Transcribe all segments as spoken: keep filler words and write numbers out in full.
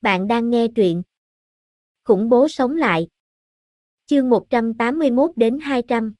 Bạn đang nghe truyện Khủng bố sống lại. Chương một trăm tám mươi mốt đến hai trăm.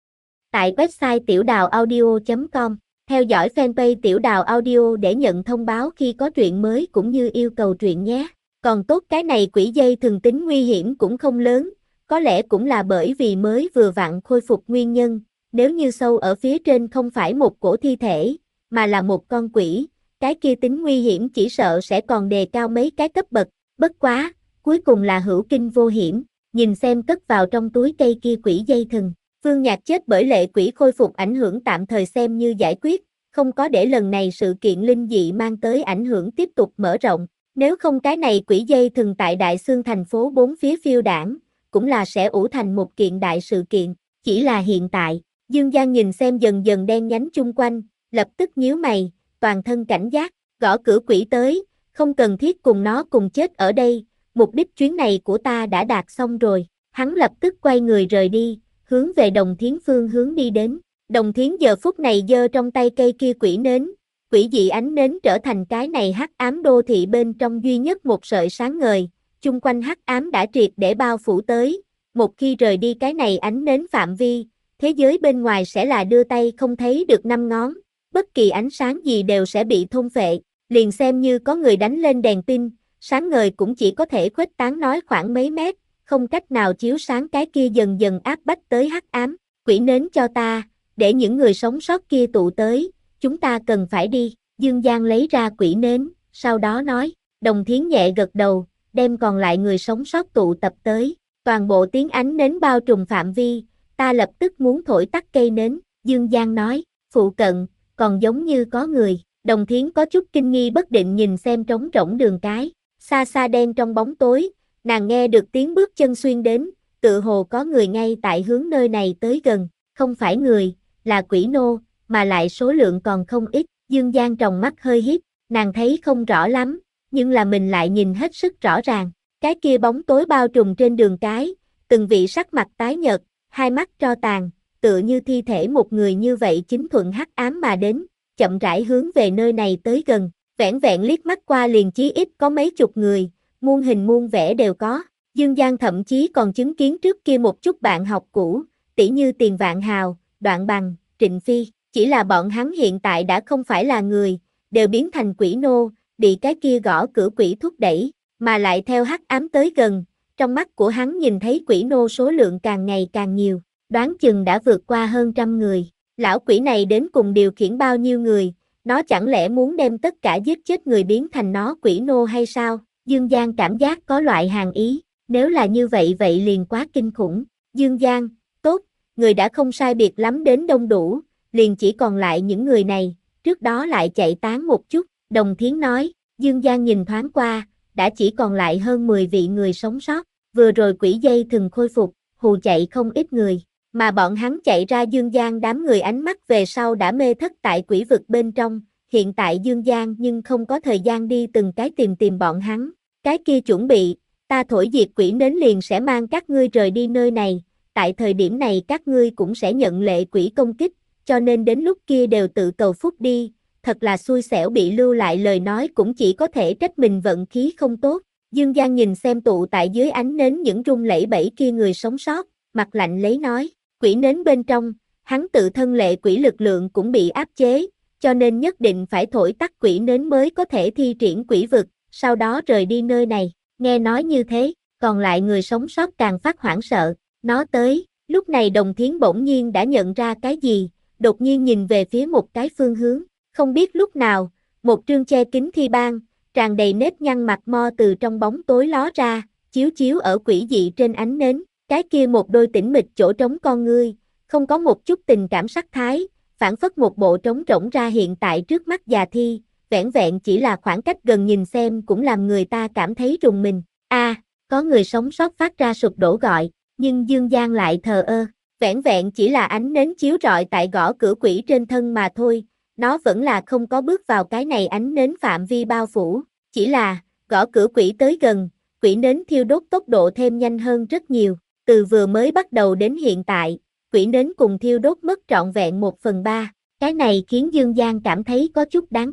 Tại website tiểu đào audio chấm com, theo dõi fanpage Tiểu Đào Audio để nhận thông báo khi có truyện mới cũng như yêu cầu truyện nhé. Còn tốt cái này quỷ dây thường tính nguy hiểm cũng không lớn, có lẽ cũng là bởi vì mới vừa vặn khôi phục nguyên nhân, nếu như sâu ở phía trên không phải một cổ thi thể, mà là một con quỷ, cái kia tính nguy hiểm chỉ sợ sẽ còn đề cao mấy cái cấp bậc, bất quá, cuối cùng là hữu kinh vô hiểm, nhìn xem cất vào trong túi cây kia quỷ dây thừng. Phương Nhạc chết bởi lệ quỷ khôi phục ảnh hưởng tạm thời xem như giải quyết, không có để lần này sự kiện linh dị mang tới ảnh hưởng tiếp tục mở rộng, nếu không cái này quỷ dây thừng tại Đại Xương thành phố bốn phía phiêu đảng, cũng là sẽ ủ thành một kiện đại sự kiện, chỉ là hiện tại, Dương Giang nhìn xem dần dần đen nhánh chung quanh, lập tức nhíu mày, toàn thân cảnh giác, gõ cửa quỷ tới, không cần thiết cùng nó cùng chết ở đây, mục đích chuyến này của ta đã đạt xong rồi, hắn lập tức quay người rời đi, hướng về Đồng Thiến phương hướng đi đến. Đồng Thiến giờ phút này giơ trong tay cây kia quỷ nến, quỷ dị ánh nến trở thành cái này hắc ám đô thị bên trong duy nhất một sợi sáng ngời, chung quanh hắc ám đã triệt để bao phủ tới, một khi rời đi cái này ánh nến phạm vi, thế giới bên ngoài sẽ là đưa tay không thấy được năm ngón, bất kỳ ánh sáng gì đều sẽ bị thôn phệ, liền xem như có người đánh lên đèn pin, sáng ngời cũng chỉ có thể khuếch tán nói khoảng mấy mét, không cách nào chiếu sáng cái kia dần dần áp bách tới hắc ám, quỷ nến cho ta, để những người sống sót kia tụ tới, chúng ta cần phải đi, Dương Giang lấy ra quỷ nến, sau đó nói, Đồng Thiến nhẹ gật đầu, đem còn lại người sống sót tụ tập tới, toàn bộ tiếng ánh nến bao trùm phạm vi, ta lập tức muốn thổi tắt cây nến, Dương Giang nói, phụ cận, còn giống như có người, Đồng Thiến có chút kinh nghi bất định nhìn xem trống rỗng đường cái, xa xa đen trong bóng tối, nàng nghe được tiếng bước chân xuyên đến, tự hồ có người ngay tại hướng nơi này tới gần, không phải người, là quỷ nô, mà lại số lượng còn không ít, Dương Giang tròng mắt hơi híp, nàng thấy không rõ lắm, nhưng là mình lại nhìn hết sức rõ ràng, cái kia bóng tối bao trùm trên đường cái, từng vị sắc mặt tái nhợt, hai mắt tro tàn, tựa như thi thể một người như vậy chính thuận hắc ám mà đến, chậm rãi hướng về nơi này tới gần, vẻn vẹn liếc mắt qua liền chí ít có mấy chục người, muôn hình muôn vẻ đều có, Dương Giang thậm chí còn chứng kiến trước kia một chút bạn học cũ, tỉ như Tiền Vạn Hào, Đoạn Bằng, Trịnh Phi, chỉ là bọn hắn hiện tại đã không phải là người, đều biến thành quỷ nô, bị cái kia gõ cửa quỷ thúc đẩy, mà lại theo hắc ám tới gần, trong mắt của hắn nhìn thấy quỷ nô số lượng càng ngày càng nhiều, đoán chừng đã vượt qua hơn trăm người, lão quỷ này đến cùng điều khiển bao nhiêu người, nó chẳng lẽ muốn đem tất cả giết chết người biến thành nó quỷ nô hay sao? Dương Giang cảm giác có loại hàng ý, nếu là như vậy vậy liền quá kinh khủng. Dương Giang, tốt, người đã không sai biệt lắm đến đông đủ, liền chỉ còn lại những người này, trước đó lại chạy tán một chút, Đồng Thiến nói, Dương Giang nhìn thoáng qua, đã chỉ còn lại hơn mười vị người sống sót, vừa rồi quỷ dây thừng khôi phục, hù chạy không ít người, mà bọn hắn chạy ra Dương Giang đám người ánh mắt về sau đã mê thất tại quỷ vực bên trong, hiện tại Dương Giang nhưng không có thời gian đi từng cái tìm tìm bọn hắn, cái kia chuẩn bị, ta thổi diệt quỷ nến liền sẽ mang các ngươi rời đi nơi này, tại thời điểm này các ngươi cũng sẽ nhận lệ quỷ công kích, cho nên đến lúc kia đều tự cầu phúc đi, thật là xui xẻo bị lưu lại lời nói cũng chỉ có thể trách mình vận khí không tốt. Dương Giang nhìn xem tụ tại dưới ánh nến những rung lẩy bẩy kia người sống sót, mặt lạnh lấy nói, quỷ nến bên trong, hắn tự thân lệ quỷ lực lượng cũng bị áp chế, cho nên nhất định phải thổi tắt quỷ nến mới có thể thi triển quỷ vực, sau đó rời đi nơi này. Nghe nói như thế, còn lại người sống sót càng phát hoảng sợ, nó tới, lúc này Đồng Thiến bỗng nhiên đã nhận ra cái gì, đột nhiên nhìn về phía một cái phương hướng, không biết lúc nào, một trương che kính thi ban, tràn đầy nếp nhăn mặt mo từ trong bóng tối ló ra, chiếu chiếu ở quỷ dị trên ánh nến, cái kia một đôi tĩnh mịch chỗ trống con ngươi, không có một chút tình cảm sắc thái, phản phất một bộ trống rỗng ra hiện tại trước mắt già thi, vẻn vẹn chỉ là khoảng cách gần nhìn xem cũng làm người ta cảm thấy rùng mình. A, à, có người sống sót phát ra sụp đổ gọi, nhưng Dương Giang lại thờ ơ, vẻn vẹn chỉ là ánh nến chiếu rọi tại gõ cửa quỷ trên thân mà thôi, nó vẫn là không có bước vào cái này ánh nến phạm vi bao phủ, chỉ là, gõ cửa quỷ tới gần, quỷ nến thiêu đốt tốc độ thêm nhanh hơn rất nhiều, từ vừa mới bắt đầu đến hiện tại, quỷ nến cùng thiêu đốt mất trọn vẹn một phần ba, cái này khiến Dương Giang cảm thấy có chút đáng tiếc.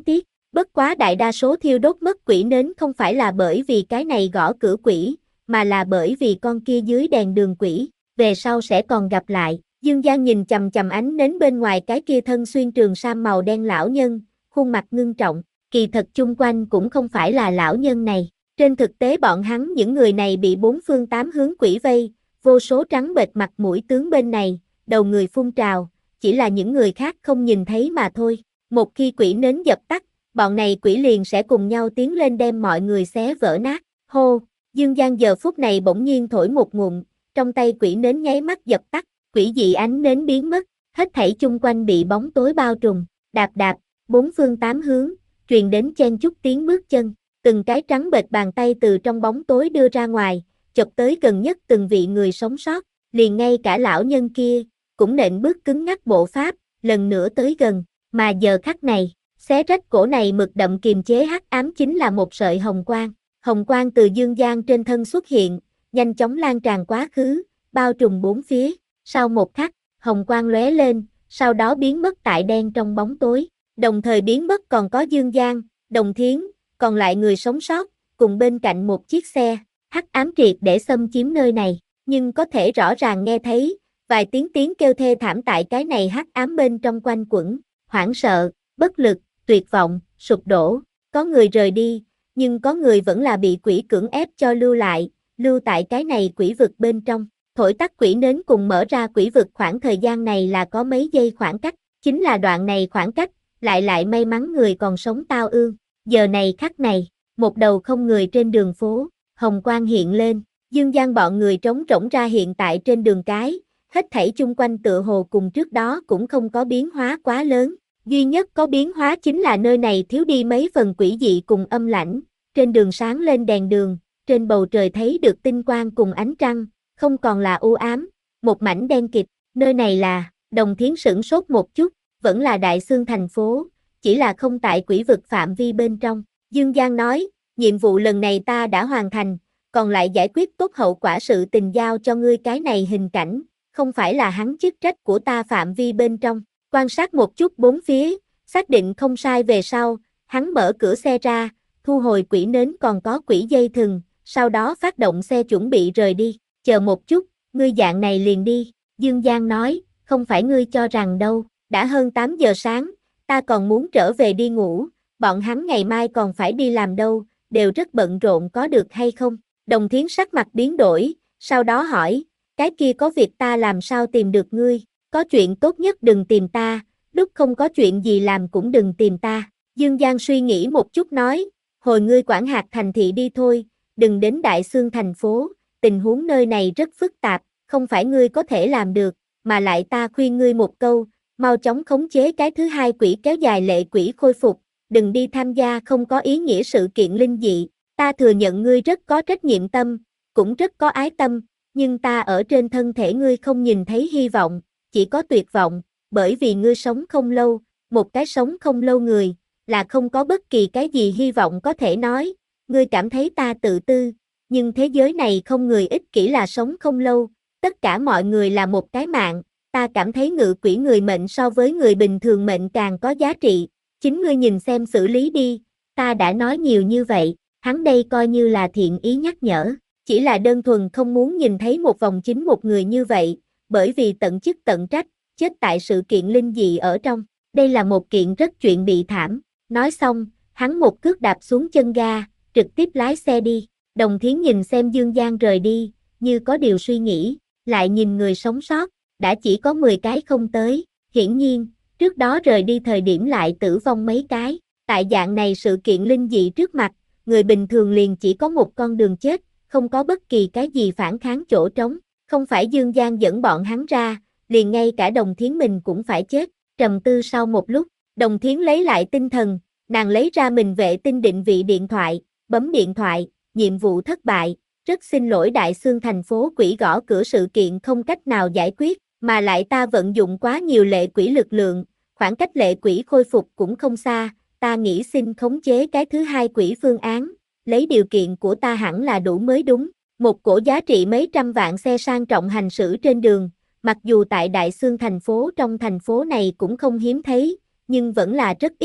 Bất quá đại đa số thiêu đốt mất quỷ nến không phải là bởi vì cái này gõ cửa quỷ, mà là bởi vì con kia dưới đèn đường quỷ, về sau sẽ còn gặp lại. Dương Giang nhìn chằm chằm ánh nến bên ngoài cái kia thân xuyên trường sam màu đen lão nhân, khuôn mặt ngưng trọng, kỳ thật chung quanh cũng không phải là lão nhân này. Trên thực tế bọn hắn những người này bị bốn phương tám hướng quỷ vây, vô số trắng bệch mặt mũi tướng bên này, đầu người phun trào, chỉ là những người khác không nhìn thấy mà thôi. Một khi quỷ nến dập tắt, bọn này quỷ liền sẽ cùng nhau tiến lên đem mọi người xé vỡ nát. Hô, Dương Giang giờ phút này bỗng nhiên thổi một ngụm, trong tay quỷ nến nháy mắt dập tắt, quỷ dị ánh nến biến mất, hết thảy chung quanh bị bóng tối bao trùm, đạp đạp, bốn phương tám hướng, truyền đến chen chúc tiếng bước chân, từng cái trắng bệch bàn tay từ trong bóng tối đưa ra ngoài, chộp tới gần nhất từng vị người sống sót, liền ngay cả lão nhân kia, cũng nện bước cứng ngắc bộ pháp, lần nữa tới gần, mà giờ khắc này, xé rách cổ này mực đậm kiềm chế hắc ám chính là một sợi hồng quang, hồng quang từ Dương Giang trên thân xuất hiện, nhanh chóng lan tràn quá khứ, bao trùm bốn phía, sau một khắc, hồng quang lóe lên, sau đó biến mất tại đen trong bóng tối, đồng thời biến mất còn có Dương Giang, Đồng Thiến, còn lại người sống sót, cùng bên cạnh một chiếc xe, hắc ám triệt để xâm chiếm nơi này, nhưng có thể rõ ràng nghe thấy, vài tiếng tiếng kêu thê thảm tại cái này hắc ám bên trong quanh quẩn, hoảng sợ, bất lực, tuyệt vọng, sụp đổ, có người rời đi, nhưng có người vẫn là bị quỷ cưỡng ép cho lưu lại, lưu tại cái này quỷ vực bên trong, thổi tắt quỷ nến cùng mở ra quỷ vực khoảng thời gian này là có mấy giây khoảng cách, chính là đoạn này khoảng cách, lại lại may mắn người còn sống tao ương, giờ này khắc này, một đầu không người trên đường phố, hồng quang hiện lên, Dương Giang bọn người trống rỗng ra hiện tại trên đường cái, hết thảy chung quanh tựa hồ cùng trước đó cũng không có biến hóa quá lớn, duy nhất có biến hóa chính là nơi này thiếu đi mấy phần quỷ dị cùng âm lãnh, trên đường sáng lên đèn đường, trên bầu trời thấy được tinh quang cùng ánh trăng, không còn là u ám, một mảnh đen kịt, nơi này là, Đồng Thiến sửng sốt một chút, vẫn là Đại Xương thành phố, chỉ là không tại quỷ vực phạm vi bên trong, Dương Giang nói, nhiệm vụ lần này ta đã hoàn thành, còn lại giải quyết tốt hậu quả sự tình giao cho ngươi cái này hình cảnh, không phải là hắn chức trách của ta phạm vi bên trong, quan sát một chút bốn phía, xác định không sai về sau, hắn mở cửa xe ra, thu hồi quỷ nến còn có quỷ dây thừng, sau đó phát động xe chuẩn bị rời đi, chờ một chút, ngươi dạng này liền đi, Dương Giang nói, không phải ngươi cho rằng đâu, đã hơn tám giờ sáng, ta còn muốn trở về đi ngủ, bọn hắn ngày mai còn phải đi làm đâu, đều rất bận rộn có được hay không, Đồng Thiến sắc mặt biến đổi, sau đó hỏi, cái kia có việc ta làm sao tìm được ngươi, có chuyện tốt nhất đừng tìm ta, lúc không có chuyện gì làm cũng đừng tìm ta, Dương Giang suy nghĩ một chút nói, hồi ngươi quản hạt thành thị đi thôi, đừng đến Đại Xương thành phố, tình huống nơi này rất phức tạp, không phải ngươi có thể làm được, mà lại ta khuyên ngươi một câu, mau chóng khống chế cái thứ hai quỷ kéo dài lệ quỷ khôi phục, đừng đi tham gia không có ý nghĩa sự kiện linh dị, ta thừa nhận ngươi rất có trách nhiệm tâm, cũng rất có ái tâm, nhưng ta ở trên thân thể ngươi không nhìn thấy hy vọng, chỉ có tuyệt vọng, bởi vì ngươi sống không lâu, một cái sống không lâu người, là không có bất kỳ cái gì hy vọng có thể nói, ngươi cảm thấy ta tự tư, nhưng thế giới này không người ích kỷ là sống không lâu, tất cả mọi người là một cái mạng, ta cảm thấy ngự quỷ người mệnh so với người bình thường mệnh càng có giá trị, chính ngươi nhìn xem xử lý đi, ta đã nói nhiều như vậy, hắn đây coi như là thiện ý nhắc nhở, chỉ là đơn thuần không muốn nhìn thấy một vòng chính một người như vậy, bởi vì tận chức tận trách, chết tại sự kiện linh dị ở trong, đây là một kiện rất chuyện bị thảm, nói xong, hắn một cước đạp xuống chân ga, trực tiếp lái xe đi, Đồng Thiến nhìn xem Dương Giang rời đi, như có điều suy nghĩ, lại nhìn người sống sót, đã chỉ có mười cái không tới, hiển nhiên, trước đó rời đi thời điểm lại tử vong mấy cái, tại dạng này sự kiện linh dị trước mặt, người bình thường liền chỉ có một con đường chết, không có bất kỳ cái gì phản kháng chỗ trống, không phải Dương Giang dẫn bọn hắn ra, liền ngay cả Đồng Thiến mình cũng phải chết, trầm tư sau một lúc, Đồng Thiến lấy lại tinh thần, nàng lấy ra mình vệ tinh định vị điện thoại, bấm điện thoại, nhiệm vụ thất bại, rất xin lỗi Đại Xương thành phố quỷ gõ cửa sự kiện không cách nào giải quyết, mà lại ta vận dụng quá nhiều lệ quỷ lực lượng, khoảng cách lệ quỷ khôi phục cũng không xa, ta nghĩ xin khống chế cái thứ hai quỷ phương án, lấy điều kiện của ta hẳn là đủ mới đúng, một cổ giá trị mấy trăm vạn xe sang trọng hành xử trên đường, mặc dù tại Đại Xương thành phố trong thành phố này cũng không hiếm thấy, nhưng vẫn là rất ít,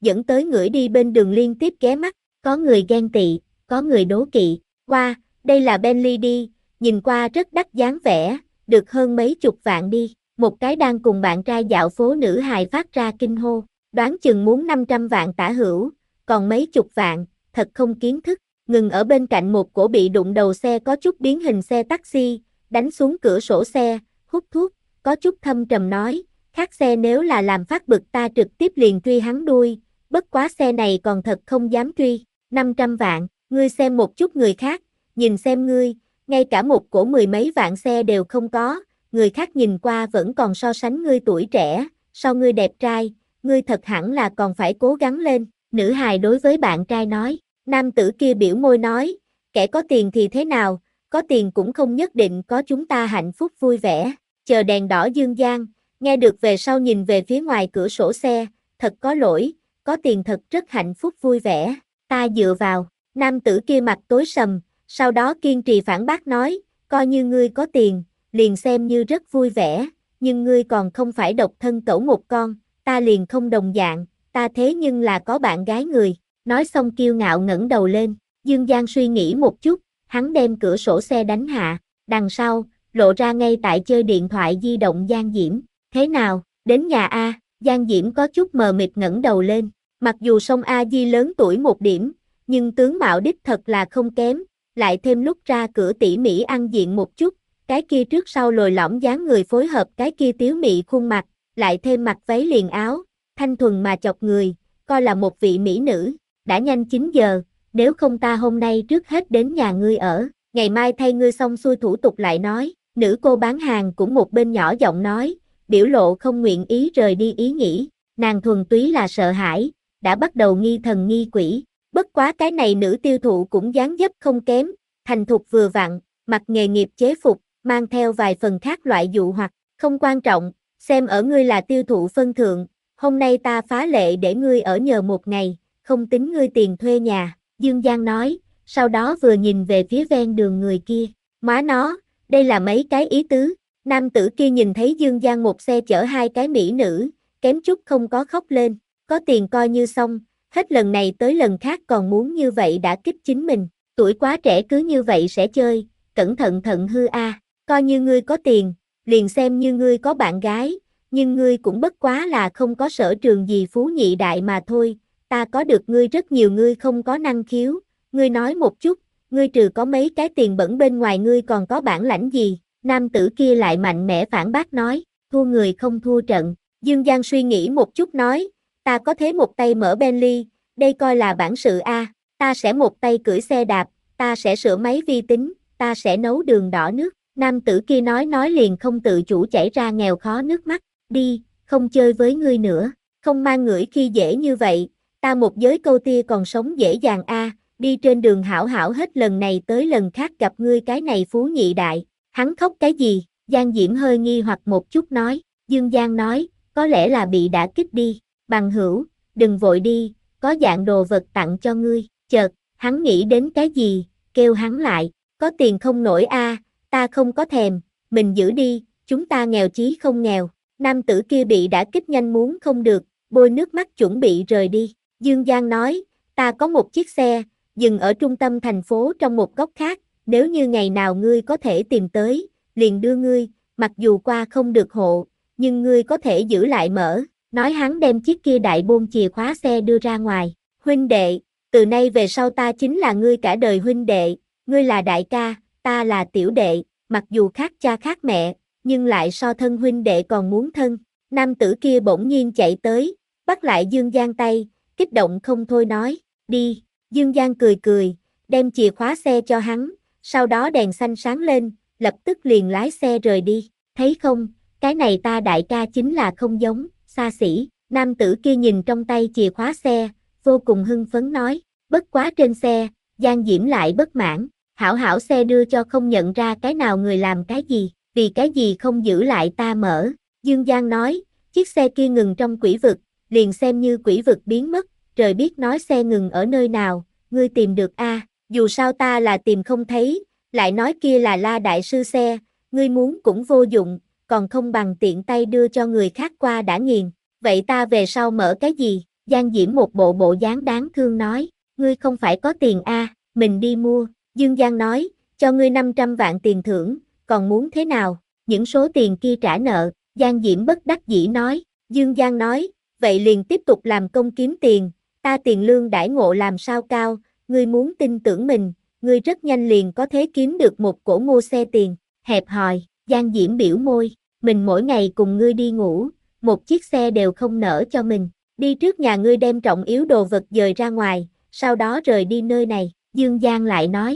dẫn tới ngửi đi bên đường liên tiếp ghé mắt, có người ghen tị, có người đố kỵ, qua, đây là Bentley đi, nhìn qua rất đắt dáng vẻ, được hơn mấy chục vạn đi, một cái đang cùng bạn trai dạo phố nữ hài phát ra kinh hô, đoán chừng muốn năm trăm vạn tả hữu, còn mấy chục vạn, thật không kiến thức, ngừng ở bên cạnh một cổ bị đụng đầu xe có chút biến hình xe taxi, đánh xuống cửa sổ xe, hút thuốc, có chút thâm trầm nói, khác xe nếu là làm phát bực ta trực tiếp liền truy hắn đuôi, bất quá xe này còn thật không dám truy, năm trăm vạn, ngươi xem một chút người khác, nhìn xem ngươi, ngay cả một cổ mười mấy vạn xe đều không có, người khác nhìn qua vẫn còn so sánh ngươi tuổi trẻ, so ngươi đẹp trai, ngươi thật hẳn là còn phải cố gắng lên, nữ hài đối với bạn trai nói, nam tử kia biểu môi nói, kẻ có tiền thì thế nào, có tiền cũng không nhất định có chúng ta hạnh phúc vui vẻ, chờ đèn đỏ dương gian, nghe được về sau nhìn về phía ngoài cửa sổ xe, thật có lỗi, có tiền thật rất hạnh phúc vui vẻ, ta dựa vào, nam tử kia mặt tối sầm, sau đó kiên trì phản bác nói, coi như ngươi có tiền, liền xem như rất vui vẻ, nhưng ngươi còn không phải độc thân cẩu một con, ta liền không đồng dạng, ta thế nhưng là có bạn gái người, nói xong kiêu ngạo ngẩng đầu lên, Dương Giang suy nghĩ một chút, hắn đem cửa sổ xe đánh hạ, đằng sau, lộ ra ngay tại chơi điện thoại di động Giang Diễm, thế nào, đến nhà A, Giang Diễm có chút mờ mịt ngẩng đầu lên, mặc dù song A Di lớn tuổi một điểm, nhưng tướng mạo đích thật là không kém, lại thêm lúc ra cửa tỉ mỉ ăn diện một chút, cái kia trước sau lồi lõm dáng người phối hợp cái kia tiếu mị khuôn mặt, lại thêm mặc váy liền áo, thanh thuần mà chọc người, coi là một vị mỹ nữ, đã nhanh chín giờ, nếu không ta hôm nay trước hết đến nhà ngươi ở, ngày mai thay ngươi xong xuôi thủ tục lại nói, nữ cô bán hàng cũng một bên nhỏ giọng nói, biểu lộ không nguyện ý rời đi ý nghĩ, nàng thuần túy là sợ hãi, đã bắt đầu nghi thần nghi quỷ, bất quá cái này nữ tiêu thụ cũng dáng dấp không kém, thành thục vừa vặn, mặc nghề nghiệp chế phục, mang theo vài phần khác loại dụ hoặc, không quan trọng, xem ở ngươi là tiêu thụ phân thượng, hôm nay ta phá lệ để ngươi ở nhờ một ngày, không tính ngươi tiền thuê nhà, Dương Giang nói, sau đó vừa nhìn về phía ven đường người kia, má nó, đây là mấy cái ý tứ, nam tử kia nhìn thấy Dương Giang một xe chở hai cái mỹ nữ, kém chút không có khóc lên, có tiền coi như xong, hết lần này tới lần khác còn muốn như vậy đã kích chính mình, tuổi quá trẻ cứ như vậy sẽ chơi, cẩn thận thận hư a, coi như ngươi có tiền, liền xem như ngươi có bạn gái, nhưng ngươi cũng bất quá là không có sở trường gì phú nhị đại mà thôi, ta có được ngươi rất nhiều ngươi không có năng khiếu, ngươi nói một chút, ngươi trừ có mấy cái tiền bẩn bên ngoài ngươi còn có bản lãnh gì, nam tử kia lại mạnh mẽ phản bác nói, thua người không thua trận, Dương Giang suy nghĩ một chút nói, ta có thế một tay mở Bentley, đây coi là bản sự a, ta sẽ một tay cưỡi xe đạp, ta sẽ sửa máy vi tính, ta sẽ nấu đường đỏ nước, nam tử kia nói nói liền không tự chủ chảy ra nghèo khó nước mắt, đi, không chơi với ngươi nữa, không mang ngửi khi dễ như vậy, ta một giới câu tia còn sống dễ dàng a, đi trên đường hảo hảo hết lần này tới lần khác gặp ngươi cái này phú nhị đại, hắn khóc cái gì, Giang Diễm hơi nghi hoặc một chút nói, Dương Giang nói, có lẽ là bị đả kích đi, bằng hữu, đừng vội đi, có dạng đồ vật tặng cho ngươi, chợt, hắn nghĩ đến cái gì, kêu hắn lại, có tiền không nổi a, ta không có thèm, mình giữ đi, chúng ta nghèo chí không nghèo, nam tử kia bị đả kích nhanh muốn không được, bôi nước mắt chuẩn bị rời đi, Dương Giang nói, ta có một chiếc xe, dừng ở trung tâm thành phố trong một góc khác, nếu như ngày nào ngươi có thể tìm tới, liền đưa ngươi, mặc dù qua không được hộ, nhưng ngươi có thể giữ lại mở, nói hắn đem chiếc kia đại bôn chìa khóa xe đưa ra ngoài, huynh đệ, từ nay về sau ta chính là ngươi cả đời huynh đệ, ngươi là đại ca, ta là tiểu đệ, mặc dù khác cha khác mẹ, nhưng lại so thân huynh đệ còn muốn thân, nam tử kia bỗng nhiên chạy tới, bắt lại Dương Giang tay, kích động không thôi nói, đi, Dương Giang cười cười, đem chìa khóa xe cho hắn, sau đó đèn xanh sáng lên, lập tức liền lái xe rời đi, thấy không, cái này ta đại ca chính là không giống, xa xỉ, nam tử kia nhìn trong tay chìa khóa xe, vô cùng hưng phấn nói, bất quá trên xe, Giang Diễm lại bất mãn, hảo hảo xe đưa cho không nhận ra cái nào người làm cái gì, vì cái gì không giữ lại ta mở, Dương Giang nói, chiếc xe kia ngừng trong quỷ vực, liền xem như quỷ vực biến mất, trời biết nói xe ngừng ở nơi nào, ngươi tìm được a, dù sao ta là tìm không thấy, lại nói kia là La đại sư xe, ngươi muốn cũng vô dụng, còn không bằng tiện tay đưa cho người khác qua đã nghiền, vậy ta về sau mở cái gì, Giang Diễm một bộ bộ dáng đáng thương nói, ngươi không phải có tiền a, à, mình đi mua. Dương Giang nói, cho ngươi năm trăm vạn tiền thưởng, còn muốn thế nào, những số tiền kia trả nợ. Giang Diễm bất đắc dĩ nói, Dương Giang nói, vậy liền tiếp tục làm công kiếm tiền, ta tiền lương đãi ngộ làm sao cao, ngươi muốn tin tưởng mình, ngươi rất nhanh liền có thể kiếm được một cổ mua xe tiền. Hẹp hòi. Giang Diễm biểu môi, mình mỗi ngày cùng ngươi đi ngủ, một chiếc xe đều không nỡ cho mình, đi trước nhà ngươi đem trọng yếu đồ vật dời ra ngoài, sau đó rời đi nơi này. Dương Giang lại nói.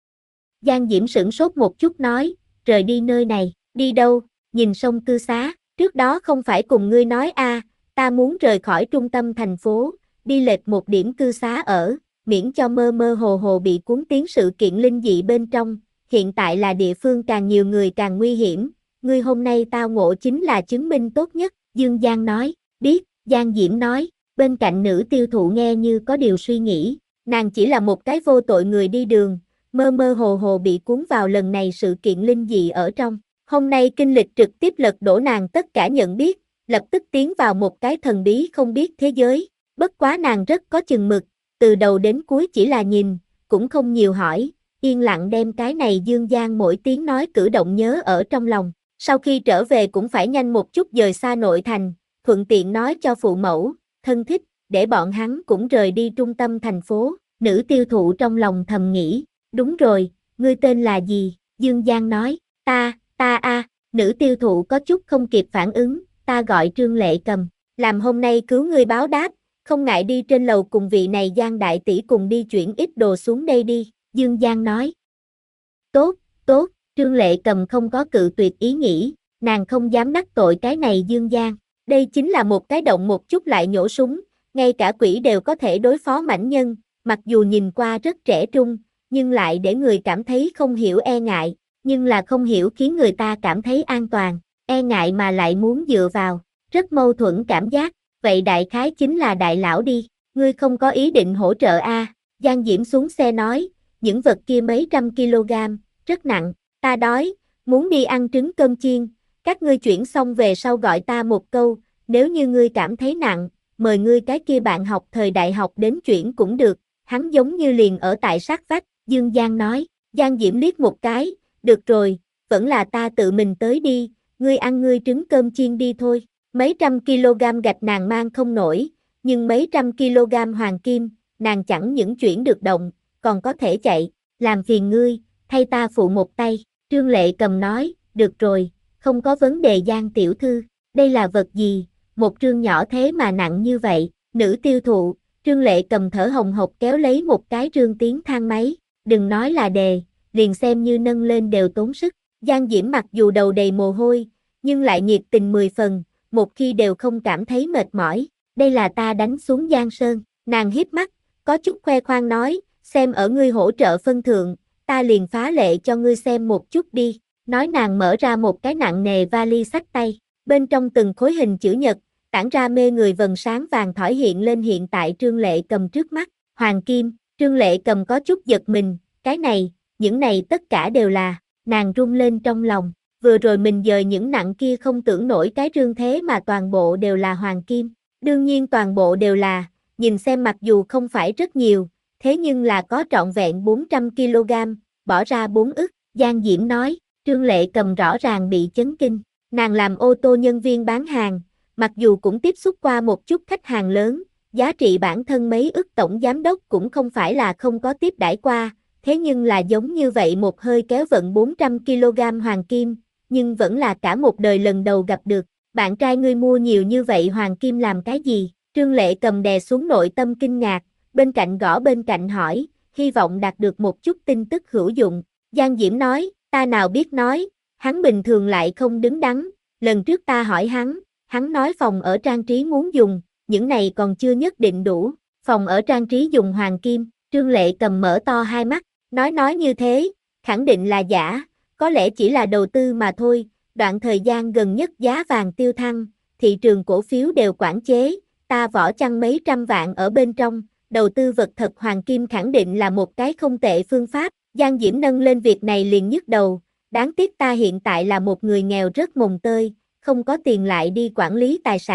Giang Diễm sửng sốt một chút nói, rời đi nơi này, đi đâu, nhìn sông cư xá, trước đó không phải cùng ngươi nói a, à, ta muốn rời khỏi trung tâm thành phố, đi lệch một điểm cư xá ở, miễn cho mơ mơ hồ hồ bị cuốn tiến sự kiện linh dị bên trong, hiện tại là địa phương càng nhiều người càng nguy hiểm, ngươi hôm nay tao ngộ chính là chứng minh tốt nhất. Dương Giang nói, biết. Giang Diễm nói, bên cạnh nữ tiêu thụ nghe như có điều suy nghĩ, nàng chỉ là một cái vô tội người đi đường, mơ mơ hồ hồ bị cuốn vào lần này sự kiện linh dị ở trong. Hôm nay kinh lịch trực tiếp lật đổ nàng tất cả nhận biết, lập tức tiến vào một cái thần bí không biết thế giới, bất quá nàng rất có chừng mực, từ đầu đến cuối chỉ là nhìn, cũng không nhiều hỏi, yên lặng đem cái này Dương Giang mỗi tiếng nói cử động nhớ ở trong lòng, sau khi trở về cũng phải nhanh một chút dời xa nội thành, thuận tiện nói cho phụ mẫu, thân thích, để bọn hắn cũng rời đi trung tâm thành phố. Nữ tiêu thụ trong lòng thầm nghĩ, đúng rồi, ngươi tên là gì? Dương Giang nói, ta, ta a, à. Nữ tiêu thụ có chút không kịp phản ứng, ta gọi Trương Lệ Cầm, làm hôm nay cứu ngươi báo đáp, không ngại đi trên lầu cùng vị này Giang đại tỷ cùng đi chuyển ít đồ xuống đây đi. Dương Giang nói, tốt, tốt. Trương Lệ Cầm không có cự tuyệt ý nghĩ, nàng không dám đắc tội cái này Dương Giang, đây chính là một cái động một chút lại nhổ súng, ngay cả quỷ đều có thể đối phó mãnh nhân, mặc dù nhìn qua rất trẻ trung, nhưng lại để người cảm thấy không hiểu e ngại, nhưng là không hiểu khiến người ta cảm thấy an toàn, e ngại mà lại muốn dựa vào, rất mâu thuẫn cảm giác, vậy đại khái chính là đại lão đi, ngươi không có ý định hỗ trợ a? À? Giang Diễm xuống xe nói, những vật kia mấy trăm kg, rất nặng, ta đói, muốn đi ăn trứng cơm chiên, các ngươi chuyển xong về sau gọi ta một câu, nếu như ngươi cảm thấy nặng, mời ngươi cái kia bạn học thời đại học đến chuyển cũng được, hắn giống như liền ở tại sát vách. Dương Giang nói. Giang Diễm liếc một cái, được rồi, vẫn là ta tự mình tới đi, ngươi ăn ngươi trứng cơm chiên đi thôi, mấy trăm kg gạch nàng mang không nổi, nhưng mấy trăm kg hoàng kim, nàng chẳng những chuyển được động, còn có thể chạy, làm phiền ngươi, thay ta phụ một tay. Trương Lệ Cầm nói, được rồi, không có vấn đề. Giang tiểu thư, đây là vật gì, một trương nhỏ thế mà nặng như vậy. Nữ tiêu thụ, Trương Lệ Cầm thở hồng hộc kéo lấy một cái trương tiến thang máy, đừng nói là đề, liền xem như nâng lên đều tốn sức. Giang Diễm mặc dù đầu đầy mồ hôi, nhưng lại nhiệt tình mười phần, một khi đều không cảm thấy mệt mỏi. Đây là ta đánh xuống Giang Sơn. Nàng híp mắt, có chút khoe khoang nói, xem ở ngươi hỗ trợ phân thượng, ta liền phá lệ cho ngươi xem một chút đi. Nói nàng mở ra một cái nặng nề vali xách tay, bên trong từng khối hình chữ nhật, tản ra mê người vầng sáng vàng thỏi hiện lên hiện tại Trương Lệ Cầm trước mắt. Hoàng kim. Trương Lệ Cầm có chút giật mình, cái này, những này tất cả đều là, nàng rung lên trong lòng, vừa rồi mình dời những nặng kia không tưởng nổi cái rương thế mà toàn bộ đều là hoàng kim, đương nhiên toàn bộ đều là, nhìn xem mặc dù không phải rất nhiều, thế nhưng là có trọn vẹn bốn trăm kg, bỏ ra bốn ức. Giang Diễm nói. Trương Lệ Cầm rõ ràng bị chấn kinh, nàng làm ô tô nhân viên bán hàng, mặc dù cũng tiếp xúc qua một chút khách hàng lớn, giá trị bản thân mấy ức tổng giám đốc cũng không phải là không có tiếp đãi qua, thế nhưng là giống như vậy một hơi kéo vận bốn trăm kg hoàng kim, nhưng vẫn là cả một đời lần đầu gặp được. Bạn trai ngươi mua nhiều như vậy hoàng kim làm cái gì? Trương Lệ Cầm đè xuống nội tâm kinh ngạc, bên cạnh gõ bên cạnh hỏi, hy vọng đạt được một chút tin tức hữu dụng. Giang Diễm nói, ta nào biết nói, hắn bình thường lại không đứng đắn, lần trước ta hỏi hắn, hắn nói phòng ở trang trí muốn dùng, những này còn chưa nhất định đủ, phòng ở trang trí dùng hoàng kim. Trương Lệ Cầm mở to hai mắt, nói nói như thế, khẳng định là giả, có lẽ chỉ là đầu tư mà thôi. Đoạn thời gian gần nhất giá vàng tiêu thăng, thị trường cổ phiếu đều quản chế, ta vỏ chăn mấy trăm vạn ở bên trong, đầu tư vật thật hoàng kim khẳng định là một cái không tệ phương pháp. Giang Diễm nâng lên việc này liền nhức đầu, đáng tiếc ta hiện tại là một người nghèo rất mồng tơi, không có tiền lại đi quản lý tài sản,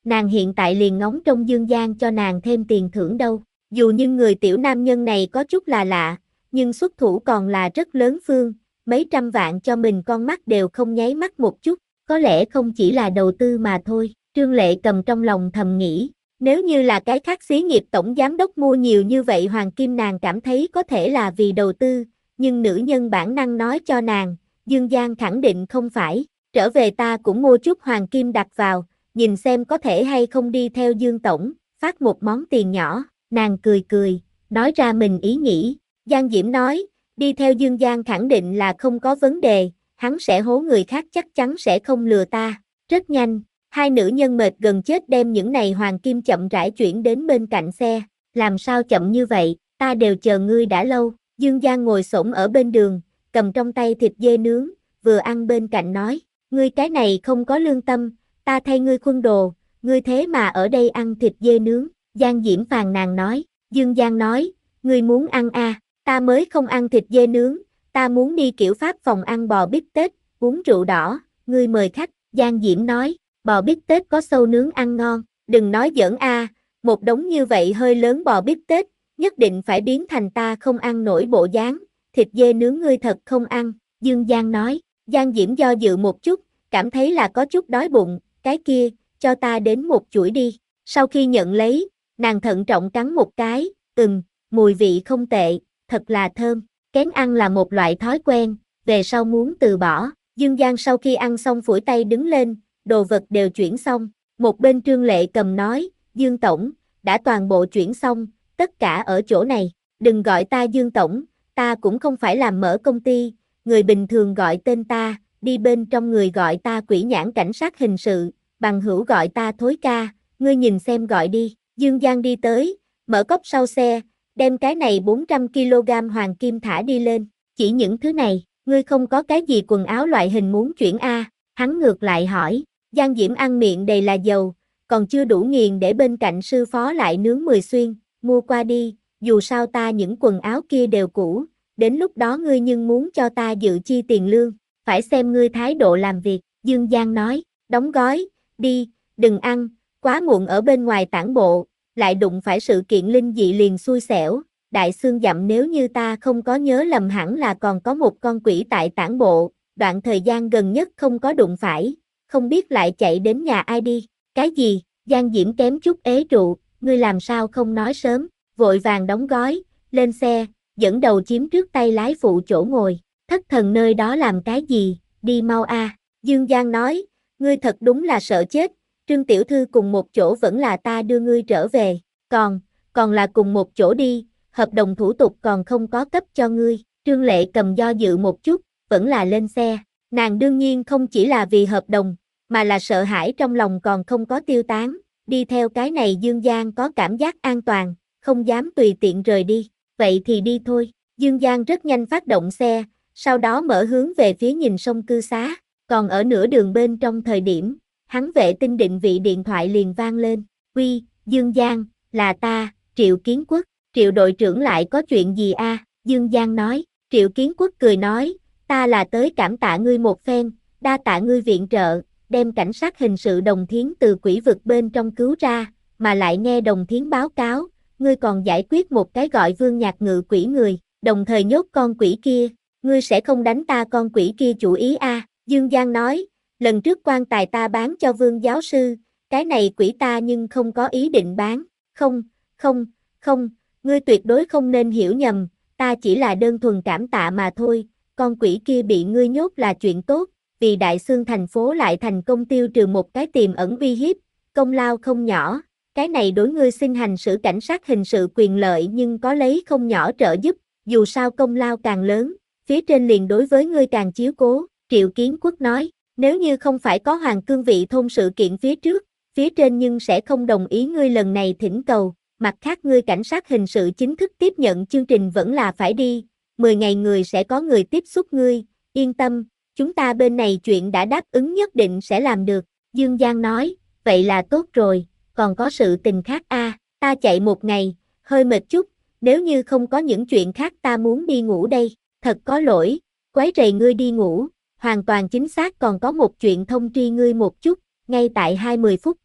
nàng hiện tại liền ngóng trông Dương Giang cho nàng thêm tiền thưởng đâu. Dù nhưng người tiểu nam nhân này có chút là lạ, nhưng xuất thủ còn là rất lớn phương, mấy trăm vạn cho mình con mắt đều không nháy mắt một chút, có lẽ không chỉ là đầu tư mà thôi. Trương Lệ cầm trong lòng thầm nghĩ, nếu như là cái khác xí nghiệp tổng giám đốc mua nhiều như vậy hoàng kim nàng cảm thấy có thể là vì đầu tư, nhưng nữ nhân bản năng nói cho nàng, Dương Giang khẳng định không phải, trở về ta cũng mua chút hoàng kim đặt vào, nhìn xem có thể hay không đi theo Dương Tổng, phát một món tiền nhỏ, nàng cười cười, nói ra mình ý nghĩ, Giang Diễm nói, đi theo Dương Giang khẳng định là không có vấn đề, hắn sẽ hố người khác chắc chắn sẽ không lừa ta, rất nhanh. Hai nữ nhân mệt gần chết đem những này hoàng kim chậm rãi chuyển đến bên cạnh xe, làm sao chậm như vậy, ta đều chờ ngươi đã lâu, Dương Giang ngồi xổm ở bên đường, cầm trong tay thịt dê nướng, vừa ăn bên cạnh nói, ngươi cái này không có lương tâm, ta thay ngươi khuân đồ, ngươi thế mà ở đây ăn thịt dê nướng, Giang Diễm phàn nàn nói, Dương Giang nói, ngươi muốn ăn à, ta mới không ăn thịt dê nướng, ta muốn đi kiểu Pháp phòng ăn bò bít tết, uống rượu đỏ, ngươi mời khách, Giang Diễm nói. Bò bít tết có sâu nướng ăn ngon, đừng nói giỡn a, một đống như vậy hơi lớn bò bít tết, nhất định phải biến thành ta không ăn nổi bộ dáng, thịt dê nướng ngươi thật không ăn, Dương Giang nói, Giang Diễm do dự một chút, cảm thấy là có chút đói bụng, cái kia, cho ta đến một chuỗi đi, sau khi nhận lấy, nàng thận trọng cắn một cái, ừm, mùi vị không tệ, thật là thơm, kén ăn là một loại thói quen, về sau muốn từ bỏ, Dương Giang sau khi ăn xong phủi tay đứng lên, đồ vật đều chuyển xong, một bên Trương Lệ cầm nói, Dương Tổng, đã toàn bộ chuyển xong, tất cả ở chỗ này, đừng gọi ta Dương Tổng, ta cũng không phải làm mở công ty, người bình thường gọi tên ta, đi bên trong người gọi ta quỷ nhãn cảnh sát hình sự, bằng hữu gọi ta thối ca, ngươi nhìn xem gọi đi, Dương Giang đi tới, mở cốp sau xe, đem cái này bốn trăm ki lô gam hoàng kim thả đi lên, chỉ những thứ này, ngươi không có cái gì quần áo loại hình muốn chuyển a, hắn ngược lại hỏi. Giang Diễm ăn miệng đầy là dầu, còn chưa đủ nghiền để bên cạnh sư phó lại nướng mười xuyên, mua qua đi, dù sao ta những quần áo kia đều cũ, đến lúc đó ngươi nhưng muốn cho ta dự chi tiền lương, phải xem ngươi thái độ làm việc, Dương Giang nói, đóng gói, đi, đừng ăn, quá muộn ở bên ngoài tản bộ, lại đụng phải sự kiện linh dị liền xui xẻo, đại xương dặm nếu như ta không có nhớ lầm hẳn là còn có một con quỷ tại tản bộ, đoạn thời gian gần nhất không có đụng phải. Không biết lại chạy đến nhà ai đi, cái gì, Giang Diễm kém chút ế rượu, ngươi làm sao không nói sớm, vội vàng đóng gói, lên xe, dẫn đầu chiếm trước tay lái phụ chỗ ngồi, thất thần nơi đó làm cái gì, đi mau a, Dương Giang nói, ngươi thật đúng là sợ chết, Trương Tiểu Thư cùng một chỗ vẫn là ta đưa ngươi trở về, còn, còn là cùng một chỗ đi, hợp đồng thủ tục còn không có cấp cho ngươi, Trương Lệ cầm do dự một chút, vẫn là lên xe, nàng đương nhiên không chỉ là vì hợp đồng, mà là sợ hãi trong lòng còn không có tiêu tán, đi theo cái này Dương Giang có cảm giác an toàn, không dám tùy tiện rời đi, vậy thì đi thôi, Dương Giang rất nhanh phát động xe, sau đó mở hướng về phía nhìn sông cư xá, còn ở nửa đường bên trong thời điểm, hắn vệ tinh định vị điện thoại liền vang lên, uy, Dương Giang, là ta, Triệu Kiến Quốc, Triệu đội trưởng lại có chuyện gì a? Dương Giang nói, Triệu Kiến Quốc cười nói, ta là tới cảm tạ ngươi một phen, đa tạ ngươi viện trợ, đem cảnh sát hình sự Đồng Thiến từ quỷ vực bên trong cứu ra, mà lại nghe Đồng Thiến báo cáo, ngươi còn giải quyết một cái gọi Vương Nhạc Ngự quỷ người, đồng thời nhốt con quỷ kia, ngươi sẽ không đánh ta con quỷ kia chủ ý a? Dương Giang nói, lần trước quan tài ta bán cho Vương giáo sư, cái này quỷ ta nhưng không có ý định bán, không, không, không, ngươi tuyệt đối không nên hiểu nhầm, ta chỉ là đơn thuần cảm tạ mà thôi, con quỷ kia bị ngươi nhốt là chuyện tốt, vì Đại Xương thành phố lại thành công tiêu trừ một cái tiềm ẩn uy hiếp, công lao không nhỏ, cái này đối ngươi xin hành xử cảnh sát hình sự quyền lợi nhưng có lấy không nhỏ trợ giúp, dù sao công lao càng lớn, phía trên liền đối với ngươi càng chiếu cố, Triệu Kiến Quốc nói, nếu như không phải có Hoàng Cương vị thôn sự kiện phía trước, phía trên nhưng sẽ không đồng ý ngươi lần này thỉnh cầu, mặt khác ngươi cảnh sát hình sự chính thức tiếp nhận chương trình vẫn là phải đi, mười ngày người sẽ có người tiếp xúc ngươi, yên tâm, chúng ta bên này chuyện đã đáp ứng nhất định sẽ làm được, Dương Giang nói, vậy là tốt rồi, còn có sự tình khác a, à, ta chạy một ngày, hơi mệt chút, nếu như không có những chuyện khác ta muốn đi ngủ đây, thật có lỗi, quấy rầy ngươi đi ngủ, hoàn toàn chính xác còn có một chuyện thông tri ngươi một chút, ngay tại hai mươi phút trước,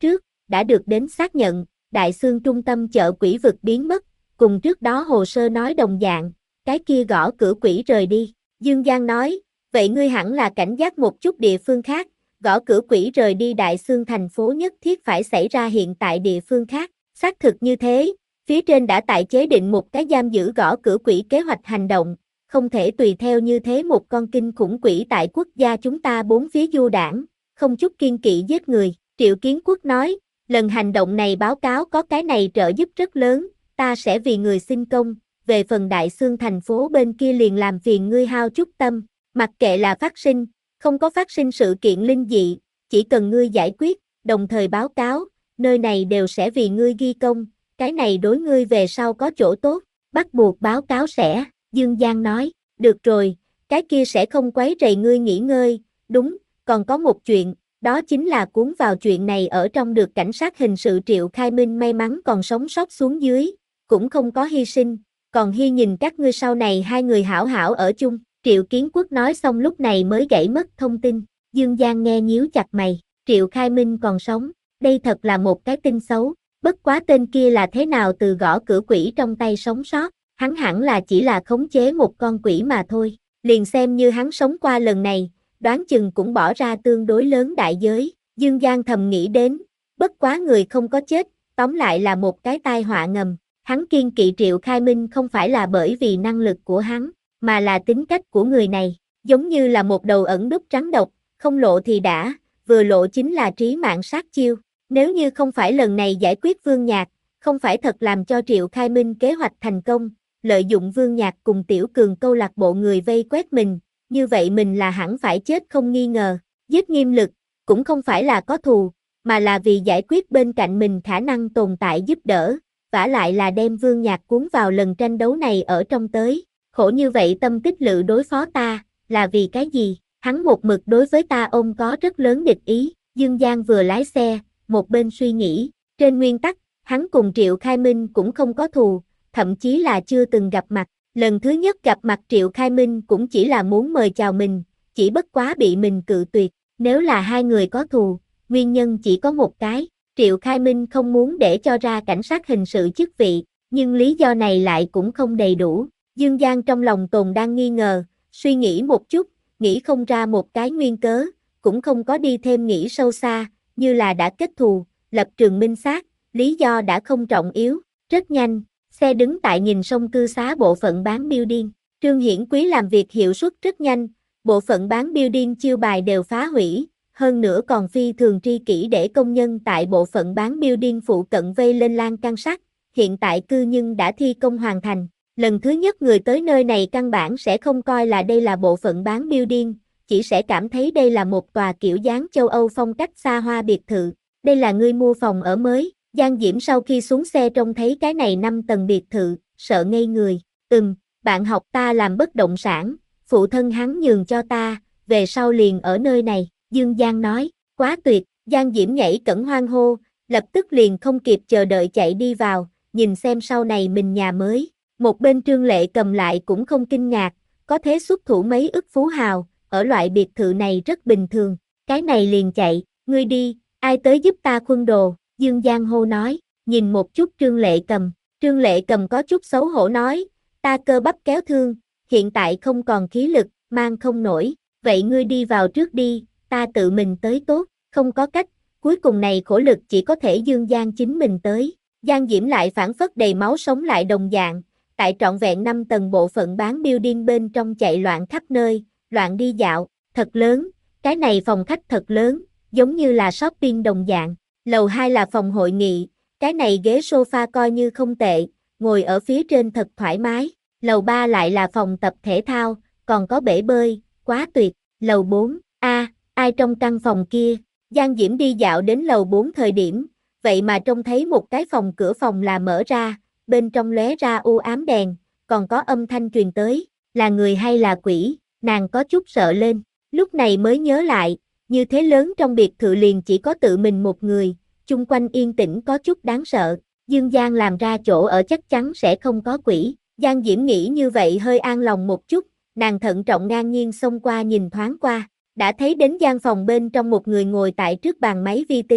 đã được đến xác nhận, Đại Xương trung tâm chợ quỷ vực biến mất, cùng trước đó hồ sơ nói đồng dạng, cái kia gõ cửa quỷ rời đi. Dương Giang nói, vậy ngươi hẳn là cảnh giác một chút địa phương khác, gõ cửa quỷ rời đi Đại Xương thành phố nhất thiết phải xảy ra hiện tại địa phương khác, xác thực như thế, phía trên đã tại chế định một cái giam giữ gõ cửa quỷ kế hoạch hành động, không thể tùy theo như thế một con kinh khủng quỷ tại quốc gia chúng ta bốn phía du đảng, không chút kiên kỵ giết người. Triệu Kiến Quốc nói, lần hành động này báo cáo có cái này trợ giúp rất lớn, ta sẽ vì người xin công, về phần Đại Xương thành phố bên kia liền làm phiền ngươi hao chút tâm, mặc kệ là phát sinh, không có phát sinh sự kiện linh dị, chỉ cần ngươi giải quyết, đồng thời báo cáo, nơi này đều sẽ vì ngươi ghi công, cái này đối ngươi về sau có chỗ tốt, bắt buộc báo cáo sẽ, Dương Giang nói, được rồi, cái kia sẽ không quấy rầy ngươi nghỉ ngơi, đúng, còn có một chuyện, đó chính là cuốn vào chuyện này ở trong được cảnh sát hình sự Triệu Khai Minh may mắn còn sống sót xuống dưới, cũng không có hy sinh, còn hy nhìn các ngươi sau này hai người hảo hảo ở chung. Triệu Kiến Quốc nói xong lúc này mới gãy mất thông tin, Dương Giang nghe nhíu chặt mày, Triệu Khai Minh còn sống, đây thật là một cái tin xấu, bất quá tên kia là thế nào từ gõ cửa quỷ trong tay sống sót, hắn hẳn là chỉ là khống chế một con quỷ mà thôi, liền xem như hắn sống qua lần này, đoán chừng cũng bỏ ra tương đối lớn đại giới, Dương Giang thầm nghĩ đến, bất quá người không có chết, tóm lại là một cái tai họa ngầm, hắn kiên kỵ Triệu Khai Minh không phải là bởi vì năng lực của hắn, mà là tính cách của người này, giống như là một đầu ẩn núp trắng độc, không lộ thì đã, vừa lộ chính là trí mạng sát chiêu. Nếu như không phải lần này giải quyết Vương Nhạc, không phải thật làm cho Triệu Khai Minh kế hoạch thành công, lợi dụng Vương Nhạc cùng Tiểu Cường câu lạc bộ người vây quét mình, như vậy mình là hẳn phải chết không nghi ngờ. Giết Nghiêm Lực, cũng không phải là có thù, mà là vì giải quyết bên cạnh mình khả năng tồn tại giúp đỡ, vả lại là đem Vương Nhạc cuốn vào lần tranh đấu này ở trong tới. Khổ như vậy tâm tích lự đối phó ta, là vì cái gì? Hắn một mực đối với ta ôm có rất lớn địch ý. Dương Giang vừa lái xe, một bên suy nghĩ, trên nguyên tắc, hắn cùng Triệu Khai Minh cũng không có thù, thậm chí là chưa từng gặp mặt. Lần thứ nhất gặp mặt Triệu Khai Minh cũng chỉ là muốn mời chào mình, chỉ bất quá bị mình cự tuyệt. Nếu là hai người có thù, nguyên nhân chỉ có một cái, Triệu Khai Minh không muốn để cho ra cảnh sát hình sự chức vị, nhưng lý do này lại cũng không đầy đủ. Dương Giang trong lòng tồn đang nghi ngờ, suy nghĩ một chút, nghĩ không ra một cái nguyên cớ, cũng không có đi thêm nghĩ sâu xa, như là đã kết thù, lập trường minh xác, lý do đã không trọng yếu. Rất nhanh, xe đứng tại nhìn sông cư xá bộ phận bán building, Trương Hiển Quý làm việc hiệu suất rất nhanh, bộ phận bán building chiêu bài đều phá hủy, hơn nữa còn phi thường tri kỷ để công nhân tại bộ phận bán building phụ cận vây lên lan can sắt, hiện tại cư nhưng đã thi công hoàn thành. Lần thứ nhất người tới nơi này căn bản sẽ không coi là đây là bộ phận bán building, chỉ sẽ cảm thấy đây là một tòa kiểu dáng châu Âu phong cách xa hoa biệt thự. Đây là ngươi mua phòng ở mới. Giang Diễm sau khi xuống xe trông thấy cái này năm tầng biệt thự, sợ ngây người. Ừm, bạn học ta làm bất động sản, phụ thân hắn nhường cho ta, về sau liền ở nơi này. Dương Giang nói, quá tuyệt. Giang Diễm nhảy cẫng hoan hô, lập tức liền không kịp chờ đợi chạy đi vào, nhìn xem sau này mình nhà mới. Một bên Trương Lệ Cầm lại cũng không kinh ngạc, có thế xuất thủ mấy ức phú hào, ở loại biệt thự này rất bình thường, cái này liền chạy, ngươi đi, ai tới giúp ta khuân đồ, Dương Giang hô nói, nhìn một chút Trương Lệ Cầm, Trương Lệ Cầm có chút xấu hổ nói, ta cơ bắp kéo thương, hiện tại không còn khí lực, mang không nổi, vậy ngươi đi vào trước đi, ta tự mình tới tốt, không có cách, cuối cùng này khổ lực chỉ có thể Dương Giang chính mình tới, Giang Diễm lại phản phất đầy máu sống lại đồng dạng. Tại trọn vẹn năm tầng bộ phận bán building bên trong chạy loạn khắp nơi, loạn đi dạo, thật lớn, cái này phòng khách thật lớn, giống như là shopping đồng dạng. Lầu hai là phòng hội nghị, cái này ghế sofa coi như không tệ, ngồi ở phía trên thật thoải mái. Lầu ba lại là phòng tập thể thao, còn có bể bơi, quá tuyệt. Lầu bốn, a, ai trong căn phòng kia? Giang Diễm đi dạo đến lầu bốn thời điểm, vậy mà trông thấy một cái phòng cửa phòng là mở ra. Bên trong lóe ra u ám đèn, còn có âm thanh truyền tới, là người hay là quỷ, nàng có chút sợ lên, lúc này mới nhớ lại, như thế lớn trong biệt thự liền chỉ có tự mình một người, chung quanh yên tĩnh có chút đáng sợ, Dương Giang làm ra chỗ ở chắc chắn sẽ không có quỷ, Giang Diễm nghĩ như vậy hơi an lòng một chút, nàng thận trọng ngang nhiên xông qua nhìn thoáng qua, đã thấy đến gian phòng bên trong một người ngồi tại trước bàn máy vi tính,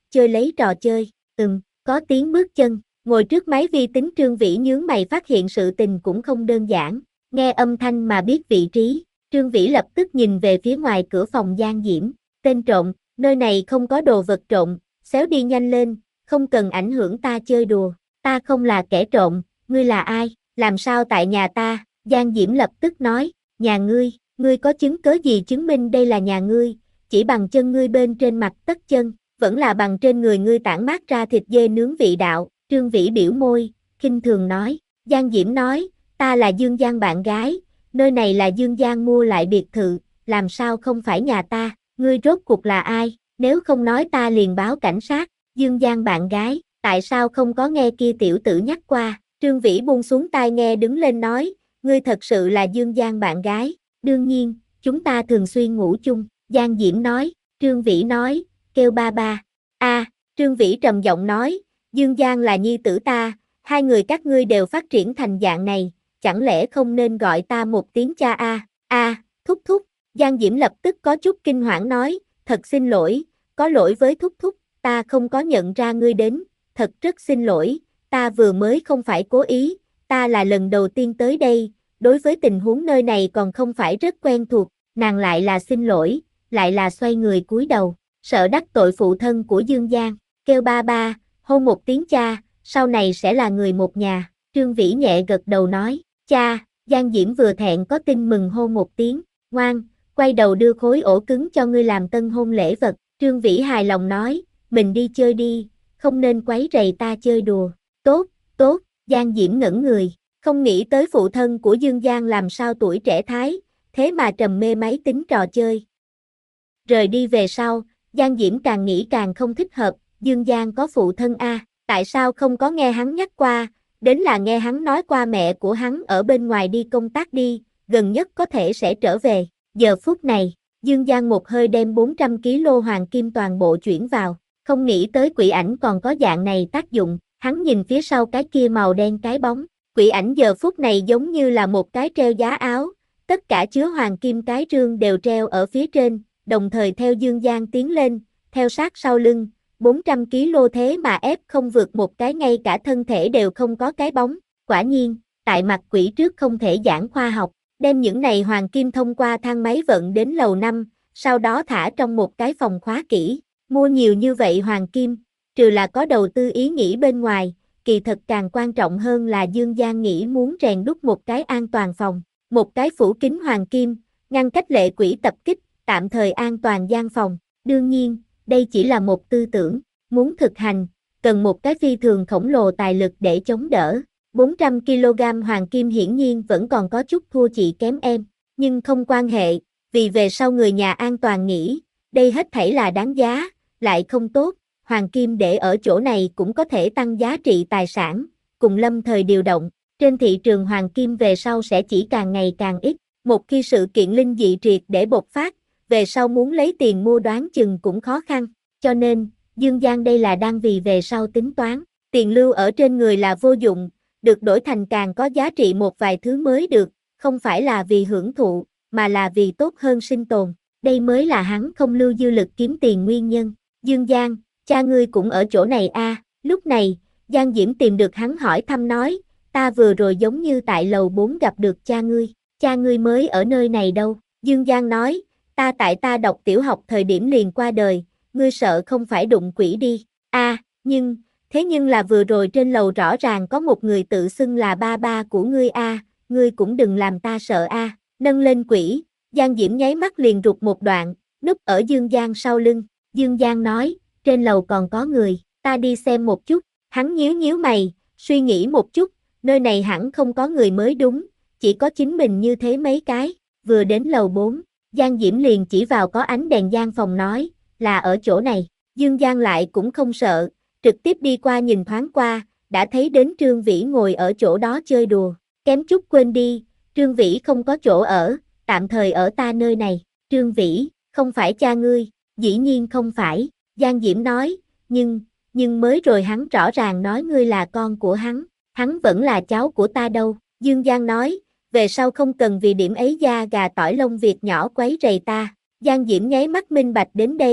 chơi lấy trò chơi, ừm, có tiếng bước chân, ngồi trước máy vi tính Trương Vĩ nhướng mày phát hiện sự tình cũng không đơn giản, nghe âm thanh mà biết vị trí, Trương Vĩ lập tức nhìn về phía ngoài cửa phòng Giang Diễm, tên trộm, nơi này không có đồ vật trộm, xéo đi nhanh lên, không cần ảnh hưởng ta chơi đùa, ta không là kẻ trộm, ngươi là ai, làm sao tại nhà ta, Giang Diễm lập tức nói, nhà ngươi, ngươi có chứng cớ gì chứng minh đây là nhà ngươi, chỉ bằng chân ngươi bên trên mặt tất chân, vẫn là bằng trên người ngươi tản mát ra thịt dê nướng vị đạo, Trương Vĩ biểu môi, khinh thường nói, Giang Diễm nói, ta là Dương Giang bạn gái, nơi này là Dương Giang mua lại biệt thự, làm sao không phải nhà ta, ngươi rốt cuộc là ai, nếu không nói ta liền báo cảnh sát, Dương Giang bạn gái, tại sao không có nghe kia tiểu tử nhắc qua, Trương Vĩ buông xuống tai nghe đứng lên nói, ngươi thật sự là Dương Giang bạn gái, đương nhiên, chúng ta thường xuyên ngủ chung, Giang Diễm nói, Trương Vĩ nói, kêu ba ba, a, Trương Vĩ trầm giọng nói, Dương Giang là nhi tử ta, hai người các ngươi đều phát triển thành dạng này, chẳng lẽ không nên gọi ta một tiếng cha a, a, thúc thúc, Giang Diễm lập tức có chút kinh hoảng nói, thật xin lỗi, có lỗi với thúc thúc, ta không có nhận ra ngươi đến, thật rất xin lỗi, ta vừa mới không phải cố ý, ta là lần đầu tiên tới đây, đối với tình huống nơi này còn không phải rất quen thuộc, nàng lại là xin lỗi, lại là xoay người cúi đầu, sợ đắc tội phụ thân của Dương Giang, kêu ba ba, hôn một tiếng cha, sau này sẽ là người một nhà, Trương Vĩ nhẹ gật đầu nói, cha, Giang Diễm vừa thẹn có tin mừng hôn một tiếng, ngoan, quay đầu đưa khối ổ cứng cho ngươi làm tân hôn lễ vật, Trương Vĩ hài lòng nói, mình đi chơi đi, không nên quấy rầy ta chơi đùa, tốt, tốt, Giang Diễm ngẩn người, không nghĩ tới phụ thân của Dương Giang làm sao tuổi trẻ thái, thế mà trầm mê máy tính trò chơi. Rời đi về sau, Giang Diễm càng nghĩ càng không thích hợp, Dương Giang có phụ thân a, tại sao không có nghe hắn nhắc qua, đến là nghe hắn nói qua mẹ của hắn ở bên ngoài đi công tác đi, gần nhất có thể sẽ trở về, giờ phút này, Dương Giang một hơi đem bốn trăm ki lô hoàng kim toàn bộ chuyển vào, không nghĩ tới quỷ ảnh còn có dạng này tác dụng, hắn nhìn phía sau cái kia màu đen cái bóng, quỷ ảnh giờ phút này giống như là một cái treo giá áo, tất cả chứa hoàng kim cái rương đều treo ở phía trên, đồng thời theo Dương Giang tiến lên, theo sát sau lưng, bốn trăm ki lô thế mà ép không vượt một cái ngay cả thân thể đều không có cái bóng, quả nhiên, tại mặt quỷ trước không thể giảng khoa học, đem những này hoàng kim thông qua thang máy vận đến lầu năm, sau đó thả trong một cái phòng khóa kỹ, mua nhiều như vậy hoàng kim, trừ là có đầu tư ý nghĩ bên ngoài, kỳ thật càng quan trọng hơn là Dương Giang nghĩ muốn rèn đúc một cái an toàn phòng, một cái phủ kín hoàng kim, ngăn cách lệ quỷ tập kích, tạm thời an toàn gian phòng, đương nhiên, đây chỉ là một tư tưởng, muốn thực hành, cần một cái phi thường khổng lồ tài lực để chống đỡ, bốn trăm ki lô gam hoàng kim hiển nhiên vẫn còn có chút thua chị kém em, nhưng không quan hệ, vì về sau người nhà an toàn nghĩ, đây hết thảy là đáng giá, lại không tốt, hoàng kim để ở chỗ này cũng có thể tăng giá trị tài sản, cùng lâm thời điều động, trên thị trường hoàng kim về sau sẽ chỉ càng ngày càng ít, một khi sự kiện linh dị triệt để bộc phát, về sau muốn lấy tiền mua đoán chừng cũng khó khăn, cho nên, Dương Giang đây là đang vì về sau tính toán, tiền lưu ở trên người là vô dụng, được đổi thành càng có giá trị một vài thứ mới được, không phải là vì hưởng thụ, mà là vì tốt hơn sinh tồn, đây mới là hắn không lưu dư lực kiếm tiền nguyên nhân, Dương Giang, cha ngươi cũng ở chỗ này a, à. Lúc này, Giang Diễm tìm được hắn hỏi thăm nói, ta vừa rồi giống như tại lầu bốn gặp được cha ngươi, cha ngươi mới ở nơi này đâu, Dương Giang nói, ta tại ta đọc tiểu học thời điểm liền qua đời, ngươi sợ không phải đụng quỷ đi, a, à, nhưng, thế nhưng là vừa rồi trên lầu rõ ràng có một người tự xưng là ba ba của ngươi a, à, ngươi cũng đừng làm ta sợ a, à. Nâng lên quỷ, Giang Diễm nháy mắt liền rụt một đoạn, núp ở Dương Giang sau lưng, Dương Giang nói, trên lầu còn có người, ta đi xem một chút, hắn nhíu nhíu mày, suy nghĩ một chút, nơi này hẳn không có người mới đúng, chỉ có chính mình như thế mấy cái, vừa đến lầu bốn, Giang Diễm liền chỉ vào có ánh đèn gian phòng nói, là ở chỗ này, Dương Giang lại cũng không sợ, trực tiếp đi qua nhìn thoáng qua, đã thấy đến Trương Vĩ ngồi ở chỗ đó chơi đùa, kém chút quên đi, Trương Vĩ không có chỗ ở, tạm thời ở ta nơi này, Trương Vĩ, không phải cha ngươi, dĩ nhiên không phải, Giang Diễm nói, nhưng, nhưng mới rồi hắn rõ ràng nói ngươi là con của hắn, hắn vẫn là cháu của ta đâu, Dương Giang nói, về sau không cần vì điểm ấy da gà tỏi lông việc nhỏ quấy rầy ta, Giang Diễm nháy mắt minh bạch đến đây,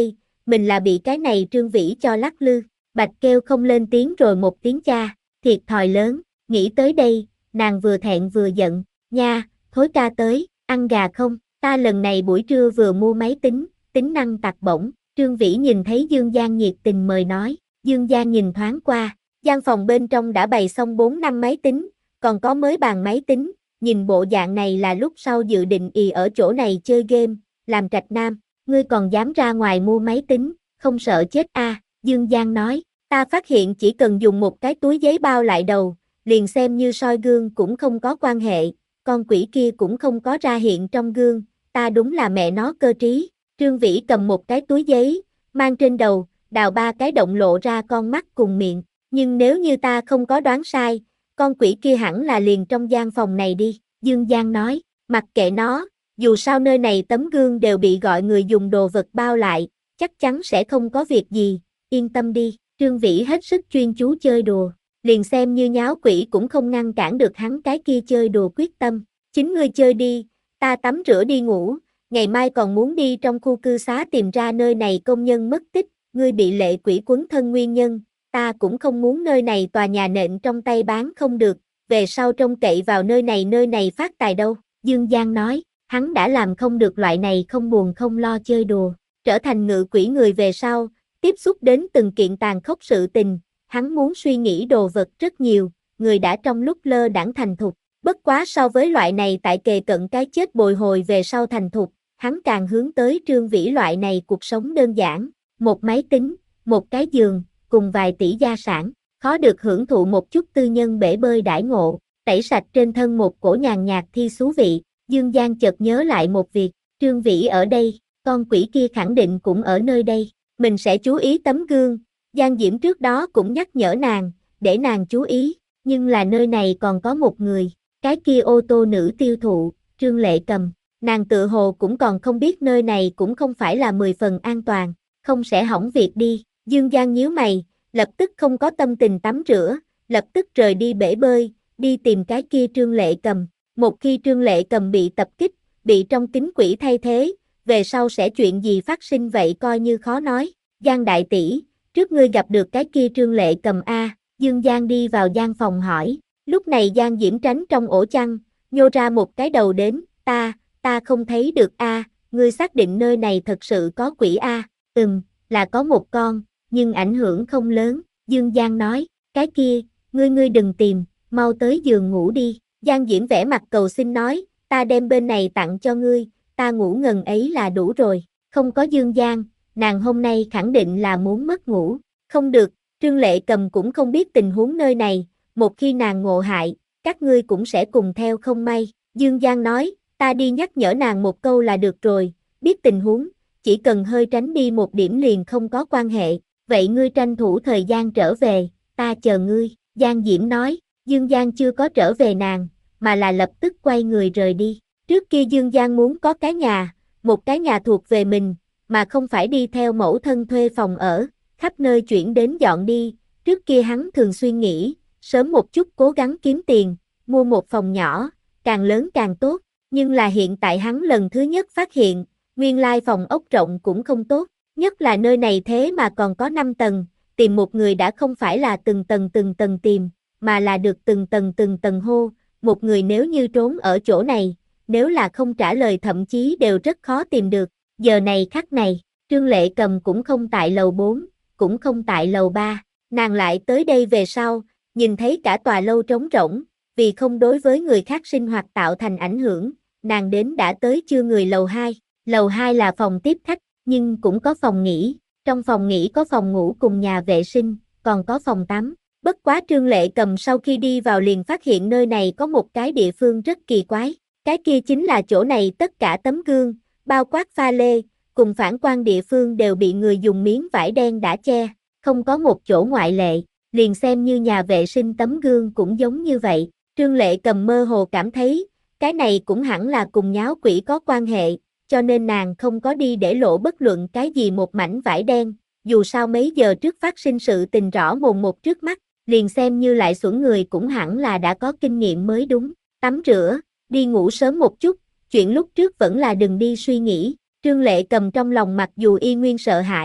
mình là bị cái này Trương Vĩ cho lắc lư. Bạch kêu không lên tiếng rồi một tiếng cha, thiệt thòi lớn, nghĩ tới đây, nàng vừa thẹn vừa giận, nha, thối ca tới, ăn gà không, ta lần này buổi trưa vừa mua máy tính, tính năng tặc bổng, Trương Vĩ nhìn thấy Dương Giang nhiệt tình mời nói, Dương Giang nhìn thoáng qua, gian phòng bên trong đã bày xong bốn năm máy tính, còn có mới bàn máy tính, nhìn bộ dạng này là lúc sau dự định ì ở chỗ này chơi game, làm trạch nam, ngươi còn dám ra ngoài mua máy tính, không sợ chết a? À, Dương Giang nói, ta phát hiện chỉ cần dùng một cái túi giấy bao lại đầu, liền xem như soi gương cũng không có quan hệ, con quỷ kia cũng không có ra hiện trong gương, ta đúng là mẹ nó cơ trí. Trương Vĩ cầm một cái túi giấy, mang trên đầu, đào ba cái động lộ ra con mắt cùng miệng, nhưng nếu như ta không có đoán sai, con quỷ kia hẳn là liền trong gian phòng này đi, Dương Giang nói, mặc kệ nó, dù sao nơi này tấm gương đều bị gọi người dùng đồ vật bao lại, chắc chắn sẽ không có việc gì, yên tâm đi, Trương Vĩ hết sức chuyên chú chơi đùa, liền xem như nháo quỷ cũng không ngăn cản được hắn cái kia chơi đùa quyết tâm, chính ngươi chơi đi, ta tắm rửa đi ngủ, ngày mai còn muốn đi trong khu cư xá tìm ra nơi này công nhân mất tích, ngươi bị lệ quỷ quấn thân nguyên nhân, ta cũng không muốn nơi này tòa nhà nện trong tay bán không được, về sau trông cậy vào nơi này nơi này phát tài đâu, Dương Giang nói, hắn đã làm không được loại này không buồn không lo chơi đùa, trở thành ngự quỷ người về sau, tiếp xúc đến từng kiện tàn khốc sự tình, hắn muốn suy nghĩ đồ vật rất nhiều, người đã trong lúc lơ đãng thành thục, bất quá so với loại này tại kề cận cái chết bồi hồi về sau thành thục, hắn càng hướng tới Trương Vĩ loại này cuộc sống đơn giản, một máy tính, một cái giường, cùng vài tỷ gia sản, khó được hưởng thụ một chút tư nhân bể bơi đãi ngộ, tẩy sạch trên thân một cổ nhàn nhạt thi xú vị, Dương Giang chợt nhớ lại một việc, Trương Vĩ ở đây, con quỷ kia khẳng định cũng ở nơi đây, mình sẽ chú ý tấm gương, Giang Diễm trước đó cũng nhắc nhở nàng, để nàng chú ý, nhưng là nơi này còn có một người, cái kia ô tô nữ tiêu thụ, Trương Lệ Cầm, nàng tự hồ cũng còn không biết nơi này cũng không phải là mười phần an toàn, không sẽ hỏng việc đi, Dương Giang nhíu mày, lập tức không có tâm tình tắm rửa, lập tức rời đi bể bơi, đi tìm cái kia Trương Lệ Cầm, một khi Trương Lệ Cầm bị tập kích, bị trong kính quỷ thay thế, về sau sẽ chuyện gì phát sinh vậy coi như khó nói, Giang đại tỷ, trước ngươi gặp được cái kia Trương Lệ Cầm a? Dương Giang đi vào gian phòng hỏi, lúc này Giang Diễm tránh trong ổ chăn, nhô ra một cái đầu đến, ta, ta không thấy được a, ngươi xác định nơi này thật sự có quỷ a? Ừm, là có một con, nhưng ảnh hưởng không lớn, Dương Giang nói, cái kia, ngươi ngươi đừng tìm, mau tới giường ngủ đi, Giang Diễm vẻ mặt cầu xin nói, ta đem bên này tặng cho ngươi, ta ngủ ngần ấy là đủ rồi, không có Dương Giang, nàng hôm nay khẳng định là muốn mất ngủ, không được, Trương Lệ Cầm cũng không biết tình huống nơi này, một khi nàng ngộ hại, các ngươi cũng sẽ cùng theo không may, Dương Giang nói, ta đi nhắc nhở nàng một câu là được rồi, biết tình huống, chỉ cần hơi tránh đi một điểm liền không có quan hệ, vậy ngươi tranh thủ thời gian trở về, ta chờ ngươi, Giang Diễm nói, Dương Giang chưa có trở về nàng, mà là lập tức quay người rời đi, trước kia Dương Giang muốn có cái nhà, một cái nhà thuộc về mình, mà không phải đi theo mẫu thân thuê phòng ở, khắp nơi chuyển đến dọn đi, trước kia hắn thường xuyên nghĩ, sớm một chút cố gắng kiếm tiền, mua một phòng nhỏ, càng lớn càng tốt, nhưng là hiện tại hắn lần thứ nhất phát hiện, nguyên lai phòng ốc rộng cũng không tốt, nhất là nơi này thế mà còn có năm tầng, tìm một người đã không phải là từng tầng từng tầng tìm, mà là được từng tầng từng tầng hô, một người nếu như trốn ở chỗ này, nếu là không trả lời thậm chí đều rất khó tìm được, giờ này khắc này, Trương Lệ Cầm cũng không tại lầu bốn, cũng không tại lầu ba, nàng lại tới đây về sau, nhìn thấy cả tòa lâu trống rỗng, vì không đối với người khác sinh hoạt tạo thành ảnh hưởng, nàng đến đã tới chưa người lầu hai, lầu hai là phòng tiếp khách, nhưng cũng có phòng nghỉ, trong phòng nghỉ có phòng ngủ cùng nhà vệ sinh, còn có phòng tắm. Bất quá Trương Lệ Cầm sau khi đi vào liền phát hiện nơi này có một cái địa phương rất kỳ quái, cái kia chính là chỗ này tất cả tấm gương, bao quát pha lê, cùng phản quang địa phương đều bị người dùng miếng vải đen đã che, không có một chỗ ngoại lệ, liền xem như nhà vệ sinh tấm gương cũng giống như vậy. Trương Lệ Cầm mơ hồ cảm thấy, cái này cũng hẳn là cùng nháo quỷ có quan hệ, cho nên nàng không có đi để lộ bất luận cái gì một mảnh vải đen, dù sao mấy giờ trước phát sinh sự tình rõ mồn một trước mắt, liền xem như lại xuẩn người cũng hẳn là đã có kinh nghiệm mới đúng, tắm rửa, đi ngủ sớm một chút, chuyện lúc trước vẫn là đừng đi suy nghĩ, Trương Lệ Cầm trong lòng mặc dù y nguyên sợ hãi,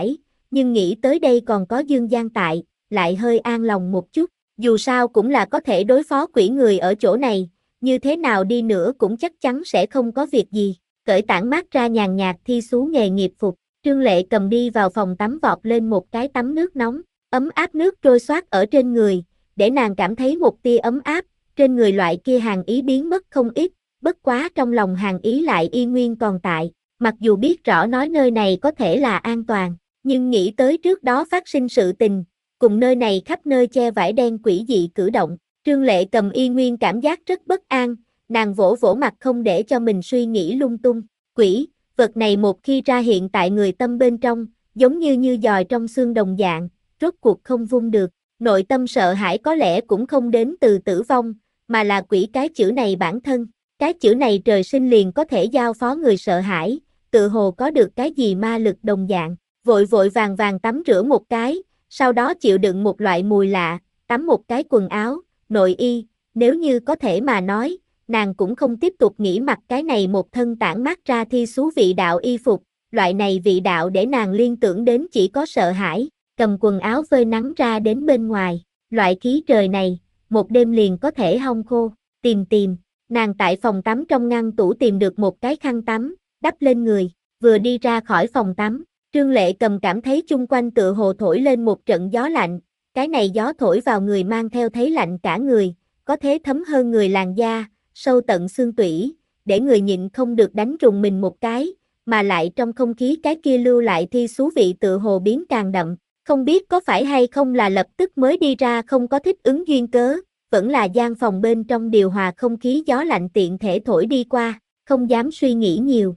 nhưng nghĩ tới đây còn có Dương Giang tại, lại hơi an lòng một chút, dù sao cũng là có thể đối phó quỷ người ở chỗ này, như thế nào đi nữa cũng chắc chắn sẽ không có việc gì, cởi tản mát ra nhàn nhạt thi xú nghề nghiệp phục, Trương Lệ cầm đi vào phòng tắm vọt lên một cái tắm nước nóng, ấm áp nước trôi xoát ở trên người, để nàng cảm thấy một tia ấm áp, trên người loại kia hàn ý biến mất không ít, bất quá trong lòng hàn ý lại y nguyên còn tại, mặc dù biết rõ nói nơi này có thể là an toàn, nhưng nghĩ tới trước đó phát sinh sự tình, cùng nơi này khắp nơi che vải đen quỷ dị cử động, Trương Lệ cầm y nguyên cảm giác rất bất an, nàng vỗ vỗ mặt không để cho mình suy nghĩ lung tung, quỷ, vật này một khi ra hiện tại người tâm bên trong, giống như như giòi trong xương đồng dạng, rốt cuộc không vung được, nội tâm sợ hãi có lẽ cũng không đến từ tử vong, mà là quỷ cái chữ này bản thân, cái chữ này trời sinh liền có thể giao phó người sợ hãi, tự hồ có được cái gì ma lực đồng dạng, vội vội vàng vàng tắm rửa một cái, sau đó chịu đựng một loại mùi lạ, tắm một cái quần áo, nội y, nếu như có thể mà nói, nàng cũng không tiếp tục nghĩ mặc cái này một thân tản mát ra thi xú vị đạo y phục, loại này vị đạo để nàng liên tưởng đến chỉ có sợ hãi, cầm quần áo phơi nắng ra đến bên ngoài, loại khí trời này, một đêm liền có thể hong khô, tìm tìm, nàng tại phòng tắm trong ngăn tủ tìm được một cái khăn tắm, đắp lên người, vừa đi ra khỏi phòng tắm, Trương Lệ cầm cảm thấy chung quanh tựa hồ thổi lên một trận gió lạnh, cái này gió thổi vào người mang theo thấy lạnh cả người, có thế thấm hơn người làn da, sâu tận xương tủy, để người nhịn không được đánh rùng mình một cái, mà lại trong không khí cái kia lưu lại thi xú vị tựa hồ biến càng đậm, không biết có phải hay không là lập tức mới đi ra không có thích ứng duyên cớ, vẫn là gian phòng bên trong điều hòa không khí gió lạnh tiện thể thổi đi qua, không dám suy nghĩ nhiều.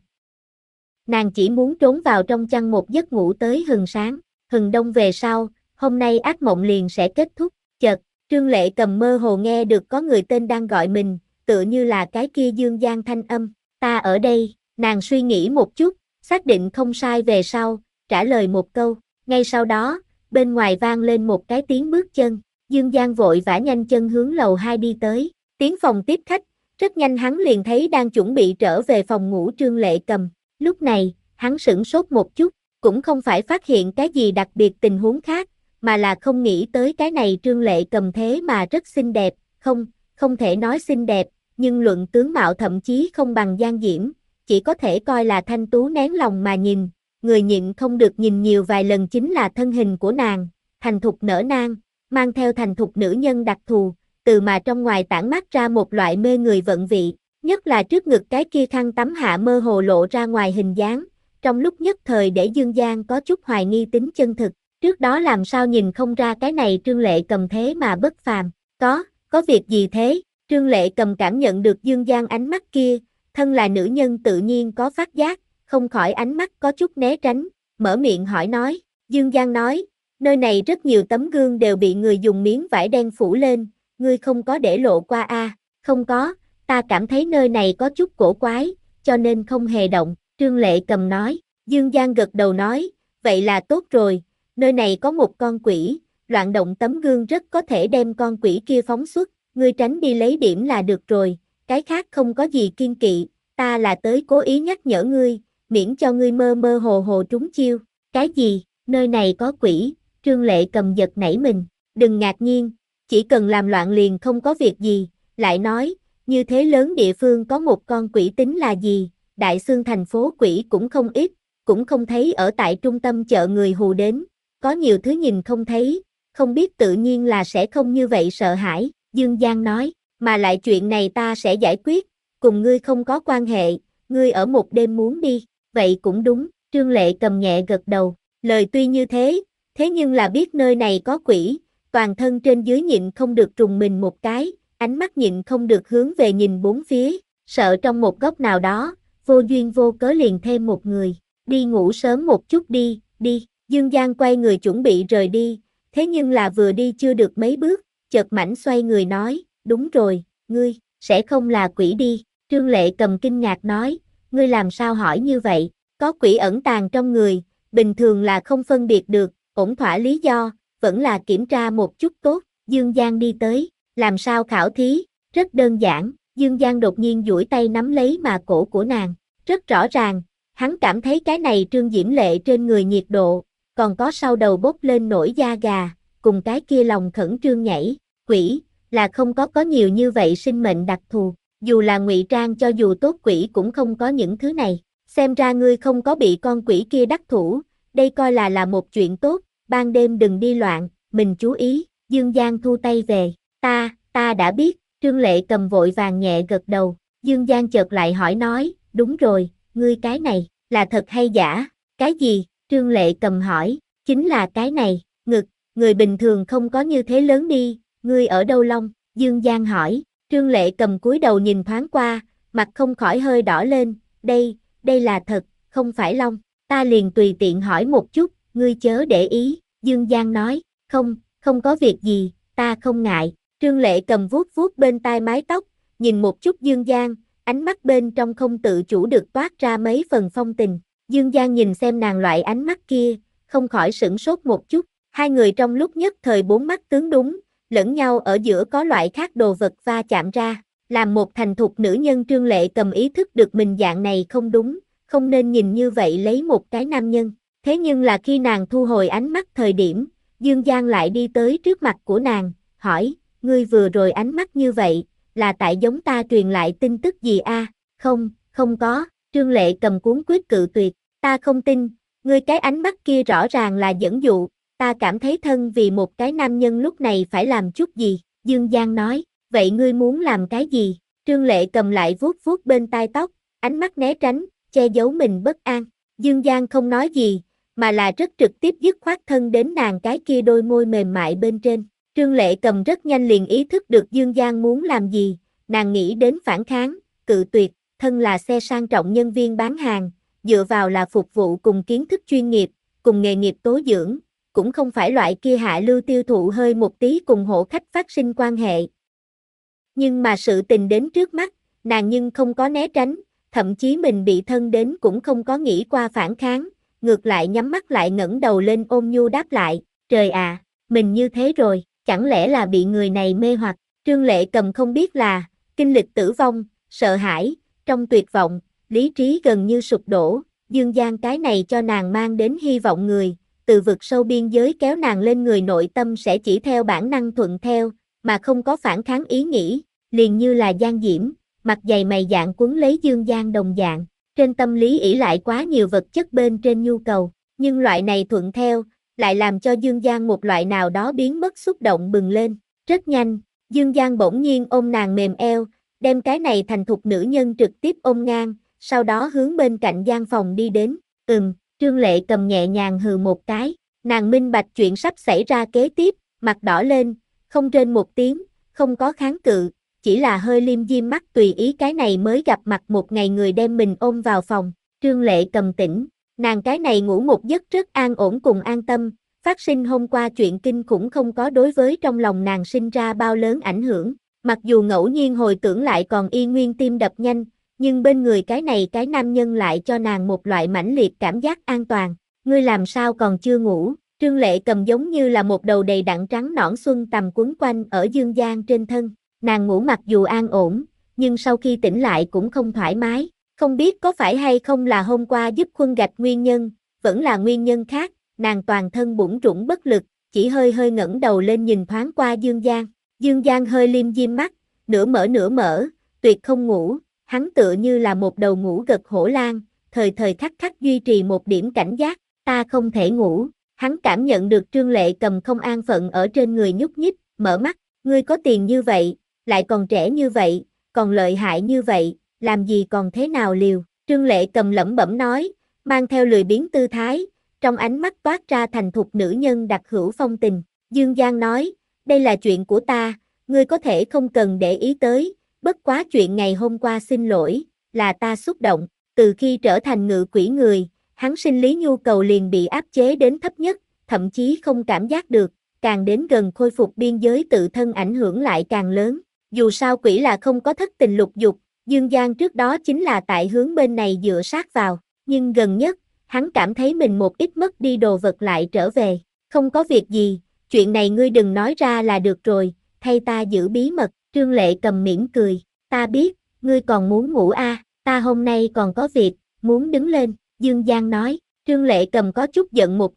Nàng chỉ muốn trốn vào trong chăn một giấc ngủ tới hừng sáng, hừng đông về sau, hôm nay ác mộng liền sẽ kết thúc, chợt, Trương Lệ cầm mơ hồ nghe được có người tên đang gọi mình, tựa như là cái kia Dương Giang thanh âm, ta ở đây, nàng suy nghĩ một chút, xác định không sai về sau, trả lời một câu, ngay sau đó, bên ngoài vang lên một cái tiếng bước chân, Dương Giang vội vã nhanh chân hướng lầu hai đi tới, tiến phòng tiếp khách, rất nhanh hắn liền thấy đang chuẩn bị trở về phòng ngủ Trương Lệ cầm, lúc này, hắn sửng sốt một chút, cũng không phải phát hiện cái gì đặc biệt tình huống khác, mà là không nghĩ tới cái này Trương Lệ cầm thế mà rất xinh đẹp, không, không thể nói xinh đẹp, nhưng luận tướng mạo thậm chí không bằng Giang Diễm, chỉ có thể coi là thanh tú nén lòng mà nhìn, người nhịn không được nhìn nhiều vài lần chính là thân hình của nàng, thành thục nở nang, mang theo thành thục nữ nhân đặc thù, từ mà trong ngoài tản mát ra một loại mê người vận vị, nhất là trước ngực cái kia khăn tắm hạ mơ hồ lộ ra ngoài hình dáng, trong lúc nhất thời để Dương Giang có chút hoài nghi tính chân thực, trước đó làm sao nhìn không ra cái này Trương Lệ cầm thế mà bất phàm, có, có việc gì thế? Trương Lệ cầm cảm nhận được Dương Giang ánh mắt kia, thân là nữ nhân tự nhiên có phát giác, không khỏi ánh mắt có chút né tránh, mở miệng hỏi nói, Dương Giang nói, nơi này rất nhiều tấm gương đều bị người dùng miếng vải đen phủ lên, ngươi không có để lộ qua a? À? Không có, ta cảm thấy nơi này có chút cổ quái, cho nên không hề động, Trương Lệ cầm nói, Dương Giang gật đầu nói, vậy là tốt rồi, nơi này có một con quỷ, loạn động tấm gương rất có thể đem con quỷ kia phóng xuất, ngươi tránh đi lấy điểm là được rồi, cái khác không có gì kiên kỵ, ta là tới cố ý nhắc nhở ngươi, miễn cho ngươi mơ mơ hồ hồ trúng chiêu, cái gì, nơi này có quỷ, Trương Lệ cầm giật nảy mình, đừng ngạc nhiên, chỉ cần làm loạn liền không có việc gì, lại nói, như thế lớn địa phương có một con quỷ tính là gì, Đại Xương thành phố quỷ cũng không ít, cũng không thấy ở tại trung tâm chợ người hù đến, có nhiều thứ nhìn không thấy, không biết tự nhiên là sẽ không như vậy sợ hãi, Dương Giang nói, mà lại chuyện này ta sẽ giải quyết, cùng ngươi không có quan hệ, ngươi ở một đêm muốn đi, vậy cũng đúng, Trương Lệ cầm nhẹ gật đầu, lời tuy như thế, thế nhưng là biết nơi này có quỷ, toàn thân trên dưới nhịn không được trùng mình một cái, ánh mắt nhịn không được hướng về nhìn bốn phía, sợ trong một góc nào đó, vô duyên vô cớ liền thêm một người, đi ngủ sớm một chút đi, đi, Dương Giang quay người chuẩn bị rời đi, thế nhưng là vừa đi chưa được mấy bước, chợt mảnh xoay người nói, đúng rồi, ngươi, sẽ không là quỷ đi, Trương Lệ cầm kinh ngạc nói, ngươi làm sao hỏi như vậy, có quỷ ẩn tàng trong người, bình thường là không phân biệt được, ổn thỏa lý do, vẫn là kiểm tra một chút tốt, Dương Giang đi tới, làm sao khảo thí, rất đơn giản, Dương Giang đột nhiên duỗi tay nắm lấy mà cổ của nàng, rất rõ ràng, hắn cảm thấy cái này Trương Diễm Lệ trên người nhiệt độ, còn có sau đầu bốc lên nổi da gà, cùng cái kia lòng khẩn trương nhảy, quỷ, là không có có nhiều như vậy sinh mệnh đặc thù, dù là ngụy trang cho dù tốt quỷ cũng không có những thứ này, xem ra ngươi không có bị con quỷ kia đắc thủ, đây coi là là một chuyện tốt, ban đêm đừng đi loạn, mình chú ý, Dương Giang thu tay về, ta, ta đã biết, Trương Lệ Cầm vội vàng nhẹ gật đầu, Dương Giang chợt lại hỏi nói, đúng rồi, ngươi cái này, là thật hay giả, cái gì, Trương Lệ Cầm hỏi, chính là cái này, ngực, người bình thường không có như thế lớn đi, ngươi ở đâu Long, Dương Giang hỏi, Trương Lệ Cầm cúi đầu nhìn thoáng qua, mặt không khỏi hơi đỏ lên, đây, đây là thật, không phải Long, ta liền tùy tiện hỏi một chút, ngươi chớ để ý, Dương Giang nói, không, không có việc gì, ta không ngại, Trương Lệ Cầm vuốt vuốt bên tai mái tóc, nhìn một chút Dương Giang, ánh mắt bên trong không tự chủ được toát ra mấy phần phong tình, Dương Giang nhìn xem nàng loại ánh mắt kia, không khỏi sửng sốt một chút, hai người trong lúc nhất thời bốn mắt tướng đúng, lẫn nhau ở giữa có loại khác đồ vật va chạm ra, làm một thành thục nữ nhân Trương Lệ Cầm ý thức được mình dạng này không đúng, không nên nhìn như vậy lấy một cái nam nhân, thế nhưng là khi nàng thu hồi ánh mắt thời điểm, Dương Giang lại đi tới trước mặt của nàng, hỏi, ngươi vừa rồi ánh mắt như vậy, là tại giống ta truyền lại tin tức gì a? Không, không có, Trương Lệ Cầm cuống quyết cự tuyệt, ta không tin, ngươi cái ánh mắt kia rõ ràng là dẫn dụ, ta cảm thấy thân vì một cái nam nhân lúc này phải làm chút gì, Dương Giang nói, vậy ngươi muốn làm cái gì? Trương Lệ Cầm lại vuốt vuốt bên tai tóc, ánh mắt né tránh, che giấu mình bất an, Dương Giang không nói gì, mà là rất trực tiếp dứt khoát thân đến nàng cái kia đôi môi mềm mại bên trên. Trương Lệ Cầm rất nhanh liền ý thức được Dương Giang muốn làm gì, nàng nghĩ đến phản kháng, cự tuyệt, thân là xe sang trọng nhân viên bán hàng, dựa vào là phục vụ cùng kiến thức chuyên nghiệp, cùng nghề nghiệp tố dưỡng, cũng không phải loại kia hạ lưu tiêu thụ hơi một tí cùng hộ khách phát sinh quan hệ. Nhưng mà sự tình đến trước mắt, nàng nhưng không có né tránh, thậm chí mình bị thân đến cũng không có nghĩ qua phản kháng, ngược lại nhắm mắt lại ngẩng đầu lên ôm nhu đáp lại, trời à, mình như thế rồi, chẳng lẽ là bị người này mê hoặc, Trương Lệ Cầm không biết là, kinh lịch tử vong, sợ hãi, trong tuyệt vọng, lý trí gần như sụp đổ, Dương Giang cái này cho nàng mang đến hy vọng người, từ vực sâu biên giới kéo nàng lên người nội tâm sẽ chỉ theo bản năng thuận theo, mà không có phản kháng ý nghĩ, liền như là Giang Diễm, mặt dày mày dạn quấn lấy Dương Giang đồng dạng, trên tâm lý ỷ lại quá nhiều vật chất bên trên nhu cầu, nhưng loại này thuận theo, lại làm cho Dương Giang một loại nào đó biến mất xúc động bừng lên, rất nhanh, Dương Giang bỗng nhiên ôm nàng mềm eo, đem cái này thành thục nữ nhân trực tiếp ôm ngang, sau đó hướng bên cạnh gian phòng đi đến, ừm, Trương Lệ Cầm nhẹ nhàng hừ một cái, nàng minh bạch chuyện sắp xảy ra kế tiếp, mặt đỏ lên, không rên một tiếng, không có kháng cự, chỉ là hơi liêm diêm mắt tùy ý cái này mới gặp mặt một ngày người đem mình ôm vào phòng, Trương Lệ Cầm tỉnh, nàng cái này ngủ một giấc rất an ổn cùng an tâm, phát sinh hôm qua chuyện kinh khủng không có đối với trong lòng nàng sinh ra bao lớn ảnh hưởng, mặc dù ngẫu nhiên hồi tưởng lại còn y nguyên tim đập nhanh, nhưng bên người cái này cái nam nhân lại cho nàng một loại mãnh liệt cảm giác an toàn, ngươi làm sao còn chưa ngủ, Trương Lệ Cầm giống như là một đầu đầy đặn trắng nõn xuân tầm quấn quanh ở Dương Giang trên thân, nàng ngủ mặc dù an ổn, nhưng sau khi tỉnh lại cũng không thoải mái, không biết có phải hay không là hôm qua giúp khuân gạch nguyên nhân, vẫn là nguyên nhân khác, nàng toàn thân bủn rủn bất lực, chỉ hơi hơi ngẩng đầu lên nhìn thoáng qua Dương Giang, Dương Giang hơi liêm diêm mắt, nửa mở nửa mở, tuyệt không ngủ, hắn tựa như là một đầu ngủ gật hổ lang, thời thời khắc khắc duy trì một điểm cảnh giác, ta không thể ngủ, hắn cảm nhận được Trương Lệ Cầm không an phận ở trên người nhúc nhích, mở mắt, ngươi có tiền như vậy, lại còn trẻ như vậy, còn lợi hại như vậy, làm gì còn thế nào liều, Trương Lệ Cầm lẩm bẩm nói, mang theo lười biếng tư thái, trong ánh mắt toát ra thành thục nữ nhân đặc hữu phong tình, Dương Giang nói, đây là chuyện của ta, ngươi có thể không cần để ý tới, bất quá chuyện ngày hôm qua xin lỗi, là ta xúc động, từ khi trở thành ngự quỷ người, hắn sinh lý nhu cầu liền bị áp chế đến thấp nhất, thậm chí không cảm giác được, càng đến gần khôi phục biên giới tự thân ảnh hưởng lại càng lớn, dù sao quỷ là không có thất tình lục dục, Dương Giang trước đó chính là tại hướng bên này dựa sát vào, nhưng gần nhất, hắn cảm thấy mình một ít mất đi đồ vật lại trở về, không có việc gì, chuyện này ngươi đừng nói ra là được rồi, thay ta giữ bí mật, Trương Lệ Cầm mỉm cười, ta biết, ngươi còn muốn ngủ à, ta hôm nay còn có việc, muốn đứng lên, Dương Giang nói, Trương Lệ Cầm có chút giận một chút,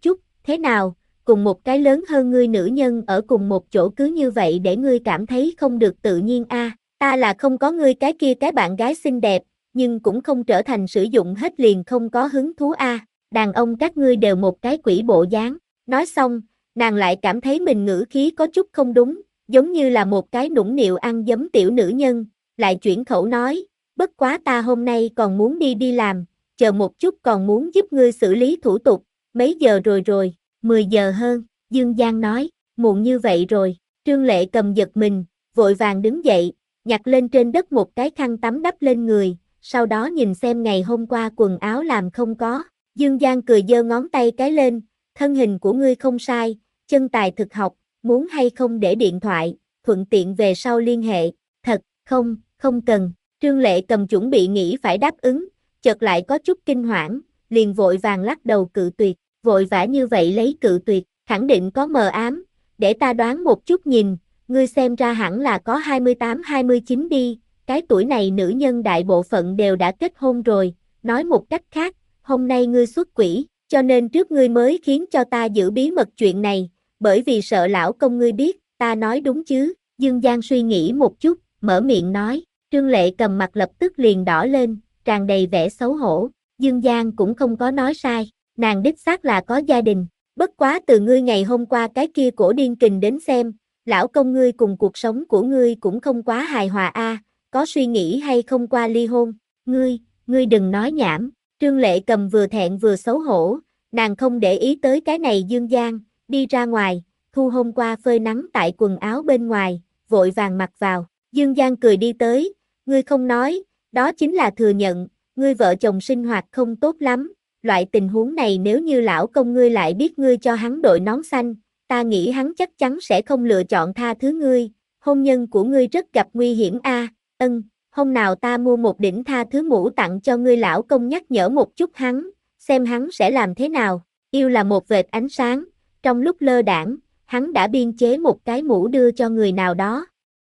Thế nào, cùng một cái lớn hơn ngươi nữ nhân ở cùng một chỗ cứ như vậy để ngươi cảm thấy không được tự nhiên a? À, ta là không có ngươi cái kia cái bạn gái xinh đẹp, nhưng cũng không trở thành sử dụng hết liền không có hứng thú a. À, đàn ông các ngươi đều một cái quỷ bộ dáng. Nói xong, nàng lại cảm thấy mình ngữ khí có chút không đúng, giống như là một cái nũng nịu ăn giấm tiểu nữ nhân, lại chuyển khẩu nói, bất quá ta hôm nay còn muốn đi đi làm, chờ một chút còn muốn giúp ngươi xử lý thủ tục, mấy giờ rồi rồi, mười giờ hơn, Dương Giang nói, muộn như vậy rồi, Trương Lệ cầm giật mình, vội vàng đứng dậy, nhặt lên trên đất một cái khăn tắm đắp lên người, sau đó nhìn xem ngày hôm qua quần áo làm không có, Dương Giang cười giơ ngón tay cái lên, thân hình của ngươi không sai, chân tài thực học, muốn hay không để điện thoại, thuận tiện về sau liên hệ, thật, không, không cần, Trương Lệ cầm chuẩn bị nghĩ phải đáp ứng, chợt lại có chút kinh hoảng, liền vội vàng lắc đầu cự tuyệt, vội vã như vậy lấy cự tuyệt, khẳng định có mờ ám, để ta đoán một chút nhìn, ngươi xem ra hẳn là có hai mươi tám hai mươi chín đi, cái tuổi này nữ nhân đại bộ phận đều đã kết hôn rồi, nói một cách khác, hôm nay ngươi xuất quỷ, cho nên trước ngươi mới khiến cho ta giữ bí mật chuyện này, bởi vì sợ lão công ngươi biết, ta nói đúng chứ, Dương Giang suy nghĩ một chút, mở miệng nói, Trương Lệ cầm mặt lập tức liền đỏ lên, tràn đầy vẻ xấu hổ, Dương Giang cũng không có nói sai, nàng đích xác là có gia đình, bất quá từ ngươi ngày hôm qua cái kia cổ điên kình đến xem, lão công ngươi cùng cuộc sống của ngươi cũng không quá hài hòa a, à, có suy nghĩ hay không qua ly hôn, ngươi, ngươi đừng nói nhảm, Trương Lệ cầm vừa thẹn vừa xấu hổ, nàng không để ý tới cái này Dương Giang, đi ra ngoài, thu hôm qua phơi nắng tại quần áo bên ngoài, vội vàng mặc vào, Dương Giang cười đi tới, ngươi không nói, đó chính là thừa nhận, ngươi vợ chồng sinh hoạt không tốt lắm, loại tình huống này nếu như lão công ngươi lại biết ngươi cho hắn đội nón xanh, ta nghĩ hắn chắc chắn sẽ không lựa chọn tha thứ ngươi, hôn nhân của ngươi rất gặp nguy hiểm a. À, ân, hôm nào ta mua một đỉnh tha thứ mũ tặng cho ngươi lão công nhắc nhở một chút hắn, xem hắn sẽ làm thế nào, yêu là một vệt ánh sáng, trong lúc lơ đãng, hắn đã biên chế một cái mũ đưa cho người nào đó.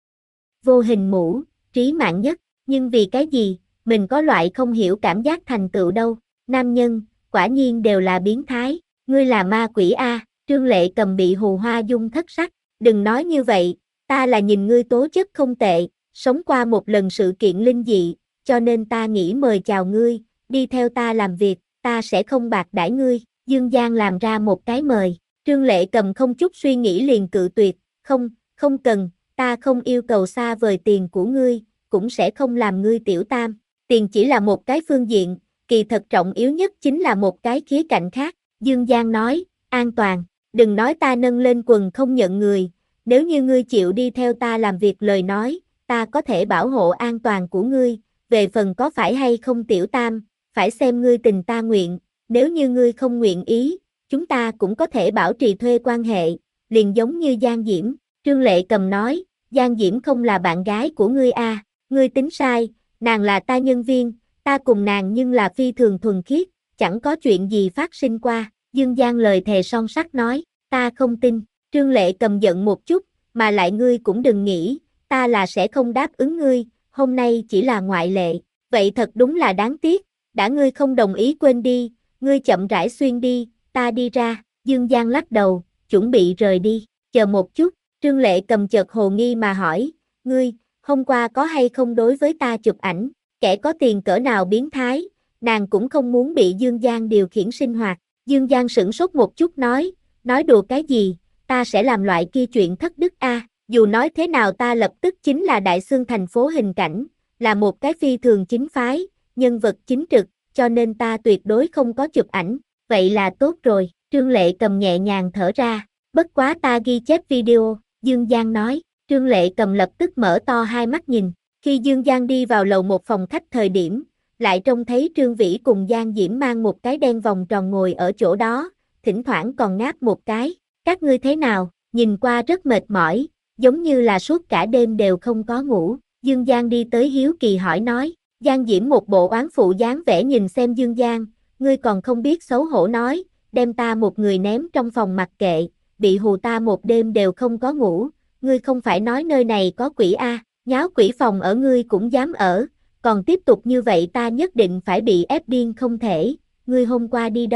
Vô hình mũ, trí mạng nhất, nhưng vì cái gì, mình có loại không hiểu cảm giác thành tựu đâu, nam nhân, quả nhiên đều là biến thái, ngươi là ma quỷ a. À, Trương Lệ cầm bị hù hoa dung thất sắc, đừng nói như vậy, ta là nhìn ngươi tố chất không tệ, sống qua một lần sự kiện linh dị, cho nên ta nghĩ mời chào ngươi, đi theo ta làm việc, ta sẽ không bạc đãi ngươi, Dương Giang làm ra một cái mời, Trương Lệ cầm không chút suy nghĩ liền cự tuyệt, không, không cần, ta không yêu cầu xa vời tiền của ngươi, cũng sẽ không làm ngươi tiểu tam, tiền chỉ là một cái phương diện, kỳ thật trọng yếu nhất chính là một cái khía cạnh khác, Dương Giang nói, an toàn, đừng nói ta nâng lên quần không nhận người, nếu như ngươi chịu đi theo ta làm việc lời nói, ta có thể bảo hộ an toàn của ngươi, về phần có phải hay không tiểu tam, phải xem ngươi tình ta nguyện, nếu như ngươi không nguyện ý, chúng ta cũng có thể bảo trì thuê quan hệ, liền giống như Giang Diễm, Trương Lệ cầm nói, Giang Diễm không là bạn gái của ngươi a, à, ngươi tính sai, nàng là ta nhân viên, ta cùng nàng nhưng là phi thường thuần khiết, chẳng có chuyện gì phát sinh qua, Dương Giang lời thề son sắt nói, ta không tin, Trương Lệ cầm giận một chút, mà lại ngươi cũng đừng nghĩ, ta là sẽ không đáp ứng ngươi, hôm nay chỉ là ngoại lệ, vậy thật đúng là đáng tiếc, đã ngươi không đồng ý quên đi, ngươi chậm rãi xuyên đi, ta đi ra, Dương Giang lắc đầu, chuẩn bị rời đi, chờ một chút, Trương Lệ cầm chợt hồ nghi mà hỏi, ngươi, hôm qua có hay không đối với ta chụp ảnh, kẻ có tiền cỡ nào biến thái, nàng cũng không muốn bị Dương Giang điều khiển sinh hoạt, Dương Giang sửng sốt một chút nói, nói đùa cái gì, ta sẽ làm loại kia chuyện thất đức a, à, dù nói thế nào ta lập tức chính là đại xương thành phố hình cảnh, là một cái phi thường chính phái, nhân vật chính trực, cho nên ta tuyệt đối không có chụp ảnh, vậy là tốt rồi, Trương Lệ cầm nhẹ nhàng thở ra, bất quá ta ghi chép video, Dương Giang nói, Trương Lệ cầm lập tức mở to hai mắt nhìn, khi Dương Giang đi vào lầu một phòng khách thời điểm, lại trông thấy Trương Vĩ cùng Giang Diễm mang một cái đen vòng tròn ngồi ở chỗ đó, thỉnh thoảng còn ngáp một cái, các ngươi thế nào, nhìn qua rất mệt mỏi, giống như là suốt cả đêm đều không có ngủ, Dương Giang đi tới hiếu kỳ hỏi nói, Giang Diễm một bộ oán phụ dáng vẻ nhìn xem Dương Giang, ngươi còn không biết xấu hổ nói, đem ta một người ném trong phòng mặc kệ, bị hù ta một đêm đều không có ngủ, ngươi không phải nói nơi này có quỷ a, à, nháo quỷ phòng ở ngươi cũng dám ở, còn tiếp tục như vậy ta nhất định phải bị ép điên không thể, ngươi hôm qua đi đâu,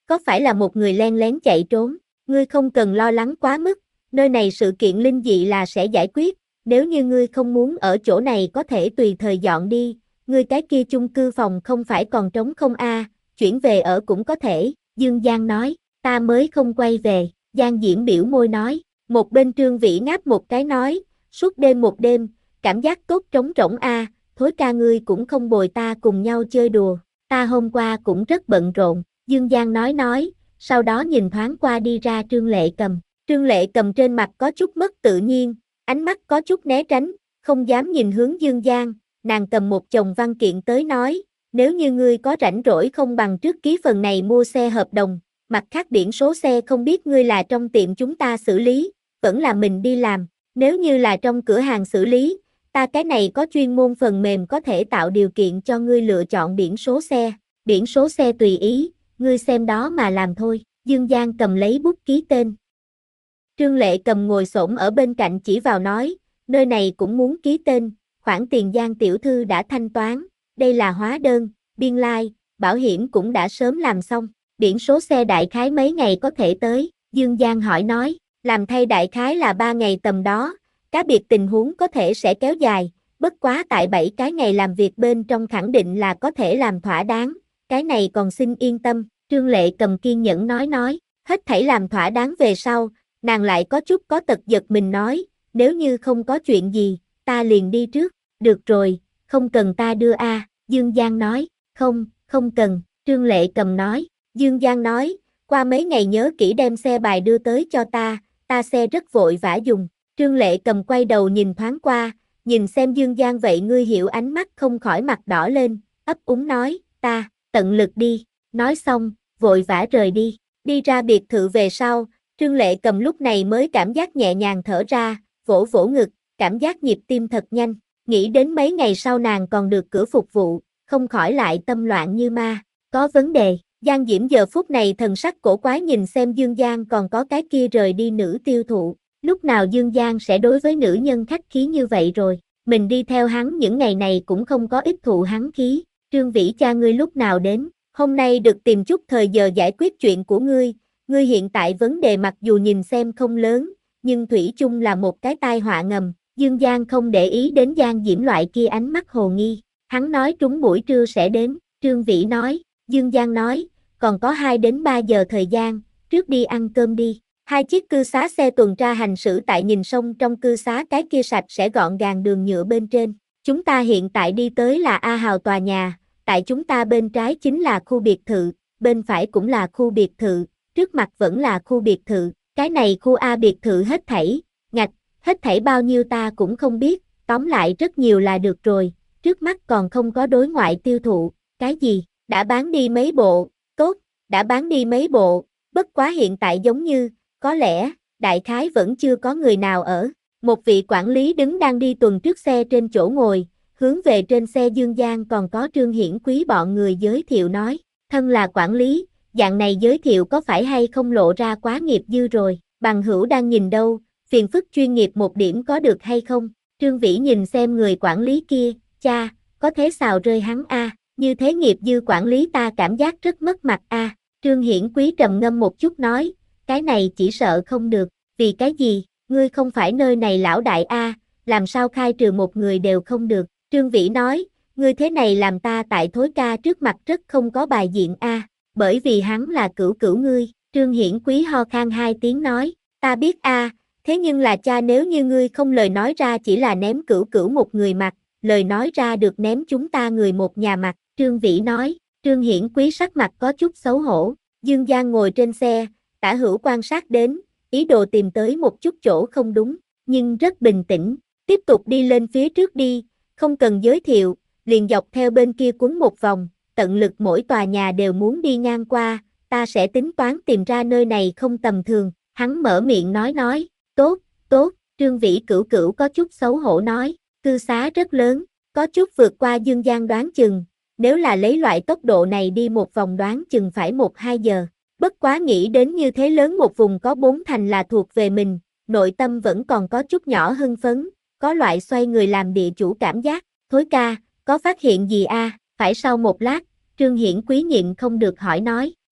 có phải là một người len lén chạy trốn? Ngươi không cần lo lắng quá mức, nơi này sự kiện linh dị là sẽ giải quyết, nếu như ngươi không muốn ở chỗ này có thể tùy thời dọn đi, ngươi cái kia chung cư phòng không phải còn trống không a, à, chuyển về ở cũng có thể, Dương Giang nói, ta mới không quay về, Giang Diễm biểu môi nói, một bên Trương Vĩ ngáp một cái nói, suốt đêm một đêm, cảm giác tốt trống rỗng a, à, Thối ca ngươi cũng không bồi ta cùng nhau chơi đùa, ta hôm qua cũng rất bận rộn, Dương Giang nói nói, sau đó nhìn thoáng qua đi ra Trương Lệ Cầm, Trương Lệ Cầm trên mặt có chút mất tự nhiên, ánh mắt có chút né tránh, không dám nhìn hướng Dương Giang, nàng cầm một chồng văn kiện tới nói, nếu như ngươi có rảnh rỗi không bằng trước ký phần này mua xe hợp đồng, mặt khác biển số xe không biết ngươi là trong tiệm chúng ta xử lý, vẫn là mình đi làm, nếu như là trong cửa hàng xử lý, ta cái này có chuyên môn phần mềm có thể tạo điều kiện cho ngươi lựa chọn biển số xe, biển số xe tùy ý, ngươi xem đó mà làm thôi, Dương Giang cầm lấy bút ký tên. Trương Lệ Cầm ngồi xổm ở bên cạnh chỉ vào nói, nơi này cũng muốn ký tên, khoản tiền Giang tiểu thư đã thanh toán, đây là hóa đơn, biên lai, like, bảo hiểm cũng đã sớm làm xong, biển số xe đại khái mấy ngày có thể tới, Dương Giang hỏi nói, làm thay đại khái là ba ngày tầm đó, cá biệt tình huống có thể sẽ kéo dài, bất quá tại bảy cái ngày làm việc bên trong khẳng định là có thể làm thỏa đáng, cái này còn xin yên tâm, Trương Lệ Cầm kiên nhẫn nói nói, hết thảy làm thỏa đáng về sau, nàng lại có chút có tật giật mình nói, nếu như không có chuyện gì, ta liền đi trước, được rồi, không cần ta đưa a, à. Dương Giang nói, không, không cần, Trương Lệ Cầm nói, Dương Giang nói, qua mấy ngày nhớ kỹ đem xe bài đưa tới cho ta, ta xe rất vội vã dùng, Trương Lệ Cầm quay đầu nhìn thoáng qua, nhìn xem Dương Giang vậy ngươi hiểu ánh mắt không khỏi mặt đỏ lên, ấp úng nói, ta, tận lực đi, nói xong, vội vã rời đi, đi ra biệt thự về sau, Trương Lệ Cầm lúc này mới cảm giác nhẹ nhàng thở ra, vỗ vỗ ngực, cảm giác nhịp tim thật nhanh, nghĩ đến mấy ngày sau nàng còn được cửa phục vụ, không khỏi lại tâm loạn như ma, có vấn đề, Giang Diễm giờ phút này thần sắc cổ quái nhìn xem Dương Giang còn có cái kia rời đi nữ tiêu thụ, lúc nào Dương Giang sẽ đối với nữ nhân khách khí như vậy rồi, mình đi theo hắn những ngày này cũng không có ít thụ hắn khí, Trương Vĩ cha ngươi lúc nào đến, hôm nay được tìm chút thời giờ giải quyết chuyện của ngươi, ngươi hiện tại vấn đề mặc dù nhìn xem không lớn, nhưng thủy chung là một cái tai họa ngầm, Dương Giang không để ý đến Giang Diễm loại kia ánh mắt hồ nghi, hắn nói trúng buổi trưa sẽ đến, Trương Vĩ nói, Dương Giang nói, còn có hai đến ba giờ thời gian, trước đi ăn cơm đi, hai chiếc cư xá xe tuần tra hành xử tại nhìn sông trong cư xá cái kia sạch sẽ gọn gàng đường nhựa bên trên, chúng ta hiện tại đi tới là A Hào tòa nhà, tại chúng ta bên trái chính là khu biệt thự, bên phải cũng là khu biệt thự, trước mặt vẫn là khu biệt thự, cái này khu A biệt thự hết thảy, ngạch, hết thảy bao nhiêu ta cũng không biết, tóm lại rất nhiều là được rồi, trước mắt còn không có đối ngoại tiêu thụ, cái gì, đã bán đi mấy bộ, tốt, đã bán đi mấy bộ, bất quá hiện tại giống như, có lẽ, đại khái vẫn chưa có người nào ở, một vị quản lý đứng đang đi tuần trước xe trên chỗ ngồi, hướng về trên xe Dương Giang còn có Trương Hiển Quý bọn người giới thiệu nói, thân là quản lý, dạng này giới thiệu có phải hay không lộ ra quá nghiệp dư rồi, bằng hữu đang nhìn đâu, phiền phức chuyên nghiệp một điểm có được hay không, Trương Vĩ nhìn xem người quản lý kia, cha, có thế xào rơi hắn a, à, như thế nghiệp dư quản lý ta cảm giác rất mất mặt a, à. Trương Hiển Quý trầm ngâm một chút nói, cái này chỉ sợ không được, vì cái gì, ngươi không phải nơi này lão đại a, à, làm sao khai trừ một người đều không được, Trương Vĩ nói, ngươi thế này làm ta tại Thối ca trước mặt rất không có bài diện a, à, bởi vì hắn là cửu cửu ngươi, Trương Hiển Quý ho khan hai tiếng nói, ta biết a, à, thế nhưng là cha nếu như ngươi không lời nói ra chỉ là ném cửu cửu một người mặt, lời nói ra được ném chúng ta người một nhà mặt, Trương Vĩ nói, Trương Hiển Quý sắc mặt có chút xấu hổ, Dương Giang ngồi trên xe, tả hữu quan sát đến, ý đồ tìm tới một chút chỗ không đúng, nhưng rất bình tĩnh, tiếp tục đi lên phía trước đi, không cần giới thiệu, liền dọc theo bên kia quấn một vòng, tận lực mỗi tòa nhà đều muốn đi ngang qua, ta sẽ tính toán tìm ra nơi này không tầm thường, hắn mở miệng nói nói, tốt, tốt, Trương Vĩ cửu cửu có chút xấu hổ nói, cư xá rất lớn, có chút vượt qua Dương Giang đoán chừng, nếu là lấy loại tốc độ này đi một vòng đoán chừng phải một hai giờ, bất quá nghĩ đến như thế lớn một vùng có bốn thành là thuộc về mình, nội tâm vẫn còn có chút nhỏ hưng phấn, có loại xoay người làm địa chủ cảm giác, Thối ca, có phát hiện gì a? À? Phải sau một lát, Trương Hiển Quý nhịn không được hỏi nói,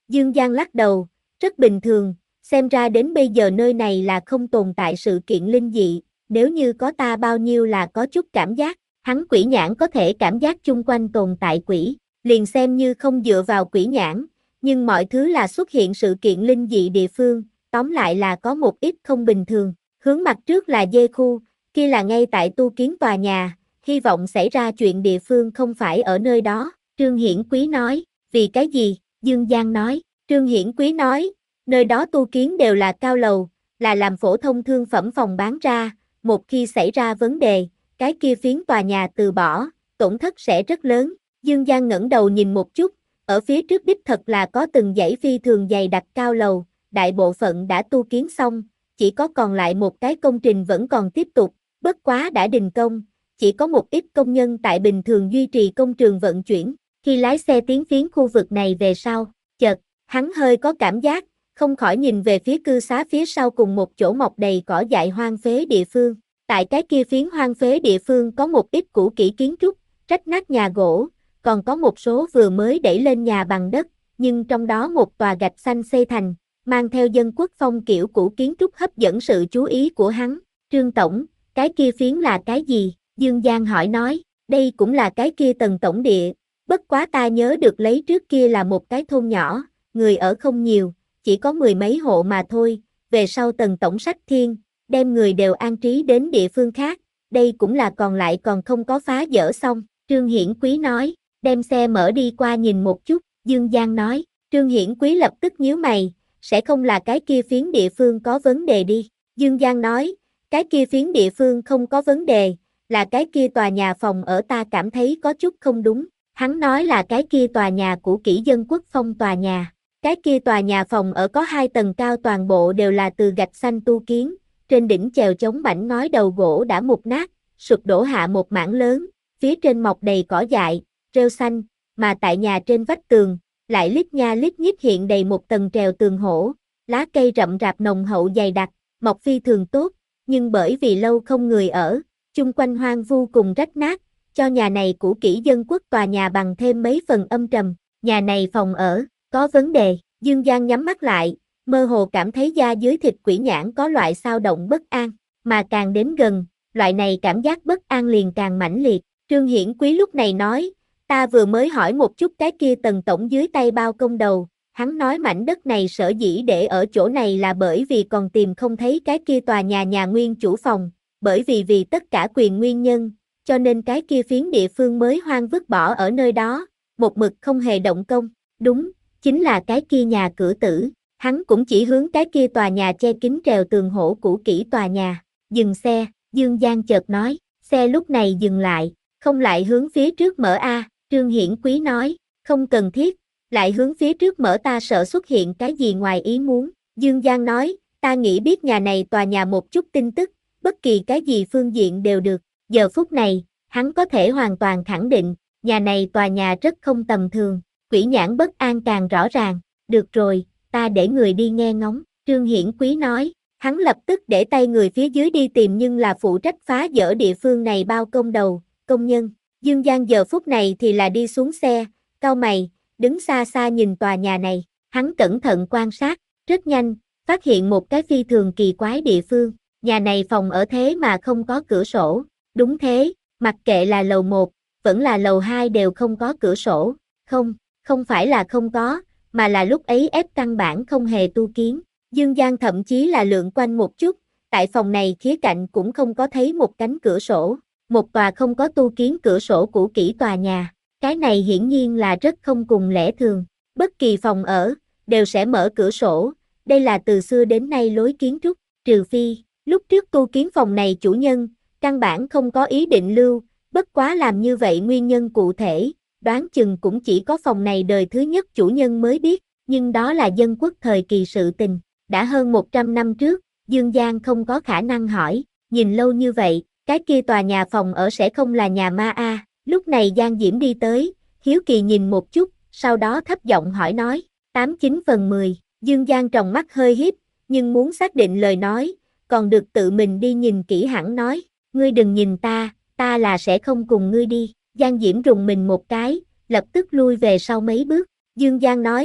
Dương Giang lắc đầu, rất bình thường, xem ra đến bây giờ nơi này là không tồn tại sự kiện linh dị, nếu như có ta bao nhiêu là có chút cảm giác, hắn quỷ nhãn có thể cảm giác chung quanh tồn tại quỷ, liền xem như không dựa vào quỷ nhãn, nhưng mọi thứ là xuất hiện sự kiện linh dị địa phương, tóm lại là có một ít không bình thường, hướng mặt trước là dê khu, kia là ngay tại tu kiến tòa nhà, hy vọng xảy ra chuyện địa phương không phải ở nơi đó, Trương Hiển Quý nói, vì cái gì, Dương Giang nói, Trương Hiển Quý nói, nơi đó tu kiến đều là cao lầu, là làm phổ thông thương phẩm phòng bán ra, một khi xảy ra vấn đề, cái kia phiến tòa nhà từ bỏ, tổn thất sẽ rất lớn, Dương Giang ngẩng đầu nhìn một chút, ở phía trước đích thật là có từng dãy phi thường dày đặc cao lầu, đại bộ phận đã tu kiến xong, chỉ có còn lại một cái công trình vẫn còn tiếp tục, bất quá đã đình công, chỉ có một ít công nhân tại bình thường duy trì công trường vận chuyển, khi lái xe tiến phiến khu vực này về sau, chợt, hắn hơi có cảm giác, không khỏi nhìn về phía cư xá phía sau cùng một chỗ mọc đầy cỏ dại hoang phế địa phương, tại cái kia phiến hoang phế địa phương có một ít cũ kỹ kiến trúc, rách nát nhà gỗ, còn có một số vừa mới đẩy lên nhà bằng đất, nhưng trong đó một tòa gạch xanh xây thành, mang theo dân quốc phong kiểu cũ kiến trúc hấp dẫn sự chú ý của hắn. Trương Tổng, cái kia phiến là cái gì? Dương Giang hỏi nói, đây cũng là cái kia tầng tổng địa, bất quá ta nhớ được lấy trước kia là một cái thôn nhỏ, người ở không nhiều, chỉ có mười mấy hộ mà thôi, về sau tầng tổng sách thiên, đem người đều an trí đến địa phương khác, đây cũng là còn lại còn không có phá dỡ xong, Trương Hiển Quý nói, đem xe mở đi qua nhìn một chút, Dương Giang nói, Trương Hiển Quý lập tức nhíu mày, sẽ không là cái kia phiến địa phương có vấn đề đi, Dương Giang nói, cái kia phiến địa phương không có vấn đề, là cái kia tòa nhà phòng ở ta cảm thấy có chút không đúng, hắn nói là cái kia tòa nhà của kỹ dân quốc phong tòa nhà, cái kia tòa nhà phòng ở có hai tầng cao toàn bộ đều là từ gạch xanh tu kiến, trên đỉnh chèo chống mảnh ngói đầu gỗ đã mục nát, sụp đổ hạ một mảng lớn, phía trên mọc đầy cỏ dại, rêu xanh, mà tại nhà trên vách tường, lại lít nha lít nhít hiện đầy một tầng trèo tường hổ, lá cây rậm rạp nồng hậu dày đặc, mọc phi thường tốt, nhưng bởi vì lâu không người ở, chung quanh hoang vu cùng rách nát, cho nhà này cũ kỹ dân quốc tòa nhà bằng thêm mấy phần âm trầm, nhà này phòng ở, có vấn đề, Dương Giang nhắm mắt lại, mơ hồ cảm thấy da dưới thịt quỷ nhãn có loại xao động bất an, mà càng đến gần, loại này cảm giác bất an liền càng mãnh liệt, Trương Hiển Quý lúc này nói, ta vừa mới hỏi một chút cái kia tầng tổng dưới tay bao công đầu, hắn nói mảnh đất này sở dĩ để ở chỗ này là bởi vì còn tìm không thấy cái kia tòa nhà nhà nguyên chủ phòng, bởi vì vì tất cả quyền nguyên nhân, cho nên cái kia phiến địa phương mới hoang vứt bỏ ở nơi đó, một mực không hề động công, đúng, chính là cái kia nhà cửa tử, hắn cũng chỉ hướng cái kia tòa nhà che kín trèo tường hổ cũ kỹ tòa nhà, dừng xe, Dương Giang chợt nói, xe lúc này dừng lại, không lại hướng phía trước mở a, Trương Hiển Quý nói, không cần thiết, lại hướng phía trước mở ta sợ xuất hiện cái gì ngoài ý muốn, Dương Giang nói, ta nghĩ biết nhà này tòa nhà một chút tin tức, bất kỳ cái gì phương diện đều được, giờ phút này, hắn có thể hoàn toàn khẳng định, nhà này tòa nhà rất không tầm thường, quỷ nhãn bất an càng rõ ràng, được rồi, ta để người đi nghe ngóng, Trương Hiển Quý nói, hắn lập tức để tay người phía dưới đi tìm nhưng là phụ trách phá dỡ địa phương này bao công đầu, công nhân, Dương Giang giờ phút này thì là đi xuống xe, cau mày, đứng xa xa nhìn tòa nhà này, hắn cẩn thận quan sát, rất nhanh, phát hiện một cái phi thường kỳ quái địa phương, nhà này phòng ở thế mà không có cửa sổ, đúng thế, mặc kệ là lầu một, vẫn là lầu hai đều không có cửa sổ, không, không phải là không có, mà là lúc ấy ép căn bản không hề tu kiến, Dương Giang thậm chí là lượn quanh một chút, tại phòng này khía cạnh cũng không có thấy một cánh cửa sổ, một tòa không có tu kiến cửa sổ cũ kỹ tòa nhà, cái này hiển nhiên là rất không cùng lẽ thường, bất kỳ phòng ở, đều sẽ mở cửa sổ, đây là từ xưa đến nay lối kiến trúc, trừ phi, lúc trước tu kiến phòng này chủ nhân, căn bản không có ý định lưu, bất quá làm như vậy nguyên nhân cụ thể, đoán chừng cũng chỉ có phòng này đời thứ nhất chủ nhân mới biết, nhưng đó là dân quốc thời kỳ sự tình, đã hơn một trăm năm trước, Dương Giang không có khả năng hỏi, nhìn lâu như vậy, cái kia tòa nhà phòng ở sẽ không là nhà ma a. Lúc này Giang Diễm đi tới, hiếu kỳ nhìn một chút, sau đó thấp giọng hỏi nói, tám chín phần mười, Dương Giang tròng mắt hơi híp, nhưng muốn xác định lời nói, còn được tự mình đi nhìn kỹ hẳn nói, ngươi đừng nhìn ta, ta là sẽ không cùng ngươi đi, Giang Diễm rùng mình một cái, lập tức lui về sau mấy bước, Dương Giang nói,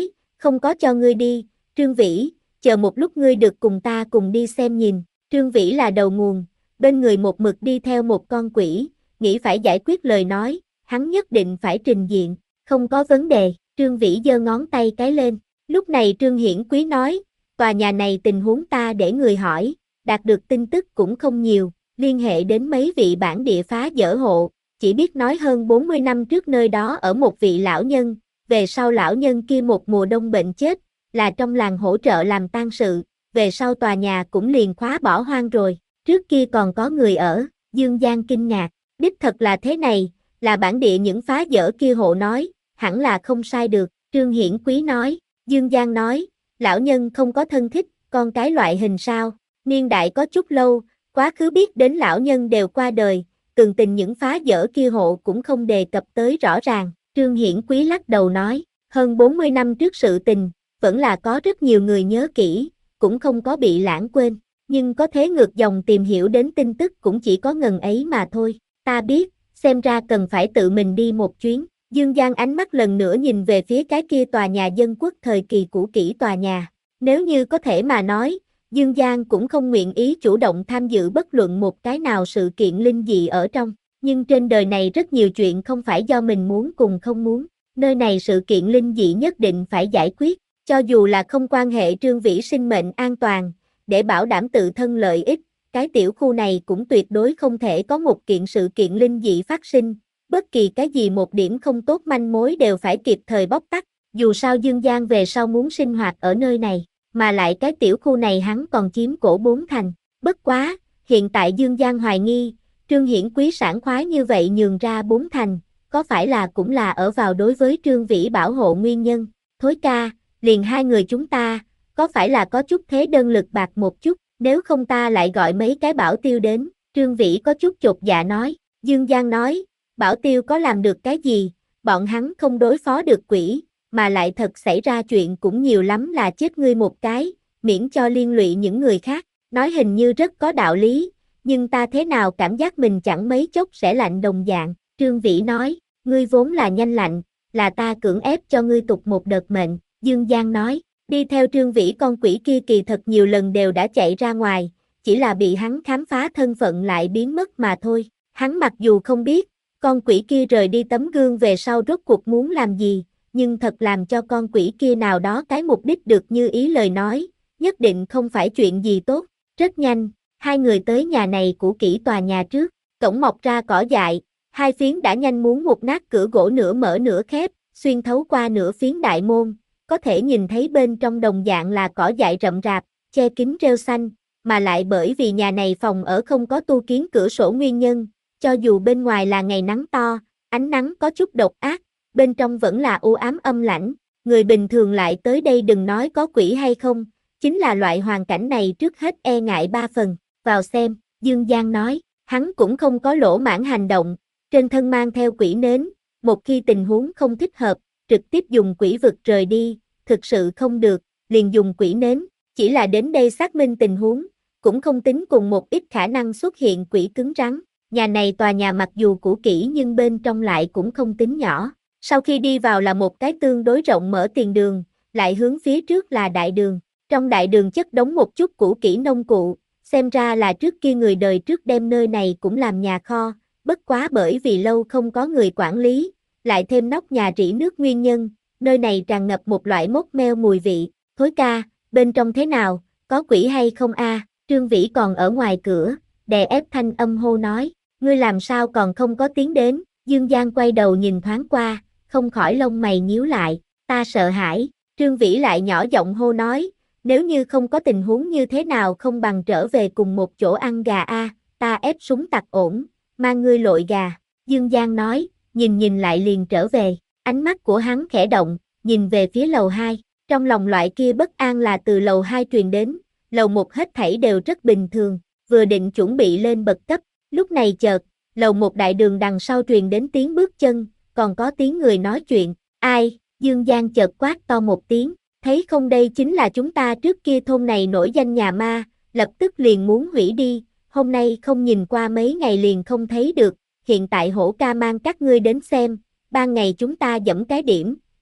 không có cho ngươi đi, Trương Vĩ, chờ một lúc ngươi được cùng ta cùng đi xem nhìn, Trương Vĩ là đầu nguồn, bên người một mực đi theo một con quỷ, nghĩ phải giải quyết lời nói, hắn nhất định phải trình diện, không có vấn đề, Trương Vĩ giơ ngón tay cái lên, lúc này Trương Hiển Quý nói, tòa nhà này tình huống ta để người hỏi, đạt được tin tức cũng không nhiều, liên hệ đến mấy vị bản địa phá dỡ hộ, chỉ biết nói hơn bốn mươi năm trước nơi đó ở một vị lão nhân, về sau lão nhân kia một mùa đông bệnh chết, là trong làng hỗ trợ làm tang sự, về sau tòa nhà cũng liền khóa bỏ hoang rồi, trước kia còn có người ở, Dương Giang kinh ngạc, đích thật là thế này, là bản địa những phá dỡ kia hộ nói, hẳn là không sai được, Trương Hiển Quý nói, Dương Giang nói, lão nhân không có thân thích, con cái loại hình sao, niên đại có chút lâu, quá khứ biết đến lão nhân đều qua đời, tường tình những phá dỡ kia hộ cũng không đề cập tới rõ ràng, Trương Hiển Quý lắc đầu nói, hơn bốn mươi năm trước sự tình, vẫn là có rất nhiều người nhớ kỹ, cũng không có bị lãng quên, nhưng có thế ngược dòng tìm hiểu đến tin tức cũng chỉ có ngần ấy mà thôi, ta biết, xem ra cần phải tự mình đi một chuyến, Dương Giang ánh mắt lần nữa nhìn về phía cái kia tòa nhà dân quốc thời kỳ cũ kỹ tòa nhà, nếu như có thể mà nói, Dương Giang cũng không nguyện ý chủ động tham dự bất luận một cái nào sự kiện linh dị ở trong, nhưng trên đời này rất nhiều chuyện không phải do mình muốn cùng không muốn, nơi này sự kiện linh dị nhất định phải giải quyết, cho dù là không quan hệ Trương Vĩ sinh mệnh an toàn, để bảo đảm tự thân lợi ích, cái tiểu khu này cũng tuyệt đối không thể có một kiện sự kiện linh dị phát sinh, bất kỳ cái gì một điểm không tốt manh mối đều phải kịp thời bóc tắt, dù sao Dương Giang về sau muốn sinh hoạt ở nơi này, mà lại cái tiểu khu này hắn còn chiếm cổ bốn thành, bất quá, hiện tại Dương Giang hoài nghi, Trương Hiển Quý sảng khoái như vậy nhường ra bốn thành, có phải là cũng là ở vào đối với Trương Vĩ bảo hộ nguyên nhân, Thối ca, liền hai người chúng ta, có phải là có chút thế đơn lực bạc một chút, nếu không ta lại gọi mấy cái bảo tiêu đến, Trương Vĩ có chút chột dạ nói, Dương Giang nói, bảo tiêu có làm được cái gì, bọn hắn không đối phó được quỷ, mà lại thật xảy ra chuyện cũng nhiều lắm là chết ngươi một cái, miễn cho liên lụy những người khác, nói hình như rất có đạo lý, nhưng ta thế nào cảm giác mình chẳng mấy chốc sẽ lạnh đồng dạng, Trương Vĩ nói, ngươi vốn là nhanh lạnh, là ta cưỡng ép cho ngươi tục một đợt mệnh, Dương Giang nói, đi theo Trương Vĩ con quỷ kia kỳ thật nhiều lần đều đã chạy ra ngoài, chỉ là bị hắn khám phá thân phận lại biến mất mà thôi, hắn mặc dù không biết, con quỷ kia rời đi tấm gương về sau rốt cuộc muốn làm gì, nhưng thật làm cho con quỷ kia nào đó cái mục đích được như ý lời nói, nhất định không phải chuyện gì tốt, rất nhanh, hai người tới nhà này cũ kỹ tòa nhà trước, cổng mọc ra cỏ dại, hai phiến đã nhanh muốn một nát cửa gỗ nửa mở nửa khép, xuyên thấu qua nửa phiến đại môn, có thể nhìn thấy bên trong đồng dạng là cỏ dại rậm rạp, che kín rêu xanh, mà lại bởi vì nhà này phòng ở không có tu kiến cửa sổ nguyên nhân, cho dù bên ngoài là ngày nắng to, ánh nắng có chút độc ác, bên trong vẫn là u ám âm lãnh, người bình thường lại tới đây đừng nói có quỷ hay không, chính là loại hoàn cảnh này trước hết e ngại ba phần, vào xem, Dương Giang nói, hắn cũng không có lỗ mãn hành động, trên thân mang theo quỷ nến, một khi tình huống không thích hợp, trực tiếp dùng quỷ vực rời đi, thực sự không được, liền dùng quỷ nến, chỉ là đến đây xác minh tình huống, cũng không tính cùng một ít khả năng xuất hiện quỷ cứng rắn, nhà này tòa nhà mặc dù cũ kỹ nhưng bên trong lại cũng không tính nhỏ. Sau khi đi vào là một cái tương đối rộng mở tiền đường, lại hướng phía trước là đại đường. Trong đại đường chất đống một chút cũ kỹ nông cụ, xem ra là trước kia người đời trước đem nơi này cũng làm nhà kho, bất quá bởi vì lâu không có người quản lý, lại thêm nóc nhà rỉ nước nguyên nhân, nơi này tràn ngập một loại mốc meo mùi vị. Thối ca, bên trong thế nào, có quỷ hay không a? Trương Vĩ còn ở ngoài cửa, đè ép thanh âm hô nói, ngươi làm sao còn không có tiếng đến? Dương Giang quay đầu nhìn thoáng qua, không khỏi lông mày nhíu lại, ta sợ hãi, Trương Vĩ lại nhỏ giọng hô nói, nếu như không có tình huống như thế nào không bằng trở về cùng một chỗ ăn gà a, ta ép súng tặc ổn, mang ngươi lội gà, Dương Giang nói, nhìn nhìn lại liền trở về, ánh mắt của hắn khẽ động, nhìn về phía lầu hai, trong lòng loại kia bất an là từ lầu hai truyền đến, lầu một hết thảy đều rất bình thường, vừa định chuẩn bị lên bậc cấp, lúc này chợt, lầu một đại đường đằng sau truyền đến tiếng bước chân, còn có tiếng người nói chuyện, ai, Dương Giang chợt quát to một tiếng, thấy không đây chính là chúng ta trước kia thôn này nổi danh nhà ma, lập tức liền muốn hủy đi, hôm nay không nhìn qua mấy ngày liền không thấy được, hiện tại hổ ca mang các ngươi đến xem, ban ngày chúng ta dẫm cái điểm,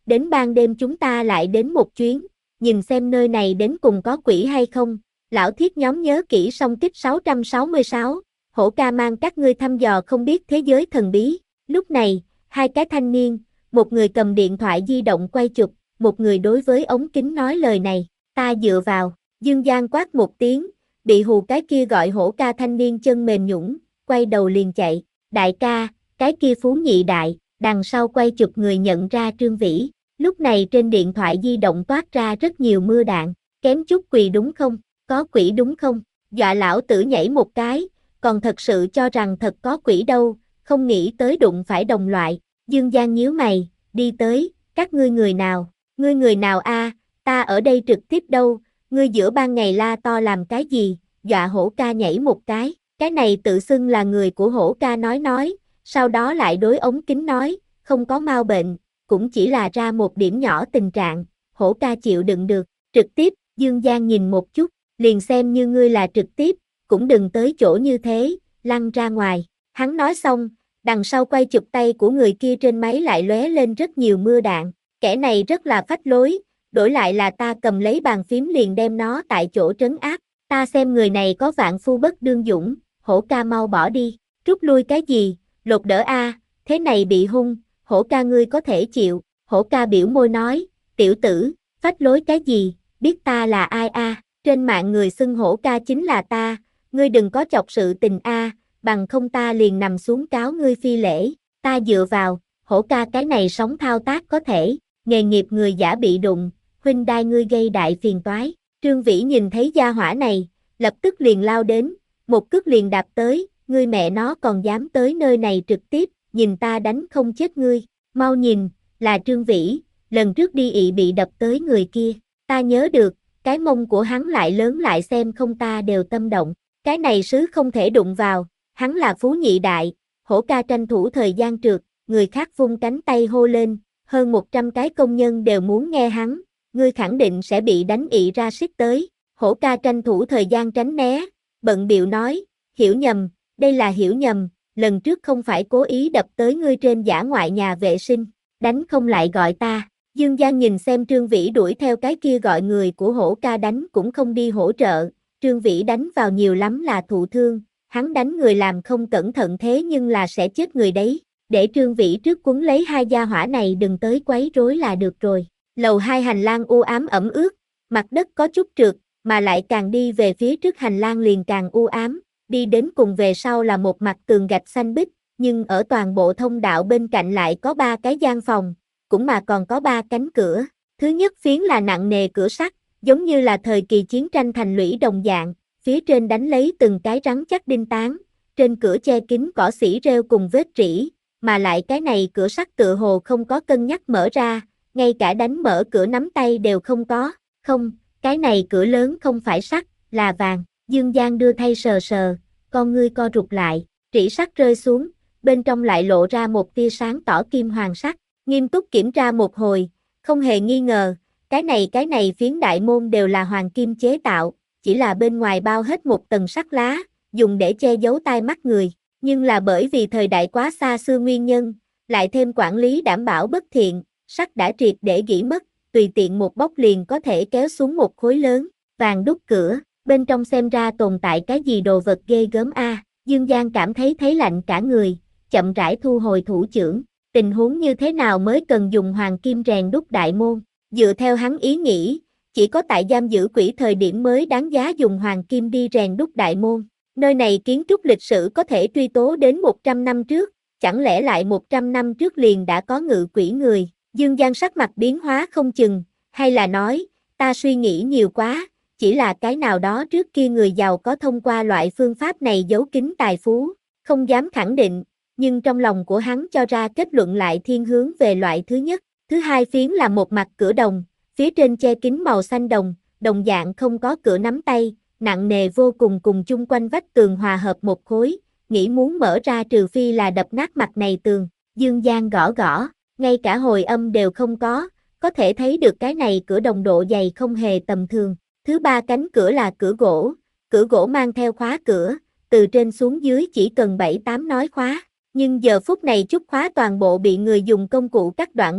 đến ban đêm chúng ta lại đến một chuyến, nhìn xem nơi này đến cùng có quỷ hay không. Lão thiết nhóm nhớ kỹ song kích sáu trăm sáu mươi sáu, hổ ca mang các ngươi thăm dò không biết thế giới thần bí. Lúc này, hai cái thanh niên, một người cầm điện thoại di động quay chụp, một người đối với ống kính nói lời này, ta dựa vào, Dương Giang quát một tiếng, bị hù cái kia gọi hổ ca thanh niên chân mềm nhũn, quay đầu liền chạy, đại ca, cái kia Phú Nhị Đại, đằng sau quay chụp người nhận ra Trương Vĩ, lúc này trên điện thoại di động toát ra rất nhiều mưa đạn, kém chút quỳ đúng không, có quỷ đúng không, dọa lão tử nhảy một cái, còn thật sự cho rằng thật có quỷ đâu, không nghĩ tới đụng phải đồng loại, Dương Giang nhíu mày, đi tới, các ngươi người nào, ngươi người nào a? Ta ở đây trực tiếp đâu, ngươi giữa ban ngày la to làm cái gì, dọa hổ ca nhảy một cái, cái này tự xưng là người của hổ ca nói nói, sau đó lại đối ống kính nói, không có mau bệnh, cũng chỉ là ra một điểm nhỏ tình trạng, hổ ca chịu đựng được, trực tiếp, Dương Giang nhìn một chút, liền xem như ngươi là trực tiếp, cũng đừng tới chỗ như thế, lăn ra ngoài, hắn nói xong, đằng sau quay chụp tay của người kia trên máy lại lóe lên rất nhiều mưa đạn, kẻ này rất là phách lối, đổi lại là ta cầm lấy bàn phím liền đem nó tại chỗ trấn áp, ta xem người này có vạn phu bất đương dũng, hổ ca mau bỏ đi, rút lui cái gì, lột đỡ a, thế này bị hung, hổ ca ngươi có thể chịu, hổ ca biểu môi nói, tiểu tử, phách lối cái gì, biết ta là ai a, trên mạng người xưng hổ ca chính là ta, ngươi đừng có chọc sự tình a, bằng không ta liền nằm xuống cáo ngươi phi lễ, ta dựa vào, hổ ca cái này sống thao tác có thể, nghề nghiệp người giả bị đụng, huynh đai ngươi gây đại phiền toái, Trương Vĩ nhìn thấy gia hỏa này, lập tức liền lao đến, một cước liền đạp tới, ngươi mẹ nó còn dám tới nơi này trực tiếp, nhìn ta đánh không chết ngươi, mau nhìn, là Trương Vĩ, lần trước đi ị bị đập tới người kia, ta nhớ được, cái mông của hắn lại lớn lại xem không ta đều tâm động, cái này sứ không thể đụng vào, hắn là Phú Nhị Đại, hổ ca tranh thủ thời gian trượt, người khác vung cánh tay hô lên, hơn một trăm cái công nhân đều muốn nghe hắn, ngươi khẳng định sẽ bị đánh ị ra xích tới, hổ ca tranh thủ thời gian tránh né, bận bịu nói, hiểu nhầm, đây là hiểu nhầm, lần trước không phải cố ý đập tới ngươi trên dã ngoại nhà vệ sinh, đánh không lại gọi ta, Dương Giang nhìn xem Trương Vĩ đuổi theo cái kia gọi người của hổ ca đánh cũng không đi hỗ trợ, Trương Vĩ đánh vào nhiều lắm là thụ thương, hắn đánh người làm không cẩn thận thế nhưng là sẽ chết người đấy, để Trương Vĩ trước quấn lấy hai gia hỏa này đừng tới quấy rối là được rồi. Lầu hai hành lang u ám ẩm ướt, mặt đất có chút trượt, mà lại càng đi về phía trước hành lang liền càng u ám, đi đến cùng về sau là một mặt tường gạch xanh biếc, nhưng ở toàn bộ thông đạo bên cạnh lại có ba cái gian phòng, cũng mà còn có ba cánh cửa. Thứ nhất phiến là nặng nề cửa sắt, giống như là thời kỳ chiến tranh thành lũy đồng dạng, phía trên đánh lấy từng cái rắn chắc đinh tán, trên cửa che kín cỏ xỉ rêu cùng vết rỉ, mà lại cái này cửa sắt tựa hồ không có cân nhắc mở ra, ngay cả đánh mở cửa nắm tay đều không có, không, cái này cửa lớn không phải sắt, là vàng, Dương Giang đưa thay sờ sờ, con ngươi co rụt lại, rỉ sắt rơi xuống, bên trong lại lộ ra một tia sáng tỏ kim hoàng sắt, nghiêm túc kiểm tra một hồi, không hề nghi ngờ, cái này cái này phiến đại môn đều là hoàng kim chế tạo, chỉ là bên ngoài bao hết một tầng sắt lá, dùng để che giấu tai mắt người, nhưng là bởi vì thời đại quá xa xưa nguyên nhân, lại thêm quản lý đảm bảo bất thiện, sắt đã triệt để gỉ mất, tùy tiện một bóc liền có thể kéo xuống một khối lớn, vàng đúc cửa, bên trong xem ra tồn tại cái gì đồ vật ghê gớm a. Dương Giang cảm thấy thấy lạnh cả người, chậm rãi thu hồi thủ chưởng, tình huống như thế nào mới cần dùng hoàng kim rèn đúc đại môn, dựa theo hắn ý nghĩ, chỉ có tại giam giữ quỷ thời điểm mới đáng giá dùng hoàng kim đi rèn đúc đại môn, nơi này kiến trúc lịch sử có thể truy tố đến một trăm năm trước, chẳng lẽ lại một trăm năm trước liền đã có ngự quỷ người, Dương Giang sắc mặt biến hóa không chừng, hay là nói, ta suy nghĩ nhiều quá, chỉ là cái nào đó trước kia người giàu có thông qua loại phương pháp này giấu kín tài phú, không dám khẳng định, nhưng trong lòng của hắn cho ra kết luận lại thiên hướng về loại thứ nhất. Thứ hai phiến là một mặt cửa đồng, phía trên che kín màu xanh đồng, đồng dạng không có cửa nắm tay, nặng nề vô cùng cùng chung quanh vách tường hòa hợp một khối, nghĩ muốn mở ra trừ phi là đập nát mặt này tường, Dương Giang gõ gõ, ngay cả hồi âm đều không có, có thể thấy được cái này cửa đồng độ dày không hề tầm thường. Thứ ba cánh cửa là cửa gỗ, cửa gỗ mang theo khóa cửa, từ trên xuống dưới chỉ cần bảy tám nói khóa, nhưng giờ phút này chốt khóa toàn bộ bị người dùng công cụ cắt đoạn mất,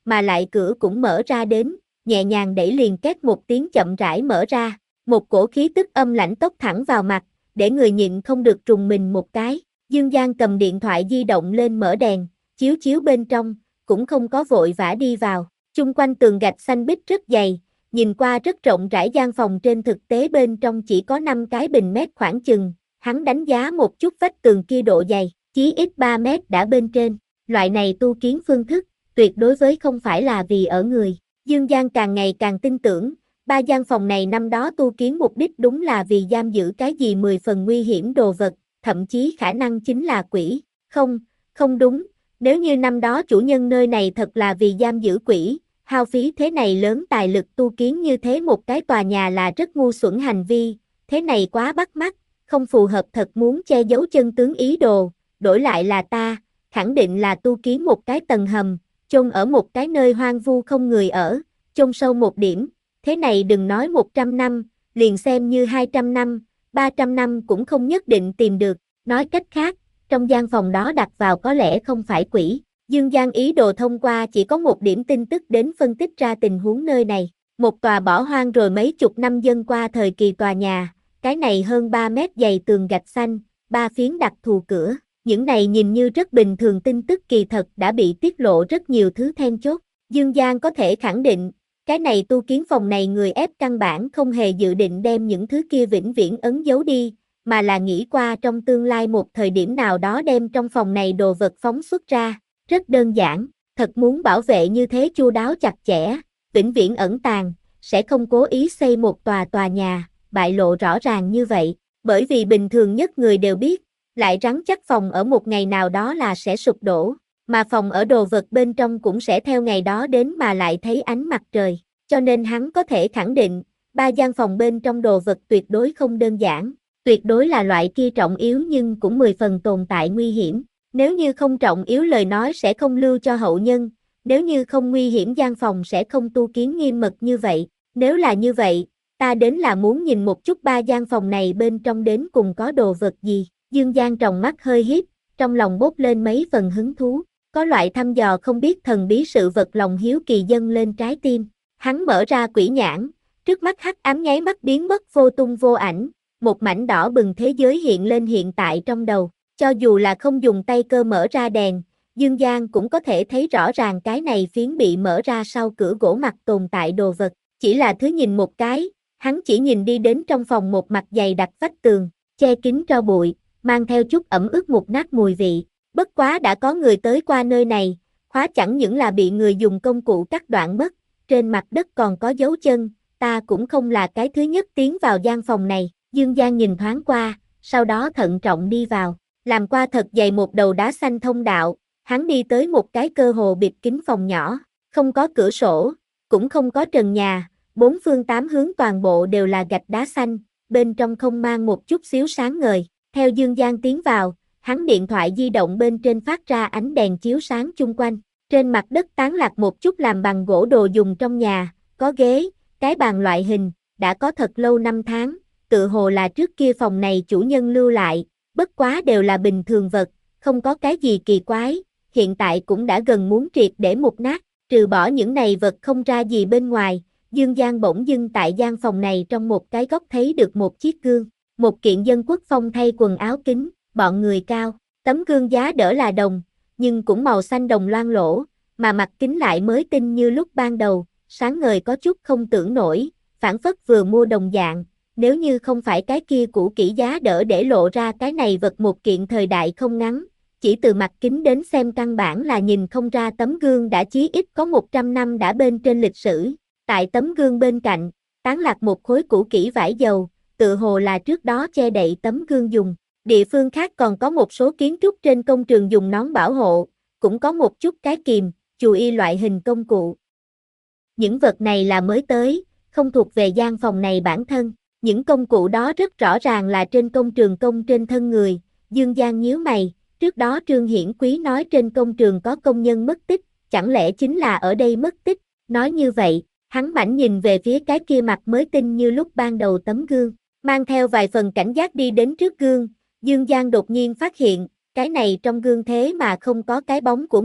mà lại cửa cũng mở ra đến, nhẹ nhàng đẩy liền két một tiếng chậm rãi mở ra, một cổ khí tức âm lãnh tốc thẳng vào mặt, để người nhịn không được trùng mình một cái. Dương Giang cầm điện thoại di động lên mở đèn, chiếu chiếu bên trong, cũng không có vội vã đi vào. Chung quanh tường gạch xanh biếc rất dày, nhìn qua rất rộng rãi, gian phòng trên thực tế bên trong chỉ có năm cái bình mét khoảng chừng, hắn đánh giá một chút vách tường kia độ dày, chí ít ba mét đã bên trên. Loại này tu kiến phương thức, tuyệt đối với không phải là vì ở người. Dương Giang càng ngày càng tin tưởng, ba gian phòng này năm đó tu kiến mục đích đúng là vì giam giữ cái gì mười phần nguy hiểm đồ vật, thậm chí khả năng chính là quỷ. Không, không đúng, nếu như năm đó chủ nhân nơi này thật là vì giam giữ quỷ, hao phí thế này lớn tài lực tu kiến như thế một cái tòa nhà là rất ngu xuẩn hành vi, thế này quá bắt mắt, không phù hợp thật muốn che giấu chân tướng ý đồ, đổi lại là ta, khẳng định là tu kiến một cái tầng hầm, chôn ở một cái nơi hoang vu không người ở, chôn sâu một điểm, thế này đừng nói một trăm năm, liền xem như hai trăm năm, ba trăm năm cũng không nhất định tìm được, nói cách khác, trong gian phòng đó đặt vào có lẽ không phải quỷ. Dương Giang ý đồ thông qua chỉ có một điểm tin tức đến phân tích ra tình huống nơi này, một tòa bỏ hoang rồi mấy chục năm dân qua thời kỳ tòa nhà, cái này hơn ba mét dày tường gạch xanh, ba phiến đặc thù cửa, những này nhìn như rất bình thường tin tức kỳ thật đã bị tiết lộ rất nhiều thứ then chốt. Dương Giang có thể khẳng định, cái này tu kiến phòng này người ép căn bản không hề dự định đem những thứ kia vĩnh viễn ấn giấu đi, mà là nghĩ qua trong tương lai một thời điểm nào đó đem trong phòng này đồ vật phóng xuất ra. Rất đơn giản, thật muốn bảo vệ như thế chu đáo chặt chẽ, vĩnh viễn ẩn tàng, sẽ không cố ý xây một tòa tòa nhà, bại lộ rõ ràng như vậy, bởi vì bình thường nhất người đều biết, lại rắn chắc phòng ở một ngày nào đó là sẽ sụp đổ, mà phòng ở đồ vật bên trong cũng sẽ theo ngày đó đến mà lại thấy ánh mặt trời, cho nên hắn có thể khẳng định, ba gian phòng bên trong đồ vật tuyệt đối không đơn giản, tuyệt đối là loại kia trọng yếu nhưng cũng mười phần tồn tại nguy hiểm. Nếu như không trọng yếu lời nói sẽ không lưu cho hậu nhân, nếu như không nguy hiểm gian phòng sẽ không tu kiến nghiêm mật như vậy, nếu là như vậy, ta đến là muốn nhìn một chút ba gian phòng này bên trong đến cùng có đồ vật gì. Dương Giang tròng mắt hơi híp, trong lòng bốc lên mấy phần hứng thú, có loại thăm dò không biết thần bí sự vật lòng hiếu kỳ dâng lên trái tim. Hắn mở ra quỷ nhãn, trước mắt hắc ám nháy mắt biến mất vô tung vô ảnh, một mảnh đỏ bừng thế giới hiện lên hiện tại trong đầu. Cho dù là không dùng tay cơ mở ra đèn, Dương Giang cũng có thể thấy rõ ràng cái này phiến bị mở ra sau cửa gỗ mặt tồn tại đồ vật. Chỉ là thứ nhìn một cái, hắn chỉ nhìn đi đến trong phòng một mặt dày đặc vách tường, che kín tro bụi, mang theo chút ẩm ướt mục nát mùi vị. Bất quá đã có người tới qua nơi này, khóa chẳng những là bị người dùng công cụ cắt đoạn mất, trên mặt đất còn có dấu chân, ta cũng không là cái thứ nhất tiến vào gian phòng này. Dương Giang nhìn thoáng qua, sau đó thận trọng đi vào. Làm qua thật dày một đầu đá xanh thông đạo, hắn đi tới một cái cơ hồ bịt kín phòng nhỏ, không có cửa sổ, cũng không có trần nhà, bốn phương tám hướng toàn bộ đều là gạch đá xanh, bên trong không mang một chút xíu sáng ngời. Theo Dương Giang tiến vào, hắn điện thoại di động bên trên phát ra ánh đèn chiếu sáng chung quanh, trên mặt đất tán lạc một chút làm bằng gỗ đồ dùng trong nhà, có ghế, cái bàn loại hình, đã có thật lâu năm tháng, tự hồ là trước kia phòng này chủ nhân lưu lại. Bất quá đều là bình thường vật, không có cái gì kỳ quái, hiện tại cũng đã gần muốn triệt để mục nát, trừ bỏ những này vật không ra gì bên ngoài, Dương Giang bỗng dưng tại gian phòng này trong một cái góc thấy được một chiếc gương, một kiện dân quốc phong thay quần áo kính, bọn người cao, tấm gương giá đỡ là đồng, nhưng cũng màu xanh đồng loang lỗ, mà mặt kính lại mới tinh như lúc ban đầu, sáng ngời có chút không tưởng nổi, phảng phất vừa mua đồng dạng. Nếu như không phải cái kia cũ kỹ giá đỡ để lộ ra cái này vật một kiện thời đại không ngắn, chỉ từ mặt kính đến xem căn bản là nhìn không ra tấm gương đã chí ít có một trăm năm đã bên trên lịch sử. Tại tấm gương bên cạnh, tán lạc một khối cũ kỹ vải dầu, tự hồ là trước đó che đậy tấm gương dùng. Địa phương khác còn có một số kiến trúc trên công trường dùng nón bảo hộ, cũng có một chút cái kìm, chùi y loại hình công cụ. Những vật này là mới tới, không thuộc về gian phòng này bản thân. Những công cụ đó rất rõ ràng là trên công trường công trên thân người. Dương Giang nhíu mày, trước đó Trương Hiển Quý nói trên công trường có công nhân mất tích, chẳng lẽ chính là ở đây mất tích? Nói như vậy, hắn mảnh nhìn về phía cái kia mặt mới tinh như lúc ban đầu tấm gương, mang theo vài phần cảnh giác đi đến trước gương. Dương Giang đột nhiên phát hiện, cái này trong gương thế mà không có cái bóng của mình.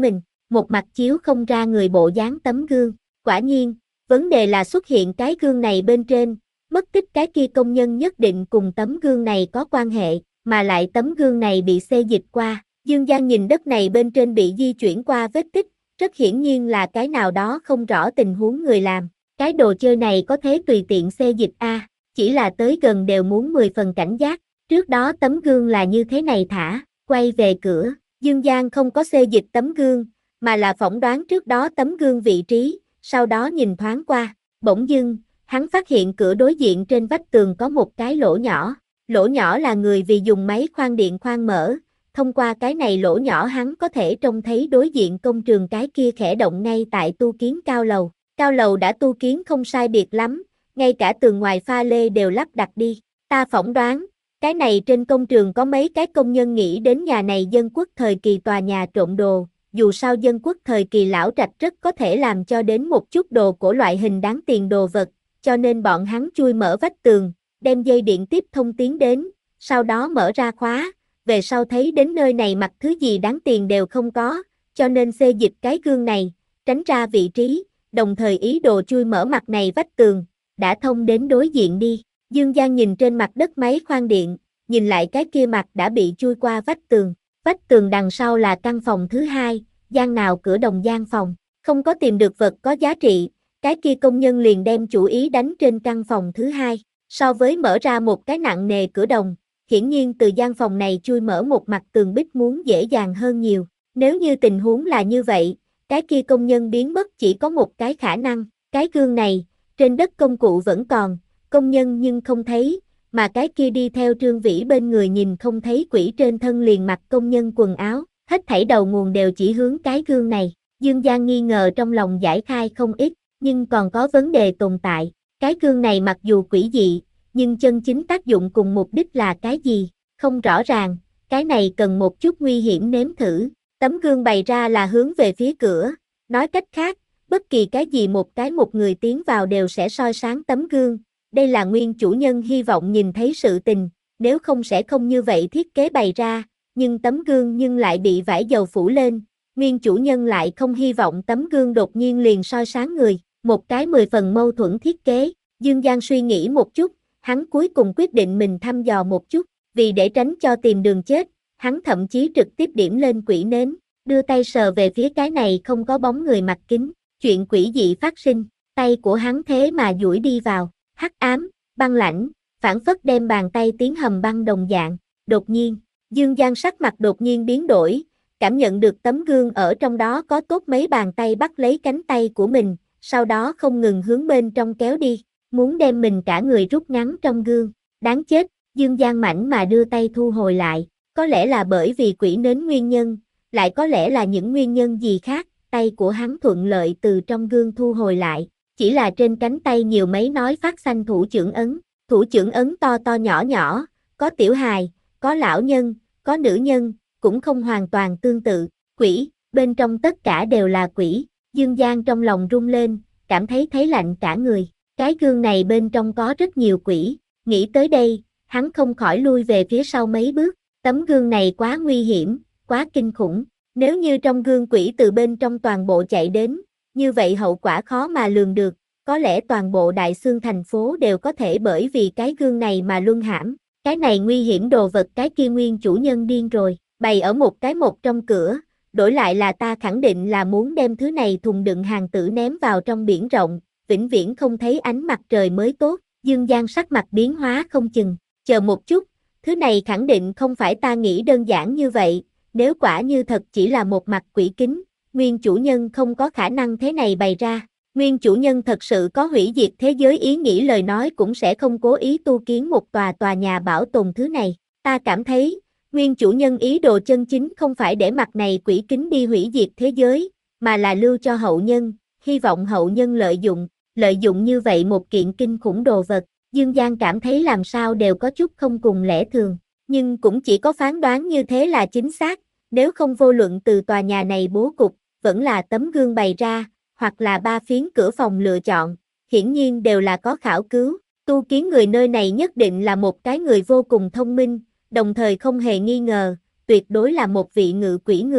một mặt chiếu không ra người bộ dáng tấm gương. Quả nhiên, vấn đề là xuất hiện cái gương này bên trên, mất tích cái kia công nhân nhất định cùng tấm gương này có quan hệ, mà lại tấm gương này bị xê dịch qua. Dương Giang nhìn đất này bên trên bị di chuyển qua vết tích, rất hiển nhiên là cái nào đó không rõ tình huống người làm. Cái đồ chơi này có thế tùy tiện xê dịch a, à, chỉ là tới gần đều muốn mười phần cảnh giác. Trước đó tấm gương là như thế này thả, quay về cửa, Dương Giang không có xê dịch tấm gương, mà là phỏng đoán trước đó tấm gương vị trí, sau đó nhìn thoáng qua, bỗng dưng, hắn phát hiện cửa đối diện trên vách tường có một cái lỗ nhỏ, lỗ nhỏ là người vì dùng máy khoan điện khoan mở, thông qua cái này lỗ nhỏ hắn có thể trông thấy đối diện công trường cái kia khẽ động ngay tại tu kiến cao lầu, cao lầu đã tu kiến không sai biệt lắm, ngay cả tường ngoài pha lê đều lắp đặt đi, ta phỏng đoán, cái này trên công trường có mấy cái công nhân nghĩ đến nhà này dân quốc thời kỳ tòa nhà trộn đồ, dù sao dân quốc thời kỳ lão trạch rất có thể làm cho đến một chút đồ cổ loại hình đáng tiền đồ vật, cho nên bọn hắn chui mở vách tường, đem dây điện tiếp thông tiến đến, sau đó mở ra khóa, về sau thấy đến nơi này mặc thứ gì đáng tiền đều không có, cho nên xê dịch cái gương này, tránh ra vị trí, đồng thời ý đồ chui mở mặt này vách tường, đã thông đến đối diện đi. Dương Giang nhìn trên mặt đất máy khoan điện, nhìn lại cái kia mặt đã bị chui qua vách tường. Vách tường đằng sau là căn phòng thứ hai, gian nào cửa đồng gian phòng, không có tìm được vật có giá trị, cái kia công nhân liền đem chủ ý đánh trên căn phòng thứ hai, so với mở ra một cái nặng nề cửa đồng, hiển nhiên từ gian phòng này chui mở một mặt tường bích muốn dễ dàng hơn nhiều, nếu như tình huống là như vậy, cái kia công nhân biến mất chỉ có một cái khả năng, cái gương này, trên đất công cụ vẫn còn, công nhân nhưng không thấy, mà cái kia đi theo Trương Vĩ bên người nhìn không thấy quỷ trên thân liền mặc công nhân quần áo, hết thảy đầu nguồn đều chỉ hướng cái gương này. Dương Giang nghi ngờ trong lòng giải khai không ít, nhưng còn có vấn đề tồn tại. Cái gương này mặc dù quỷ dị, nhưng chân chính tác dụng cùng mục đích là cái gì? Không rõ ràng, cái này cần một chút nguy hiểm nếm thử. Tấm gương bày ra là hướng về phía cửa, nói cách khác, bất kỳ cái gì một cái một người tiến vào đều sẽ soi sáng tấm gương. Đây là nguyên chủ nhân hy vọng nhìn thấy sự tình, nếu không sẽ không như vậy thiết kế bày ra, nhưng tấm gương nhưng lại bị vải dầu phủ lên, nguyên chủ nhân lại không hy vọng tấm gương đột nhiên liền soi sáng người, một cái mười phần mâu thuẫn thiết kế. Dương Giang suy nghĩ một chút, hắn cuối cùng quyết định mình thăm dò một chút, vì để tránh cho tìm đường chết, hắn thậm chí trực tiếp điểm lên quỷ nến, đưa tay sờ về phía cái này không có bóng người mặt kính, chuyện quỷ dị phát sinh, tay của hắn thế mà duỗi đi vào. Hắc ám, băng lãnh, phảng phất đem bàn tay tiến hầm băng đồng dạng, đột nhiên, Dương Giang sắc mặt đột nhiên biến đổi, cảm nhận được tấm gương ở trong đó có tốt mấy bàn tay bắt lấy cánh tay của mình, sau đó không ngừng hướng bên trong kéo đi, muốn đem mình cả người rút ngắn trong gương, đáng chết, Dương Giang mảnh mà đưa tay thu hồi lại, có lẽ là bởi vì quỷ nến nguyên nhân, lại có lẽ là những nguyên nhân gì khác, tay của hắn thuận lợi từ trong gương thu hồi lại. Chỉ là trên cánh tay nhiều mấy nói phát xanh thủ trưởng ấn, thủ trưởng ấn to to nhỏ nhỏ, có tiểu hài, có lão nhân, có nữ nhân, cũng không hoàn toàn tương tự, quỷ, bên trong tất cả đều là quỷ, Dương Giang trong lòng rung lên, cảm thấy thấy lạnh cả người, cái gương này bên trong có rất nhiều quỷ, nghĩ tới đây, hắn không khỏi lui về phía sau mấy bước, tấm gương này quá nguy hiểm, quá kinh khủng, nếu như trong gương quỷ từ bên trong toàn bộ chạy đến, như vậy hậu quả khó mà lường được, có lẽ toàn bộ Đại Xương thành phố đều có thể bởi vì cái gương này mà luân hãm, cái này nguy hiểm đồ vật cái kia nguyên chủ nhân điên rồi, bày ở một cái một trong cửa, đổi lại là ta khẳng định là muốn đem thứ này thùng đựng hàng tử ném vào trong biển rộng, vĩnh viễn không thấy ánh mặt trời mới tốt, Dương Giang sắc mặt biến hóa không chừng, chờ một chút, thứ này khẳng định không phải ta nghĩ đơn giản như vậy, nếu quả như thật chỉ là một mặt quỷ kính, nguyên chủ nhân không có khả năng thế này bày ra, nguyên chủ nhân thật sự có hủy diệt thế giới ý nghĩ lời nói cũng sẽ không cố ý tu kiến một tòa tòa nhà bảo tồn thứ này, ta cảm thấy, nguyên chủ nhân ý đồ chân chính không phải để mặt này quỷ kính đi hủy diệt thế giới, mà là lưu cho hậu nhân, hy vọng hậu nhân lợi dụng, lợi dụng như vậy một kiện kinh khủng đồ vật, Dương Giang cảm thấy làm sao đều có chút không cùng lẽ thường, nhưng cũng chỉ có phán đoán như thế là chính xác, nếu không vô luận từ tòa nhà này bố cục, vẫn là tấm gương bày ra, hoặc là ba phiến cửa phòng lựa chọn, hiển nhiên đều là có khảo cứu, tu kiến người nơi này nhất định là một cái người vô cùng thông minh, đồng thời không hề nghi ngờ, tuyệt đối là một vị ngự quỷ người,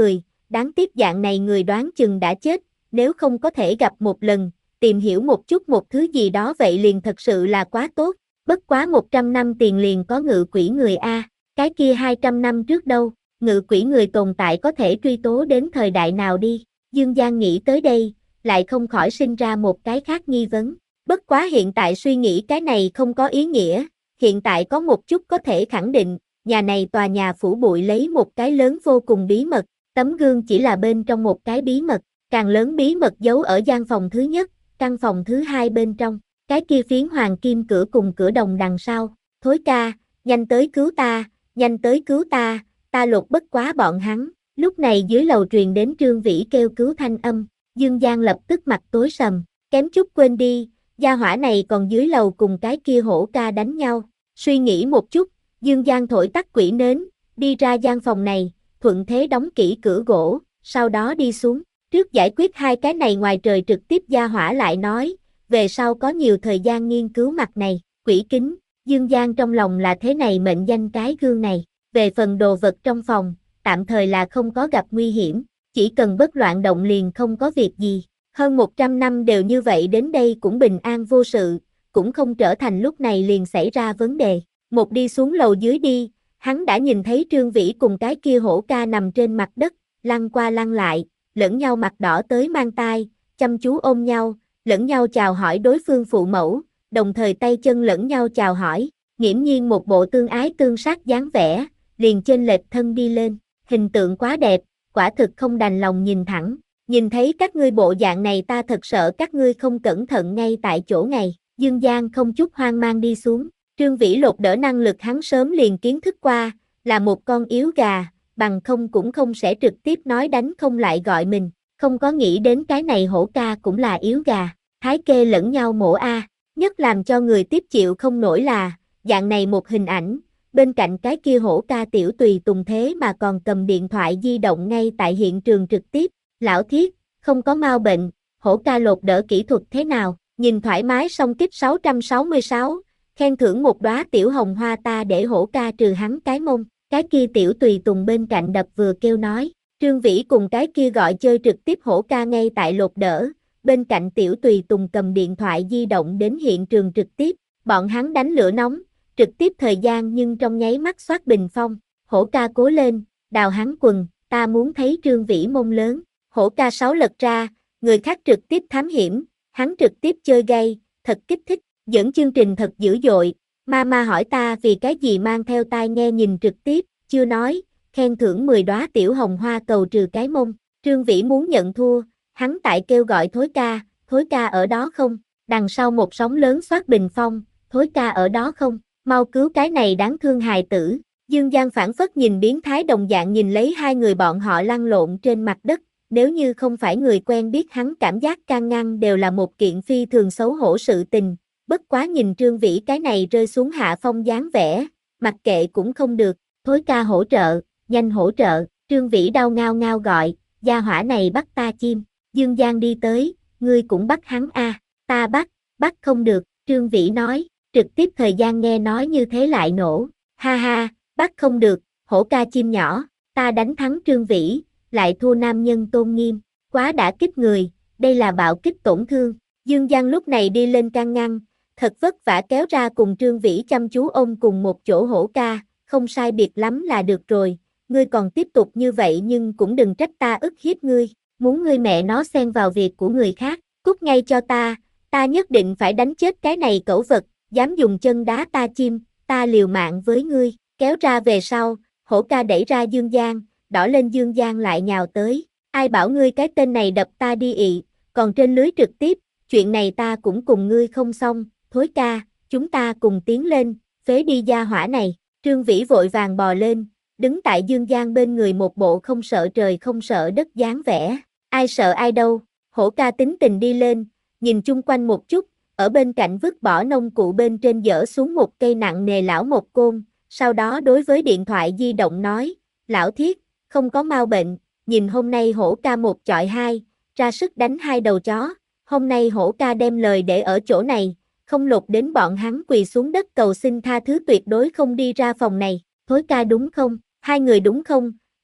đáng tiếc dạng này người đoán chừng đã chết, nếu không có thể gặp một lần, tìm hiểu một chút một thứ gì đó vậy liền thật sự là quá tốt, bất quá một trăm năm tiền liền có ngự quỷ người a, cái kia hai trăm năm trước đâu, ngự quỷ người tồn tại có thể truy tố đến thời đại nào đi, Dương Giang nghĩ tới đây, lại không khỏi sinh ra một cái khác nghi vấn, bất quá hiện tại suy nghĩ cái này không có ý nghĩa, hiện tại có một chút có thể khẳng định, nhà này tòa nhà phủ bụi lấy một cái lớn vô cùng bí mật, tấm gương chỉ là bên trong một cái bí mật, càng lớn bí mật giấu ở gian phòng thứ nhất, căn phòng thứ hai bên trong, cái kia phiến hoàng kim cửa cùng cửa đồng đằng sau, Thối ca, nhanh tới cứu ta, nhanh tới cứu ta, ta lột bất quá bọn hắn, lúc này dưới lầu truyền đến Trương Vĩ kêu cứu thanh âm, Dương Giang lập tức mặt tối sầm, kém chút quên đi, gia hỏa này còn dưới lầu cùng cái kia hổ ca đánh nhau, suy nghĩ một chút, Dương Giang thổi tắt quỷ nến, đi ra gian phòng này, thuận thế đóng kỹ cửa gỗ, sau đó đi xuống, trước giải quyết hai cái này ngoài trời trực tiếp gia hỏa lại nói, về sau có nhiều thời gian nghiên cứu mặt này, quỷ kính, Dương Giang trong lòng là thế này mệnh danh cái gương này, về phần đồ vật trong phòng, tạm thời là không có gặp nguy hiểm, chỉ cần bất loạn động liền không có việc gì, hơn một trăm năm đều như vậy đến đây cũng bình an vô sự, cũng không trở thành lúc này liền xảy ra vấn đề, một đi xuống lầu dưới đi, hắn đã nhìn thấy Trương Vĩ cùng cái kia hổ ca nằm trên mặt đất, lăn qua lăn lại, lẫn nhau mặt đỏ tới mang tai, chăm chú ôm nhau, lẫn nhau chào hỏi đối phương phụ mẫu, đồng thời tay chân lẫn nhau chào hỏi, nghiễm nhiên một bộ tương ái tương sát dáng vẻ, liền trên lệch thân đi lên, hình tượng quá đẹp, quả thực không đành lòng nhìn thẳng, nhìn thấy các ngươi bộ dạng này ta thật sợ các ngươi không cẩn thận ngay tại chỗ này, Dương Giang không chút hoang mang đi xuống, Trương Vĩ lột đỡ năng lực hắn sớm liền kiến thức qua, là một con yếu gà, bằng không cũng không sẽ trực tiếp nói đánh không lại gọi mình, không có nghĩ đến cái này hổ ca cũng là yếu gà, thái kê lẫn nhau mổ a, nhất làm cho người tiếp chịu không nổi là, dạng này một hình ảnh, bên cạnh cái kia hổ ca tiểu tùy tùng thế mà còn cầm điện thoại di động ngay tại hiện trường trực tiếp, lão thiết, không có mau bệnh, hổ ca lột đỡ kỹ thuật thế nào, nhìn thoải mái song kích sáu trăm sáu mươi sáu, khen thưởng một đóa tiểu hồng hoa ta để hổ ca trừ hắn cái mông, cái kia tiểu tùy tùng bên cạnh đập vừa kêu nói, Trương Vĩ cùng cái kia gọi chơi trực tiếp hổ ca ngay tại lột đỡ, bên cạnh tiểu tùy tùng cầm điện thoại di động đến hiện trường trực tiếp, bọn hắn đánh lửa nóng, trực tiếp thời gian nhưng trong nháy mắt soát bình phong, hổ ca cố lên, đào hắn quần, ta muốn thấy Trương Vĩ mông lớn, hổ ca sáu lật ra, người khác trực tiếp thám hiểm, hắn trực tiếp chơi gay, thật kích thích, dẫn chương trình thật dữ dội, mama hỏi ta vì cái gì mang theo tai nghe nhìn trực tiếp, chưa nói, khen thưởng mười đóa tiểu hồng hoa cầu trừ cái mông, Trương Vĩ muốn nhận thua, hắn tại kêu gọi Thối ca, Thối ca ở đó không, đằng sau một sóng lớn soát bình phong, Thối ca ở đó không, mau cứu cái này đáng thương hài tử, Dương Giang phản phất nhìn biến thái đồng dạng nhìn lấy hai người bọn họ lăn lộn trên mặt đất, nếu như không phải người quen biết hắn cảm giác can ngăn đều là một kiện phi thường xấu hổ sự tình, bất quá nhìn Trương Vĩ cái này rơi xuống hạ phong dáng vẻ, mặc kệ cũng không được, Thối ca hỗ trợ, nhanh hỗ trợ, Trương Vĩ đau ngao ngao gọi, gia hỏa này bắt ta chim, Dương Giang đi tới, ngươi cũng bắt hắn a, à, ta bắt, bắt không được, Trương Vĩ nói, trực tiếp thời gian nghe nói như thế lại nổ, ha ha, bắt không được, hổ ca chim nhỏ, ta đánh thắng Trương Vĩ, lại thua nam nhân tôn nghiêm, quá đã kích người, đây là bạo kích tổn thương, Dương Giang lúc này đi lên can ngăn, thật vất vả kéo ra cùng Trương Vĩ chăm chú ôm cùng một chỗ hổ ca, không sai biệt lắm là được rồi, ngươi còn tiếp tục như vậy nhưng cũng đừng trách ta ức hiếp ngươi, muốn ngươi mẹ nó xen vào việc của người khác, cút ngay cho ta, ta nhất định phải đánh chết cái này cẩu vật, dám dùng chân đá ta chim, ta liều mạng với ngươi, kéo ra về sau, hổ ca đẩy ra Dương Giang, đỏ lên Dương Giang lại nhào tới, ai bảo ngươi cái tên này đập ta đi ị, còn trên lưới trực tiếp, chuyện này ta cũng cùng ngươi không xong, Thối ca, chúng ta cùng tiến lên, phế đi gia hỏa này, Trương Vĩ vội vàng bò lên, đứng tại Dương Giang bên người một bộ không sợ trời không sợ đất dáng vẻ, ai sợ ai đâu, hổ ca tính tình đi lên, nhìn chung quanh một chút, ở bên cạnh vứt bỏ nông cụ bên trên dỡ xuống một cây nặng nề lão một côn, sau đó đối với điện thoại di động nói, lão thiết, không có mau bệnh, nhìn hôm nay hổ ca một chọi hai, ra sức đánh hai đầu chó, hôm nay hổ ca đem lời để ở chỗ này, không lột đến bọn hắn quỳ xuống đất cầu xin tha thứ tuyệt đối không đi ra phòng này, Thối ca đúng không, hai người đúng không,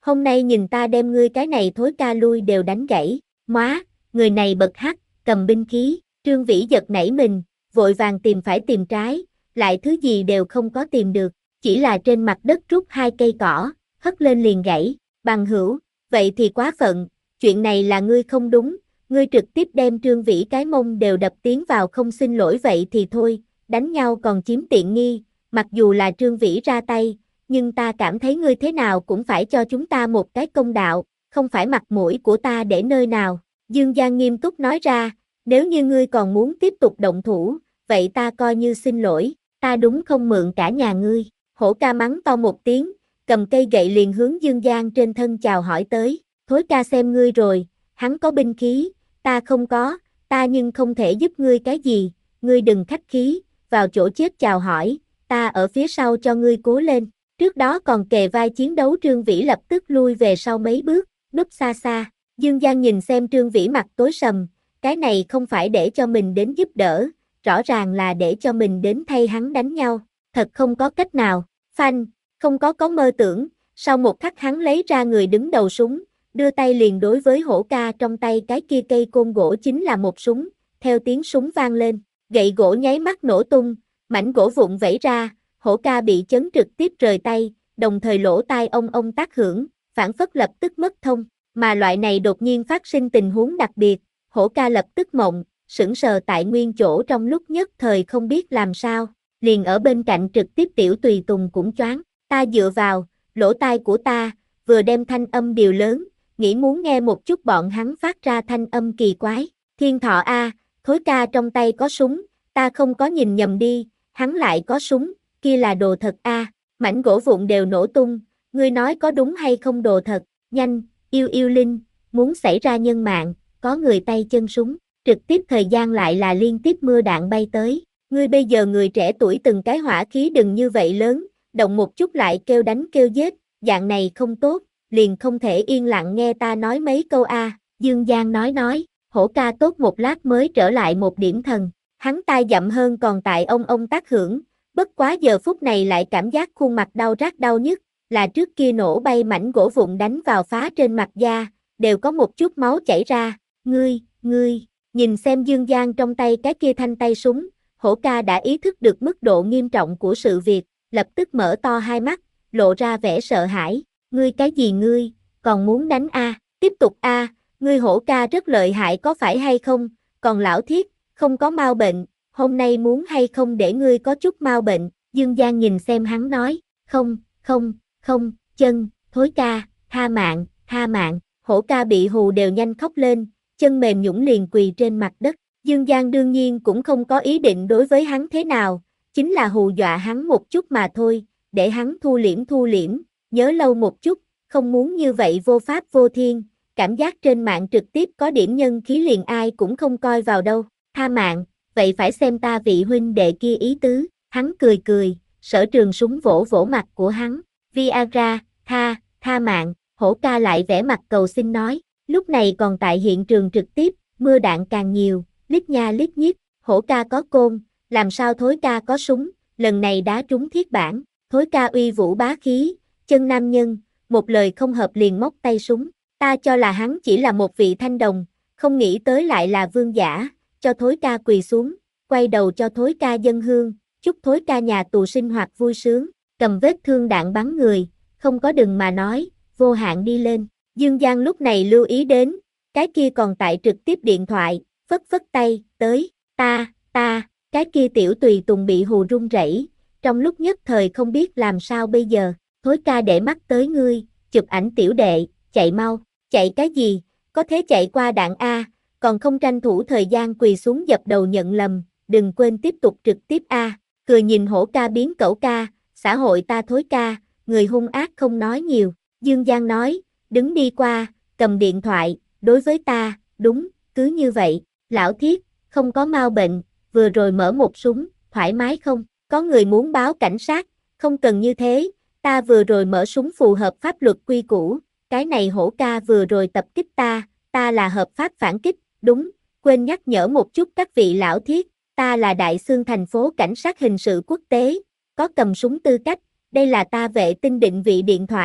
hôm nay nhìn ta đem ngươi cái này thối ca lui đều đánh gãy, móa, người này bật hắc, cầm binh khí, Trương Vĩ giật nảy mình, vội vàng tìm phải tìm trái, lại thứ gì đều không có tìm được, chỉ là trên mặt đất rút hai cây cỏ, hất lên liền gãy, bằng hữu, vậy thì quá phận, chuyện này là ngươi không đúng, ngươi trực tiếp đem Trương Vĩ cái mông đều đập tiến vào không xin lỗi vậy thì thôi, đánh nhau còn chiếm tiện nghi, mặc dù là Trương Vĩ ra tay, nhưng ta cảm thấy ngươi thế nào cũng phải cho chúng ta một cái công đạo, không phải mặt mũi của ta để nơi nào, Dương Giang nghiêm túc nói ra, nếu như ngươi còn muốn tiếp tục động thủ, vậy ta coi như xin lỗi, ta đúng không mượn cả nhà ngươi, hổ ca mắng to một tiếng, cầm cây gậy liền hướng Dương Giang trên thân chào hỏi tới, thối ca xem ngươi rồi, hắn có binh khí, ta không có, ta nhưng không thể giúp ngươi cái gì, ngươi đừng khách khí, vào chỗ chết chào hỏi, ta ở phía sau cho ngươi cố lên, trước đó còn kề vai chiến đấu Trương Vĩ lập tức lui về sau mấy bước, núp xa xa, Dương Giang nhìn xem Trương Vĩ mặt tối sầm, cái này không phải để cho mình đến giúp đỡ, rõ ràng là để cho mình đến thay hắn đánh nhau, thật không có cách nào, phanh, không có có mơ tưởng, sau một khắc hắn lấy ra người đứng đầu súng, đưa tay liền đối với hổ ca trong tay cái kia cây côn gỗ chính là một súng, theo tiếng súng vang lên, gậy gỗ nháy mắt nổ tung, mảnh gỗ vụn vẩy ra, hổ ca bị chấn trực tiếp rời tay, đồng thời lỗ tai ông ông tác hưởng, phản phất lập tức mất thông, mà loại này đột nhiên phát sinh tình huống đặc biệt, hổ ca lập tức mộng, sững sờ tại nguyên chỗ trong lúc nhất thời không biết làm sao, liền ở bên cạnh trực tiếp tiểu tùy tùng cũng choáng, ta dựa vào, lỗ tai của ta, vừa đem thanh âm điều lớn, nghĩ muốn nghe một chút bọn hắn phát ra thanh âm kỳ quái, thiên thọ a, thối ca trong tay có súng, ta không có nhìn nhầm đi, hắn lại có súng, kia là đồ thật a, mảnh gỗ vụn đều nổ tung, ngươi nói có đúng hay không đồ thật, nhanh, yêu yêu linh, muốn xảy ra nhân mạng, có người tay chân súng, trực tiếp thời gian lại là liên tiếp mưa đạn bay tới, ngươi bây giờ người trẻ tuổi từng cái hỏa khí đừng như vậy lớn, động một chút lại kêu đánh kêu giết, dạng này không tốt, liền không thể yên lặng nghe ta nói mấy câu a, Dương Giang nói nói, hổ ca tốt một lát mới trở lại một điểm thần, hắn tai dậm hơn còn tại ông ông tác hưởng, bất quá giờ phút này lại cảm giác khuôn mặt đau rát đau nhức, là trước kia nổ bay mảnh gỗ vụn đánh vào phá trên mặt da, đều có một chút máu chảy ra, ngươi, ngươi, nhìn xem Dương Giang trong tay cái kia thanh tay súng, hổ ca đã ý thức được mức độ nghiêm trọng của sự việc, lập tức mở to hai mắt, lộ ra vẻ sợ hãi, ngươi cái gì ngươi, còn muốn đánh a, tiếp tục a, ngươi hổ ca rất lợi hại có phải hay không, còn lão thiết, không có mau bệnh, hôm nay muốn hay không để ngươi có chút mau bệnh, Dương Giang nhìn xem hắn nói, không, không, không, chân, thối ca, tha mạng, tha mạng, hổ ca bị hù đều nhanh khóc lên, chân mềm nhũn liền quỳ trên mặt đất, Dương Giang đương nhiên cũng không có ý định đối với hắn thế nào, chính là hù dọa hắn một chút mà thôi, để hắn thu liễm thu liễm, nhớ lâu một chút, không muốn như vậy vô pháp vô thiên, cảm giác trên mạng trực tiếp có điểm nhân khí liền ai cũng không coi vào đâu, tha mạng, vậy phải xem ta vị huynh đệ kia ý tứ, hắn cười cười, Sở Trường súng vỗ vỗ mặt của hắn, Viagra, tha, tha mạng, hổ ca lại vẽ mặt cầu xin nói, lúc này còn tại hiện trường trực tiếp, mưa đạn càng nhiều, lít nha lít nhít, hổ ca có côn, làm sao thối ca có súng, lần này đá trúng thiết bản, thối ca uy vũ bá khí, chân nam nhân, một lời không hợp liền móc tay súng, ta cho là hắn chỉ là một vị thanh đồng, không nghĩ tới lại là vương giả, cho thối ca quỳ xuống, quay đầu cho thối ca dâng hương, chúc thối ca nhà tù sinh hoạt vui sướng, cầm vết thương đạn bắn người, không có đừng mà nói, vô hạn đi lên, Dương Giang lúc này lưu ý đến, cái kia còn tại trực tiếp điện thoại, phất phất tay, tới, ta, ta, cái kia tiểu tùy tùng bị hù run rẩy, trong lúc nhất thời không biết làm sao bây giờ, thối ca để mắt tới ngươi, chụp ảnh tiểu đệ, chạy mau, chạy cái gì, có thế chạy qua đạn A, còn không tranh thủ thời gian quỳ xuống dập đầu nhận lầm, đừng quên tiếp tục trực tiếp A, cười nhìn hổ ca biến cẩu ca, xã hội ta thối ca, người hung ác không nói nhiều, Dương Giang nói, đứng đi qua, cầm điện thoại, đối với ta, đúng, cứ như vậy, lão thiết, không có mau bệnh, vừa rồi mở một súng, thoải mái không, có người muốn báo cảnh sát, không cần như thế, ta vừa rồi mở súng phù hợp pháp luật quy củ, cái này hổ ca vừa rồi tập kích ta, ta là hợp pháp phản kích, đúng, quên nhắc nhở một chút các vị lão thiết, ta là đại xương thành phố cảnh sát hình sự quốc tế, có cầm súng tư cách, đây là ta vệ tinh định vị điện thoại,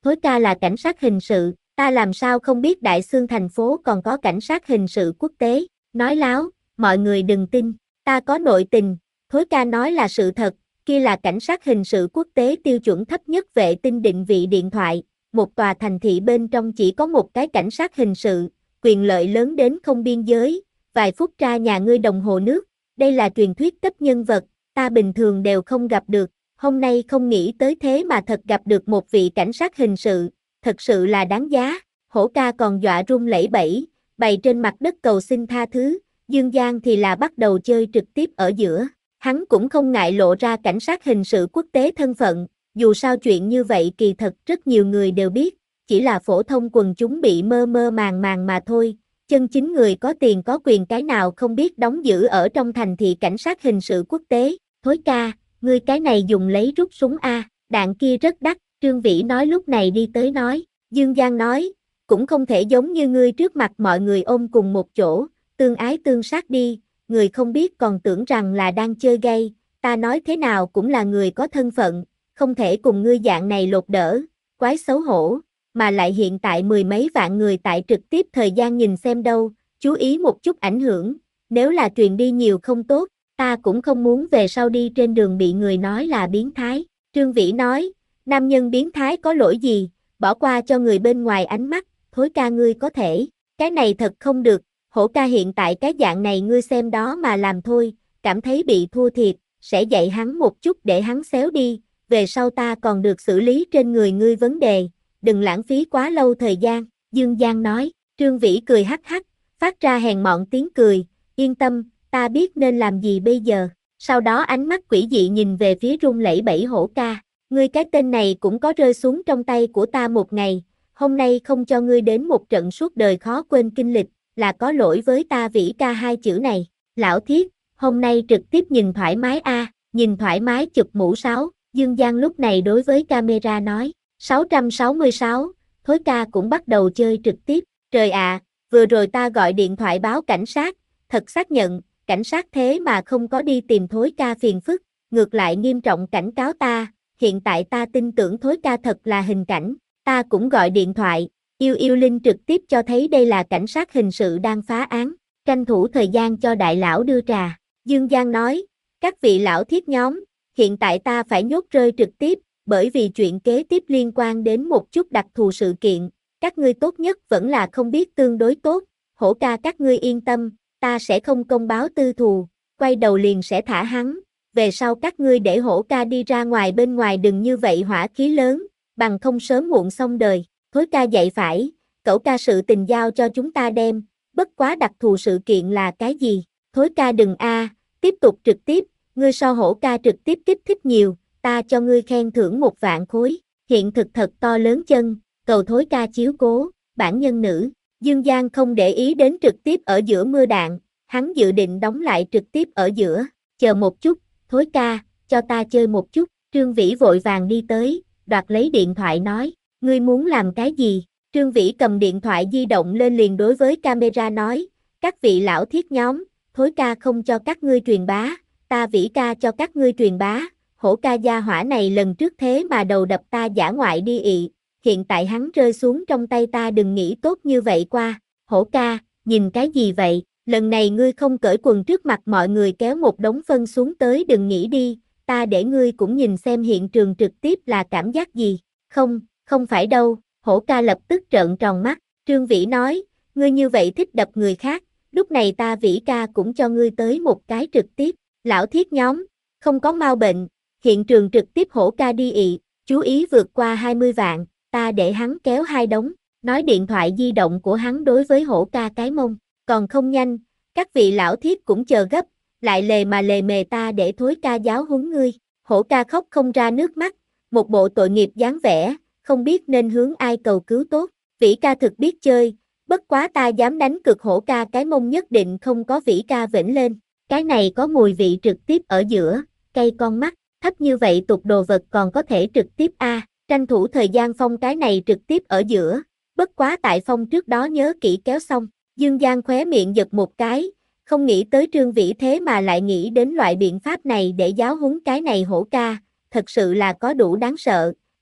Thối ca là cảnh sát hình sự, ta làm sao không biết Đại Xương thành phố còn có cảnh sát hình sự quốc tế, nói láo, mọi người đừng tin, ta có nội tình, Thối ca nói là sự thật, kia là cảnh sát hình sự quốc tế tiêu chuẩn thấp nhất vệ tinh định vị điện thoại, một tòa thành thị bên trong chỉ có một cái cảnh sát hình sự, quyền lợi lớn đến không biên giới, vài phút ra nhà ngươi đồng hồ nước, đây là truyền thuyết cấp nhân vật, ta bình thường đều không gặp được, hôm nay không nghĩ tới thế mà thật gặp được một vị cảnh sát hình sự, thật sự là đáng giá, Hổ ca còn dọa run lẩy bẩy, bày trên mặt đất cầu xin tha thứ, Dương Giang thì là bắt đầu chơi trực tiếp ở giữa, hắn cũng không ngại lộ ra cảnh sát hình sự quốc tế thân phận, dù sao chuyện như vậy kỳ thật rất nhiều người đều biết, chỉ là phổ thông quần chúng bị mơ mơ màng màng mà thôi, chân chính người có tiền có quyền cái nào không biết đóng giữ ở trong thành thị cảnh sát hình sự quốc tế, Thối ca, ngươi cái này dùng lấy rút súng a, đạn kia rất đắt, Trương Vĩ nói lúc này đi tới nói, Dương Giang nói, cũng không thể giống như ngươi trước mặt mọi người ôm cùng một chỗ, tương ái tương sát đi, người không biết còn tưởng rằng là đang chơi gay, ta nói thế nào cũng là người có thân phận, không thể cùng ngươi dạng này lột đỡ, quái xấu hổ, mà lại hiện tại mười mấy vạn người tại trực tiếp thời gian nhìn xem đâu, chú ý một chút ảnh hưởng, nếu là truyền đi nhiều không tốt, ta cũng không muốn về sau đi trên đường bị người nói là biến thái, Trương Vĩ nói, nam nhân biến thái có lỗi gì, bỏ qua cho người bên ngoài ánh mắt, Thối ca ngươi có thể, cái này thật không được, Hổ ca hiện tại cái dạng này ngươi xem đó mà làm thôi, cảm thấy bị thua thiệt, sẽ dạy hắn một chút để hắn xéo đi, về sau ta còn được xử lý trên người ngươi vấn đề, đừng lãng phí quá lâu thời gian, Dương Giang nói, Trương Vĩ cười hắc hắc, phát ra hèn mọn tiếng cười, yên tâm, ta biết nên làm gì bây giờ, sau đó ánh mắt quỷ dị nhìn về phía run lẩy bẩy Hổ ca, ngươi cái tên này cũng có rơi xuống trong tay của ta một ngày, hôm nay không cho ngươi đến một trận suốt đời khó quên kinh lịch, là có lỗi với ta Vĩ ca hai chữ này, lão thiết, hôm nay trực tiếp nhìn thoải mái a, nhìn thoải mái chụp mũ sáu, Dương Giang lúc này đối với camera nói, sáu trăm sáu mươi sáu, Thối ca cũng bắt đầu chơi trực tiếp, trời ạ, vừa rồi ta gọi điện thoại báo cảnh sát, thật xác nhận, cảnh sát thế mà không có đi tìm Thối ca phiền phức, ngược lại nghiêm trọng cảnh cáo ta, hiện tại ta tin tưởng Thối ca thật là hình cảnh, ta cũng gọi điện thoại, Yêu Yêu Linh trực tiếp cho thấy đây là cảnh sát hình sự đang phá án, tranh thủ thời gian cho đại lão đưa trà, Dương Giang nói, các vị lão thiết nhóm, hiện tại ta phải nhốt rơi trực tiếp, bởi vì chuyện kế tiếp liên quan đến một chút đặc thù sự kiện, các ngươi tốt nhất vẫn là không biết tương đối tốt, Hổ ca các ngươi yên tâm, ta sẽ không công báo tư thù, quay đầu liền sẽ thả hắn, về sau các ngươi để Hổ ca đi ra ngoài bên ngoài đừng như vậy hỏa khí lớn, bằng không sớm muộn xong đời, Thối ca dạy phải, cậu ca sự tình giao cho chúng ta đem, bất quá đặc thù sự kiện là cái gì, Thối ca đừng a, tiếp tục trực tiếp, ngươi so Hổ ca trực tiếp kích thích nhiều, ta cho ngươi khen thưởng một vạn khối, hiện thực thật to lớn chân, cầu Thối ca chiếu cố, bản nhân nữ, Dương Giang không để ý đến trực tiếp ở giữa mưa đạn, hắn dự định đóng lại trực tiếp ở giữa, chờ một chút, Thối ca, cho ta chơi một chút, Trương Vĩ vội vàng đi tới, đoạt lấy điện thoại nói, ngươi muốn làm cái gì, Trương Vĩ cầm điện thoại di động lên liền đối với camera nói, các vị lão thiết nhóm, Thối ca không cho các ngươi truyền bá, ta Vĩ ca cho các ngươi truyền bá, Hổ ca gia hỏa này lần trước thế mà đầu đập ta dã ngoại đi ị, hiện tại hắn rơi xuống trong tay ta đừng nghĩ tốt như vậy qua, Hổ ca, nhìn cái gì vậy, lần này ngươi không cởi quần trước mặt mọi người kéo một đống phân xuống tới đừng nghĩ đi, ta để ngươi cũng nhìn xem hiện trường trực tiếp là cảm giác gì, không, không phải đâu, Hổ ca lập tức trợn tròn mắt, Trương Vĩ nói, ngươi như vậy thích đập người khác, lúc này ta Vĩ ca cũng cho ngươi tới một cái trực tiếp, lão thiết nhóm, không có mau bệnh, hiện trường trực tiếp Hổ ca đi ị, chú ý vượt qua hai mươi vạn, ta để hắn kéo hai đống, nói điện thoại di động của hắn đối với Hổ ca cái mông, còn không nhanh, các vị lão thiết cũng chờ gấp, lại lề mà lề mề ta để Thối ca giáo huấn ngươi, Hổ ca khóc không ra nước mắt, một bộ tội nghiệp dáng vẻ, không biết nên hướng ai cầu cứu tốt, Vĩ ca thực biết chơi, bất quá ta dám đánh cực Hổ ca cái mông nhất định không có Vĩ ca vĩnh lên, cái này có mùi vị trực tiếp ở giữa, cây con mắt, thấp như vậy tục đồ vật còn có thể trực tiếp a, tranh thủ thời gian phong cái này trực tiếp ở giữa, bất quá tại phong trước đó nhớ kỹ kéo xong, Dương Giang khóe miệng giật một cái, không nghĩ tới Trương Vĩ thế mà lại nghĩ đến loại biện pháp này để giáo huấn cái này Hổ ca, thật sự là có đủ đáng sợ,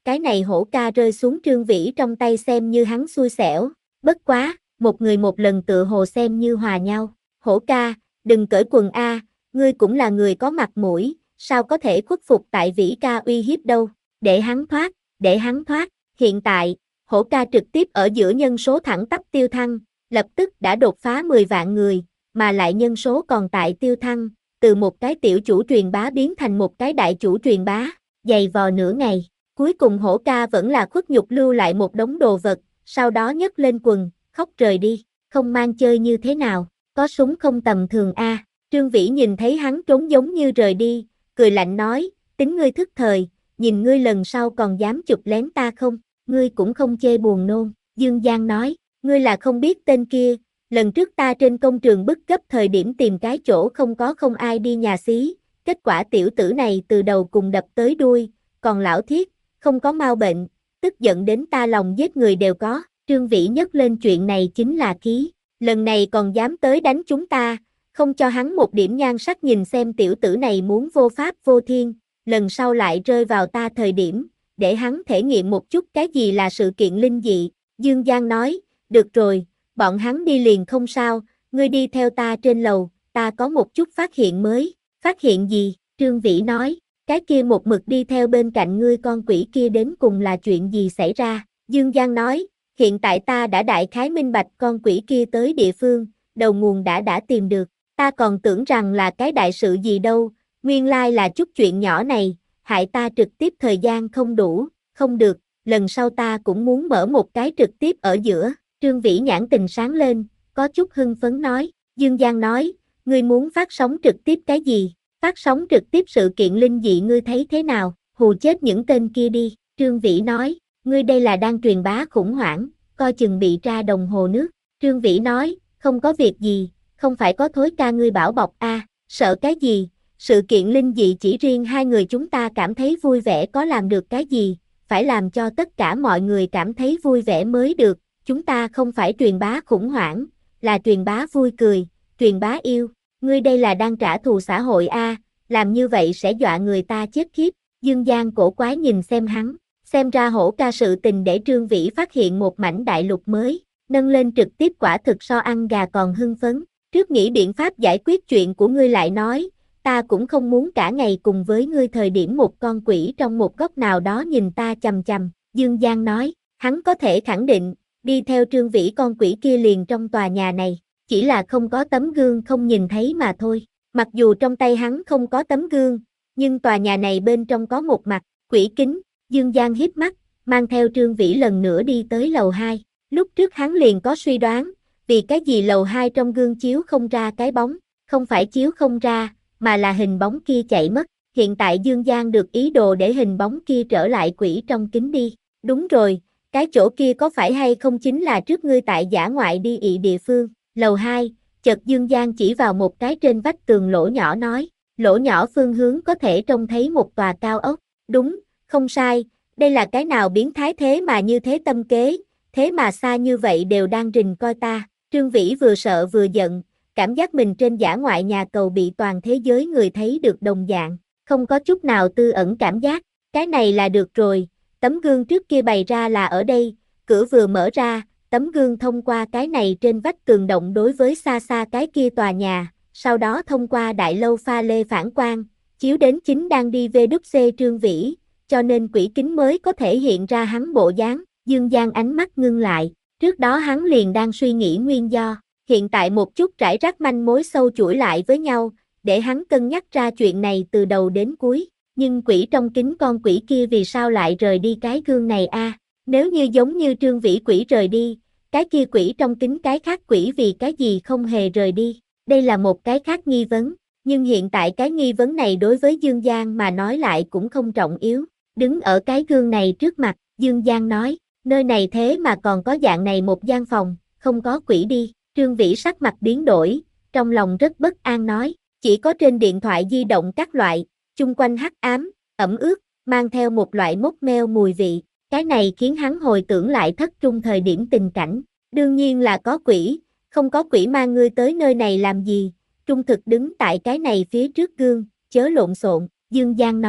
cái này hổ ca rơi xuống Trương Vĩ trong tay xem như hắn xui xẻo, bất quá, một người một lần tự hồ xem như hòa nhau, hổ ca, đừng cởi quần a, ngươi cũng là người có mặt mũi, sao có thể khuất phục tại Vĩ ca uy hiếp đâu, để hắn thoát, để hắn thoát, hiện tại, hổ ca trực tiếp ở giữa nhân số thẳng tắp tiêu thăng, lập tức đã đột phá mười vạn người, mà lại nhân số còn tại tiêu thăng, từ một cái tiểu chủ truyền bá biến thành một cái đại chủ truyền bá, dày vò nửa ngày, cuối cùng hổ ca vẫn là khuất nhục lưu lại một đống đồ vật, sau đó nhấc lên quần, khóc rời đi, không mang chơi như thế nào, có súng không tầm thường a. Trương Vĩ nhìn thấy hắn trốn giống như rời đi, cười lạnh nói, tính ngươi thức thời, nhìn ngươi lần sau còn dám chụp lén ta không, ngươi cũng không chê buồn nôn, Dương Giang nói, ngươi là không biết tên kia, lần trước ta trên công trường bức gấp thời điểm tìm cái chỗ không có không ai đi nhà xí, kết quả tiểu tử này từ đầu cùng đập tới đuôi, còn lão thiết, không có mau bệnh, tức giận đến ta lòng giết người đều có, Trương Vĩ nhấc lên chuyện này chính là khí, lần này còn dám tới đánh chúng ta, không cho hắn một điểm nhan sắc nhìn xem tiểu tử này muốn vô pháp vô thiên, lần sau lại rơi vào ta thời điểm, để hắn thể nghiệm một chút cái gì là sự kiện linh dị, Dương Giang nói, được rồi, bọn hắn đi liền không sao, ngươi đi theo ta trên lầu, ta có một chút phát hiện mới, phát hiện gì, Trương Vĩ nói, cái kia một mực đi theo bên cạnh ngươi con quỷ kia đến cùng là chuyện gì xảy ra, Dương Giang nói, hiện tại ta đã đại khái minh bạch con quỷ kia tới địa phương, đầu nguồn đã đã tìm được, ta còn tưởng rằng là cái đại sự gì đâu, nguyên lai là chút chuyện nhỏ này, hại ta trực tiếp thời gian không đủ, không được, lần sau ta cũng muốn mở một cái trực tiếp ở giữa, Trương Vĩ nhãn tình sáng lên, có chút hưng phấn nói, Dương Giang nói, ngươi muốn phát sóng trực tiếp cái gì, phát sóng trực tiếp sự kiện linh dị ngươi thấy thế nào, hù chết những tên kia đi, Trương Vĩ nói, ngươi đây là đang truyền bá khủng hoảng, coi chừng bị tra đồng hồ nước, Trương Vĩ nói, không có việc gì, không phải có thối ca ngươi bảo bọc a, à, sợ cái gì, sự kiện linh dị chỉ riêng hai người chúng ta cảm thấy vui vẻ có làm được cái gì, phải làm cho tất cả mọi người cảm thấy vui vẻ mới được, chúng ta không phải truyền bá khủng hoảng, là truyền bá vui cười, truyền bá yêu, ngươi đây là đang trả thù xã hội a, à, làm như vậy sẽ dọa người ta chết khiếp, Dương Giang cổ quái nhìn xem hắn, xem ra hổ ca sự tình để Trương Vĩ phát hiện một mảnh đại lục mới, nâng lên trực tiếp quả thực so ăn gà còn hưng phấn, trước nghĩ biện pháp giải quyết chuyện của ngươi lại nói, ta cũng không muốn cả ngày cùng với ngươi thời điểm một con quỷ trong một góc nào đó nhìn ta chằm chằm, Dương Giang nói, hắn có thể khẳng định, đi theo Trương Vĩ con quỷ kia liền trong tòa nhà này, chỉ là không có tấm gương không nhìn thấy mà thôi, mặc dù trong tay hắn không có tấm gương, nhưng tòa nhà này bên trong có một mặt, quỷ kính, Dương Giang híp mắt, mang theo Trương Vĩ lần nữa đi tới lầu hai, lúc trước hắn liền có suy đoán, vì cái gì lầu hai trong gương chiếu không ra cái bóng, không phải chiếu không ra, mà là hình bóng kia chạy mất, hiện tại Dương Giang được ý đồ để hình bóng kia trở lại quỷ trong kính đi, đúng rồi, cái chỗ kia có phải hay không chính là trước ngươi tại dã ngoại đi ị địa phương, lầu hai, chợt Dương Giang chỉ vào một cái trên vách tường lỗ nhỏ nói, lỗ nhỏ phương hướng có thể trông thấy một tòa cao ốc, đúng, không sai, đây là cái nào biến thái thế mà như thế tâm kế, thế mà xa như vậy đều đang rình coi ta, Trương Vĩ vừa sợ vừa giận, cảm giác mình trên dã ngoại nhà cầu bị toàn thế giới người thấy được đồng dạng, không có chút nào tư ẩn cảm giác, cái này là được rồi, tấm gương trước kia bày ra là ở đây, cửa vừa mở ra, tấm gương thông qua cái này trên vách tường động đối với xa xa cái kia tòa nhà, sau đó thông qua đại lâu pha lê phản quang, chiếu đến chính đang đi về đúc xê Trương Vĩ, cho nên quỷ kính mới có thể hiện ra hắn bộ dáng, Dương Giang ánh mắt ngưng lại, trước đó hắn liền đang suy nghĩ nguyên do, hiện tại một chút rải rác manh mối sâu chuỗi lại với nhau, để hắn cân nhắc ra chuyện này từ đầu đến cuối, nhưng quỷ trong kính con quỷ kia vì sao lại rời đi cái gương này a? À? Nếu như giống như Trương Vĩ quỷ rời đi, cái kia quỷ trong kính cái khác quỷ vì cái gì không hề rời đi, đây là một cái khác nghi vấn, nhưng hiện tại cái nghi vấn này đối với Dương Giang mà nói lại cũng không trọng yếu, đứng ở cái gương này trước mặt, Dương Giang nói, nơi này thế mà còn có dạng này một gian phòng, không có quỷ đi, Trương Vĩ sắc mặt biến đổi, trong lòng rất bất an nói, chỉ có trên điện thoại di động các loại, chung quanh hắc ám, ẩm ướt, mang theo một loại mốc meo mùi vị, cái này khiến hắn hồi tưởng lại thất trung thời điểm tình cảnh, đương nhiên là có quỷ, không có quỷ mang ngươi tới nơi này làm gì, trung thực đứng tại cái này phía trước gương, chớ lộn xộn, Dương Giang nói,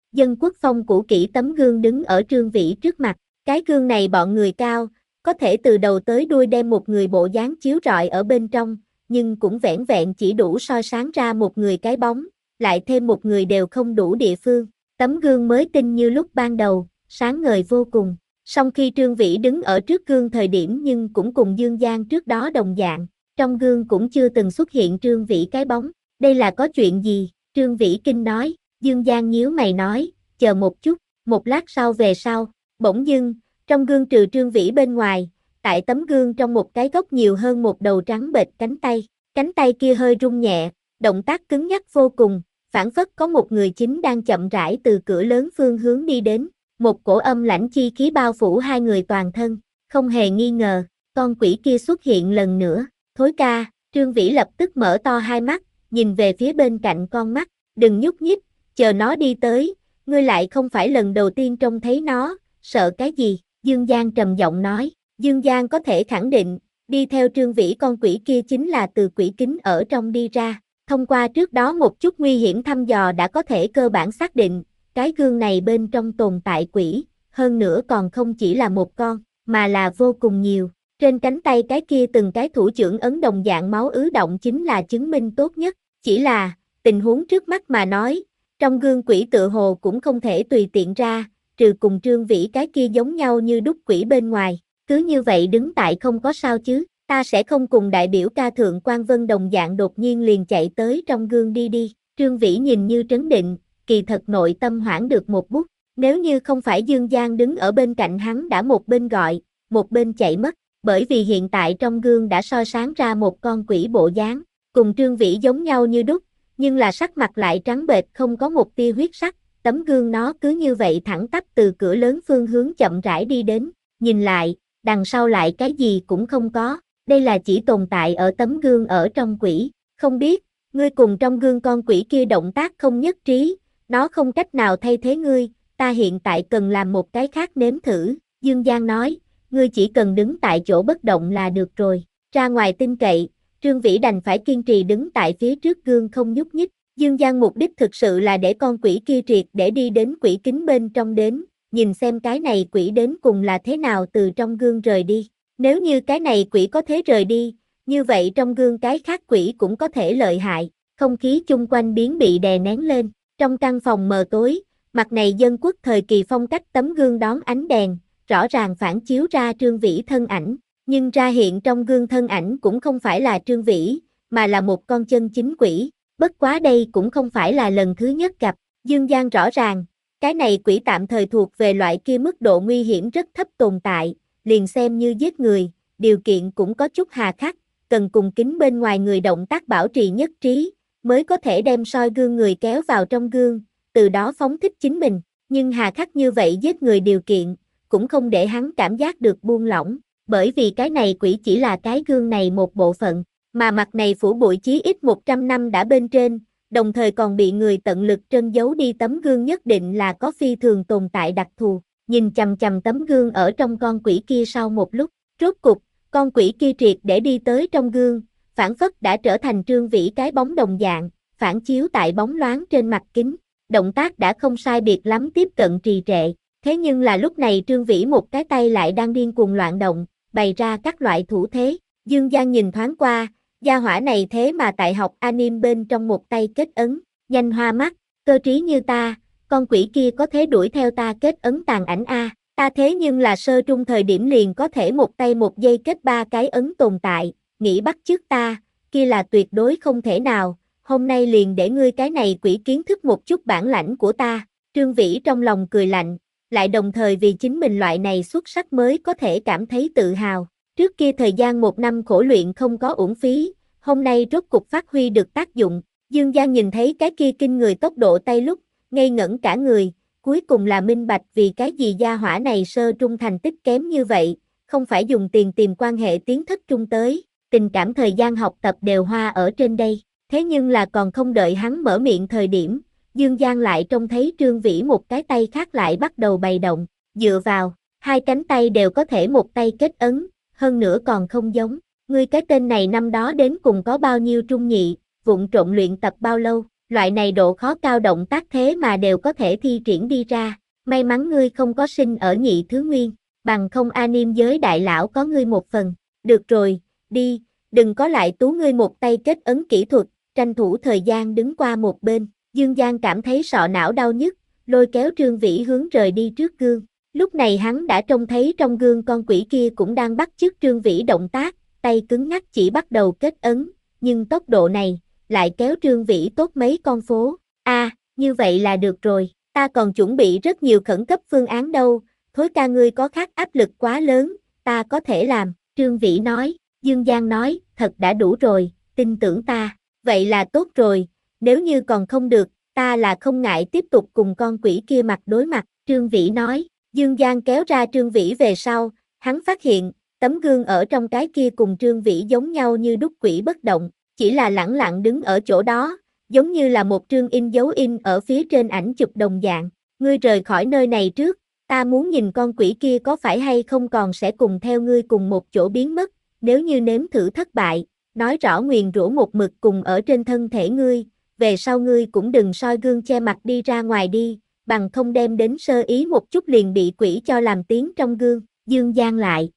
Dân Quốc Phong cũ kỹ tấm gương đứng ở Trương Vĩ trước mặt, cái gương này bọn người cao, có thể từ đầu tới đuôi đem một người bộ dáng chiếu rọi ở bên trong, nhưng cũng vẻn vẹn chỉ đủ soi sáng ra một người cái bóng, lại thêm một người đều không đủ địa phương. Tấm gương mới tinh như lúc ban đầu, sáng ngời vô cùng. Song khi Trương Vĩ đứng ở trước gương thời điểm nhưng cũng cùng Dương Giang trước đó đồng dạng, trong gương cũng chưa từng xuất hiện Trương Vĩ cái bóng. Đây là có chuyện gì? Trương Vĩ kinh nói. Dương Giang nhíu mày nói, chờ một chút, một lát sau về sau. Bỗng dưng, trong gương trừ Trương Vĩ bên ngoài, tại tấm gương trong một cái góc nhiều hơn một đầu trắng bệch cánh tay. Cánh tay kia hơi rung nhẹ, động tác cứng nhắc vô cùng, phảng phất có một người chính đang chậm rãi từ cửa lớn phương hướng đi đến. Một cổ âm lãnh chi khí bao phủ hai người toàn thân, không hề nghi ngờ, con quỷ kia xuất hiện lần nữa. Thối ca, Trương Vĩ lập tức mở to hai mắt, nhìn về phía bên cạnh con mắt, đừng nhúc nhích, chờ nó đi tới, ngươi lại không phải lần đầu tiên trông thấy nó, sợ cái gì? Dương Giang trầm giọng nói. Dương Giang có thể khẳng định, đi theo Trương Vĩ con quỷ kia chính là từ quỷ kính ở trong đi ra. Thông qua trước đó một chút nguy hiểm thăm dò đã có thể cơ bản xác định, cái gương này bên trong tồn tại quỷ, hơn nữa còn không chỉ là một con, mà là vô cùng nhiều. Trên cánh tay cái kia từng cái thủ trưởng ấn đồng dạng máu ứ động chính là chứng minh tốt nhất. Chỉ là, tình huống trước mắt mà nói, trong gương quỷ tựa hồ cũng không thể tùy tiện ra, trừ cùng Trương Vĩ cái kia giống nhau như đúc quỷ bên ngoài. Cứ như vậy đứng tại không có sao chứ, ta sẽ không cùng đại biểu ca thượng quan Vân đồng dạng đột nhiên liền chạy tới trong gương đi đi. Trương Vĩ nhìn như trấn định, kỳ thật nội tâm hoảng được một bút, nếu như không phải Dương Giang đứng ở bên cạnh hắn đã một bên gọi, một bên chạy mất, bởi vì hiện tại trong gương đã soi sáng ra một con quỷ bộ dáng, cùng Trương Vĩ giống nhau như đúc, nhưng là sắc mặt lại trắng bệch không có một tia huyết sắc, tấm gương nó cứ như vậy thẳng tắp từ cửa lớn phương hướng chậm rãi đi đến, nhìn lại, đằng sau lại cái gì cũng không có, đây là chỉ tồn tại ở tấm gương ở trong quỷ, không biết, ngươi cùng trong gương con quỷ kia động tác không nhất trí, nó không cách nào thay thế ngươi, ta hiện tại cần làm một cái khác nếm thử, Dương Giang nói, ngươi chỉ cần đứng tại chỗ bất động là được rồi, ra ngoài tin cậy, Trương Vĩ đành phải kiên trì đứng tại phía trước gương không nhúc nhích, Dương Giang mục đích thực sự là để con quỷ kia triệt để đi đến quỷ kính bên trong đến, nhìn xem cái này quỷ đến cùng là thế nào từ trong gương rời đi, nếu như cái này quỷ có thể rời đi, như vậy trong gương cái khác quỷ cũng có thể lợi hại, không khí chung quanh biến bị đè nén lên. Trong căn phòng mờ tối, mặt này dân quốc thời kỳ phong cách tấm gương đón ánh đèn, rõ ràng phản chiếu ra Trương Vĩ thân ảnh, nhưng ra hiện trong gương thân ảnh cũng không phải là Trương Vĩ, mà là một con chân chính quỷ, bất quá đây cũng không phải là lần thứ nhất gặp, Dương Giang rõ ràng, cái này quỷ tạm thời thuộc về loại kia mức độ nguy hiểm rất thấp tồn tại, liền xem như giết người, điều kiện cũng có chút hà khắc, cần cùng kính bên ngoài người động tác bảo trì nhất trí, mới có thể đem soi gương người kéo vào trong gương, từ đó phóng thích chính mình, nhưng hà khắc như vậy giết người điều kiện, cũng không để hắn cảm giác được buông lỏng, bởi vì cái này quỷ chỉ là cái gương này một bộ phận, mà mặt này phủ bụi chí ít một trăm năm đã bên trên, đồng thời còn bị người tận lực trân giấu đi tấm gương nhất định là có phi thường tồn tại đặc thù, nhìn chằm chằm tấm gương ở trong con quỷ kia sau một lúc, rốt cục, con quỷ kia triệt để đi tới trong gương, phản phất đã trở thành Trương Vĩ cái bóng đồng dạng, phản chiếu tại bóng loáng trên mặt kính, động tác đã không sai biệt lắm tiếp cận trì trệ, thế nhưng là lúc này Trương Vĩ một cái tay lại đang điên cuồng loạn động, bày ra các loại thủ thế, Dương Giang nhìn thoáng qua, gia hỏa này thế mà tại học anime bên trong một tay kết ấn, nhanh hoa mắt, cơ trí như ta, con quỷ kia có thể đuổi theo ta kết ấn tàn ảnh a, ta thế nhưng là sơ trung thời điểm liền có thể một tay một giây kết ba cái ấn tồn tại, nghĩ bắt chước ta, kia là tuyệt đối không thể nào, hôm nay liền để ngươi cái này quỷ kiến thức một chút bản lãnh của ta, Trương Vĩ trong lòng cười lạnh, lại đồng thời vì chính mình loại này xuất sắc mới có thể cảm thấy tự hào, trước kia thời gian một năm khổ luyện không có uổng phí, hôm nay rốt cục phát huy được tác dụng, Dương Giang nhìn thấy cái kia kinh người tốc độ tay lúc, ngây ngẩn cả người, cuối cùng là minh bạch vì cái gì gia hỏa này sơ trung thành tích kém như vậy, không phải dùng tiền tìm quan hệ tiến thất trung tới, tình cảm thời gian học tập đều hoa ở trên đây, thế nhưng là còn không đợi hắn mở miệng thời điểm, Dương Giang lại trông thấy Trương Vĩ một cái tay khác lại bắt đầu bày động, dựa vào, hai cánh tay đều có thể một tay kết ấn, hơn nữa còn không giống, ngươi cái tên này năm đó đến cùng có bao nhiêu trung nhị, vụng trộn luyện tập bao lâu, loại này độ khó cao động tác thế mà đều có thể thi triển đi ra, may mắn ngươi không có sinh ở nhị thứ nguyên, bằng không anime giới đại lão có ngươi một phần, được rồi, đi, đừng có lại tú ngươi một tay kết ấn kỹ thuật, tranh thủ thời gian đứng qua một bên, Dương Giang cảm thấy sọ não đau nhức, lôi kéo Trương Vĩ hướng rời đi trước gương, lúc này hắn đã trông thấy trong gương con quỷ kia cũng đang bắt chước Trương Vĩ động tác, tay cứng ngắc chỉ bắt đầu kết ấn, nhưng tốc độ này, lại kéo Trương Vĩ tốt mấy con phố, a à, như vậy là được rồi, ta còn chuẩn bị rất nhiều khẩn cấp phương án đâu, Thối ca ngươi có khác áp lực quá lớn, ta có thể làm, Trương Vĩ nói, Dương Giang nói, thật đã đủ rồi, tin tưởng ta, vậy là tốt rồi, nếu như còn không được, ta là không ngại tiếp tục cùng con quỷ kia mặt đối mặt, Trương Vĩ nói, Dương Giang kéo ra Trương Vĩ về sau, hắn phát hiện, tấm gương ở trong cái kia cùng Trương Vĩ giống nhau như đúc quỷ bất động, chỉ là lẳng lặng đứng ở chỗ đó, giống như là một trương in dấu in ở phía trên ảnh chụp đồng dạng, ngươi rời khỏi nơi này trước, ta muốn nhìn con quỷ kia có phải hay không còn sẽ cùng theo ngươi cùng một chỗ biến mất, nếu như nếm thử thất bại, nói rõ nguyền rủa một mực cùng ở trên thân thể ngươi, về sau ngươi cũng đừng soi gương che mặt đi ra ngoài đi, bằng không đem đến sơ ý một chút liền bị quỷ cho làm tiếng trong gương, Dương Giang lại.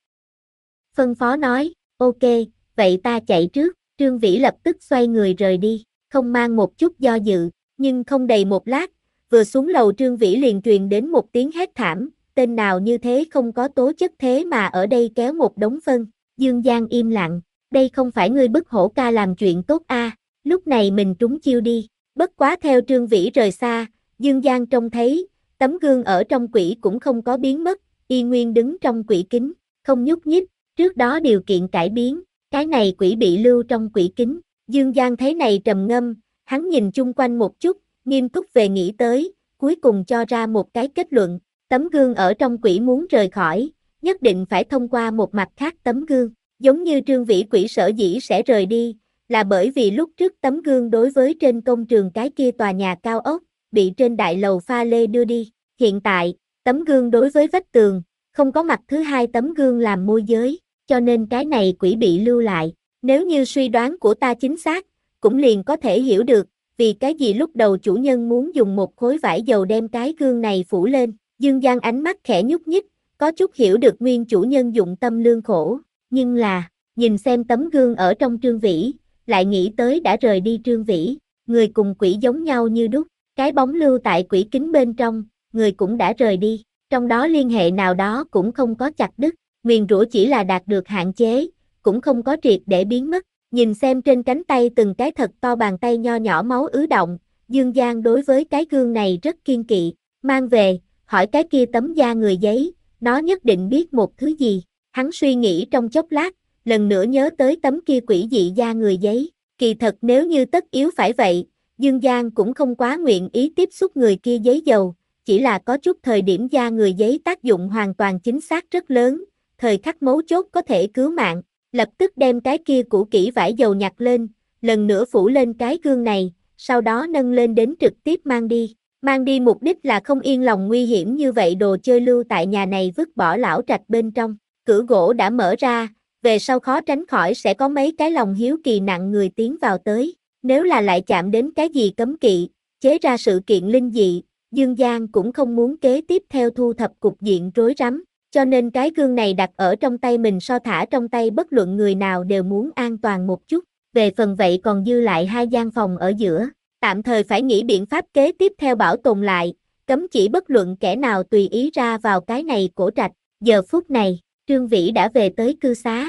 Phân phó nói, ok, vậy ta chạy trước, Trương Vĩ lập tức xoay người rời đi, không mang một chút do dự, nhưng không đầy một lát, vừa xuống lầu Trương Vĩ liền truyền đến một tiếng hét thảm, tên nào như thế không có tố chất thế mà ở đây kéo một đống phân, Dương Giang im lặng, đây không phải ngươi bức hổ ca làm chuyện tốt a, à, lúc này mình trúng chiêu đi, bất quá theo Trương Vĩ rời xa, Dương Giang trông thấy, tấm gương ở trong quỷ cũng không có biến mất, y nguyên đứng trong quỷ kính, không nhúc nhích, trước đó điều kiện cải biến, cái này quỷ bị lưu trong quỷ kính, Dương Giang thấy này trầm ngâm, hắn nhìn chung quanh một chút, nghiêm túc về nghĩ tới, cuối cùng cho ra một cái kết luận, tấm gương ở trong quỷ muốn rời khỏi, nhất định phải thông qua một mặt khác tấm gương, giống như Trương Vĩ quỷ sở dĩ sẽ rời đi, là bởi vì lúc trước tấm gương đối với trên công trường cái kia tòa nhà cao ốc, bị trên đại lầu pha lê đưa đi, hiện tại, tấm gương đối với vách tường, không có mặt thứ hai tấm gương làm môi giới, cho nên cái này quỷ bị lưu lại, nếu như suy đoán của ta chính xác, cũng liền có thể hiểu được, vì cái gì lúc đầu chủ nhân muốn dùng một khối vải dầu đem cái gương này phủ lên, Dương Giang ánh mắt khẽ nhúc nhích, có chút hiểu được nguyên chủ nhân dụng tâm lương khổ, nhưng là, nhìn xem tấm gương ở trong Trương Vĩ, lại nghĩ tới đã rời đi Trương Vĩ, người cùng quỷ giống nhau như đúc, cái bóng lưu tại quỷ kính bên trong, người cũng đã rời đi, trong đó liên hệ nào đó cũng không có chặt đứt, nguyền rủa chỉ là đạt được hạn chế, cũng không có triệt để biến mất, nhìn xem trên cánh tay từng cái thật to bàn tay nho nhỏ máu ứ động, Dương Giang đối với cái gương này rất kiên kỵ, mang về, hỏi cái kia tấm da người giấy, nó nhất định biết một thứ gì, hắn suy nghĩ trong chốc lát, lần nữa nhớ tới tấm kia quỷ dị da người giấy, kỳ thật nếu như tất yếu phải vậy, Dương Giang cũng không quá nguyện ý tiếp xúc người kia giấy dầu, chỉ là có chút thời điểm da người giấy tác dụng hoàn toàn chính xác rất lớn, thời khắc mấu chốt có thể cứu mạng, lập tức đem cái kia cũ kỹ vải dầu nhặt lên, lần nữa phủ lên cái gương này, sau đó nâng lên đến trực tiếp mang đi. Mang đi mục đích là không yên lòng nguy hiểm như vậy đồ chơi lưu tại nhà này vứt bỏ lão trạch bên trong. Cửa gỗ đã mở ra, về sau khó tránh khỏi sẽ có mấy cái lòng hiếu kỳ nặng người tiến vào tới. Nếu là lại chạm đến cái gì cấm kỵ, chế ra sự kiện linh dị, Dương Giang cũng không muốn kế tiếp theo thu thập cục diện rối rắm. Cho nên cái gương này đặt ở trong tay mình so thả trong tay bất luận người nào đều muốn an toàn một chút. Về phần vậy còn dư lại hai gian phòng ở giữa, tạm thời phải nghĩ biện pháp kế tiếp theo bảo tồn lại, cấm chỉ bất luận kẻ nào tùy ý ra vào cái này cổ trạch. Giờ phút này, Trương Vĩ đã về tới cư xá.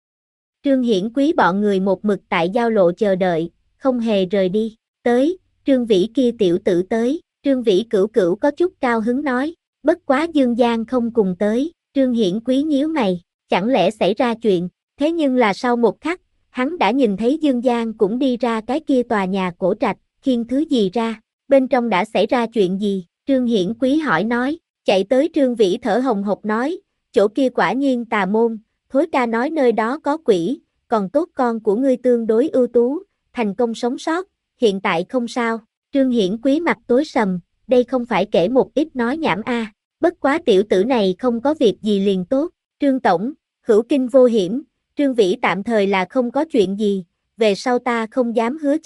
Trương Hiển Quý bọn người một mực tại giao lộ chờ đợi, không hề rời đi. Tới, Trương Vĩ kia tiểu tử tới, Trương Vĩ cửu cửu có chút cao hứng nói, bất quá Dương Giang không cùng tới, Trương Hiển Quý nhíu mày, chẳng lẽ xảy ra chuyện, thế nhưng là sau một khắc, hắn đã nhìn thấy Dương Giang cũng đi ra cái kia tòa nhà cổ trạch, khiêng thứ gì ra, bên trong đã xảy ra chuyện gì, Trương Hiển Quý hỏi nói, chạy tới Trương Vĩ thở hồng hộc nói, chỗ kia quả nhiên tà môn, Thối ca nói nơi đó có quỷ, còn tốt con của ngươi tương đối ưu tú, thành công sống sót, hiện tại không sao, Trương Hiển Quý mặt tối sầm, đây không phải kể một ít nói nhảm a, à. Bất quá tiểu tử này không có việc gì liền tốt, Trương Tổng, hữu kinh vô hiểm, Trương Vĩ tạm thời là không có chuyện gì, về sau ta không dám hứa chắc,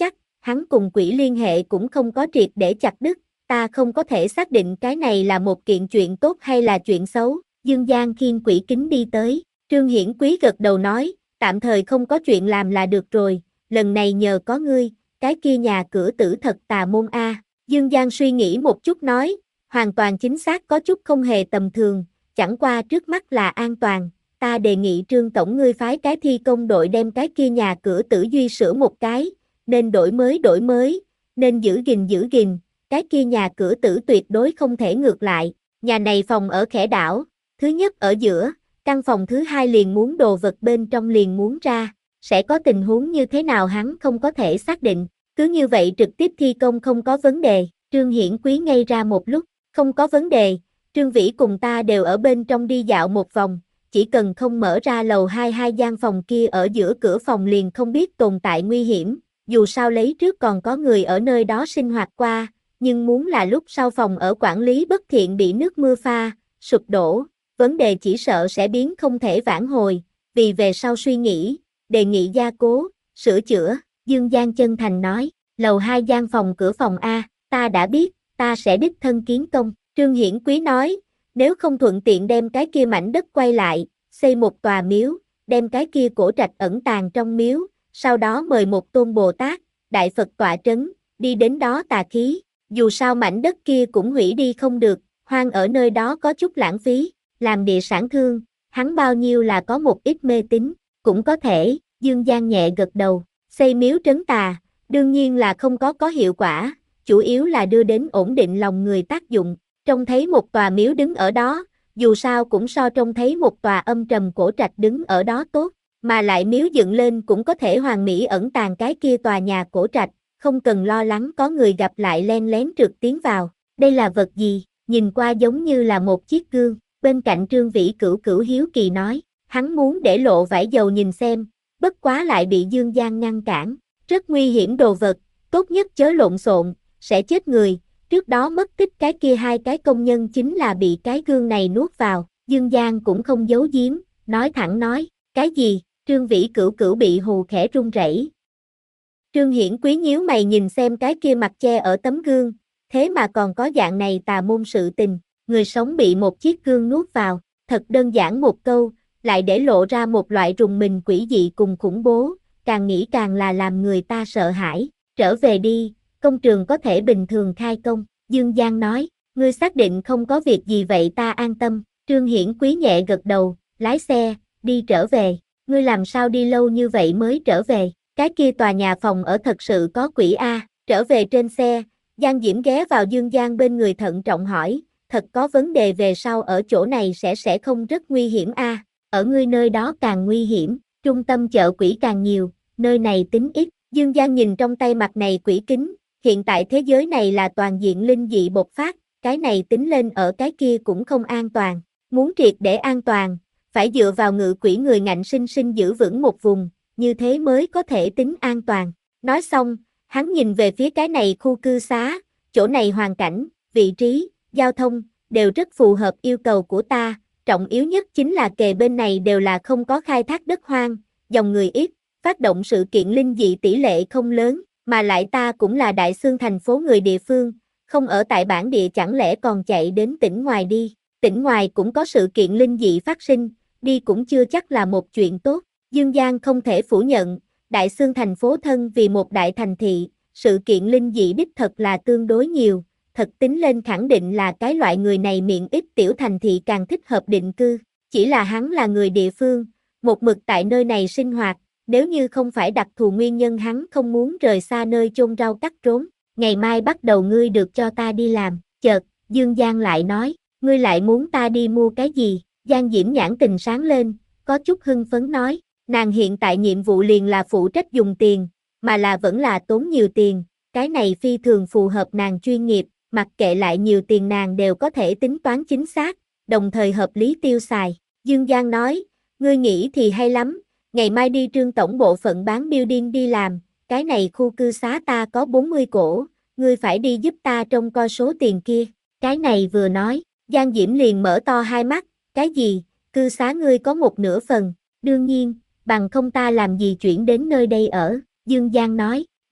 hắn cùng quỷ liên hệ cũng không có triệt để chặt đứt, ta không có thể xác định cái này là một kiện chuyện tốt hay là chuyện xấu. Dương Giang khiêng quỷ kính đi tới, Trương Hiển Quý gật đầu nói, tạm thời không có chuyện làm là được rồi, lần này nhờ có ngươi, cái kia nhà cửa tử thật tà môn a. Dương Giang suy nghĩ một chút nói, hoàn toàn chính xác có chút không hề tầm thường, chẳng qua trước mắt là an toàn, ta đề nghị Trương tổng ngươi phái cái thi công đội đem cái kia nhà cửa tử duy sửa một cái, nên đổi mới đổi mới, nên giữ gìn giữ gìn, cái kia nhà cửa tử tuyệt đối không thể ngược lại, nhà này phòng ở khẽ đảo, thứ nhất ở giữa, căn phòng thứ hai liền muốn đồ vật bên trong liền muốn ra, sẽ có tình huống như thế nào hắn không có thể xác định, cứ như vậy trực tiếp thi công không có vấn đề, Trương Hiển Quý ngây ra một lúc, không có vấn đề, Trương Vĩ cùng ta đều ở bên trong đi dạo một vòng, chỉ cần không mở ra lầu hai hai gian phòng kia ở giữa cửa phòng liền không biết tồn tại nguy hiểm, dù sao lấy trước còn có người ở nơi đó sinh hoạt qua, nhưng muốn là lúc sau phòng ở quản lý bất thiện bị nước mưa pha, sụp đổ, vấn đề chỉ sợ sẽ biến không thể vãn hồi, vì về sau suy nghĩ, đề nghị gia cố, sửa chữa, Dương Giang chân thành nói, lầu hai gian phòng cửa phòng A, ta đã biết, ta sẽ đích thân kiến công, Trương Hiển Quý nói, nếu không thuận tiện đem cái kia mảnh đất quay lại, xây một tòa miếu, đem cái kia cổ trạch ẩn tàng trong miếu, sau đó mời một tôn Bồ Tát, Đại Phật tọa trấn, đi đến đó tà khí, dù sao mảnh đất kia cũng hủy đi không được, hoang ở nơi đó có chút lãng phí, làm địa sản thương, hắn bao nhiêu là có một ít mê tín, cũng có thể, Dương Giang nhẹ gật đầu, xây miếu trấn tà, đương nhiên là không có có hiệu quả, chủ yếu là đưa đến ổn định lòng người tác dụng, trông thấy một tòa miếu đứng ở đó, dù sao cũng so trông thấy một tòa âm trầm cổ trạch đứng ở đó tốt, mà lại miếu dựng lên cũng có thể hoàn mỹ ẩn tàng cái kia tòa nhà cổ trạch, không cần lo lắng có người gặp lại len lén trượt tiến vào, đây là vật gì, nhìn qua giống như là một chiếc gương, bên cạnh Trương Vĩ Cửu Cửu hiếu kỳ nói, hắn muốn để lộ vải dầu nhìn xem, bất quá lại bị Dương Giang ngăn cản, rất nguy hiểm đồ vật, tốt nhất chớ lộn xộn, sẽ chết người, trước đó mất tích cái kia hai cái công nhân chính là bị cái gương này nuốt vào, Dương Giang cũng không giấu giếm, nói thẳng nói, cái gì, Trương Vĩ Cửu Cửu bị hù khẽ run rẩy. Trương Hiển Quý nhíu mày nhìn xem cái kia mặt che ở tấm gương, thế mà còn có dạng này tà môn sự tình, người sống bị một chiếc gương nuốt vào, thật đơn giản một câu, lại để lộ ra một loại rùng mình quỷ dị cùng khủng bố, càng nghĩ càng là làm người ta sợ hãi, trở về đi, công trường có thể bình thường khai công, Dương Giang nói, ngươi xác định không có việc gì vậy ta an tâm, Trương Hiển Quý nhẹ gật đầu, lái xe, đi trở về, ngươi làm sao đi lâu như vậy mới trở về, cái kia tòa nhà phòng ở thật sự có quỷ a, trở về trên xe, Giang Diễm ghé vào Dương Giang bên người thận trọng hỏi, thật có vấn đề về sau ở chỗ này sẽ sẽ không rất nguy hiểm a, ở ngươi nơi đó càng nguy hiểm, trung tâm chợ quỷ càng nhiều, nơi này tính ít, Dương Giang nhìn trong tay mặt này quỷ kính, hiện tại thế giới này là toàn diện linh dị bộc phát, cái này tính lên ở cái kia cũng không an toàn, muốn triệt để an toàn, phải dựa vào ngự quỷ người ngạnh sinh sinh giữ vững một vùng, như thế mới có thể tính an toàn. Nói xong, hắn nhìn về phía cái này khu cư xá, chỗ này hoàn cảnh, vị trí, giao thông, đều rất phù hợp yêu cầu của ta, trọng yếu nhất chính là kề bên này đều là không có khai thác đất hoang, dòng người ít, phát động sự kiện linh dị tỷ lệ không lớn, mà lại ta cũng là Đại Xương thành phố người địa phương, không ở tại bản địa chẳng lẽ còn chạy đến tỉnh ngoài đi, tỉnh ngoài cũng có sự kiện linh dị phát sinh, đi cũng chưa chắc là một chuyện tốt. Dương Giang không thể phủ nhận, Đại Xương thành phố thân vì một đại thành thị, sự kiện linh dị đích thật là tương đối nhiều, thật tính lên khẳng định là cái loại người này miệng ít tiểu thành thị càng thích hợp định cư, chỉ là hắn là người địa phương, một mực tại nơi này sinh hoạt, nếu như không phải đặc thù nguyên nhân hắn không muốn rời xa nơi chôn rau cắt rốn, ngày mai bắt đầu ngươi được cho ta đi làm, chợt, Dương Giang lại nói, ngươi lại muốn ta đi mua cái gì, Giang Diễm nhãn tình sáng lên, có chút hưng phấn nói, nàng hiện tại nhiệm vụ liền là phụ trách dùng tiền, mà là vẫn là tốn nhiều tiền, cái này phi thường phù hợp nàng chuyên nghiệp, mặc kệ lại nhiều tiền nàng đều có thể tính toán chính xác, đồng thời hợp lý tiêu xài. Dương Giang nói, ngươi nghĩ thì hay lắm, ngày mai đi Trương tổng bộ phận bán building đi làm, cái này khu cư xá ta có bốn mươi cổ, ngươi phải đi giúp ta trông coi số tiền kia, cái này vừa nói, Giang Diễm liền mở to hai mắt, cái gì, cư xá ngươi có một nửa phần, đương nhiên, bằng không ta làm gì chuyển đến nơi đây ở, Dương Giang nói,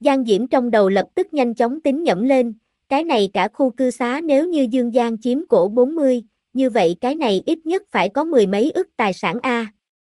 Giang Diễm trong đầu lập tức nhanh chóng tính nhẩm lên, cái này cả khu cư xá nếu như Dương Giang chiếm cổ bốn mươi, như vậy cái này ít nhất phải có mười mấy ức tài sản a.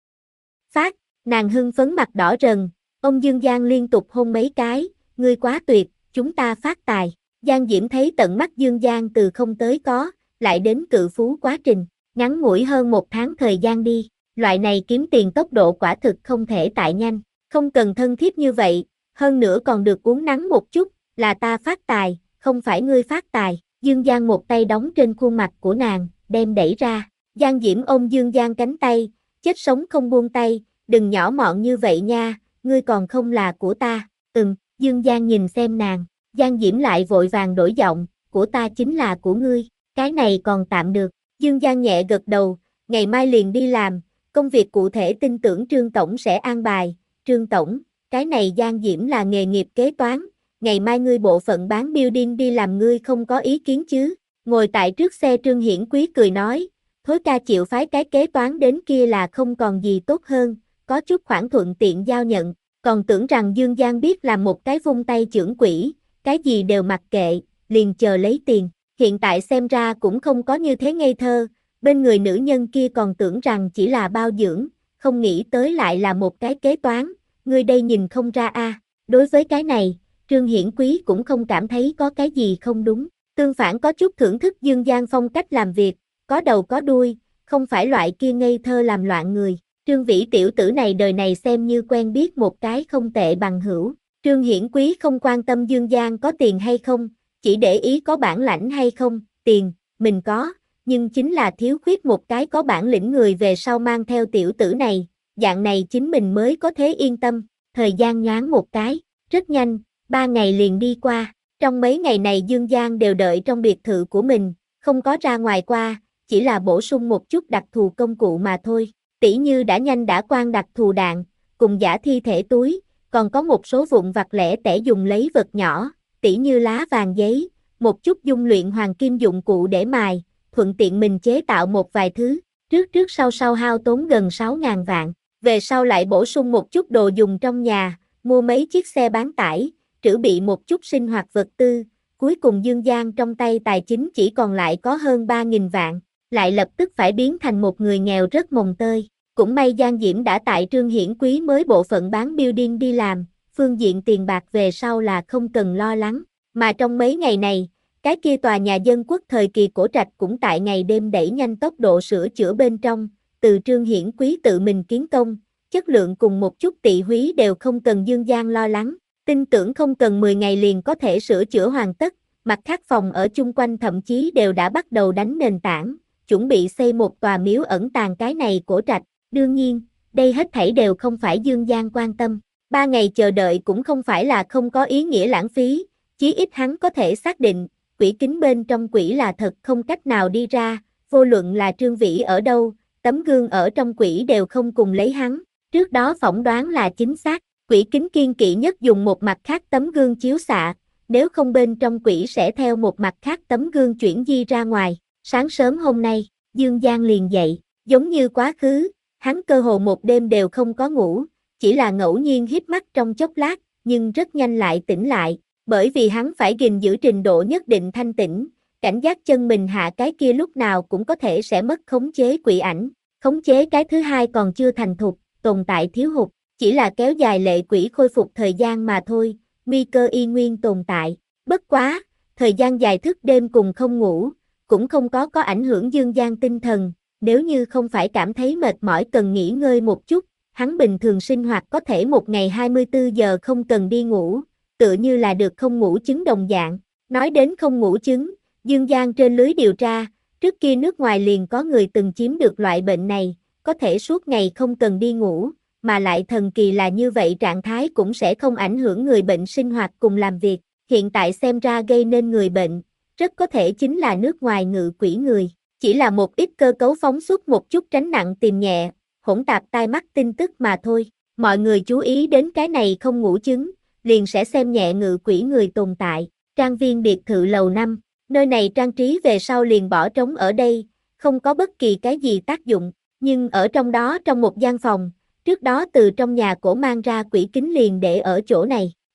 Phát, nàng hưng phấn mặt đỏ rần, ông Dương Giang liên tục hôn mấy cái, ngươi quá tuyệt, chúng ta phát tài. Giang Diễm thấy tận mắt Dương Giang từ không tới có, lại đến cự phú quá trình, ngắn ngủi hơn một tháng thời gian đi, loại này kiếm tiền tốc độ quả thực không thể tại nhanh, không cần thân thiết như vậy, hơn nữa còn được uống nắng một chút, là ta phát tài, không phải ngươi phát tài. Dương Giang một tay đóng trên khuôn mặt của nàng, đem đẩy ra. Giang Diễm ôm Dương Giang cánh tay, chết sống không buông tay, đừng nhỏ mọn như vậy nha, ngươi còn không là của ta. Ừm, Dương Giang nhìn xem nàng, Giang Diễm lại vội vàng đổi giọng, của ta chính là của ngươi, cái này còn tạm được. Dương Giang nhẹ gật đầu, ngày mai liền đi làm, công việc cụ thể tin tưởng Trương Tổng sẽ an bài. Trương Tổng, cái này Giang Diễm là nghề nghiệp kế toán, ngày mai ngươi bộ phận bán building đi làm ngươi không có ý kiến chứ? Ngồi tại trước xe Trương Hiển Quý cười nói, Thối ca chịu phái cái kế toán đến kia là không còn gì tốt hơn, có chút khoản thuận tiện giao nhận, còn tưởng rằng Dương Giang biết làm một cái vung tay chưởng quỷ, cái gì đều mặc kệ, liền chờ lấy tiền, hiện tại xem ra cũng không có như thế ngây thơ, bên người nữ nhân kia còn tưởng rằng chỉ là bao dưỡng, không nghĩ tới lại là một cái kế toán, ngươi đây nhìn không ra a. À. Đối với cái này, Trương Hiển Quý cũng không cảm thấy có cái gì không đúng, tương phản có chút thưởng thức Dương Giang phong cách làm việc, có đầu có đuôi, không phải loại kia ngây thơ làm loạn người. Trương Vĩ tiểu tử này đời này xem như quen biết một cái không tệ bằng hữu. Trương Hiển Quý không quan tâm Dương Giang có tiền hay không, chỉ để ý có bản lãnh hay không, tiền, mình có, nhưng chính là thiếu khuyết một cái có bản lĩnh người về sau mang theo tiểu tử này, dạng này chính mình mới có thể yên tâm. Thời gian nhoáng một cái, rất nhanh, ba ngày liền đi qua, trong mấy ngày này Dương Giang đều đợi trong biệt thự của mình, không có ra ngoài qua, chỉ là bổ sung một chút đặc thù công cụ mà thôi, tỉ như đã nhanh đã quan đặc thù đạn, cùng giả thi thể túi, còn có một số vụn vặt lẻ tẻ dùng lấy vật nhỏ, tỉ như lá vàng giấy, một chút dung luyện hoàng kim dụng cụ để mài, thuận tiện mình chế tạo một vài thứ, trước trước sau sau hao tốn gần sáu ngàn vạn, về sau lại bổ sung một chút đồ dùng trong nhà, mua mấy chiếc xe bán tải, trữ bị một chút sinh hoạt vật tư, cuối cùng Dương Giang trong tay tài chính chỉ còn lại có hơn ba nghìn vạn, lại lập tức phải biến thành một người nghèo rất mồng tơi. Cũng may Giang Diễm đã tại Trương Hiển Quý mới bộ phận bán building đi làm, phương diện tiền bạc về sau là không cần lo lắng, mà trong mấy ngày này, cái kia tòa nhà dân quốc thời kỳ cổ trạch cũng tại ngày đêm đẩy nhanh tốc độ sửa chữa bên trong, từ Trương Hiển Quý tự mình kiến công, chất lượng cùng một chút tị húy đều không cần Dương Giang lo lắng, tin tưởng không cần mười ngày liền có thể sửa chữa hoàn tất, mặt khác phòng ở chung quanh thậm chí đều đã bắt đầu đánh nền tảng, chuẩn bị xây một tòa miếu ẩn tàng cái này cổ trạch. Đương nhiên, đây hết thảy đều không phải Dương Giang quan tâm. Ba ngày chờ đợi cũng không phải là không có ý nghĩa lãng phí, chí ít hắn có thể xác định, quỷ kính bên trong quỷ là thật không cách nào đi ra, vô luận là Trương Vĩ ở đâu, tấm gương ở trong quỷ đều không cùng lấy hắn. Trước đó phỏng đoán là chính xác, quỷ kính kiên kỵ nhất dùng một mặt khác tấm gương chiếu xạ, nếu không bên trong quỷ sẽ theo một mặt khác tấm gương chuyển di ra ngoài. Sáng sớm hôm nay, Dương Giang liền dậy, giống như quá khứ. Hắn cơ hồ một đêm đều không có ngủ, chỉ là ngẫu nhiên híp mắt trong chốc lát, nhưng rất nhanh lại tỉnh lại, bởi vì hắn phải gìn giữ trình độ nhất định thanh tĩnh, cảnh giác chân mình hạ cái kia lúc nào cũng có thể sẽ mất khống chế quỷ ảnh, khống chế cái thứ hai còn chưa thành thục, tồn tại thiếu hụt, chỉ là kéo dài lệ quỷ khôi phục thời gian mà thôi, nguy cơ y nguyên tồn tại, bất quá, thời gian dài thức đêm cùng không ngủ, cũng không có có ảnh hưởng Dương Giang tinh thần. Nếu như không phải cảm thấy mệt mỏi cần nghỉ ngơi một chút, hắn bình thường sinh hoạt có thể một ngày hai mươi tư giờ không cần đi ngủ, tựa như là được không ngủ chứng đồng dạng. Nói đến không ngủ chứng, Dương Giang trên lưới điều tra, trước kia nước ngoài liền có người từng chiếm được loại bệnh này, có thể suốt ngày không cần đi ngủ, mà lại thần kỳ là như vậy trạng thái cũng sẽ không ảnh hưởng người bệnh sinh hoạt cùng làm việc. Hiện tại xem ra gây nên người bệnh, rất có thể chính là nước ngoài ngự quỷ người. Chỉ là một ít cơ cấu phóng xuất một chút tránh nặng tìm nhẹ, hỗn tạp tai mắt tin tức mà thôi. Mọi người chú ý đến cái này không ngủ chứng, liền sẽ xem nhẹ ngự quỷ người tồn tại. Trang viên biệt thự lầu năm, nơi này trang trí về sau liền bỏ trống ở đây, không có bất kỳ cái gì tác dụng. Nhưng ở trong đó trong một gian phòng, trước đó từ trong nhà cổ mang ra quỷ kính liền để ở chỗ này.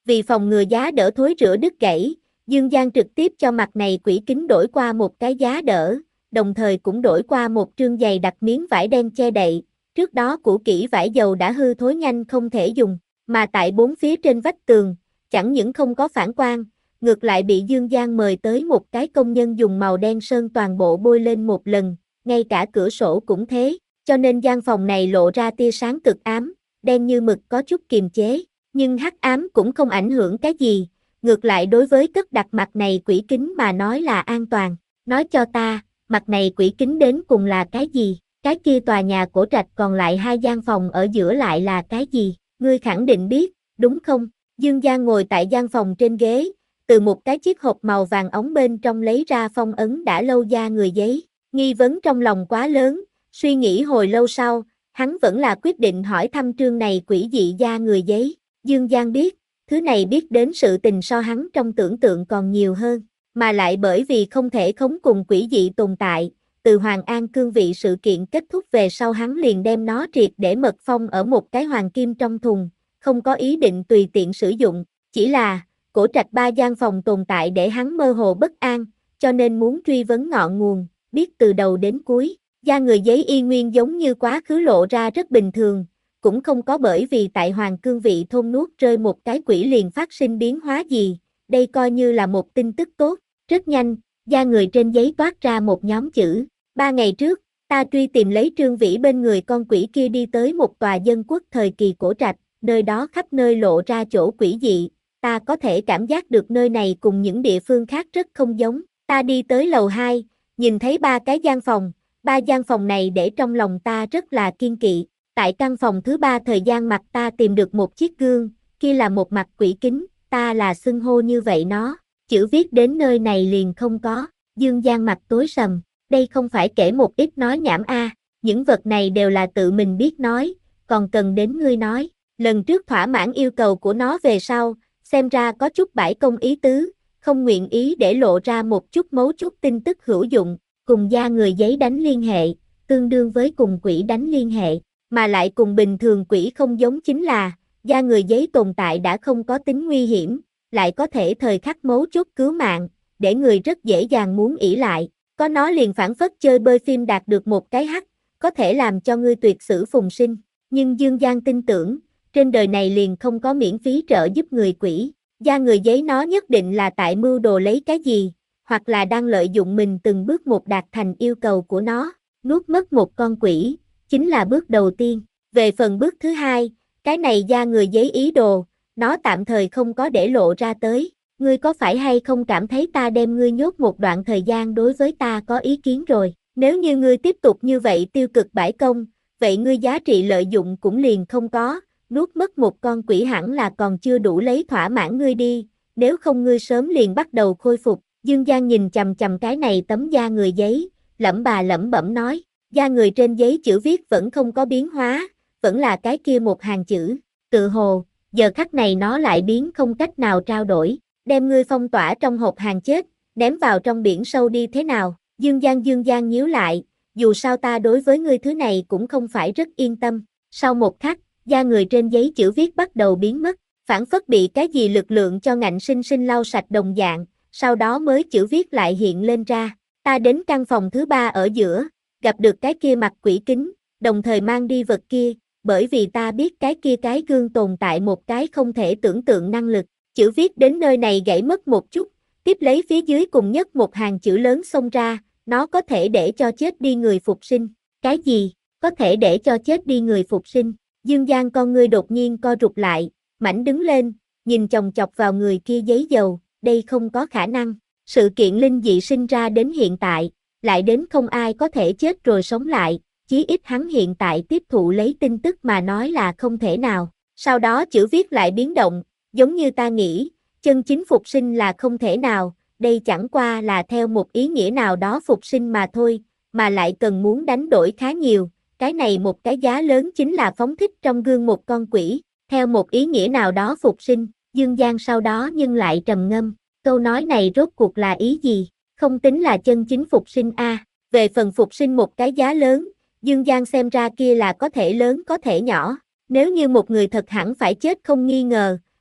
Vì phòng ngừa giá đỡ thối rữa đứt gãy, Dương Giang trực tiếp cho mặt này quỷ kính đổi qua một cái giá đỡ, đồng thời cũng đổi qua một trương dày đặc miếng vải đen che đậy. Trước đó cũ kỹ vải dầu đã hư thối nhanh không thể dùng, mà tại bốn phía trên vách tường, chẳng những không có phản quang, ngược lại bị Dương Giang mời tới một cái công nhân dùng màu đen sơn toàn bộ bôi lên một lần, ngay cả cửa sổ cũng thế, cho nên gian phòng này lộ ra tia sáng cực ám, đen như mực có chút kiềm chế, nhưng hắc ám cũng không ảnh hưởng cái gì, ngược lại đối với cất đặt mặt này quỷ kính mà nói là an toàn. Nói cho ta, mặt này quỷ kính đến cùng là cái gì? Cái kia tòa nhà cổ trạch còn lại hai gian phòng ở giữa lại là cái gì? Ngươi khẳng định biết, đúng không? Dương Giang ngồi tại gian phòng trên ghế, từ một cái chiếc hộp màu vàng ống bên trong lấy ra phong ấn đã lâu da người giấy. Nghi vấn trong lòng quá lớn, suy nghĩ hồi lâu sau, hắn vẫn là quyết định hỏi thăm trương này quỷ dị da người giấy. Dương Giang biết, thứ này biết đến sự tình so hắn trong tưởng tượng còn nhiều hơn, mà lại bởi vì không thể khống cùng quỷ dị tồn tại, từ Hoàng An cương vị sự kiện kết thúc về sau hắn liền đem nó triệt để mật phong ở một cái hoàng kim trong thùng, không có ý định tùy tiện sử dụng, chỉ là, cổ trạch ba gian phòng tồn tại để hắn mơ hồ bất an, cho nên muốn truy vấn ngọn nguồn, biết từ đầu đến cuối, da người giấy y nguyên giống như quá khứ lộ ra rất bình thường, cũng không có bởi vì tại hoàng cương vị thôn nuốt rơi một cái quỷ liền phát sinh biến hóa gì, đây coi như là một tin tức tốt, rất nhanh, da người trên giấy toát ra một nhóm chữ, ba ngày trước, ta truy tìm lấy Trương Vĩ bên người con quỷ kia đi tới một tòa dân quốc thời kỳ cổ trạch, nơi đó khắp nơi lộ ra chỗ quỷ dị, ta có thể cảm giác được nơi này cùng những địa phương khác rất không giống, ta đi tới lầu hai, nhìn thấy ba cái gian phòng, ba gian phòng này để trong lòng ta rất là kiên kỵ. Tại căn phòng thứ ba thời gian mặt ta tìm được một chiếc gương, kia là một mặt quỷ kính, ta là xưng hô như vậy nó, chữ viết đến nơi này liền không có, Dương Giang mặt tối sầm, đây không phải kể một ít nói nhảm a, à, những vật này đều là tự mình biết nói, còn cần đến ngươi nói, lần trước thỏa mãn yêu cầu của nó về sau, xem ra có chút bãi công ý tứ, không nguyện ý để lộ ra một chút mấu chút tin tức hữu dụng, cùng da người giấy đánh liên hệ, tương đương với cùng quỷ đánh liên hệ. Mà lại cùng bình thường quỷ không giống chính là, da người giấy tồn tại đã không có tính nguy hiểm, lại có thể thời khắc mấu chốt cứu mạng, để người rất dễ dàng muốn ỷ lại, có nó liền phản phất chơi bơi phim đạt được một cái hắc, có thể làm cho ngươi tuyệt sử phùng sinh, nhưng Dương Giang tin tưởng, trên đời này liền không có miễn phí trợ giúp người quỷ, da người giấy nó nhất định là tại mưu đồ lấy cái gì, hoặc là đang lợi dụng mình từng bước một đạt thành yêu cầu của nó, nuốt mất một con quỷ. Chính là bước đầu tiên, về phần bước thứ hai, cái này da người giấy ý đồ, nó tạm thời không có để lộ ra tới, ngươi có phải hay không cảm thấy ta đem ngươi nhốt một đoạn thời gian đối với ta có ý kiến rồi, nếu như ngươi tiếp tục như vậy tiêu cực bãi công, vậy ngươi giá trị lợi dụng cũng liền không có, nuốt mất một con quỷ hẳn là còn chưa đủ lấy thỏa mãn ngươi đi, nếu không ngươi sớm liền bắt đầu khôi phục, Dương Giang nhìn chằm chằm cái này tấm da người giấy, lẩm bà lẩm bẩm nói. Da người trên giấy chữ viết vẫn không có biến hóa, vẫn là cái kia một hàng chữ, tự hồ, giờ khắc này nó lại biến không cách nào trao đổi, đem ngươi phong tỏa trong hộp hàng chết, ném vào trong biển sâu đi thế nào, Dương Giang Dương Giang nhíu lại, dù sao ta đối với ngươi thứ này cũng không phải rất yên tâm, sau một khắc, da người trên giấy chữ viết bắt đầu biến mất, phản phất bị cái gì lực lượng cho ngạnh sinh sinh lau sạch đồng dạng, sau đó mới chữ viết lại hiện lên ra, ta đến căn phòng thứ ba ở giữa, gặp được cái kia mặt quỷ kính, đồng thời mang đi vật kia, bởi vì ta biết cái kia cái gương tồn tại một cái không thể tưởng tượng năng lực, chữ viết đến nơi này gãy mất một chút, tiếp lấy phía dưới cùng nhất một hàng chữ lớn xông ra, nó có thể để cho chết đi người phục sinh, cái gì, có thể để cho chết đi người phục sinh, Dương Giang con ngươi đột nhiên co rụt lại, mảnh đứng lên, nhìn chòng chọc vào người kia giấy dầu, đây không có khả năng, sự kiện linh dị sinh ra đến hiện tại, lại đến không ai có thể chết rồi sống lại, chí ít hắn hiện tại tiếp thụ lấy tin tức mà nói là không thể nào. Sau đó chữ viết lại biến động, giống như ta nghĩ, chân chính phục sinh là không thể nào, đây chẳng qua là theo một ý nghĩa nào đó phục sinh mà thôi, mà lại cần muốn đánh đổi khá nhiều, cái này một cái giá lớn chính là phóng thích trong gương một con quỷ, theo một ý nghĩa nào đó phục sinh, Dương Giang sau đó nhưng lại trầm ngâm, câu nói này rốt cuộc là ý gì? Không tính là chân chính phục sinh a. À. Về phần phục sinh một cái giá lớn, Dương Giang xem ra kia là có thể lớn có thể nhỏ. Nếu như một người thật hẳn phải chết không nghi ngờ,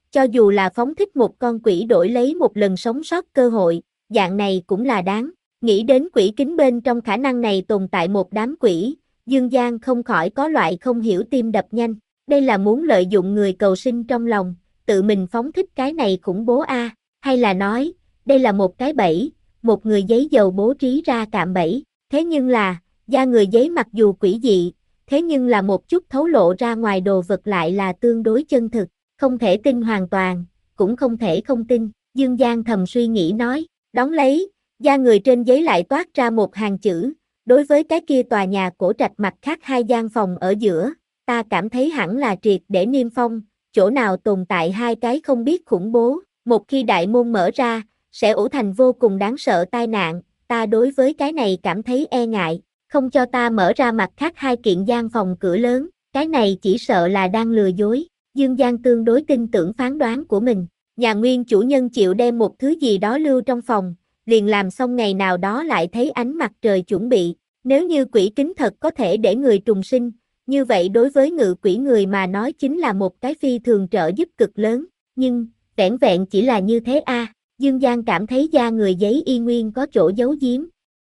cho dù là phóng thích một con quỷ đổi lấy một lần sống sót cơ hội, dạng này cũng là đáng. Nghĩ đến quỷ kính bên trong khả năng này tồn tại một đám quỷ, Dương Giang không khỏi có loại không hiểu tim đập nhanh. Đây là muốn lợi dụng người cầu sinh trong lòng, tự mình phóng thích cái này khủng bố a, à? Hay là nói, đây là một cái bẫy, một người giấy dầu bố trí ra cạm bẫy. Thế nhưng là, da người giấy mặc dù quỷ dị, thế nhưng là một chút thấu lộ ra ngoài đồ vật lại là tương đối chân thực, không thể tin hoàn toàn, cũng không thể không tin. Dương Giang thầm suy nghĩ nói, đón lấy, da người trên giấy lại toát ra một hàng chữ, đối với cái kia tòa nhà cổ trạch mặt khác hai gian phòng ở giữa, ta cảm thấy hẳn là triệt để niêm phong, chỗ nào tồn tại hai cái không biết khủng bố, một khi đại môn mở ra, sẽ ủ thành vô cùng đáng sợ tai nạn, ta đối với cái này cảm thấy e ngại, không cho ta mở ra mặt khác hai kiện gian phòng cửa lớn, cái này chỉ sợ là đang lừa dối. Dương Giang tương đối tin tưởng phán đoán của mình, nhà nguyên chủ nhân chịu đem một thứ gì đó lưu trong phòng, liền làm xong ngày nào đó lại thấy ánh mặt trời chuẩn bị, nếu như quỷ kính thật có thể để người trùng sinh, như vậy đối với ngự quỷ người mà nói chính là một cái phi thường trợ giúp cực lớn, nhưng, vẻn vẹn chỉ là như thế a, à, Dương Giang cảm thấy da người giấy y nguyên có chỗ giấu giếm.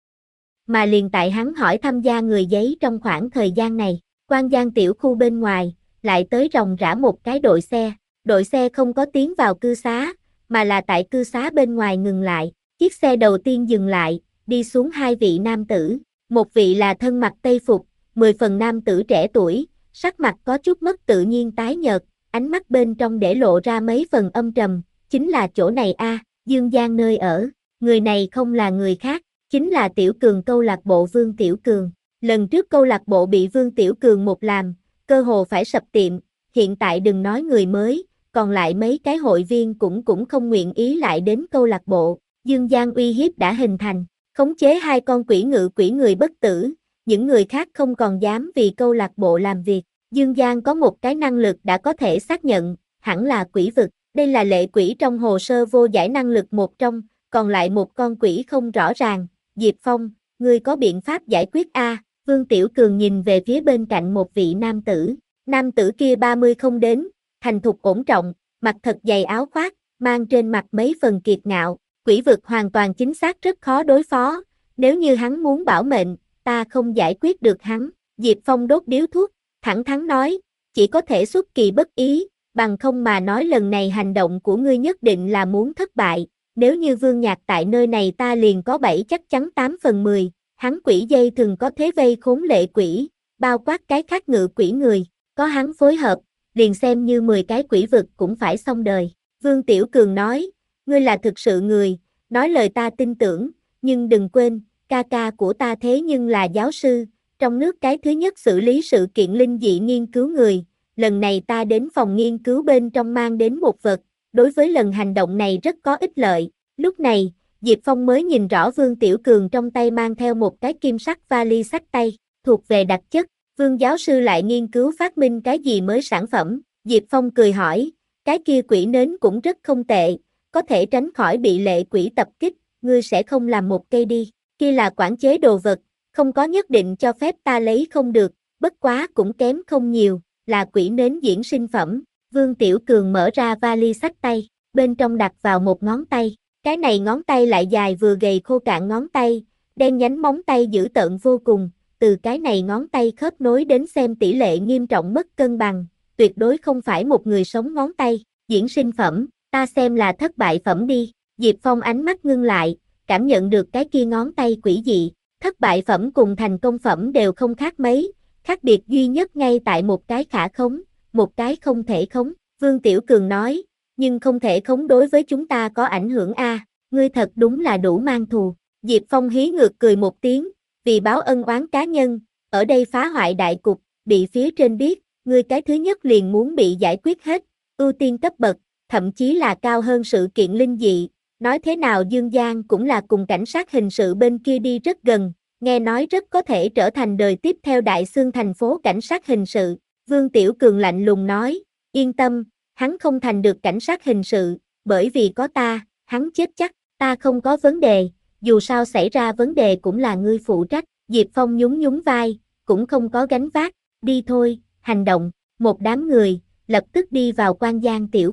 Mà liền tại hắn hỏi thăm gia người giấy trong khoảng thời gian này, Quan Giang tiểu khu bên ngoài, lại tới ròng rã một cái đội xe, đội xe không có tiến vào cư xá, mà là tại cư xá bên ngoài ngừng lại, chiếc xe đầu tiên dừng lại, đi xuống hai vị nam tử, một vị là thân mặc tây phục, mười phần nam tử trẻ tuổi, sắc mặt có chút mất tự nhiên tái nhợt, ánh mắt bên trong để lộ ra mấy phần âm trầm, chính là chỗ này a, à, Dương Giang nơi ở, người này không là người khác, chính là Tiểu Cường câu lạc bộ Vương Tiểu Cường. Lần trước câu lạc bộ bị Vương Tiểu Cường một làm, cơ hồ phải sập tiệm, hiện tại đừng nói người mới, còn lại mấy cái hội viên cũng cũng không nguyện ý lại đến câu lạc bộ. Dương Giang uy hiếp đã hình thành, khống chế hai con quỷ ngự quỷ người bất tử, những người khác không còn dám vì câu lạc bộ làm việc. Dương Giang có một cái năng lực đã có thể xác nhận, hẳn là quỷ vực, đây là lệ quỷ trong hồ sơ vô giải năng lực một trong, còn lại một con quỷ không rõ ràng. Diệp Phong, ngươi có biện pháp giải quyết a? À? Vương Tiểu Cường nhìn về phía bên cạnh một vị nam tử, nam tử kia ba mươi không đến, thành thục ổn trọng, mặc thật dày áo khoác, mang trên mặt mấy phần kiệt ngạo, quỷ vực hoàn toàn chính xác rất khó đối phó, nếu như hắn muốn bảo mệnh, ta không giải quyết được hắn. Diệp Phong đốt điếu thuốc, thẳng thắn nói, chỉ có thể xuất kỳ bất ý, bằng không mà nói lần này hành động của ngươi nhất định là muốn thất bại. Nếu như Vương Nhạc tại nơi này ta liền có bảy chắc chắn tám phần mười, hắn quỷ dây thường có thế vây khốn lệ quỷ, bao quát cái khác ngự quỷ người, có hắn phối hợp, liền xem như mười cái quỷ vực cũng phải xong đời. Vương Tiểu Cường nói, ngươi là thực sự người, nói lời ta tin tưởng, nhưng đừng quên, ca ca của ta thế nhưng là giáo sư, trong nước cái thứ nhất xử lý sự kiện linh dị nghiên cứu người, lần này ta đến phòng nghiên cứu bên trong mang đến một vật. Đối với lần hành động này rất có ích lợi, lúc này, Diệp Phong mới nhìn rõ Vương Tiểu Cường trong tay mang theo một cái kim sắt vali xách tay, thuộc về đặc chất, Vương giáo sư lại nghiên cứu phát minh cái gì mới sản phẩm, Diệp Phong cười hỏi, cái kia quỷ nến cũng rất không tệ, có thể tránh khỏi bị lệ quỷ tập kích, ngươi sẽ không làm một cây đi, kia là quản chế đồ vật, không có nhất định cho phép ta lấy không được, bất quá cũng kém không nhiều, là quỷ nến diễn sinh phẩm. Vương Tiểu Cường mở ra vali xách tay, bên trong đặt vào một ngón tay, cái này ngón tay lại dài vừa gầy khô cạn ngón tay, đen nhánh móng tay dữ tợn vô cùng, từ cái này ngón tay khớp nối đến xem tỷ lệ nghiêm trọng mất cân bằng, tuyệt đối không phải một người sống ngón tay, diễn sinh phẩm, ta xem là thất bại phẩm đi. Diệp Phong ánh mắt ngưng lại, cảm nhận được cái kia ngón tay quỷ dị, thất bại phẩm cùng thành công phẩm đều không khác mấy, khác biệt duy nhất ngay tại một cái khả khống. Một cái không thể khống, Vương Tiểu Cường nói, nhưng không thể khống đối với chúng ta có ảnh hưởng a, à, ngươi thật đúng là đủ mang thù. Diệp Phong hí ngược cười một tiếng, vì báo ân oán cá nhân, ở đây phá hoại đại cục, bị phía trên biết, ngươi cái thứ nhất liền muốn bị giải quyết hết, ưu tiên cấp bậc, thậm chí là cao hơn sự kiện linh dị, nói thế nào Dương Giang cũng là cùng cảnh sát hình sự bên kia đi rất gần, nghe nói rất có thể trở thành đời tiếp theo đại xương thành phố cảnh sát hình sự. Vương Tiểu Cường lạnh lùng nói, yên tâm, hắn không thành được cảnh sát hình sự, bởi vì có ta, hắn chết chắc, ta không có vấn đề, dù sao xảy ra vấn đề cũng là ngươi phụ trách. Diệp Phong nhún nhún vai, cũng không có gánh vác, đi thôi, hành động, một đám người, lập tức đi vào Quan Giang tiểu khu,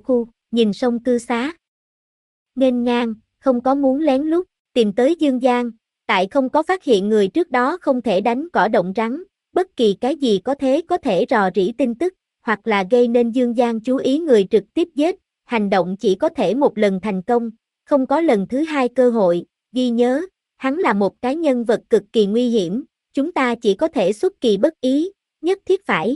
nhìn sông cư xá. Nghênh ngang, không có muốn lén lút, tìm tới Dương Giang, tại không có phát hiện người trước đó không thể đánh cỏ động rắn, bất kỳ cái gì có thế có thể rò rỉ tin tức, hoặc là gây nên Dương Giang chú ý người trực tiếp giết, hành động chỉ có thể một lần thành công, không có lần thứ hai cơ hội, ghi nhớ, hắn là một cái nhân vật cực kỳ nguy hiểm, chúng ta chỉ có thể xuất kỳ bất ý, nhất thiết phải.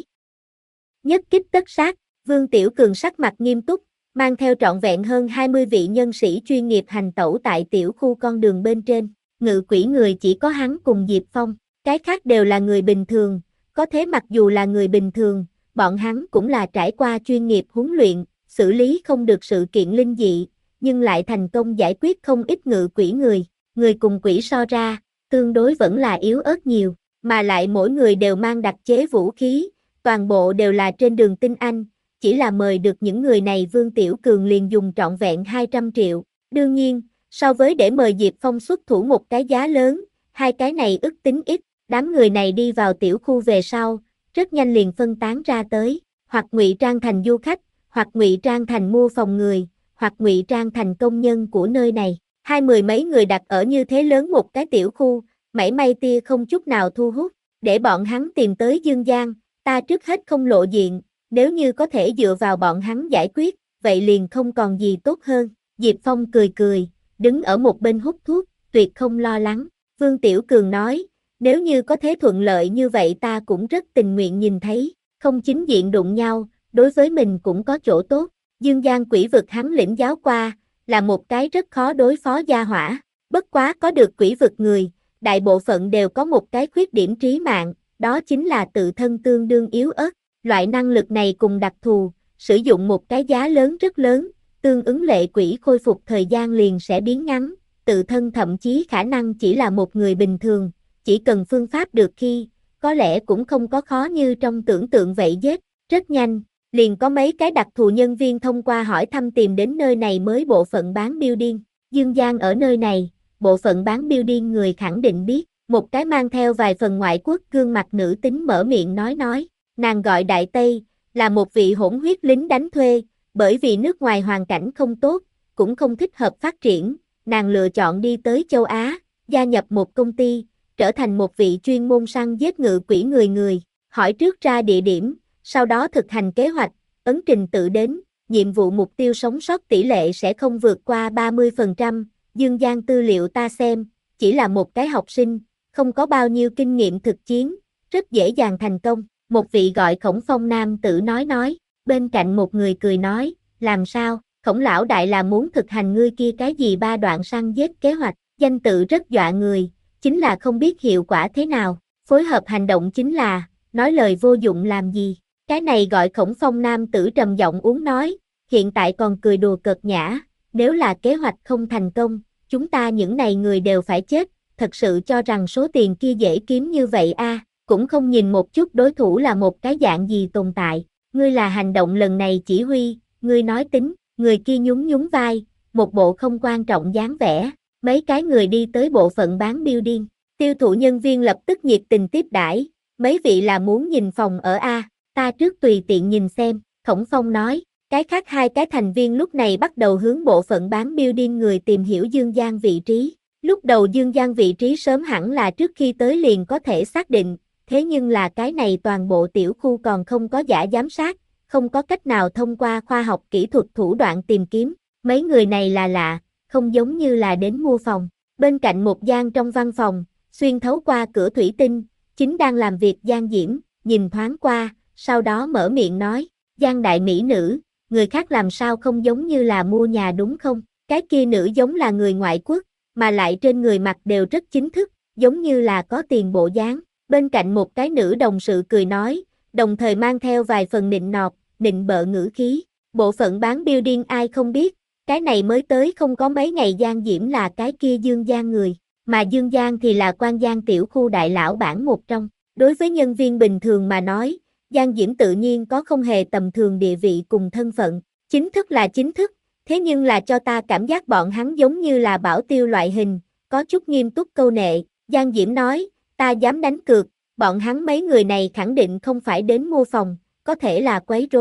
Nhất kích tất sát, Vương Tiểu Cường sắc mặt nghiêm túc, mang theo trọn vẹn hơn hai mươi vị nhân sĩ chuyên nghiệp hành tẩu tại tiểu khu con đường bên trên, ngự quỷ người chỉ có hắn cùng Diệp Phong, cái khác đều là người bình thường, có thế mặc dù là người bình thường, bọn hắn cũng là trải qua chuyên nghiệp huấn luyện, xử lý không được sự kiện linh dị, nhưng lại thành công giải quyết không ít ngự quỷ người, người cùng quỷ so ra, tương đối vẫn là yếu ớt nhiều, mà lại mỗi người đều mang đặc chế vũ khí, toàn bộ đều là trên đường tinh anh, chỉ là mời được những người này Vương Tiểu Cường liền dùng trọn vẹn hai trăm triệu, đương nhiên, so với để mời Diệp Phong xuất thủ một cái giá lớn, hai cái này ức tính ít, đám người này đi vào tiểu khu về sau, rất nhanh liền phân tán ra tới, hoặc ngụy trang thành du khách, hoặc ngụy trang thành mua phòng người, hoặc ngụy trang thành công nhân của nơi này. Hai mười mấy người đặt ở như thế lớn một cái tiểu khu, mảy may tia không chút nào thu hút, để bọn hắn tìm tới Dương Giang, ta trước hết không lộ diện, nếu như có thể dựa vào bọn hắn giải quyết, vậy liền không còn gì tốt hơn. Diệp Phong cười cười, đứng ở một bên hút thuốc, tuyệt không lo lắng. Vương Tiểu Cường nói, nếu như có thế thuận lợi như vậy ta cũng rất tình nguyện nhìn thấy, không chính diện đụng nhau, đối với mình cũng có chỗ tốt. Dương Giang quỷ vực hắn lĩnh giáo qua, là một cái rất khó đối phó gia hỏa, bất quá có được quỷ vực người, đại bộ phận đều có một cái khuyết điểm trí mạng, đó chính là tự thân tương đương yếu ớt, loại năng lực này cùng đặc thù, sử dụng một cái giá lớn rất lớn, tương ứng lệ quỷ khôi phục thời gian liền sẽ biến ngắn, tự thân thậm chí khả năng chỉ là một người bình thường, chỉ cần phương pháp được khi, có lẽ cũng không có khó như trong tưởng tượng vậy giết, rất nhanh. Liền có mấy cái đặc thù nhân viên thông qua hỏi thăm tìm đến nơi này mới bộ phận bán building. Dương Giang ở nơi này, bộ phận bán building người khẳng định biết, một cái mang theo vài phần ngoại quốc gương mặt nữ tính mở miệng nói nói, nàng gọi Đại Tây, là một vị hỗn huyết lính đánh thuê, bởi vì nước ngoài hoàn cảnh không tốt, cũng không thích hợp phát triển, nàng lựa chọn đi tới châu Á, gia nhập một công ty, trở thành một vị chuyên môn săn giết ngự quỷ người người, hỏi trước ra địa điểm, sau đó thực hành kế hoạch, ấn trình tự đến, nhiệm vụ mục tiêu sống sót tỷ lệ sẽ không vượt qua ba mươi phần trăm, Dương Giang tư liệu ta xem, chỉ là một cái học sinh, không có bao nhiêu kinh nghiệm thực chiến, rất dễ dàng thành công, một vị gọi Khổng Phong nam tử nói nói, bên cạnh một người cười nói, làm sao, Khổng lão đại là muốn thực hành ngươi kia cái gì ba đoạn săn giết kế hoạch, danh tự rất dọa người, chính là không biết hiệu quả thế nào, phối hợp hành động chính là, nói lời vô dụng làm gì. Cái này gọi Khổng Phong nam tử trầm giọng uống nói, hiện tại còn cười đùa cợt nhã, nếu là kế hoạch không thành công, chúng ta những này người đều phải chết, thật sự cho rằng số tiền kia dễ kiếm như vậy a, à, cũng không nhìn một chút đối thủ là một cái dạng gì tồn tại, ngươi là hành động lần này chỉ huy, ngươi nói tính, người kia nhún nhún vai, một bộ không quan trọng dáng vẻ, mấy cái người đi tới bộ phận bán building, tiêu thụ nhân viên lập tức nhiệt tình tiếp đãi, mấy vị là muốn nhìn phòng ở a. Ta trước tùy tiện nhìn xem, Khổng Phong nói, cái khác hai cái thành viên lúc này bắt đầu hướng bộ phận bán building người tìm hiểu Dương Giang vị trí. Lúc đầu Dương Giang vị trí sớm hẳn là trước khi tới liền có thể xác định, thế nhưng là cái này toàn bộ tiểu khu còn không có giả giám sát, không có cách nào thông qua khoa học kỹ thuật thủ đoạn tìm kiếm. Mấy người này là lạ, không giống như là đến mua phòng. Bên cạnh một gian trong văn phòng, xuyên thấu qua cửa thủy tinh, chính đang làm việc Giang Diễm, nhìn thoáng qua, sau đó mở miệng nói, Giang đại mỹ nữ, người khác làm sao không giống như là mua nhà đúng không? Cái kia nữ giống là người ngoại quốc, mà lại trên người mặc đều rất chính thức, giống như là có tiền bộ dáng. Bên cạnh một cái nữ đồng sự cười nói, đồng thời mang theo vài phần nịnh nọt, nịnh bợ ngữ khí. Bộ phận bán building ai không biết, cái này mới tới không có mấy ngày Giang Diễm là cái kia Dương Giang người, mà Dương Giang thì là Quan Giang tiểu khu đại lão bản một trong. Đối với nhân viên bình thường mà nói, Giang Diễm tự nhiên có không hề tầm thường địa vị cùng thân phận, chính thức là chính thức, thế nhưng là cho ta cảm giác bọn hắn giống như là bảo tiêu loại hình, có chút nghiêm túc câu nệ. Giang Diễm nói, ta dám đánh cược, bọn hắn mấy người này khẳng định không phải đến mua phòng, có thể là quấy rối.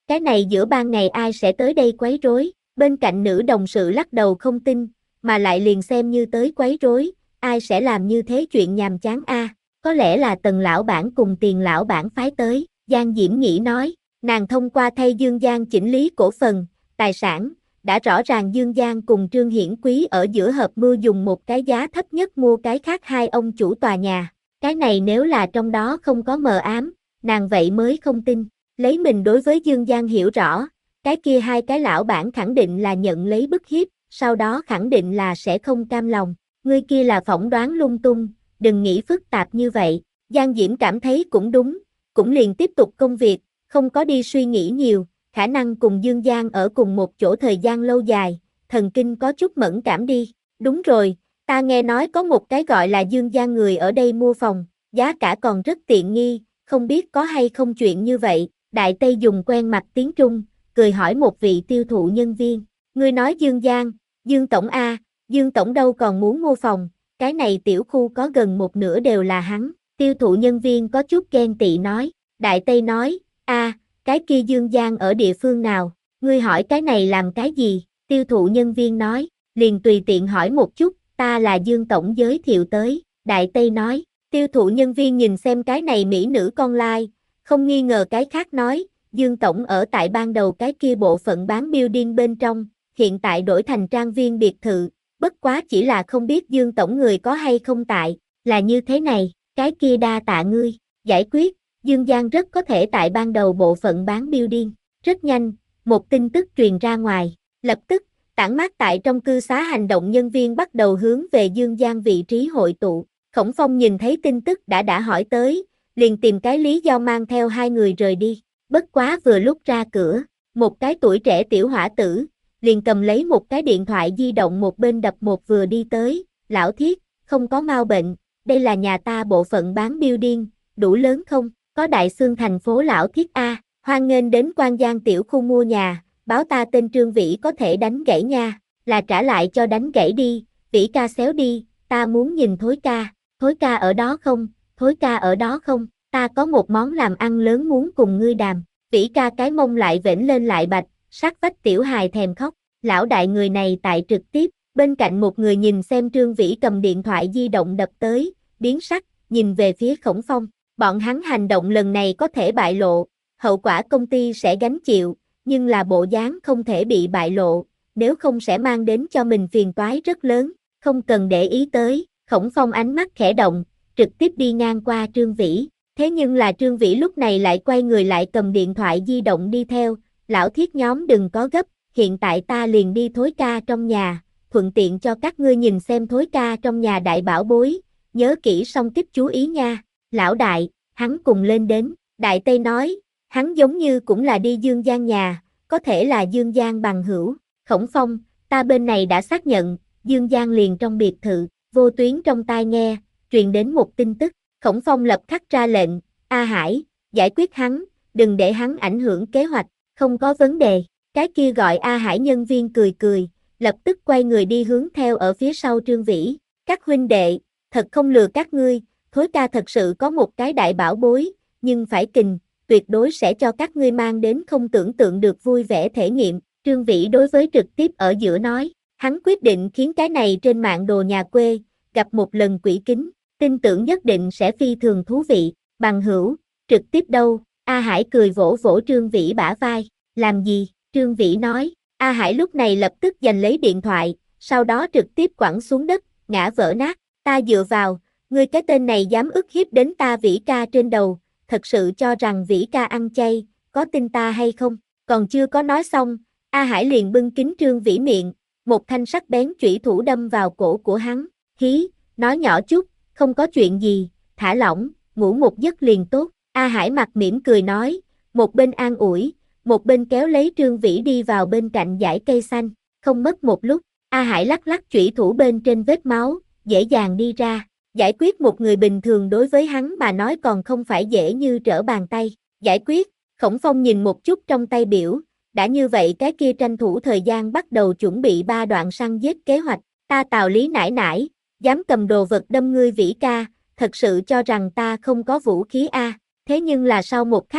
cái này giữa ban ngày ai sẽ tới đây quấy rối, bên cạnh nữ đồng sự lắc đầu không tin, mà lại liền xem như tới quấy rối, ai sẽ làm như thế chuyện nhàm chán a, có lẽ là Tần lão bản cùng Tiền lão bản phái tới, Giang Diễm nghĩ nói, nàng thông qua thay Dương Giang chỉnh lý cổ phần, tài sản, đã rõ ràng Dương Giang cùng Trương Hiển Quý ở giữa hợp mưu dùng một cái giá thấp nhất mua cái khác hai ông chủ tòa nhà, cái này nếu là trong đó không có mờ ám, nàng vậy mới không tin, lấy mình đối với Dương Giang hiểu rõ, cái kia hai cái lão bản khẳng định là nhận lấy bức hiếp, sau đó khẳng định là sẽ không cam lòng, ngươi kia là phỏng đoán lung tung, đừng nghĩ phức tạp như vậy, Giang Diễm cảm thấy cũng đúng, cũng liền tiếp tục công việc, không có đi suy nghĩ nhiều, khả năng cùng Dương Giang ở cùng một chỗ thời gian lâu dài, thần kinh có chút mẫn cảm đi, đúng rồi, ta nghe nói có một cái gọi là Dương Giang người ở đây mua phòng, giá cả còn rất tiện nghi, không biết có hay không chuyện như vậy, Đại Tây dùng quen mặt tiếng Trung, cười hỏi một vị tiêu thụ nhân viên, ngươi nói Dương Giang, Dương Tổng A, Dương Tổng đâu còn muốn mua phòng, cái này tiểu khu có gần một nửa đều là hắn, tiêu thụ nhân viên có chút ghen tị nói, Đại Tây nói, a, cái kia Dương Giang ở địa phương nào, ngươi hỏi cái này làm cái gì, tiêu thụ nhân viên nói, liền tùy tiện hỏi một chút, ta là Dương Tổng giới thiệu tới, Đại Tây nói, tiêu thụ nhân viên nhìn xem cái này mỹ nữ con lai, không nghi ngờ cái khác nói, Dương Tổng ở tại ban đầu cái kia bộ phận bán building bên trong, hiện tại đổi thành trang viên biệt thự, bất quá chỉ là không biết Dương Tổng người có hay không tại, là như thế này, cái kia đa tạ ngươi, giải quyết, Dương Giang rất có thể tại ban đầu bộ phận bán building, rất nhanh, một tin tức truyền ra ngoài, lập tức, tản mát tại trong cư xá hành động nhân viên bắt đầu hướng về Dương Giang vị trí hội tụ, Khổng Phong nhìn thấy tin tức đã đã hỏi tới, liền tìm cái lý do mang theo hai người rời đi, bất quá vừa lúc ra cửa, một cái tuổi trẻ tiểu hỏa tử, liền cầm lấy một cái điện thoại di động một bên đập một vừa đi tới, lão Thiết, không có mau bệnh, đây là nhà ta bộ phận bán building, đủ lớn không, có đại xương thành phố lão Thiết A, hoan nghênh đến Quan Giang tiểu khu mua nhà, báo ta tên Trương Vĩ có thể đánh gãy nha, là trả lại cho đánh gãy đi, Vĩ ca xéo đi, ta muốn nhìn Thối ca, Thối ca ở đó không, Thối ca ở đó không, ta có một món làm ăn lớn muốn cùng ngươi đàm, Vĩ ca cái mông lại vểnh lên lại bạch, sát vách tiểu hài thèm khóc, lão đại người này tại trực tiếp, bên cạnh một người nhìn xem Trương Vĩ cầm điện thoại di động đập tới, biến sắc, nhìn về phía Khổng Phong, bọn hắn hành động lần này có thể bại lộ, hậu quả công ty sẽ gánh chịu, nhưng là bộ dáng không thể bị bại lộ, nếu không sẽ mang đến cho mình phiền toái rất lớn, không cần để ý tới, Khổng Phong ánh mắt khẽ động, trực tiếp đi ngang qua Trương Vĩ, thế nhưng là Trương Vĩ lúc này lại quay người lại cầm điện thoại di động đi theo, lão Thiết nhóm đừng có gấp, hiện tại ta liền đi Thối ca trong nhà, thuận tiện cho các ngươi nhìn xem Thối ca trong nhà đại bảo bối, nhớ kỹ song kích chú ý nha, lão đại, hắn cùng lên đến, Đại Tây nói, hắn giống như cũng là đi Dương Giang nhà, có thể là Dương Giang bằng hữu, Khổng Phong, ta bên này đã xác nhận, Dương Giang liền trong biệt thự, vô tuyến trong tai nghe, truyền đến một tin tức, Khổng Phong lập khắc ra lệnh, A Hải, giải quyết hắn, đừng để hắn ảnh hưởng kế hoạch, không có vấn đề, cái kia gọi A Hải nhân viên cười cười, lập tức quay người đi hướng theo ở phía sau Trương Vĩ, các huynh đệ, thật không lừa các ngươi, Thối ca thật sự có một cái đại bảo bối, nhưng phải kình, tuyệt đối sẽ cho các ngươi mang đến không tưởng tượng được vui vẻ thể nghiệm, Trương Vĩ đối với trực tiếp ở giữa nói, hắn quyết định khiến cái này trên mạng đồ nhà quê, gặp một lần quỷ kính, tin tưởng nhất định sẽ phi thường thú vị, bằng hữu, trực tiếp đâu, A Hải cười vỗ vỗ Trương Vĩ bả vai, làm gì, Trương Vĩ nói, A Hải lúc này lập tức giành lấy điện thoại, sau đó trực tiếp quẳng xuống đất, ngã vỡ nát, ta dựa vào, ngươi cái tên này dám ức hiếp đến ta Vĩ ca trên đầu, thật sự cho rằng Vĩ ca ăn chay, có tin ta hay không, còn chưa có nói xong, A Hải liền bưng kính Trương Vĩ miệng, một thanh sắc bén chủy thủ đâm vào cổ của hắn, hí, nói nhỏ chút, không có chuyện gì, thả lỏng, ngủ một giấc liền tốt, A Hải mặt mỉm cười nói, một bên an ủi, một bên kéo lấy Trương Vĩ đi vào bên cạnh dãy cây xanh, không mất một lúc, A Hải lắc lắc chủy thủ bên trên vết máu, dễ dàng đi ra, giải quyết một người bình thường đối với hắn mà nói còn không phải dễ như trở bàn tay, giải quyết, Khổng Phong nhìn một chút trong tay biểu, đã như vậy cái kia tranh thủ thời gian bắt đầu chuẩn bị ba đoạn săn giết kế hoạch, ta Tào Lý nải nải, dám cầm đồ vật đâm ngươi Vĩ ca, thật sự cho rằng ta không có vũ khí a, thế nhưng là sau một khắc,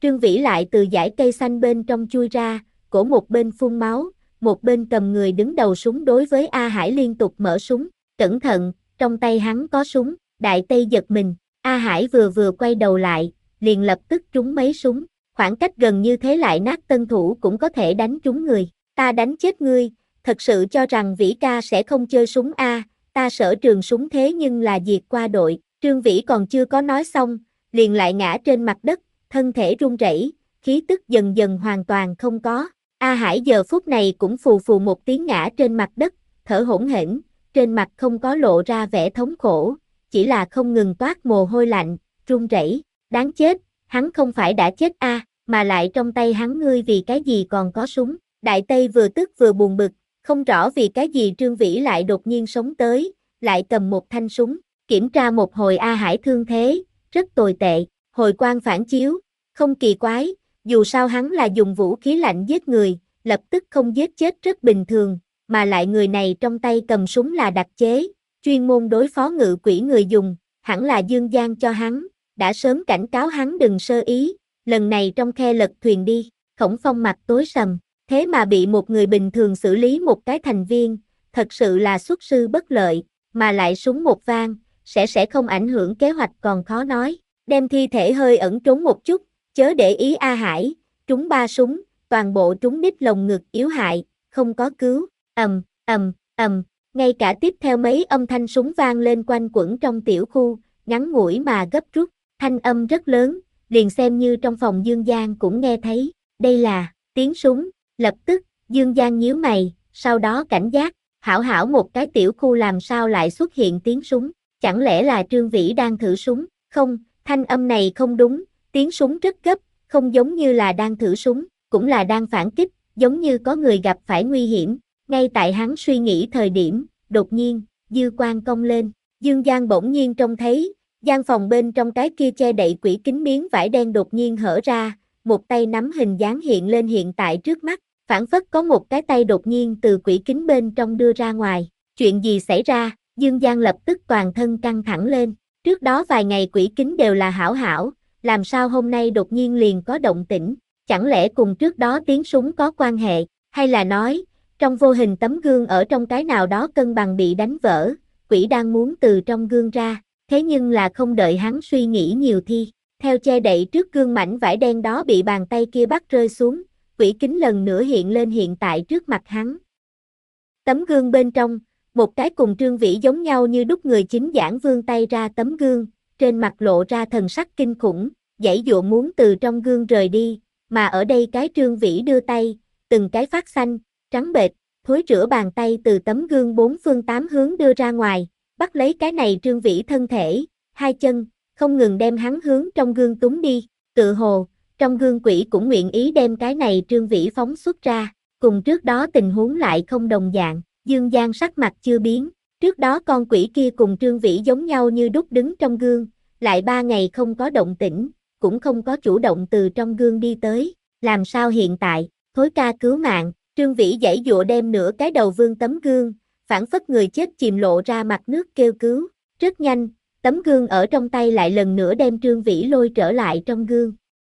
Trương Vĩ lại từ dải cây xanh bên trong chui ra, cổ một bên phun máu, một bên cầm người đứng đầu súng đối với A Hải liên tục mở súng. Cẩn thận, trong tay hắn có súng. Đại Tây giật mình, A Hải vừa vừa quay đầu lại, liền lập tức trúng mấy súng. Khoảng cách gần như thế lại nát tân thủ cũng có thể đánh trúng người. Ta đánh chết ngươi, thật sự cho rằng Vĩ ca sẽ không chơi súng a, ta sở trường súng thế nhưng là diệt qua đội. Trương Vĩ còn chưa có nói xong, liền lại ngã trên mặt đất, thân thể run rẩy, khí tức dần dần hoàn toàn không có. A Hải giờ phút này cũng phù phù một tiếng ngã trên mặt đất, thở hổn hển, trên mặt không có lộ ra vẻ thống khổ, chỉ là không ngừng toát mồ hôi lạnh, run rẩy. Đáng chết, hắn không phải đã chết a, à, mà lại trong tay hắn ngươi vì cái gì còn có súng. Đại Tây vừa tức vừa buồn bực, không rõ vì cái gì Trương Vĩ lại đột nhiên sống tới, lại cầm một thanh súng. Kiểm tra một hồi A Hải thương thế, rất tồi tệ, hồi quang phản chiếu, không kỳ quái, dù sao hắn là dùng vũ khí lạnh giết người, lập tức không giết chết rất bình thường, mà lại người này trong tay cầm súng là đặc chế, chuyên môn đối phó ngự quỷ người dùng, hẳn là Dương Giang cho hắn, đã sớm cảnh cáo hắn đừng sơ ý, lần này trong khe lật thuyền đi. Khổng Phong mặt tối sầm, thế mà bị một người bình thường xử lý một cái thành viên, thật sự là xuất sư bất lợi, mà lại súng một vang, sẽ sẽ không ảnh hưởng kế hoạch còn khó nói. Đem thi thể hơi ẩn trốn một chút, chớ để ý A Hải, trúng ba súng, toàn bộ trúng đích lồng ngực yếu hại, không có cứu. Ầm, ầm, ầm, ngay cả tiếp theo mấy âm thanh súng vang lên quanh quẩn trong tiểu khu, ngắn ngủi mà gấp rút, thanh âm rất lớn, liền xem như trong phòng Dương Giang cũng nghe thấy, đây là tiếng súng. Lập tức, Dương Giang nhíu mày, sau đó cảnh giác, hảo hảo một cái tiểu khu làm sao lại xuất hiện tiếng súng, chẳng lẽ là Trương Vĩ đang thử súng? Không, thanh âm này không đúng, tiếng súng rất gấp, không giống như là đang thử súng, cũng là đang phản kích, giống như có người gặp phải nguy hiểm. Ngay tại hắn suy nghĩ thời điểm, đột nhiên, dư quang cong lên, Dương Giang bỗng nhiên trông thấy, gian phòng bên trong cái kia che đậy quỷ kính miếng vải đen đột nhiên hở ra, một tay nắm hình dáng hiện lên hiện tại trước mắt, phảng phất có một cái tay đột nhiên từ quỷ kính bên trong đưa ra ngoài. Chuyện gì xảy ra? Dương Giang lập tức toàn thân căng thẳng lên, trước đó vài ngày quỷ kính đều là hảo hảo, làm sao hôm nay đột nhiên liền có động tĩnh, chẳng lẽ cùng trước đó tiếng súng có quan hệ, hay là nói, trong vô hình tấm gương ở trong cái nào đó cân bằng bị đánh vỡ, quỷ đang muốn từ trong gương ra, thế nhưng là không đợi hắn suy nghĩ nhiều thi, theo che đậy trước gương mảnh vải đen đó bị bàn tay kia bắt rơi xuống, quỷ kính lần nữa hiện lên hiện tại trước mặt hắn. Tấm gương bên trong, một cái cùng Trương Vĩ giống nhau như đúc người chính giảng vươn tay ra tấm gương, trên mặt lộ ra thần sắc kinh khủng, giãy giụa muốn từ trong gương rời đi, mà ở đây cái Trương Vĩ đưa tay, từng cái phát xanh, trắng bệch, thối rữa bàn tay từ tấm gương bốn phương tám hướng đưa ra ngoài, bắt lấy cái này Trương Vĩ thân thể, hai chân, không ngừng đem hắn hướng trong gương túng đi, tự hồ, trong gương quỷ cũng nguyện ý đem cái này Trương Vĩ phóng xuất ra, cùng trước đó tình huống lại không đồng dạng, Dương Giang sắc mặt chưa biến, trước đó con quỷ kia cùng Trương Vĩ giống nhau như đúc đứng trong gương, lại ba ngày không có động tĩnh, cũng không có chủ động từ trong gương đi tới, làm sao hiện tại, thối ca cứu mạng, Trương Vĩ giãy giụa đem nửa cái đầu vương tấm gương, phảng phất người chết chìm lộ ra mặt nước kêu cứu, rất nhanh, tấm gương ở trong tay lại lần nữa đem Trương Vĩ lôi trở lại trong gương.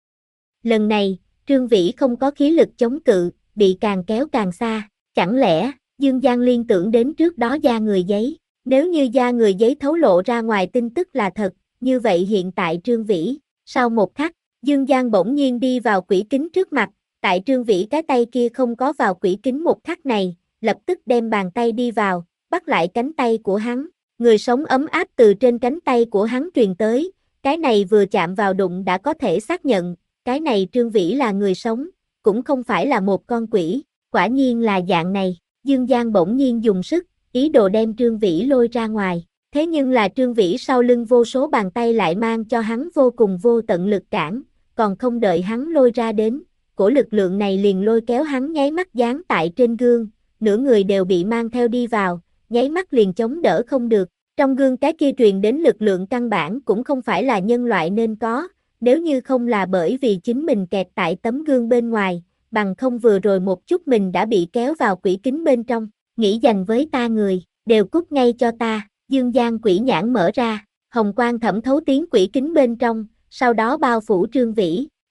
Lần này, Trương Vĩ không có khí lực chống cự, bị càng kéo càng xa, chẳng lẽ, Dương Giang liên tưởng đến trước đó da người giấy, nếu như da người giấy thấu lộ ra ngoài tin tức là thật, như vậy hiện tại Trương Vĩ, sau một khắc, Dương Giang bỗng nhiên đi vào quỷ kính trước mặt, tại Trương Vĩ cái tay kia không có vào quỷ kính một khắc này, lập tức đem bàn tay đi vào, bắt lại cánh tay của hắn, người sống ấm áp từ trên cánh tay của hắn truyền tới, cái này vừa chạm vào đụng đã có thể xác nhận, cái này Trương Vĩ là người sống, cũng không phải là một con quỷ, quả nhiên là dạng này, Dương Giang bỗng nhiên dùng sức, ý đồ đem Trương Vĩ lôi ra ngoài, thế nhưng là Trương Vĩ sau lưng vô số bàn tay lại mang cho hắn vô cùng vô tận lực cản, còn không đợi hắn lôi ra đến, cổ lực lượng này liền lôi kéo hắn nháy mắt dán tại trên gương, nửa người đều bị mang theo đi vào, nháy mắt liền chống đỡ không được, trong gương cái kia truyền đến lực lượng căn bản cũng không phải là nhân loại nên có, nếu như không là bởi vì chính mình kẹt tại tấm gương bên ngoài, bằng không vừa rồi một chút mình đã bị kéo vào quỷ kính bên trong, nghĩ dành với ta người, đều cút ngay cho ta, Dương Giang quỷ nhãn mở ra, hồng quang thẩm thấu tiến quỷ kính bên trong, sau đó bao phủ Trương Vĩ,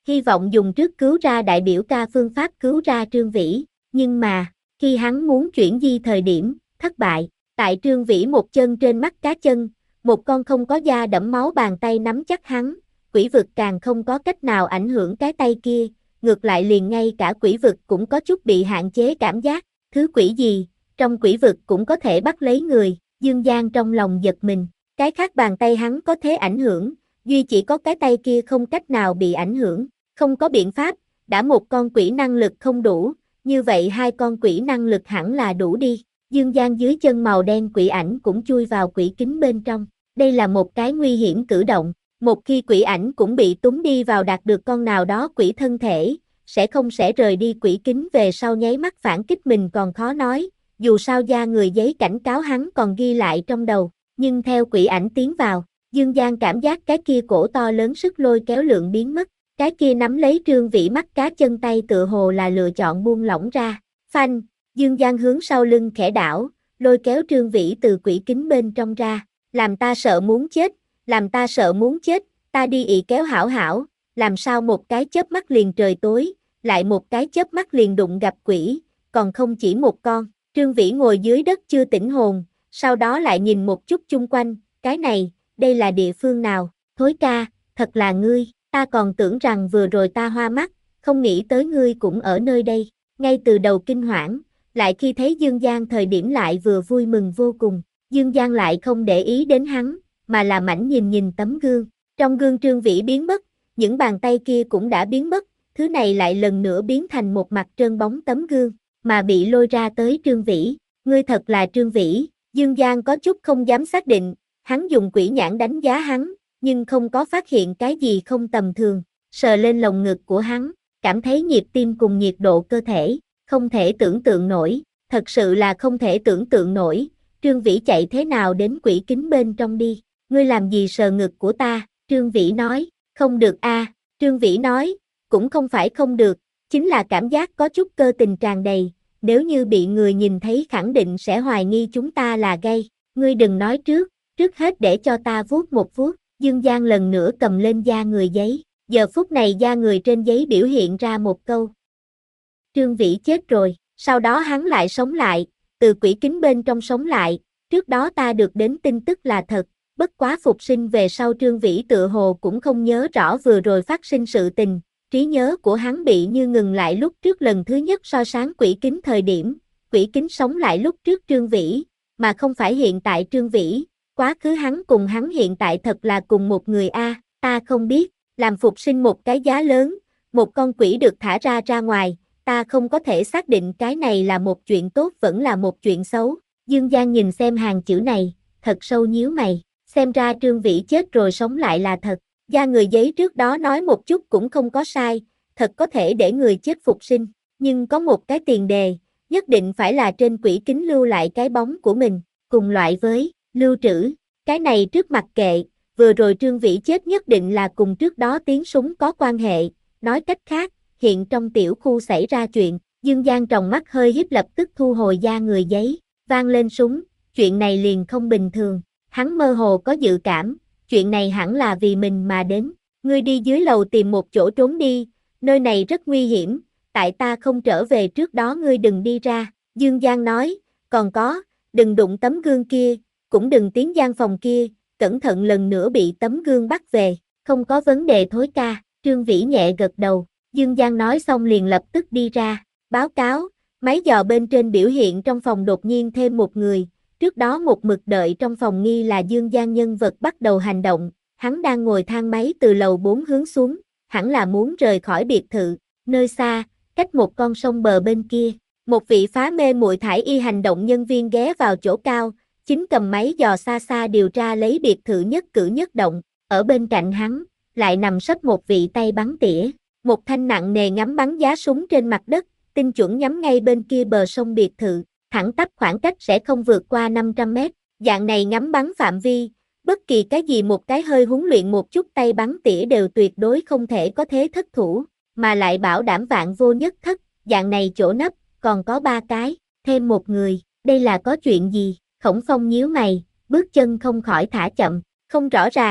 hy vọng dùng trước cứu ra đại biểu ca phương pháp cứu ra Trương Vĩ, nhưng mà, khi hắn muốn chuyển di thời điểm, thất bại, tại Trương Vĩ một chân trên mắt cá chân, một con không có da đẫm máu bàn tay nắm chắc hắn, quỷ vực càng không có cách nào ảnh hưởng cái tay kia, ngược lại liền ngay cả quỷ vực cũng có chút bị hạn chế cảm giác, thứ quỷ gì, trong quỷ vực cũng có thể bắt lấy người, Dương Giang trong lòng giật mình, cái khác bàn tay hắn có thể ảnh hưởng, duy chỉ có cái tay kia không cách nào bị ảnh hưởng, không có biện pháp, đã một con quỷ năng lực không đủ, như vậy hai con quỷ năng lực hẳn là đủ đi, Dương Giang dưới chân màu đen quỷ ảnh cũng chui vào quỷ kính bên trong, đây là một cái nguy hiểm cử động, một khi quỷ ảnh cũng bị túng đi vào đạt được con nào đó quỷ thân thể, sẽ không sẽ rời đi quỷ kính về sau nháy mắt phản kích mình còn khó nói, dù sao da người giấy cảnh cáo hắn còn ghi lại trong đầu, nhưng theo quỷ ảnh tiến vào, Dương Giang cảm giác cái kia cổ to lớn sức lôi kéo lượng biến mất, cái kia nắm lấy Trương Vĩ mắt cá chân tay tựa hồ là lựa chọn buông lỏng ra, phanh, Dương Giang hướng sau lưng khẽ đảo, lôi kéo Trương Vĩ từ quỷ kính bên trong ra, làm ta sợ muốn chết, làm ta sợ muốn chết, ta đi ị kéo hảo hảo, làm sao một cái chớp mắt liền trời tối, lại một cái chớp mắt liền đụng gặp quỷ, còn không chỉ một con, Trương Vĩ ngồi dưới đất chưa tỉnh hồn, sau đó lại nhìn một chút chung quanh, cái này, đây là địa phương nào, Thối ca, thật là ngươi, ta còn tưởng rằng vừa rồi ta hoa mắt, không nghĩ tới ngươi cũng ở nơi đây, ngay từ đầu kinh hoảng, lại khi thấy Dương Giang thời điểm lại vừa vui mừng vô cùng, Dương Giang lại không để ý đến hắn, mà là mảnh nhìn nhìn tấm gương, trong gương Trương Vĩ biến mất, những bàn tay kia cũng đã biến mất, thứ này lại lần nữa biến thành một mặt trơn bóng tấm gương, mà bị lôi ra tới Trương Vĩ, ngươi thật là Trương Vĩ, Dương Giang có chút không dám xác định, hắn dùng quỷ nhãn đánh giá hắn, nhưng không có phát hiện cái gì không tầm thường, sờ lên lồng ngực của hắn, cảm thấy nhịp tim cùng nhiệt độ cơ thể, không thể tưởng tượng nổi, thật sự là không thể tưởng tượng nổi, Trương Vĩ chạy thế nào đến quỷ kính bên trong đi, ngươi làm gì sờ ngực của ta, Trương Vĩ nói, không được a, Trương Vĩ nói, cũng không phải không được, chính là cảm giác có chút cơ tình tràn đầy, nếu như bị người nhìn thấy khẳng định sẽ hoài nghi chúng ta là gay, ngươi đừng nói trước, trước hết để cho ta vuốt một vuốt, Dương Giang lần nữa cầm lên da người giấy, giờ phút này da người trên giấy biểu hiện ra một câu. Trương Vĩ chết rồi, sau đó hắn lại sống lại, từ quỷ kính bên trong sống lại, trước đó ta được đến tin tức là thật, bất quá phục sinh về sau Trương Vĩ tựa hồ cũng không nhớ rõ vừa rồi phát sinh sự tình, trí nhớ của hắn bị như ngừng lại lúc trước lần thứ nhất soi sáng quỷ kính thời điểm, quỷ kính sống lại lúc trước Trương Vĩ, mà không phải hiện tại Trương Vĩ, quá khứ hắn cùng hắn hiện tại thật là cùng một người a, ta không biết, làm phục sinh một cái giá lớn, một con quỷ được thả ra ra ngoài, ta không có thể xác định cái này là một chuyện tốt vẫn là một chuyện xấu, Dương Giang nhìn xem hàng chữ này, thật sâu nhíu mày, xem ra Trương Vĩ chết rồi sống lại là thật. Da người giấy trước đó nói một chút cũng không có sai, thật có thể để người chết phục sinh, nhưng có một cái tiền đề, nhất định phải là trên quỷ kính lưu lại cái bóng của mình, cùng loại với lưu trữ, cái này trước mặt kệ, vừa rồi Trương Vĩ chết nhất định là cùng trước đó tiếng súng có quan hệ, nói cách khác, hiện trong tiểu khu xảy ra chuyện, Dương Giang tròng mắt hơi híp lập tức thu hồi da người giấy, vang lên súng, chuyện này liền không bình thường, hắn mơ hồ có dự cảm. Chuyện này hẳn là vì mình mà đến, ngươi đi dưới lầu tìm một chỗ trốn đi, nơi này rất nguy hiểm, tại ta không trở về trước đó ngươi đừng đi ra, Dương Giang nói, còn có, đừng đụng tấm gương kia, cũng đừng tiến gian phòng kia, cẩn thận lần nữa bị tấm gương bắt về, không có vấn đề Thối ca, Trương Vĩ nhẹ gật đầu, Dương Giang nói xong liền lập tức đi ra, báo cáo, máy dò bên trên biểu hiện trong phòng đột nhiên thêm một người. Trước đó một mực đợi trong phòng nghi là Dương Giang nhân vật bắt đầu hành động, hắn đang ngồi thang máy từ lầu bốn hướng xuống, hẳn là muốn rời khỏi biệt thự, nơi xa, cách một con sông bờ bên kia, một vị phá mê muội thải y hành động nhân viên ghé vào chỗ cao, chính cầm máy dò xa xa điều tra lấy biệt thự nhất cử nhất động, ở bên cạnh hắn, lại nằm sấp một vị tay bắn tỉa, một thanh nặng nề ngắm bắn giá súng trên mặt đất, tinh chuẩn nhắm ngay bên kia bờ sông biệt thự. Thẳng tắp khoảng cách sẽ không vượt qua năm trăm mét, dạng này ngắm bắn phạm vi, bất kỳ cái gì một cái hơi huấn luyện một chút tay bắn tỉa đều tuyệt đối không thể có thế thất thủ, mà lại bảo đảm vạn vô nhất thất, dạng này chỗ nấp, còn có ba cái, thêm một người, đây là có chuyện gì, Khổng Phong nhíu mày, bước chân không khỏi thả chậm, không rõ ràng,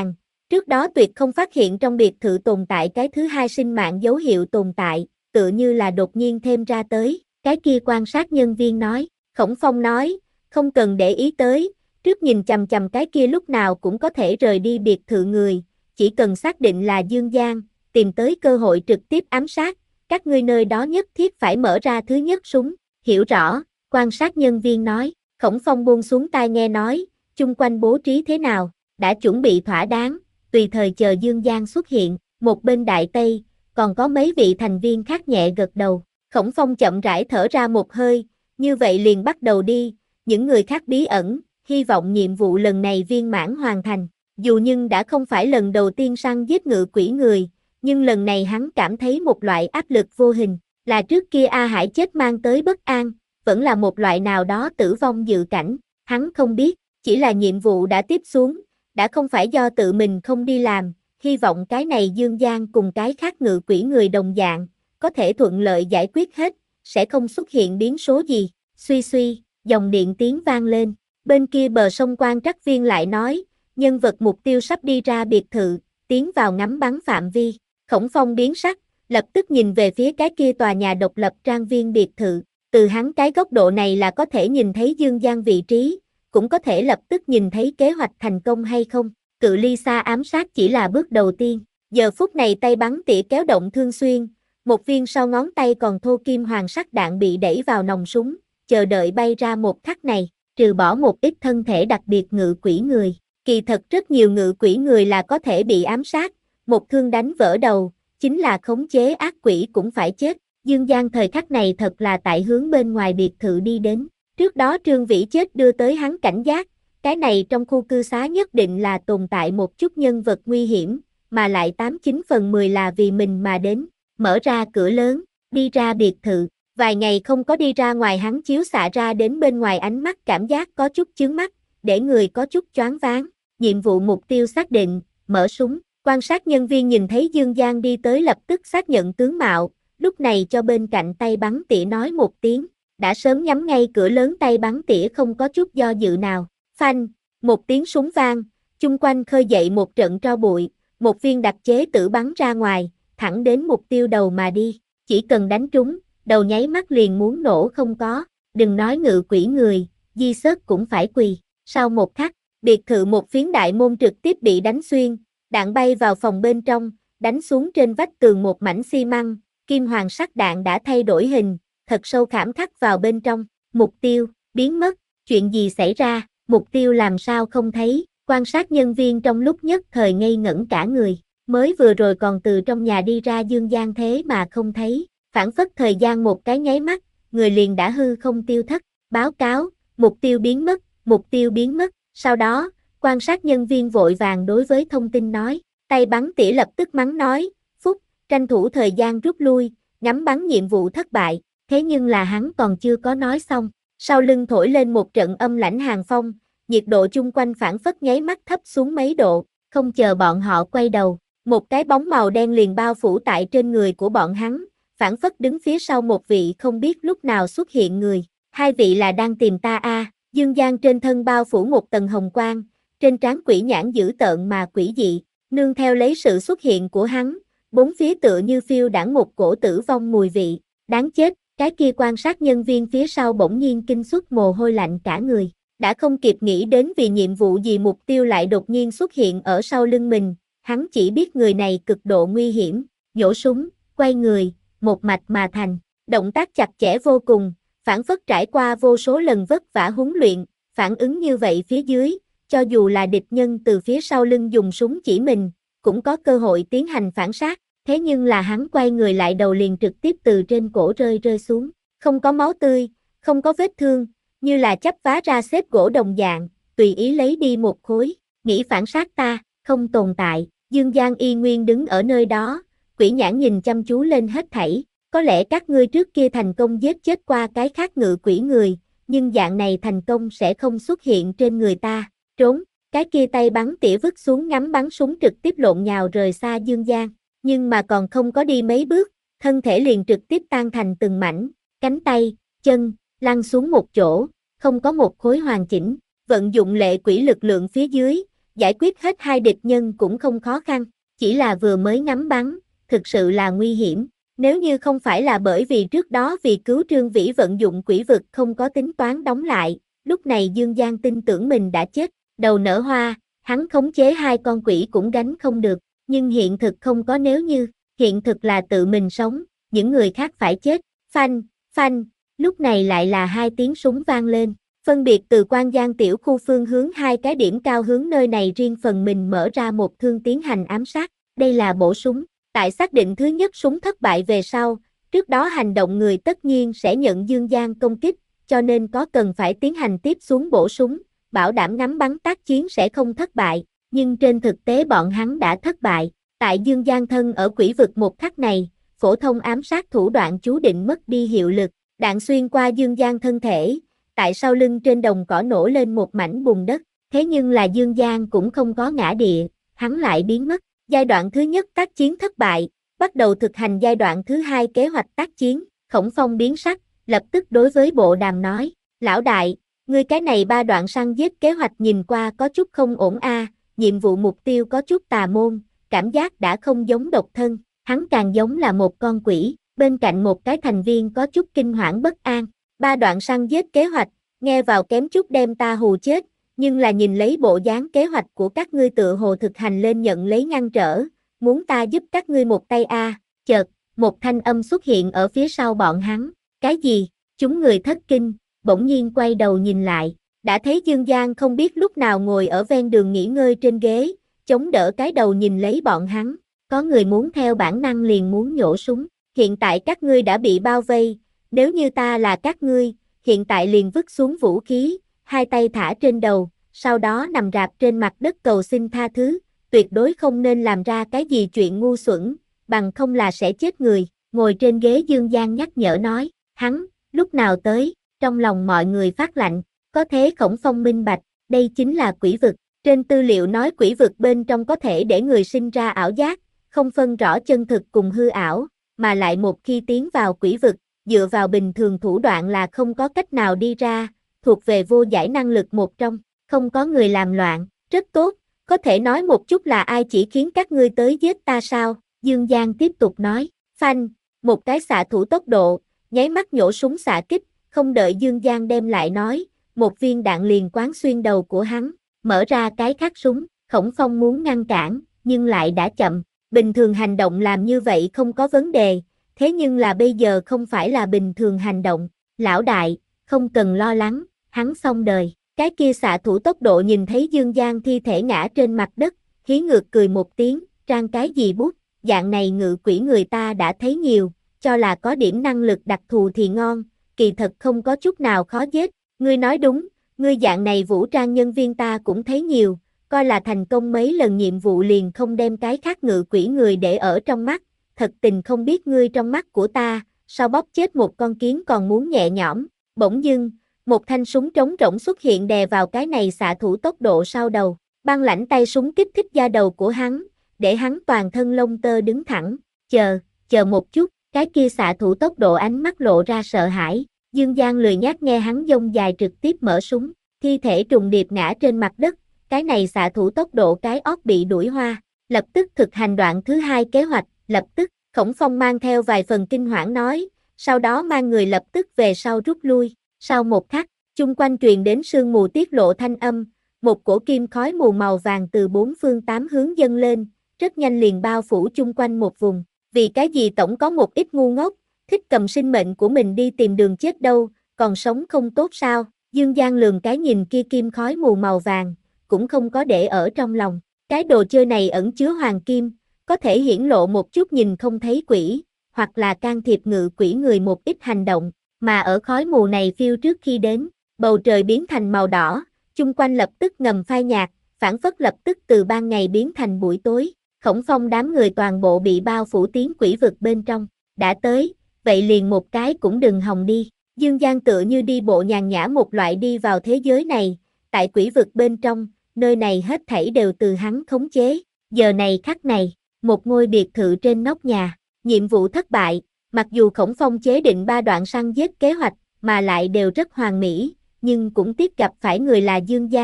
Trước đó tuyệt không phát hiện trong biệt thự tồn tại cái thứ hai sinh mạng dấu hiệu tồn tại, tựa như là đột nhiên thêm ra tới, cái kia quan sát nhân viên nói. Khổng Phong nói, không cần để ý tới, trước nhìn chằm chằm cái kia lúc nào cũng có thể rời đi biệt thự người, chỉ cần xác định là Dương Giang, tìm tới cơ hội trực tiếp ám sát, các ngươi nơi đó nhất thiết phải mở ra thứ nhất súng, hiểu rõ, quan sát nhân viên nói. Khổng Phong buông xuống tai nghe nói, chung quanh bố trí thế nào, đã chuẩn bị thỏa đáng, tùy thời chờ Dương Giang xuất hiện, một bên Đại Tây, còn có mấy vị thành viên khác nhẹ gật đầu. Khổng Phong chậm rãi thở ra một hơi, như vậy liền bắt đầu đi, những người khác bí ẩn, hy vọng nhiệm vụ lần này viên mãn hoàn thành. Dù nhưng đã không phải lần đầu tiên săn giết ngự quỷ người, nhưng lần này hắn cảm thấy một loại áp lực vô hình, là trước kia A Hải chết mang tới bất an, vẫn là một loại nào đó tử vong dự cảnh, hắn không biết, chỉ là nhiệm vụ đã tiếp xuống, đã không phải do tự mình không đi làm, hy vọng cái này Dương Giang cùng cái khác ngự quỷ người đồng dạng, có thể thuận lợi giải quyết hết, sẽ không xuất hiện biến số gì. Suy suy, dòng điện tiếng vang lên, bên kia bờ sông quan trắc viên lại nói, nhân vật mục tiêu sắp đi ra biệt thự, tiến vào ngắm bắn phạm vi. Khổng Phong biến sắc, lập tức nhìn về phía cái kia tòa nhà độc lập trang viên biệt thự, từ hắn cái góc độ này là có thể nhìn thấy Dương Giang vị trí, cũng có thể lập tức nhìn thấy kế hoạch thành công hay không. Cự ly xa ám sát chỉ là bước đầu tiên, giờ phút này tay bắn tỉa kéo động thương xuyên, một viên sau ngón tay còn thô kim hoàng sắc đạn bị đẩy vào nòng súng, chờ đợi bay ra một khắc này, trừ bỏ một ít thân thể đặc biệt ngự quỷ người, kỳ thật rất nhiều ngự quỷ người là có thể bị ám sát, một thương đánh vỡ đầu, chính là khống chế ác quỷ cũng phải chết. Dương Giang thời khắc này thật là tại hướng bên ngoài biệt thự đi đến, trước đó Trương Vĩ chết đưa tới hắn cảnh giác, cái này trong khu cư xá nhất định là tồn tại một chút nhân vật nguy hiểm, mà lại tám chín phần mười là vì mình mà đến, mở ra cửa lớn, đi ra biệt thự, vài ngày không có đi ra ngoài hắn chiếu xạ ra đến bên ngoài ánh mắt cảm giác có chút chướng mắt, để người có chút choáng váng, nhiệm vụ mục tiêu xác định, mở súng, quan sát nhân viên nhìn thấy Dương Giang đi tới lập tức xác nhận tướng mạo, lúc này cho bên cạnh tay bắn tỉa nói một tiếng, đã sớm nhắm ngay cửa lớn tay bắn tỉa không có chút do dự nào. Phanh, một tiếng súng vang, chung quanh khơi dậy một trận tro bụi, một viên đặc chế tử bắn ra ngoài, thẳng đến mục tiêu đầu mà đi, chỉ cần đánh trúng, đầu nháy mắt liền muốn nổ không có, đừng nói ngự quỷ người, di sớt cũng phải quỳ. Sau một khắc, biệt thự một phiến đại môn trực tiếp bị đánh xuyên, đạn bay vào phòng bên trong, đánh xuống trên vách tường một mảnh xi măng, kim hoàng sắc đạn đã thay đổi hình, thật sâu khảm khắc vào bên trong, mục tiêu, biến mất, chuyện gì xảy ra? Mục tiêu làm sao không thấy, quan sát nhân viên trong lúc nhất thời ngây ngẩn cả người, mới vừa rồi còn từ trong nhà đi ra Dương Giang thế mà không thấy, phản phất thời gian một cái nháy mắt, người liền đã hư không tiêu thất, báo cáo, mục tiêu biến mất, mục tiêu biến mất, sau đó, quan sát nhân viên vội vàng đối với thông tin nói, tay bắn tỉa lập tức mắng nói, phúc, tranh thủ thời gian rút lui, ngắm bắn nhiệm vụ thất bại, thế nhưng là hắn còn chưa có nói xong. Sau lưng thổi lên một trận âm lãnh hàng phong, nhiệt độ chung quanh phản phất nháy mắt thấp xuống mấy độ, không chờ bọn họ quay đầu, một cái bóng màu đen liền bao phủ tại trên người của bọn hắn, phản phất đứng phía sau một vị không biết lúc nào xuất hiện người, hai vị là đang tìm ta a. À. Dương Giang trên thân bao phủ một tầng hồng quang, trên trán quỷ nhãn dữ tợn mà quỷ dị, nương theo lấy sự xuất hiện của hắn, bốn phía tựa như phiêu đãng một cổ tử vong mùi vị, đáng chết. Cái kia quan sát nhân viên phía sau bỗng nhiên kinh xuất mồ hôi lạnh cả người, đã không kịp nghĩ đến vì nhiệm vụ gì mục tiêu lại đột nhiên xuất hiện ở sau lưng mình, hắn chỉ biết người này cực độ nguy hiểm, nhổ súng, quay người, một mạch mà thành, động tác chặt chẽ vô cùng, phản phất trải qua vô số lần vất vả huấn luyện, phản ứng như vậy phía dưới, cho dù là địch nhân từ phía sau lưng dùng súng chỉ mình, cũng có cơ hội tiến hành phản sát. Thế nhưng là hắn quay người lại đầu liền trực tiếp từ trên cổ rơi rơi xuống, không có máu tươi, không có vết thương, như là chắp vá ra xếp gỗ đồng dạng, tùy ý lấy đi một khối, nghĩ phản sát ta, không tồn tại, Dương Giang y nguyên đứng ở nơi đó, quỷ nhãn nhìn chăm chú lên hết thảy, có lẽ các ngươi trước kia thành công giết chết qua cái khác ngự quỷ người, nhưng dạng này thành công sẽ không xuất hiện trên người ta, trốn, cái kia tay bắn tỉa vứt xuống ngắm bắn súng trực tiếp lộn nhào rời xa Dương Giang. Nhưng mà còn không có đi mấy bước, thân thể liền trực tiếp tan thành từng mảnh, cánh tay, chân, lăn xuống một chỗ, không có một khối hoàn chỉnh, vận dụng lệ quỷ lực lượng phía dưới, giải quyết hết hai địch nhân cũng không khó khăn, chỉ là vừa mới ngắm bắn, thực sự là nguy hiểm. Nếu như không phải là bởi vì trước đó vì cứu Trương Vĩ vận dụng quỷ vực không có tính toán đóng lại, lúc này Dương Giang tin tưởng mình đã chết, đầu nở hoa, hắn khống chế hai con quỷ cũng gánh không được, nhưng hiện thực không có nếu như, hiện thực là tự mình sống, những người khác phải chết, phanh, phanh, lúc này lại là hai tiếng súng vang lên, phân biệt từ Quan Giang tiểu khu phương hướng hai cái điểm cao hướng nơi này riêng phần mình mở ra một thương tiến hành ám sát, đây là bổ súng. Tại xác định thứ nhất súng thất bại về sau, trước đó hành động người tất nhiên sẽ nhận Dương Giang công kích, cho nên có cần phải tiến hành tiếp xuống bổ súng, bảo đảm ngắm bắn tác chiến sẽ không thất bại, nhưng trên thực tế bọn hắn đã thất bại. Tại Dương Giang thân ở quỷ vực một khắc này, phổ thông ám sát thủ đoạn chú định mất đi hiệu lực, đạn xuyên qua Dương Giang thân thể, tại sau lưng trên đồng cỏ nổ lên một mảnh bùn đất, thế nhưng là Dương Giang cũng không có ngã địa, hắn lại biến mất. Giai đoạn thứ nhất tác chiến thất bại, bắt đầu thực hành giai đoạn thứ hai kế hoạch tác chiến, Khổng Phong biến sắc, lập tức đối với bộ đàm nói, lão đại, ngươi cái này ba đoạn săn giết kế hoạch nhìn qua có chút không ổn a, nhiệm vụ mục tiêu có chút tà môn, cảm giác đã không giống độc thân, hắn càng giống là một con quỷ, bên cạnh một cái thành viên có chút kinh hoảng bất an, ba đoạn săn giết kế hoạch, nghe vào kém chút đem ta hù chết. Nhưng là nhìn lấy bộ dáng kế hoạch của các ngươi tựa hồ thực hành lên nhận lấy ngăn trở, muốn ta giúp các ngươi một tay a, à. Chợt, một thanh âm xuất hiện ở phía sau bọn hắn, cái gì, chúng người thất kinh, bỗng nhiên quay đầu nhìn lại, đã thấy Dương Giang không biết lúc nào ngồi ở ven đường nghỉ ngơi trên ghế, chống đỡ cái đầu nhìn lấy bọn hắn, có người muốn theo bản năng liền muốn nhổ súng, hiện tại các ngươi đã bị bao vây, nếu như ta là các ngươi, hiện tại liền vứt xuống vũ khí, hai tay thả trên đầu, sau đó nằm rạp trên mặt đất cầu xin tha thứ, tuyệt đối không nên làm ra cái gì chuyện ngu xuẩn, bằng không là sẽ chết người, ngồi trên ghế Dương Giang nhắc nhở nói, hắn, lúc nào tới, trong lòng mọi người phát lạnh, có thế Khổng Phong minh bạch, đây chính là quỷ vực, trên tư liệu nói quỷ vực bên trong có thể để người sinh ra ảo giác, không phân rõ chân thực cùng hư ảo, mà lại một khi tiến vào quỷ vực, dựa vào bình thường thủ đoạn là không có cách nào đi ra, thuộc về vô giải năng lực một trong, không có người làm loạn, rất tốt, có thể nói một chút là ai chỉ khiến các ngươi tới giết ta sao, Dương Giang tiếp tục nói, phanh, một cái xạ thủ tốc độ, nháy mắt nhổ súng xạ kích, không đợi Dương Giang đem lại nói, một viên đạn liền quán xuyên đầu của hắn, mở ra cái khác súng, Khổng Phong muốn ngăn cản, nhưng lại đã chậm, bình thường hành động làm như vậy không có vấn đề, thế nhưng là bây giờ không phải là bình thường hành động, lão đại, không cần lo lắng, hắn xong đời, cái kia xạ thủ tốc độ nhìn thấy Dương Giang thi thể ngã trên mặt đất, hí ngược cười một tiếng, trang cái gì bút, dạng này ngự quỷ người ta đã thấy nhiều, cho là có điểm năng lực đặc thù thì ngon, kỳ thật không có chút nào khó giết, ngươi nói đúng, ngươi dạng này vũ trang nhân viên ta cũng thấy nhiều, coi là thành công mấy lần nhiệm vụ liền không đem cái khác ngự quỷ người để ở trong mắt, thật tình không biết ngươi trong mắt của ta, sao bóp chết một con kiến còn muốn nhẹ nhõm, bỗng dưng, một thanh súng trống rỗng xuất hiện đè vào cái này xạ thủ tốc độ sau đầu, băng lãnh tay súng kích thích da đầu của hắn, để hắn toàn thân lông tơ đứng thẳng, chờ, chờ một chút, cái kia xạ thủ tốc độ ánh mắt lộ ra sợ hãi, Dương Giang lười nhác nghe hắn dông dài trực tiếp mở súng, thi thể trùng điệp ngã trên mặt đất, cái này xạ thủ tốc độ cái óc bị đuổi hoa, lập tức thực hành đoạn thứ hai kế hoạch, lập tức, Khổng Phong mang theo vài phần kinh hoảng nói, sau đó mang người lập tức về sau rút lui, sau một khắc, chung quanh truyền đến sương mù tiết lộ thanh âm, một cổ kim khói mù màu vàng từ bốn phương tám hướng dâng lên, rất nhanh liền bao phủ chung quanh một vùng, vì cái gì tổng có một ít ngu ngốc, thích cầm sinh mệnh của mình đi tìm đường chết đâu, còn sống không tốt sao, Dương Giang lườm cái nhìn kia kim khói mù màu vàng, cũng không có để ở trong lòng, cái đồ chơi này ẩn chứa hoàng kim, có thể hiển lộ một chút nhìn không thấy quỷ, hoặc là can thiệp ngự quỷ người một ít hành động, mà ở khói mù này phiêu trước khi đến, bầu trời biến thành màu đỏ, chung quanh lập tức ngầm phai nhạt, phản phất lập tức từ ban ngày biến thành buổi tối, Khổng Phong đám người toàn bộ bị bao phủ tiến quỷ vực bên trong, đã tới, vậy liền một cái cũng đừng hòng đi, Dương Giang tựa như đi bộ nhàn nhã một loại đi vào thế giới này, tại quỷ vực bên trong, nơi này hết thảy đều từ hắn khống chế, giờ này khắc này, một ngôi biệt thự trên nóc nhà, nhiệm vụ thất bại, mặc dù Khổng Phong chế định ba đoạn săn giết kế hoạch, mà lại đều rất hoàn mỹ, nhưng cũng tiếp gặp phải người là Dương Giang,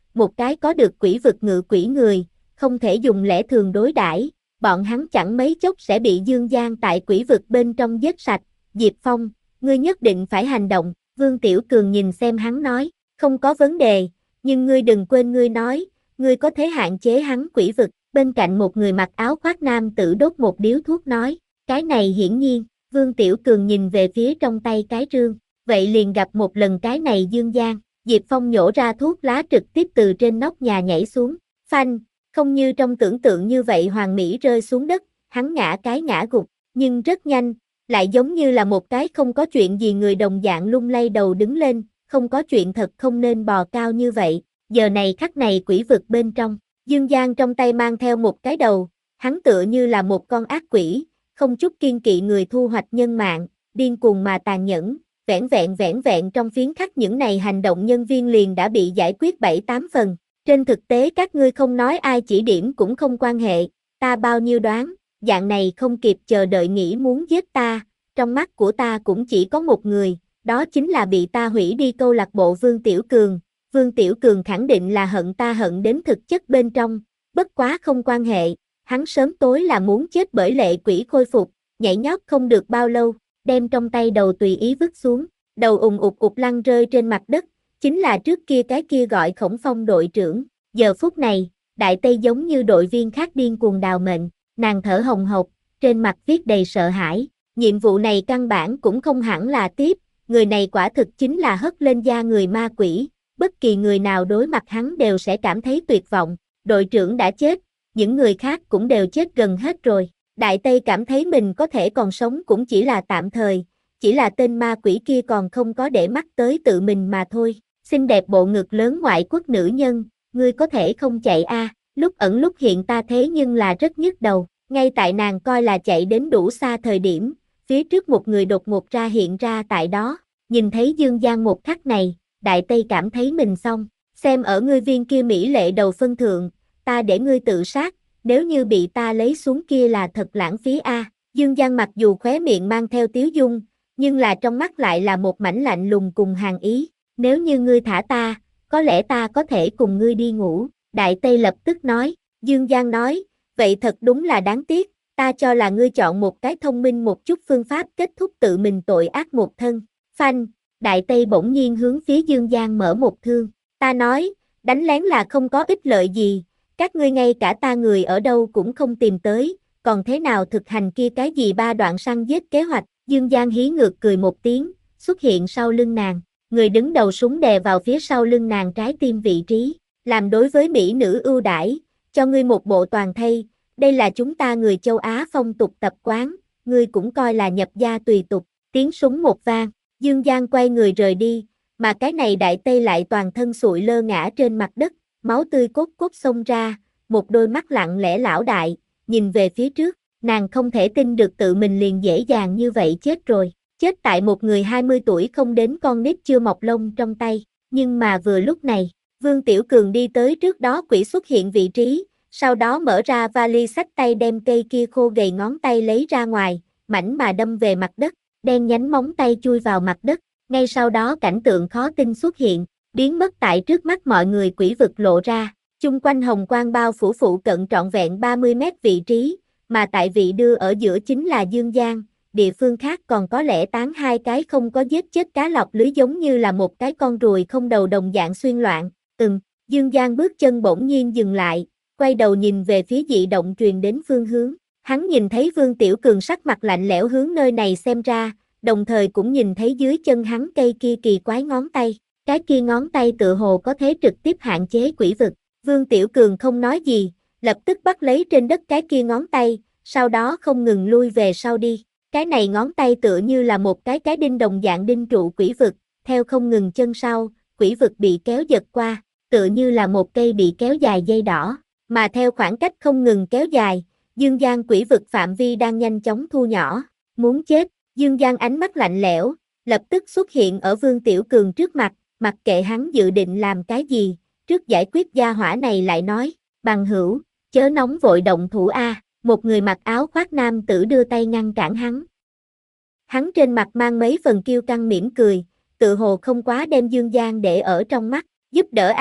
một cái có được quỷ vực ngự quỷ người, không thể dùng lẽ thường đối đãi, bọn hắn chẳng mấy chốc sẽ bị Dương Giang tại quỷ vực bên trong giết sạch. Diệp Phong, ngươi nhất định phải hành động, Vương Tiểu Cường nhìn xem hắn nói, không có vấn đề, nhưng ngươi đừng quên ngươi nói, ngươi có thể hạn chế hắn quỷ vực. Bên cạnh một người mặc áo khoác nam tử đốt một điếu thuốc nói, cái này hiển nhiên, Vương Tiểu Cường nhìn về phía trong tay cái rương, vậy liền gặp một lần cái này Dương Giang. Diệp Phong nhổ ra thuốc lá trực tiếp từ trên nóc nhà nhảy xuống, phanh, không như trong tưởng tượng như vậy hoàn mỹ rơi xuống đất, hắn ngã cái ngã gục, nhưng rất nhanh, lại giống như là một cái không có chuyện gì người đồng dạng lung lay đầu đứng lên, không có chuyện thật không nên bò cao như vậy, giờ này khắc này quỷ vực bên trong, Dương Giang trong tay mang theo một cái đầu, hắn tựa như là một con ác quỷ, không chút kiên kỵ người thu hoạch nhân mạng, điên cuồng mà tàn nhẫn. Vẻn vẹn vẻn vẹn trong phiến khắc những này hành động nhân viên liền đã bị giải quyết bảy tám phần. Trên thực tế các ngươi không nói ai chỉ điểm cũng không quan hệ, ta bao nhiêu đoán, dạng này không kịp chờ đợi nghĩ muốn giết ta, trong mắt của ta cũng chỉ có một người, đó chính là bị ta hủy đi câu lạc bộ Vương Tiểu Cường. Vương Tiểu Cường khẳng định là hận ta hận đến thực chất bên trong, bất quá không quan hệ, hắn sớm tối là muốn chết bởi lệ quỷ khôi phục, nhảy nhót không được bao lâu. Đem trong tay đầu tùy ý vứt xuống, đầu ùng ụt ụt lăn rơi trên mặt đất, chính là trước kia cái kia gọi Khổng Phong đội trưởng. Giờ phút này, Đại Tây giống như đội viên khác điên cuồng đào mệnh, nàng thở hồng hộc, trên mặt viết đầy sợ hãi, nhiệm vụ này căn bản cũng không hẳn là tiếp, người này quả thực chính là hất lên da người ma quỷ, bất kỳ người nào đối mặt hắn đều sẽ cảm thấy tuyệt vọng, đội trưởng đã chết, những người khác cũng đều chết gần hết rồi. Đại Tây cảm thấy mình có thể còn sống cũng chỉ là tạm thời, chỉ là tên ma quỷ kia còn không có để mắt tới tự mình mà thôi. Xinh đẹp bộ ngực lớn ngoại quốc nữ nhân, ngươi có thể không chạy a? À, lúc ẩn lúc hiện ta thế nhưng là rất nhức đầu, ngay tại nàng coi là chạy đến đủ xa thời điểm, phía trước một người đột ngột ra hiện ra tại đó, nhìn thấy Dương Giang một khắc này, Đại Tây cảm thấy mình xong, xem ở ngươi viên kia mỹ lệ đầu phân thượng, ta để ngươi tự sát. Nếu như bị ta lấy xuống kia là thật lãng phí a. À. Dương Giang mặc dù khóe miệng mang theo tiếu dung, nhưng là trong mắt lại là một mảnh lạnh lùng cùng hàn ý. Nếu như ngươi thả ta, có lẽ ta có thể cùng ngươi đi ngủ. Đại Tây lập tức nói. Dương Giang nói, vậy thật đúng là đáng tiếc, ta cho là ngươi chọn một cái thông minh một chút phương pháp kết thúc tự mình tội ác một thân. Phanh, Đại Tây bỗng nhiên hướng phía Dương Giang mở một thương. Ta nói, đánh lén là không có ích lợi gì. Các ngươi ngay cả ta người ở đâu cũng không tìm tới, còn thế nào thực hành kia cái gì ba đoạn săn giết kế hoạch. Dương Giang hí ngược cười một tiếng, xuất hiện sau lưng nàng, người đứng đầu súng đè vào phía sau lưng nàng trái tim vị trí, làm đối với mỹ nữ ưu đãi, cho ngươi một bộ toàn thây, đây là chúng ta người châu Á phong tục tập quán, ngươi cũng coi là nhập gia tùy tục. Tiếng súng một vang, Dương Giang quay người rời đi, mà cái này Đại Tây lại toàn thân sụi lơ ngã trên mặt đất. Máu tươi cốt cốt xông ra, một đôi mắt lặng lẽ lão đại, nhìn về phía trước, nàng không thể tin được tự mình liền dễ dàng như vậy chết rồi, chết tại một người hai mươi tuổi không đến con nít chưa mọc lông trong tay, nhưng mà vừa lúc này, Vương Tiểu Cường đi tới trước đó quỷ xuất hiện vị trí, sau đó mở ra vali xách tay đem cây kia khô gầy ngón tay lấy ra ngoài, mảnh mà đâm về mặt đất, đen nhánh móng tay chui vào mặt đất, ngay sau đó cảnh tượng khó tin xuất hiện. Biến mất tại trước mắt mọi người quỷ vực lộ ra, chung quanh hồng quang bao phủ phụ cận trọn vẹn ba mươi mét vị trí, mà tại vị đưa ở giữa chính là Dương Giang, địa phương khác còn có lẽ tán hai cái không có giết chết cá lọc lưới giống như là một cái con ruồi không đầu đồng dạng xuyên loạn. Ừm, Dương Giang bước chân bỗng nhiên dừng lại, quay đầu nhìn về phía dị động truyền đến phương hướng, hắn nhìn thấy Vương Tiểu Cường sắc mặt lạnh lẽo hướng nơi này xem ra, đồng thời cũng nhìn thấy dưới chân hắn cây kia kỳ quái ngón tay. Cái kia ngón tay tựa hồ có thể trực tiếp hạn chế quỷ vực. Vương Tiểu Cường không nói gì, lập tức bắt lấy trên đất cái kia ngón tay, sau đó không ngừng lui về sau đi. Cái này ngón tay tựa như là một cái cái đinh đồng dạng đinh trụ quỷ vực, theo không ngừng chân sau, quỷ vực bị kéo giật qua, tựa như là một cây bị kéo dài dây đỏ, mà theo khoảng cách không ngừng kéo dài, Dương Giang quỷ vực phạm vi đang nhanh chóng thu nhỏ, muốn chết. Dương Giang ánh mắt lạnh lẽo, lập tức xuất hiện ở Vương Tiểu Cường trước mặt. Mặc kệ hắn dự định làm cái gì, trước giải quyết gia hỏa này lại nói, bằng hữu, chớ nóng vội động thủ a. Một người mặc áo khoác nam tử đưa tay ngăn cản hắn. Hắn trên mặt mang mấy phần kiêu căng mỉm cười, tự hồ không quá đem Dương Giang để ở trong mắt, giúp đỡ a.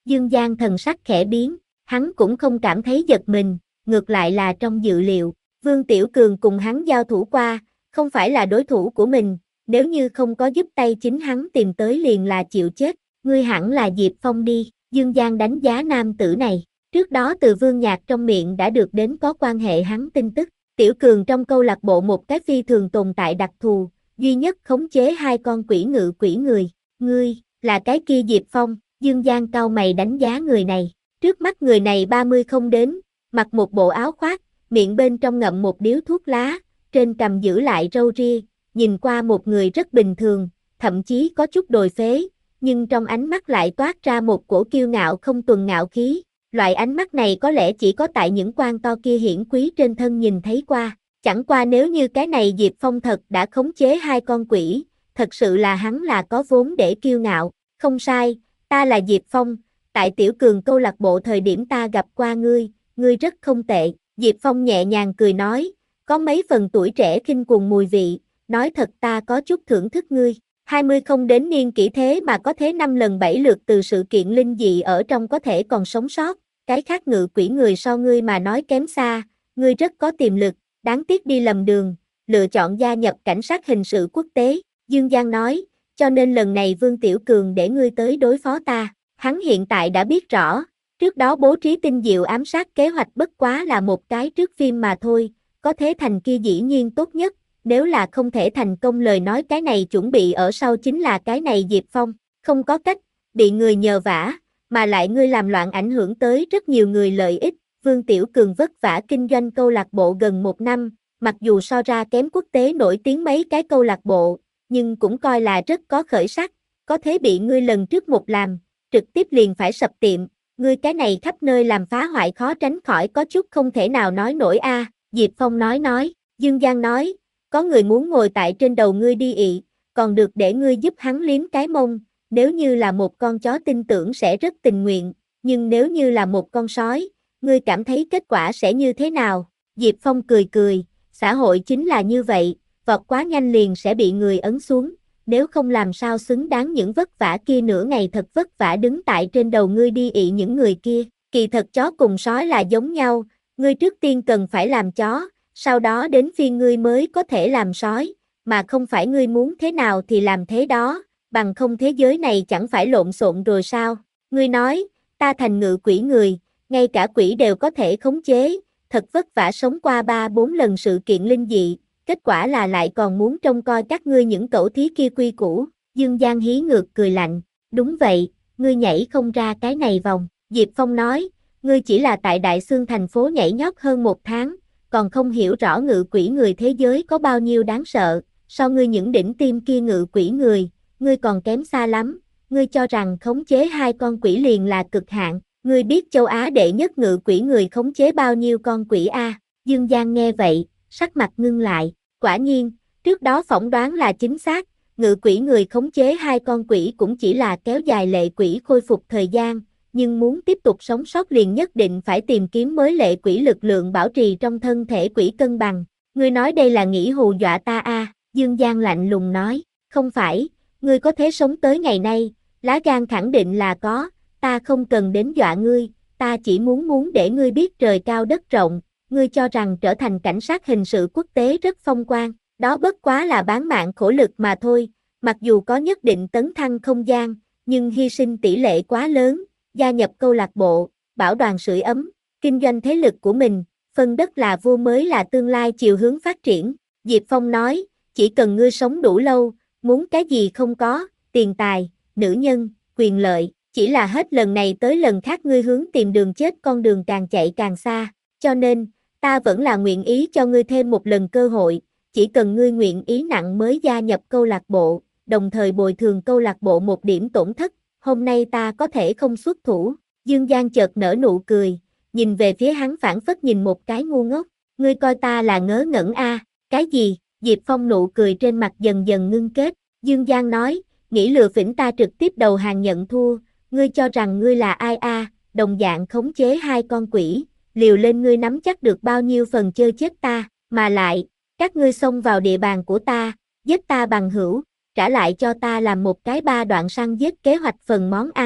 Dương Giang thần sắc khẽ biến, hắn cũng không cảm thấy giật mình, ngược lại là trong dự liệu. Vương Tiểu Cường cùng hắn giao thủ qua, không phải là đối thủ của mình, nếu như không có giúp tay chính hắn tìm tới liền là chịu chết, ngươi hẳn là Diệp Phong đi. Dương Giang đánh giá nam tử này, trước đó từ Vương Nhạc trong miệng đã được đến có quan hệ hắn tin tức. Tiểu Cường trong câu lạc bộ một cái phi thường tồn tại đặc thù, duy nhất khống chế hai con quỷ ngự quỷ người. Ngươi, là cái kia Diệp Phong. Dương Giang cau mày đánh giá người này. Trước mắt người này ba mươi không đến, mặc một bộ áo khoác, miệng bên trong ngậm một điếu thuốc lá, trên cằm giữ lại râu ria, nhìn qua một người rất bình thường, thậm chí có chút đồi phế, nhưng trong ánh mắt lại toát ra một cổ kiêu ngạo không tuần ngạo khí. Loại ánh mắt này có lẽ chỉ có tại những quan to kia hiển quý trên thân nhìn thấy qua. Chẳng qua nếu như cái này Diệp Phong thật đã khống chế hai con quỷ, thật sự là hắn là có vốn để kiêu ngạo. Không sai, ta là Diệp Phong, tại Tiểu Cường câu lạc bộ thời điểm ta gặp qua ngươi, ngươi rất không tệ. Diệp Phong nhẹ nhàng cười nói, có mấy phần tuổi trẻ khinh cuồng mùi vị, nói thật ta có chút thưởng thức ngươi. hai mươi không đến niên kỷ thế mà có thế năm lần bảy lượt từ sự kiện linh dị ở trong có thể còn sống sót, cái khác ngự quỷ người so ngươi mà nói kém xa, ngươi rất có tiềm lực, đáng tiếc đi lầm đường, lựa chọn gia nhập cảnh sát hình sự quốc tế. Dương Giang nói, cho nên lần này Vương Tiểu Cường để ngươi tới đối phó ta. Hắn hiện tại đã biết rõ, trước đó bố trí tinh diệu ám sát kế hoạch bất quá là một cái trước phim mà thôi, có thế thành kia dĩ nhiên tốt nhất, nếu là không thể thành công lời nói cái này chuẩn bị ở sau chính là cái này Diệp Phong, không có cách, bị người nhờ vả, mà lại ngươi làm loạn ảnh hưởng tới rất nhiều người lợi ích. Vương Tiểu Cường vất vả kinh doanh câu lạc bộ gần một năm, mặc dù so ra kém quốc tế nổi tiếng mấy cái câu lạc bộ, nhưng cũng coi là rất có khởi sắc, có thế bị ngươi lần trước một làm, trực tiếp liền phải sập tiệm, ngươi cái này khắp nơi làm phá hoại khó tránh khỏi có chút không thể nào nói nổi a. Diệp Phong nói nói, Dương Giang nói, có người muốn ngồi tại trên đầu ngươi đi ị, còn được để ngươi giúp hắn liếm cái mông, nếu như là một con chó tin tưởng sẽ rất tình nguyện, nhưng nếu như là một con sói, ngươi cảm thấy kết quả sẽ như thế nào? Diệp Phong cười cười, xã hội chính là như vậy, vọt quá nhanh liền sẽ bị người ấn xuống, nếu không làm sao xứng đáng những vất vả kia nửa ngày thật vất vả đứng tại trên đầu ngươi đi ị những người kia. Kỳ thật chó cùng sói là giống nhau, ngươi trước tiên cần phải làm chó, sau đó đến phiên ngươi mới có thể làm sói, mà không phải ngươi muốn thế nào thì làm thế đó, bằng không thế giới này chẳng phải lộn xộn rồi sao? Ngươi nói, ta thành ngự quỷ người, ngay cả quỷ đều có thể khống chế, thật vất vả sống qua ba bốn lần sự kiện linh dị, kết quả là lại còn muốn trông coi các ngươi những cẩu thí kia quy củ. Dương Giang hí ngược cười lạnh, đúng vậy, ngươi nhảy không ra cái này vòng. Diệp Phong nói, ngươi chỉ là tại Đại Xương thành phố nhảy nhót hơn một tháng, còn không hiểu rõ ngự quỷ người thế giới có bao nhiêu đáng sợ, so ngươi những đỉnh tim kia ngự quỷ người, ngươi còn kém xa lắm, ngươi cho rằng khống chế hai con quỷ liền là cực hạn, ngươi biết châu Á đệ nhất ngự quỷ người khống chế bao nhiêu con quỷ a? Dương Giang nghe vậy, sắc mặt ngưng lại, quả nhiên, trước đó phỏng đoán là chính xác, ngự quỷ người khống chế hai con quỷ cũng chỉ là kéo dài lệ quỷ khôi phục thời gian, nhưng muốn tiếp tục sống sót liền nhất định phải tìm kiếm mới lệ quỷ lực lượng bảo trì trong thân thể quỷ cân bằng. Ngươi nói đây là nghĩ hù dọa ta a? Dương Giang lạnh lùng nói, không phải, ngươi có thể sống tới ngày nay, lá gan khẳng định là có, ta không cần đến dọa ngươi, ta chỉ muốn muốn để ngươi biết trời cao đất rộng, ngươi cho rằng trở thành cảnh sát hình sự quốc tế rất phong quang, đó bất quá là bán mạng khổ lực mà thôi, mặc dù có nhất định tấn thăng không gian, nhưng hy sinh tỷ lệ quá lớn, gia nhập câu lạc bộ, bảo đoàn sưởi ấm, kinh doanh thế lực của mình, phân đất là vua mới là tương lai chiều hướng phát triển. Diệp Phong nói, chỉ cần ngươi sống đủ lâu, muốn cái gì không có, tiền tài, nữ nhân, quyền lợi, chỉ là hết lần này tới lần khác ngươi hướng tìm đường chết con đường càng chạy càng xa, cho nên, ta vẫn là nguyện ý cho ngươi thêm một lần cơ hội, chỉ cần ngươi nguyện ý nặng mới gia nhập câu lạc bộ, đồng thời bồi thường câu lạc bộ một điểm tổn thất, hôm nay ta có thể không xuất thủ. Dương Giang chợt nở nụ cười, nhìn về phía hắn phảng phất nhìn một cái ngu ngốc, ngươi coi ta là ngớ ngẩn a? Cái gì? Diệp Phong nụ cười trên mặt dần dần ngưng kết, Dương Giang nói, nghĩ lừa phỉnh ta trực tiếp đầu hàng nhận thua, ngươi cho rằng ngươi là ai a? Đồng dạng khống chế hai con quỷ, liều lên ngươi nắm chắc được bao nhiêu phần chơi chết ta, mà lại, các ngươi xông vào địa bàn của ta, giết ta bằng hữu, trả lại cho ta làm một cái ba đoạn săn giết kế hoạch phần món ăn,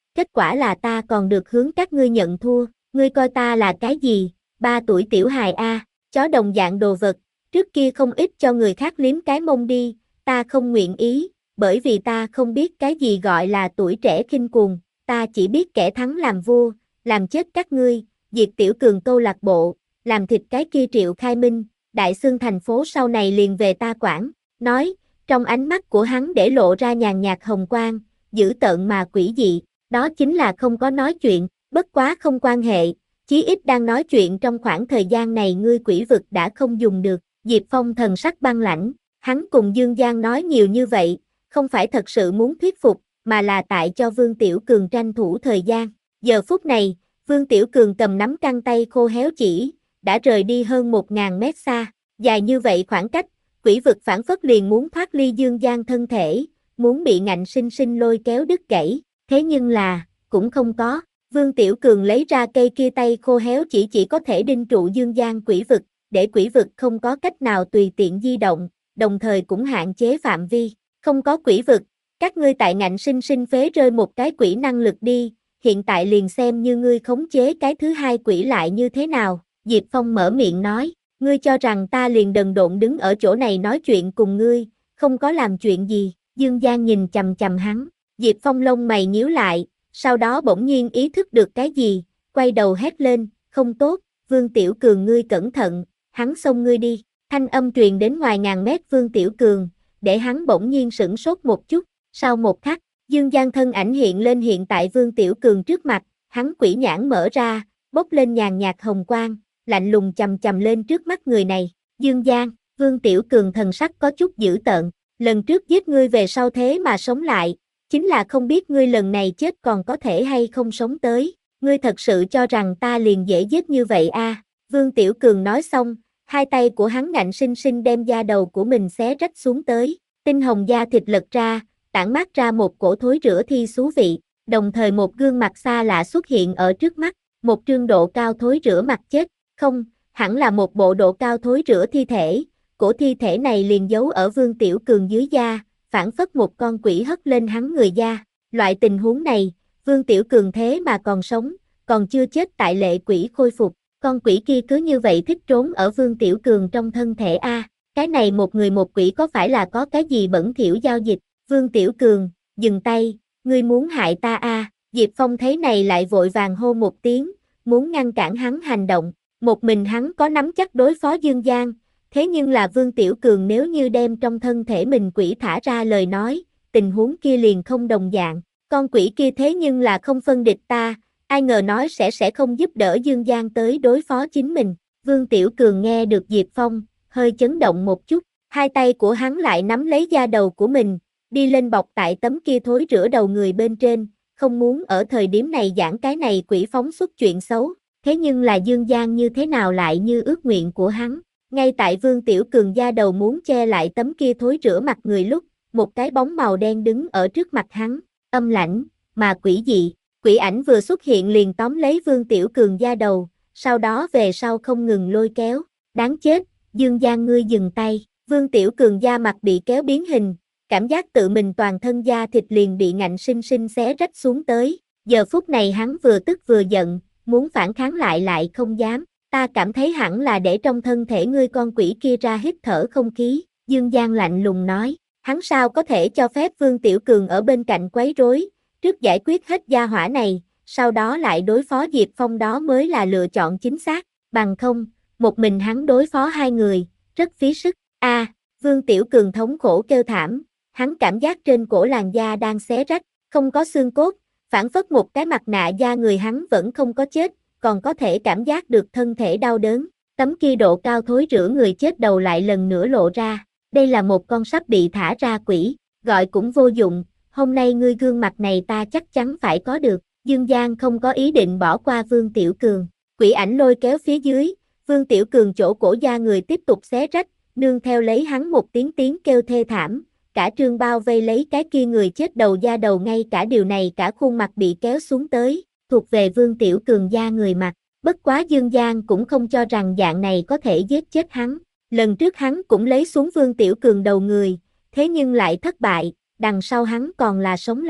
kết quả là ta còn được hướng các ngươi nhận thua, ngươi coi ta là cái gì, ba tuổi tiểu hài a, chó đồng dạng đồ vật, trước kia không ít cho người khác liếm cái mông đi, ta không nguyện ý, bởi vì ta không biết cái gì gọi là tuổi trẻ khinh cuồng, ta chỉ biết kẻ thắng làm vua, làm chết các ngươi, diệt tiểu cường câu lạc bộ, làm thịt cái kia Triệu Khai Minh, đại xương thành phố sau này liền về ta quản, nói, trong ánh mắt của hắn để lộ ra nhàn nhạt hồng quang, dữ tợn mà quỷ dị, đó chính là không có nói chuyện, bất quá không quan hệ, chí ít đang nói chuyện trong khoảng thời gian này ngươi quỷ vực đã không dùng được, Diệp Phong thần sắc băng lãnh, hắn cùng Dương Giang nói nhiều như vậy, không phải thật sự muốn thuyết phục, mà là tại cho Vương Tiểu Cường tranh thủ thời gian, giờ phút này, Vương Tiểu Cường cầm nắm căng tay khô héo chỉ, đã rời đi hơn một ngàn mét xa, dài như vậy khoảng cách, quỷ vực phản phất liền muốn thoát ly Dương Giang thân thể, muốn bị ngạnh sinh sinh lôi kéo đứt gãy, thế nhưng là, cũng không có, Vương Tiểu Cường lấy ra cây kia tay khô héo chỉ chỉ có thể đinh trụ Dương Giang quỷ vực, để quỷ vực không có cách nào tùy tiện di động, đồng thời cũng hạn chế phạm vi, không có quỷ vực, các ngươi tại ngạnh sinh sinh phế rơi một cái quỷ năng lực đi, hiện tại liền xem như ngươi khống chế cái thứ hai quỷ lại như thế nào, Diệp Phong mở miệng nói, ngươi cho rằng ta liền đần độn đứng ở chỗ này nói chuyện cùng ngươi, không có làm chuyện gì, Dương Giang nhìn chằm chằm hắn, Diệp Phong lông mày nhíu lại, sau đó bỗng nhiên ý thức được cái gì, quay đầu hét lên, không tốt, Vương Tiểu Cường ngươi cẩn thận, hắn xông ngươi đi, thanh âm truyền đến ngoài ngàn mét Vương Tiểu Cường, để hắn bỗng nhiên sửng sốt một chút, sau một khắc, Dương Giang thân ảnh hiện lên hiện tại Vương Tiểu Cường trước mặt, hắn quỷ nhãn mở ra, bốc lên nhàn nhạt hồng quang, lạnh lùng chầm chầm lên trước mắt người này, Dương Giang, Vương Tiểu Cường thần sắc có chút dữ tợn, lần trước giết ngươi về sau thế mà sống lại, chính là không biết ngươi lần này chết còn có thể hay không sống tới, ngươi thật sự cho rằng ta liền dễ giết như vậy à, Vương Tiểu Cường nói xong, hai tay của hắn ngạnh sinh sinh đem da đầu của mình xé rách xuống tới, tinh hồng da thịt lật ra, tản mát ra một cổ thối rữa thi xú vị, đồng thời một gương mặt xa lạ xuất hiện ở trước mắt, một trương độ cao thối rữa mặt chết, không, hẳn là một bộ độ cao thối rữa thi thể, cổ thi thể này liền giấu ở Vương Tiểu Cường dưới da, phản phất một con quỷ hất lên hắn người da, loại tình huống này, Vương Tiểu Cường thế mà còn sống, còn chưa chết tại lệ quỷ khôi phục, con quỷ kia cứ như vậy thích trốn ở Vương Tiểu Cường trong thân thể a, cái này một người một quỷ có phải là có cái gì bẩn thỉu giao dịch, Vương Tiểu Cường, dừng tay, ngươi muốn hại ta a, Diệp Phong thấy này lại vội vàng hô một tiếng, muốn ngăn cản hắn hành động, một mình hắn có nắm chắc đối phó Dương Giang, thế nhưng là Vương Tiểu Cường nếu như đem trong thân thể mình quỷ thả ra lời nói, tình huống kia liền không đồng dạng, con quỷ kia thế nhưng là không phân địch ta, ai ngờ nói sẽ sẽ không giúp đỡ Dương Giang tới đối phó chính mình, Vương Tiểu Cường nghe được Diệp Phong, hơi chấn động một chút, hai tay của hắn lại nắm lấy da đầu của mình, đi lên bọc tại tấm kia thối rữa đầu người bên trên, không muốn ở thời điểm này giảng cái này quỷ phóng xuất chuyện xấu, thế nhưng là Dương Giang như thế nào lại như ước nguyện của hắn, ngay tại Vương Tiểu Cường da đầu muốn che lại tấm kia thối rữa mặt người lúc, một cái bóng màu đen đứng ở trước mặt hắn, âm lãnh, mà quỷ dị, quỷ ảnh vừa xuất hiện liền tóm lấy Vương Tiểu Cường da đầu, sau đó về sau không ngừng lôi kéo, đáng chết, Dương Giang ngươi dừng tay, Vương Tiểu Cường da mặt bị kéo biến hình, cảm giác tự mình toàn thân da thịt liền bị ngạnh sinh sinh xé rách xuống tới, giờ phút này hắn vừa tức vừa giận, muốn phản kháng lại lại không dám, ta cảm thấy hẳn là để trong thân thể ngươi con quỷ kia ra hít thở không khí, Dương Giang lạnh lùng nói, hắn sao có thể cho phép Vương Tiểu Cường ở bên cạnh quấy rối, trước giải quyết hết gia hỏa này, sau đó lại đối phó Diệp Phong đó mới là lựa chọn chính xác, bằng không, một mình hắn đối phó hai người, rất phí sức, a à, Vương Tiểu Cường thống khổ kêu thảm, hắn cảm giác trên cổ làn da đang xé rách, không có xương cốt, phản phất một cái mặt nạ da người hắn vẫn không có chết, còn có thể cảm giác được thân thể đau đớn, tấm kia độ cao thối rữa người chết đầu lại lần nữa lộ ra, đây là một con sắp bị thả ra quỷ, gọi cũng vô dụng, hôm nay ngươi gương mặt này ta chắc chắn phải có được, Dương Giang không có ý định bỏ qua Vương Tiểu Cường, quỷ ảnh lôi kéo phía dưới, Vương Tiểu Cường chỗ cổ da người tiếp tục xé rách, nương theo lấy hắn một tiếng tiếng kêu thê thảm, cả trương bao vây lấy cái kia người chết đầu da đầu ngay cả điều này cả khuôn mặt bị kéo xuống tới, thuộc về Vương Tiểu Cường da người mặt, bất quá Dương Giang cũng không cho rằng dạng này có thể giết chết hắn, lần trước hắn cũng lấy xuống Vương Tiểu Cường đầu người, thế nhưng lại thất bại, đằng sau hắn còn là sống lại,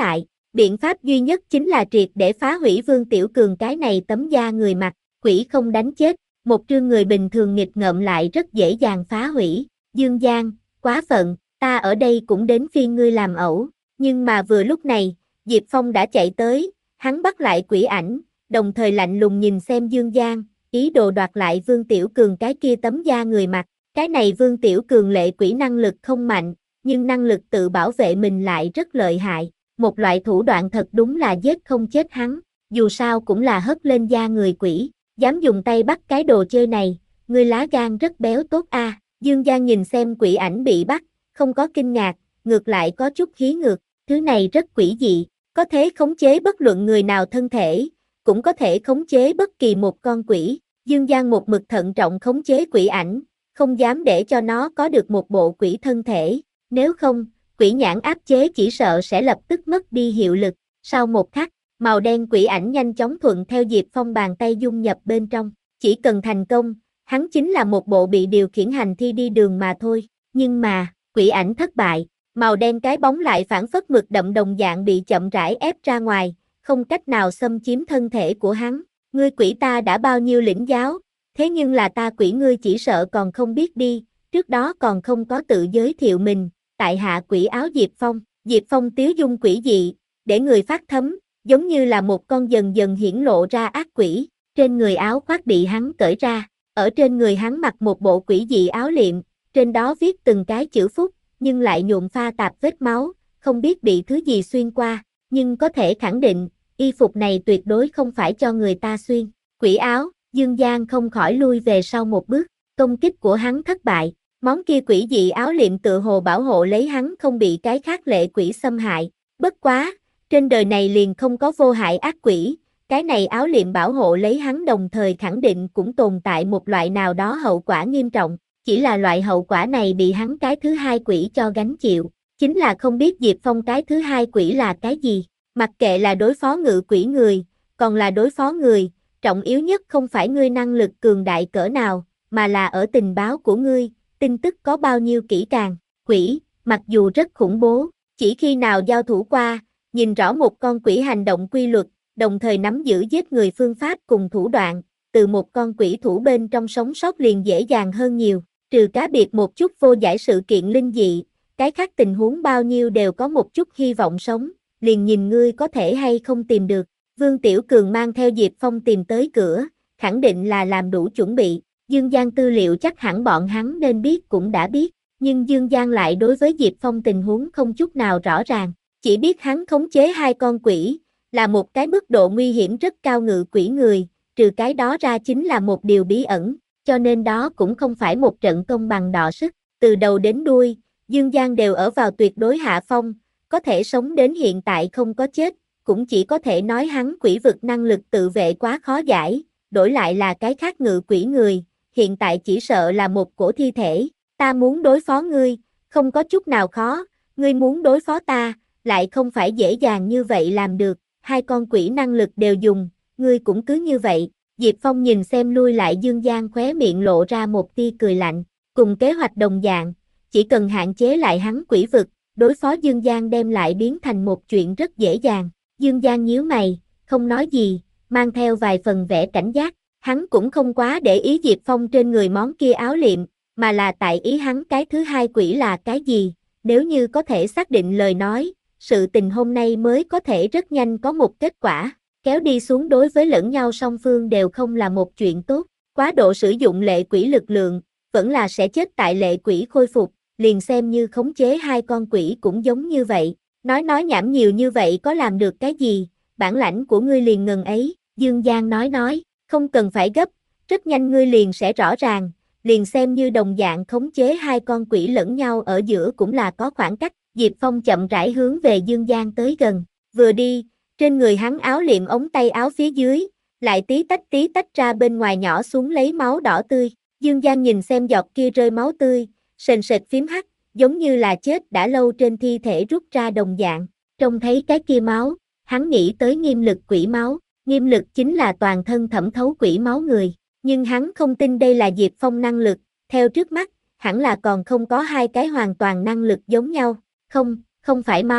Biện pháp duy nhất chính là triệt để phá hủy Vương Tiểu Cường cái này tấm da người mặt, quỷ không đánh chết, một trương người bình thường nghịch ngợm lại rất dễ dàng phá hủy. Dương Giang, quá phận, ta ở đây cũng đến phiên ngươi làm ẩu, nhưng mà vừa lúc này, Diệp Phong đã chạy tới, hắn bắt lại quỷ ảnh, đồng thời lạnh lùng nhìn xem Dương Giang, ý đồ đoạt lại Vương Tiểu Cường cái kia tấm da người mặt. Cái này Vương Tiểu Cường lệ quỷ năng lực không mạnh, nhưng năng lực tự bảo vệ mình lại rất lợi hại. Một loại thủ đoạn thật đúng là giết không chết hắn, dù sao cũng là hất lên da người quỷ, dám dùng tay bắt cái đồ chơi này, ngươi lá gan rất béo tốt a. À. Dương Giang nhìn xem quỷ ảnh bị bắt, không có kinh ngạc, ngược lại có chút khí ngược, thứ này rất quỷ dị, có thể khống chế bất luận người nào thân thể, cũng có thể khống chế bất kỳ một con quỷ. Dương Giang một mực thận trọng khống chế quỷ ảnh, không dám để cho nó có được một bộ quỷ thân thể, nếu không, quỷ nhãn áp chế chỉ sợ sẽ lập tức mất đi hiệu lực. Sau một khắc, màu đen quỷ ảnh nhanh chóng thuận theo Diệp Phong bàn tay dung nhập bên trong, chỉ cần thành công, hắn chính là một bộ bị điều khiển hành thi đi đường mà thôi. Nhưng mà, quỷ ảnh thất bại, màu đen cái bóng lại phản phất mực đậm đồng dạng bị chậm rãi ép ra ngoài, không cách nào xâm chiếm thân thể của hắn. Ngươi quỷ ta đã bao nhiêu lĩnh giáo, thế nhưng là ta quỷ ngươi chỉ sợ còn không biết đi, trước đó còn không có tự giới thiệu mình, tại hạ quỷ áo Diệp Phong. Diệp Phong tiếu dung quỷ dị, để người phát thấm, giống như là một con dần dần hiển lộ ra ác quỷ, trên người áo khoác bị hắn cởi ra, ở trên người hắn mặc một bộ quỷ dị áo liệm, trên đó viết từng cái chữ phúc, nhưng lại nhuộm pha tạp vết máu, không biết bị thứ gì xuyên qua, nhưng có thể khẳng định, y phục này tuyệt đối không phải cho người ta xuyên. Quỷ áo, Dương Giang không khỏi lui về sau một bước, công kích của hắn thất bại, món kia quỷ dị áo liệm tự hồ bảo hộ lấy hắn không bị cái khác lệ quỷ xâm hại, bất quá, trên đời này liền không có vô hại ác quỷ, cái này áo liệm bảo hộ lấy hắn đồng thời khẳng định cũng tồn tại một loại nào đó hậu quả nghiêm trọng, chỉ là loại hậu quả này bị hắn cái thứ hai quỷ cho gánh chịu, chính là không biết Diệp Phong cái thứ hai quỷ là cái gì, mặc kệ là đối phó ngự quỷ người, còn là đối phó người, trọng yếu nhất không phải ngươi năng lực cường đại cỡ nào, mà là ở tình báo của ngươi, tin tức có bao nhiêu kỹ càng. Quỷ, mặc dù rất khủng bố, chỉ khi nào giao thủ qua, nhìn rõ một con quỷ hành động quy luật, đồng thời nắm giữ giết người phương pháp cùng thủ đoạn, từ một con quỷ thủ bên trong sống sót liền dễ dàng hơn nhiều, trừ cá biệt một chút vô giải sự kiện linh dị, cái khác tình huống bao nhiêu đều có một chút hy vọng sống, liền nhìn ngươi có thể hay không tìm được. Vương Tiểu Cường mang theo Diệp Phong tìm tới cửa, khẳng định là làm đủ chuẩn bị, Dương Giang tư liệu chắc hẳn bọn hắn nên biết cũng đã biết, nhưng Dương Giang lại đối với Diệp Phong tình huống không chút nào rõ ràng, chỉ biết hắn khống chế hai con quỷ, là một cái mức độ nguy hiểm rất cao ngự quỷ người, trừ cái đó ra chính là một điều bí ẩn, cho nên đó cũng không phải một trận công bằng đọ sức, từ đầu đến đuôi, Dương Giang đều ở vào tuyệt đối hạ phong, có thể sống đến hiện tại không có chết, cũng chỉ có thể nói hắn quỷ vực năng lực tự vệ quá khó giải, đổi lại là cái khác ngự quỷ người, hiện tại chỉ sợ là một cổ thi thể, ta muốn đối phó ngươi, không có chút nào khó, ngươi muốn đối phó ta, lại không phải dễ dàng như vậy làm được, hai con quỷ năng lực đều dùng, ngươi cũng cứ như vậy. Diệp Phong nhìn xem lui lại Dương Giang khóe miệng lộ ra một tia cười lạnh, cùng kế hoạch đồng dạng, chỉ cần hạn chế lại hắn quỷ vực, đối phó Dương Giang đem lại biến thành một chuyện rất dễ dàng. Dương Giang nhíu mày, không nói gì, mang theo vài phần vẻ cảnh giác, hắn cũng không quá để ý Diệp Phong trên người món kia áo liệm, mà là tại ý hắn cái thứ hai quỷ là cái gì, nếu như có thể xác định lời nói, sự tình hôm nay mới có thể rất nhanh có một kết quả, kéo đi xuống đối với lẫn nhau song phương đều không là một chuyện tốt, quá độ sử dụng lệ quỷ lực lượng, vẫn là sẽ chết tại lệ quỷ khôi phục, liền xem như khống chế hai con quỷ cũng giống như vậy, nói nói nhảm nhiều như vậy có làm được cái gì, bản lãnh của ngươi liền ngần ấy, Dương Giang nói nói, không cần phải gấp, rất nhanh ngươi liền sẽ rõ ràng, liền xem như đồng dạng khống chế hai con quỷ lẫn nhau ở giữa cũng là có khoảng cách, Diệp Phong chậm rãi hướng về Dương Giang tới gần, vừa đi, trên người hắn áo liệm ống tay áo phía dưới, lại tí tách tí tách ra bên ngoài nhỏ xuống lấy máu đỏ tươi, Dương Giang nhìn xem giọt kia rơi máu tươi, sền sệt phím hắt, giống như là chết đã lâu trên thi thể rút ra đồng dạng, trông thấy cái kia máu, hắn nghĩ tới nghiêm lực quỷ máu, nghiêm lực chính là toàn thân thẩm thấu quỷ máu người, nhưng hắn không tin đây là Diệp Phong năng lực, theo trước mắt, hẳn là còn không có hai cái hoàn toàn năng lực giống nhau, không, không phải máu,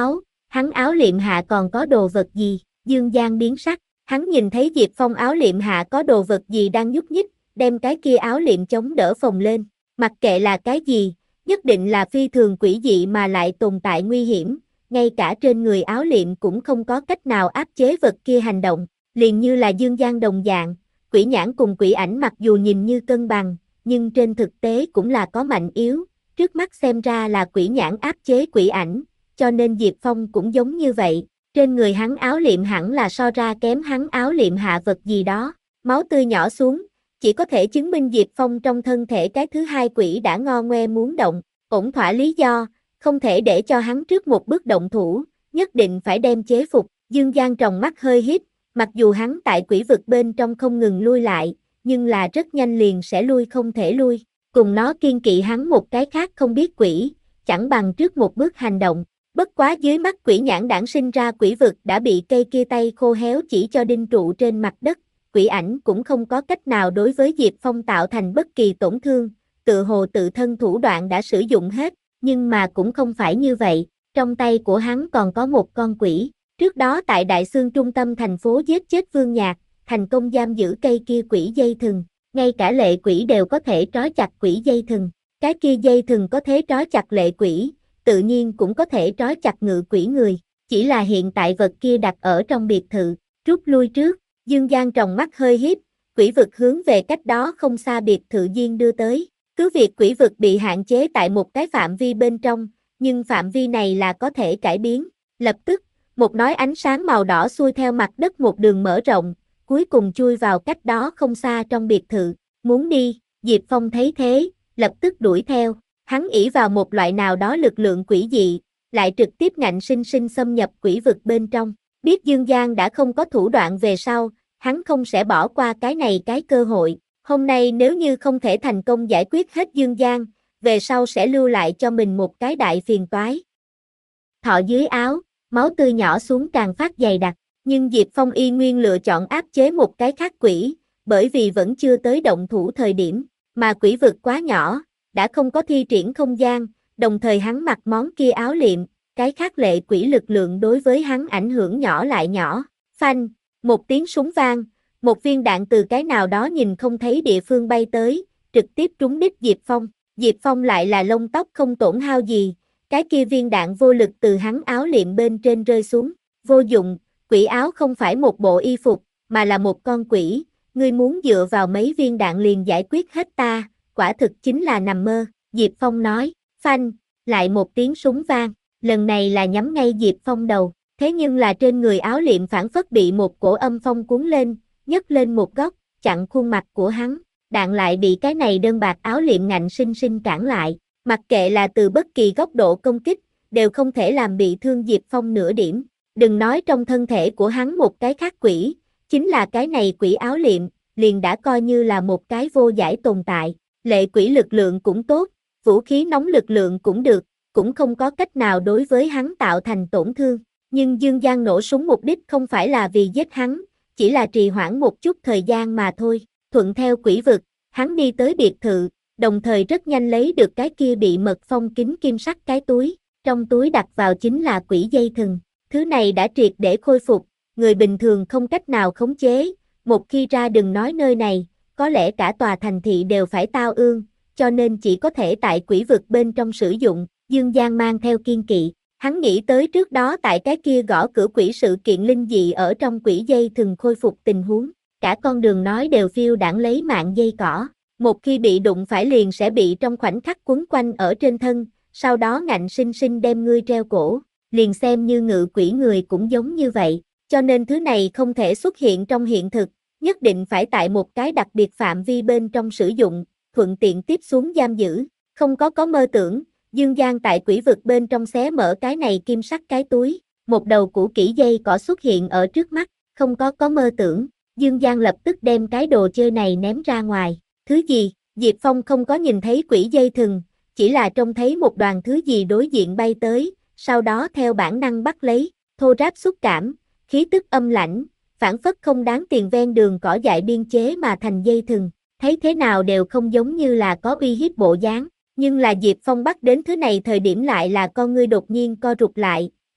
Hắn áo liệm hạ còn có đồ vật gì? Dương Giang biến sắc, hắn nhìn thấy Diệp Phong áo liệm hạ có đồ vật gì đang nhúc nhích, đem cái kia áo liệm chống đỡ phồng lên, mặc kệ là cái gì, nhất định là phi thường quỷ dị mà lại tồn tại nguy hiểm, ngay cả trên người áo liệm cũng không có cách nào áp chế vật kia hành động, liền như là Dương Giang đồng dạng, quỷ nhãn cùng quỷ ảnh mặc dù nhìn như cân bằng, nhưng trên thực tế cũng là có mạnh yếu, trước mắt xem ra là quỷ nhãn áp chế quỷ ảnh, cho nên Diệp Phong cũng giống như vậy, trên người hắn áo liệm hẳn là so ra kém hắn áo liệm hạ vật gì đó, máu tươi nhỏ xuống, chỉ có thể chứng minh Diệp Phong trong thân thể cái thứ hai quỷ đã ngo ngoe muốn động, ổn thỏa lý do, không thể để cho hắn trước một bước động thủ, nhất định phải đem chế phục, Dương Giang tròng mắt hơi híp, mặc dù hắn tại quỷ vực bên trong không ngừng lui lại, nhưng là rất nhanh liền sẽ lui không thể lui, cùng nó kiên kỵ hắn một cái khác không biết quỷ, chẳng bằng trước một bước hành động, bất quá dưới mắt quỷ nhãn đản sinh ra quỷ vực đã bị cây kia tay khô héo chỉ cho đinh trụ trên mặt đất, quỷ ảnh cũng không có cách nào đối với Diệp Phong tạo thành bất kỳ tổn thương, tự hồ tự thân thủ đoạn đã sử dụng hết, nhưng mà cũng không phải như vậy, trong tay của hắn còn có một con quỷ, trước đó tại Đại Xương trung tâm thành phố giết chết Vương Nhạc, thành công giam giữ cây kia quỷ dây thừng, ngay cả lệ quỷ đều có thể trói chặt quỷ dây thừng, cái kia dây thừng có thể trói chặt lệ quỷ, tự nhiên cũng có thể trói chặt ngự quỷ người, chỉ là hiện tại vật kia đặt ở trong biệt thự, rút lui trước, Dương Giang tròng mắt hơi híp, quỷ vực hướng về cách đó không xa biệt thự Diên đưa tới, cứ việc quỷ vực bị hạn chế tại một cái phạm vi bên trong, nhưng phạm vi này là có thể cải biến, lập tức, một nói ánh sáng màu đỏ xuôi theo mặt đất một đường mở rộng, cuối cùng chui vào cách đó không xa trong biệt thự, muốn đi, Diệp Phong thấy thế, lập tức đuổi theo, hắn ỷ vào một loại nào đó lực lượng quỷ dị, lại trực tiếp ngạnh sinh sinh xâm nhập quỷ vực bên trong, biết Dương Giang đã không có thủ đoạn về sau, hắn không sẽ bỏ qua cái này cái cơ hội, hôm nay nếu như không thể thành công giải quyết hết Dương Giang, về sau sẽ lưu lại cho mình một cái đại phiền toái. Thọ dưới áo, máu tươi nhỏ xuống càng phát dày đặc, nhưng Diệp Phong y nguyên lựa chọn áp chế một cái khác quỷ, bởi vì vẫn chưa tới động thủ thời điểm, mà quỷ vực quá nhỏ, đã không có thi triển không gian, đồng thời hắn mặc món kia áo liệm, cái khác lệ quỷ lực lượng đối với hắn ảnh hưởng nhỏ lại nhỏ, phanh, một tiếng súng vang, một viên đạn từ cái nào đó nhìn không thấy địa phương bay tới, trực tiếp trúng đích Diệp Phong, Diệp Phong lại là lông tóc không tổn hao gì, cái kia viên đạn vô lực từ hắn áo liệm bên trên rơi xuống, vô dụng, quỷ áo không phải một bộ y phục, mà là một con quỷ, ngươi muốn dựa vào mấy viên đạn liền giải quyết hết ta, quả thực chính là nằm mơ, Diệp Phong nói, phanh, lại một tiếng súng vang, lần này là nhắm ngay Diệp Phong đầu, thế nhưng là trên người áo liệm phản phất bị một cổ âm phong cuốn lên, nhấc lên một góc, chặn khuôn mặt của hắn, đạn lại bị cái này đơn bạc áo liệm ngạnh sinh sinh cản lại, mặc kệ là từ bất kỳ góc độ công kích, đều không thể làm bị thương Diệp Phong nửa điểm, đừng nói trong thân thể của hắn một cái khác quỷ, chính là cái này quỷ áo liệm, liền đã coi như là một cái vô giải tồn tại, lệ quỷ lực lượng cũng tốt, vũ khí nóng lực lượng cũng được, cũng không có cách nào đối với hắn tạo thành tổn thương, nhưng Dương Giang nổ súng mục đích không phải là vì giết hắn, chỉ là trì hoãn một chút thời gian mà thôi, thuận theo quỷ vực, hắn đi tới biệt thự, đồng thời rất nhanh lấy được cái kia bị mật phong kín kim sắc cái túi, trong túi đặt vào chính là quỷ dây thừng, thứ này đã triệt để khôi phục, người bình thường không cách nào khống chế, một khi ra đừng nói nơi này, có lẽ cả tòa thành thị đều phải tao ương, cho nên chỉ có thể tại quỷ vực bên trong sử dụng, Dương Giang mang theo kiên kỵ, hắn nghĩ tới trước đó tại cái kia gõ cửa quỷ sự kiện linh dị ở trong quỷ dây thừng khôi phục tình huống, cả con đường nói đều phiêu đãng lấy mạng dây cỏ, một khi bị đụng phải liền sẽ bị trong khoảnh khắc quấn quanh ở trên thân, sau đó ngạnh sinh sinh đem ngươi treo cổ, liền xem như ngự quỷ người cũng giống như vậy, cho nên thứ này không thể xuất hiện trong hiện thực, nhất định phải tại một cái đặc biệt phạm vi bên trong sử dụng, thuận tiện tiếp xuống giam giữ, không có có mơ tưởng, Dương Giang tại quỷ vực bên trong xé mở cái này kim sắc cái túi, một đầu củ kỹ dây cỏ xuất hiện ở trước mắt, không có có mơ tưởng, Dương Giang lập tức đem cái đồ chơi này ném ra ngoài, thứ gì, Diệp Phong không có nhìn thấy quỷ dây thừng, chỉ là trông thấy một đoàn thứ gì đối diện bay tới, sau đó theo bản năng bắt lấy, thô ráp xúc cảm, khí tức âm lãnh, phản phất không đáng tiền ven đường cỏ dại biên chế mà thành dây thừng, thấy thế nào đều không giống như là có uy hiếp bộ dáng, nhưng là Diệp Phong bắt đến thứ này thời điểm lại là con ngươi đột nhiên co rụt lại,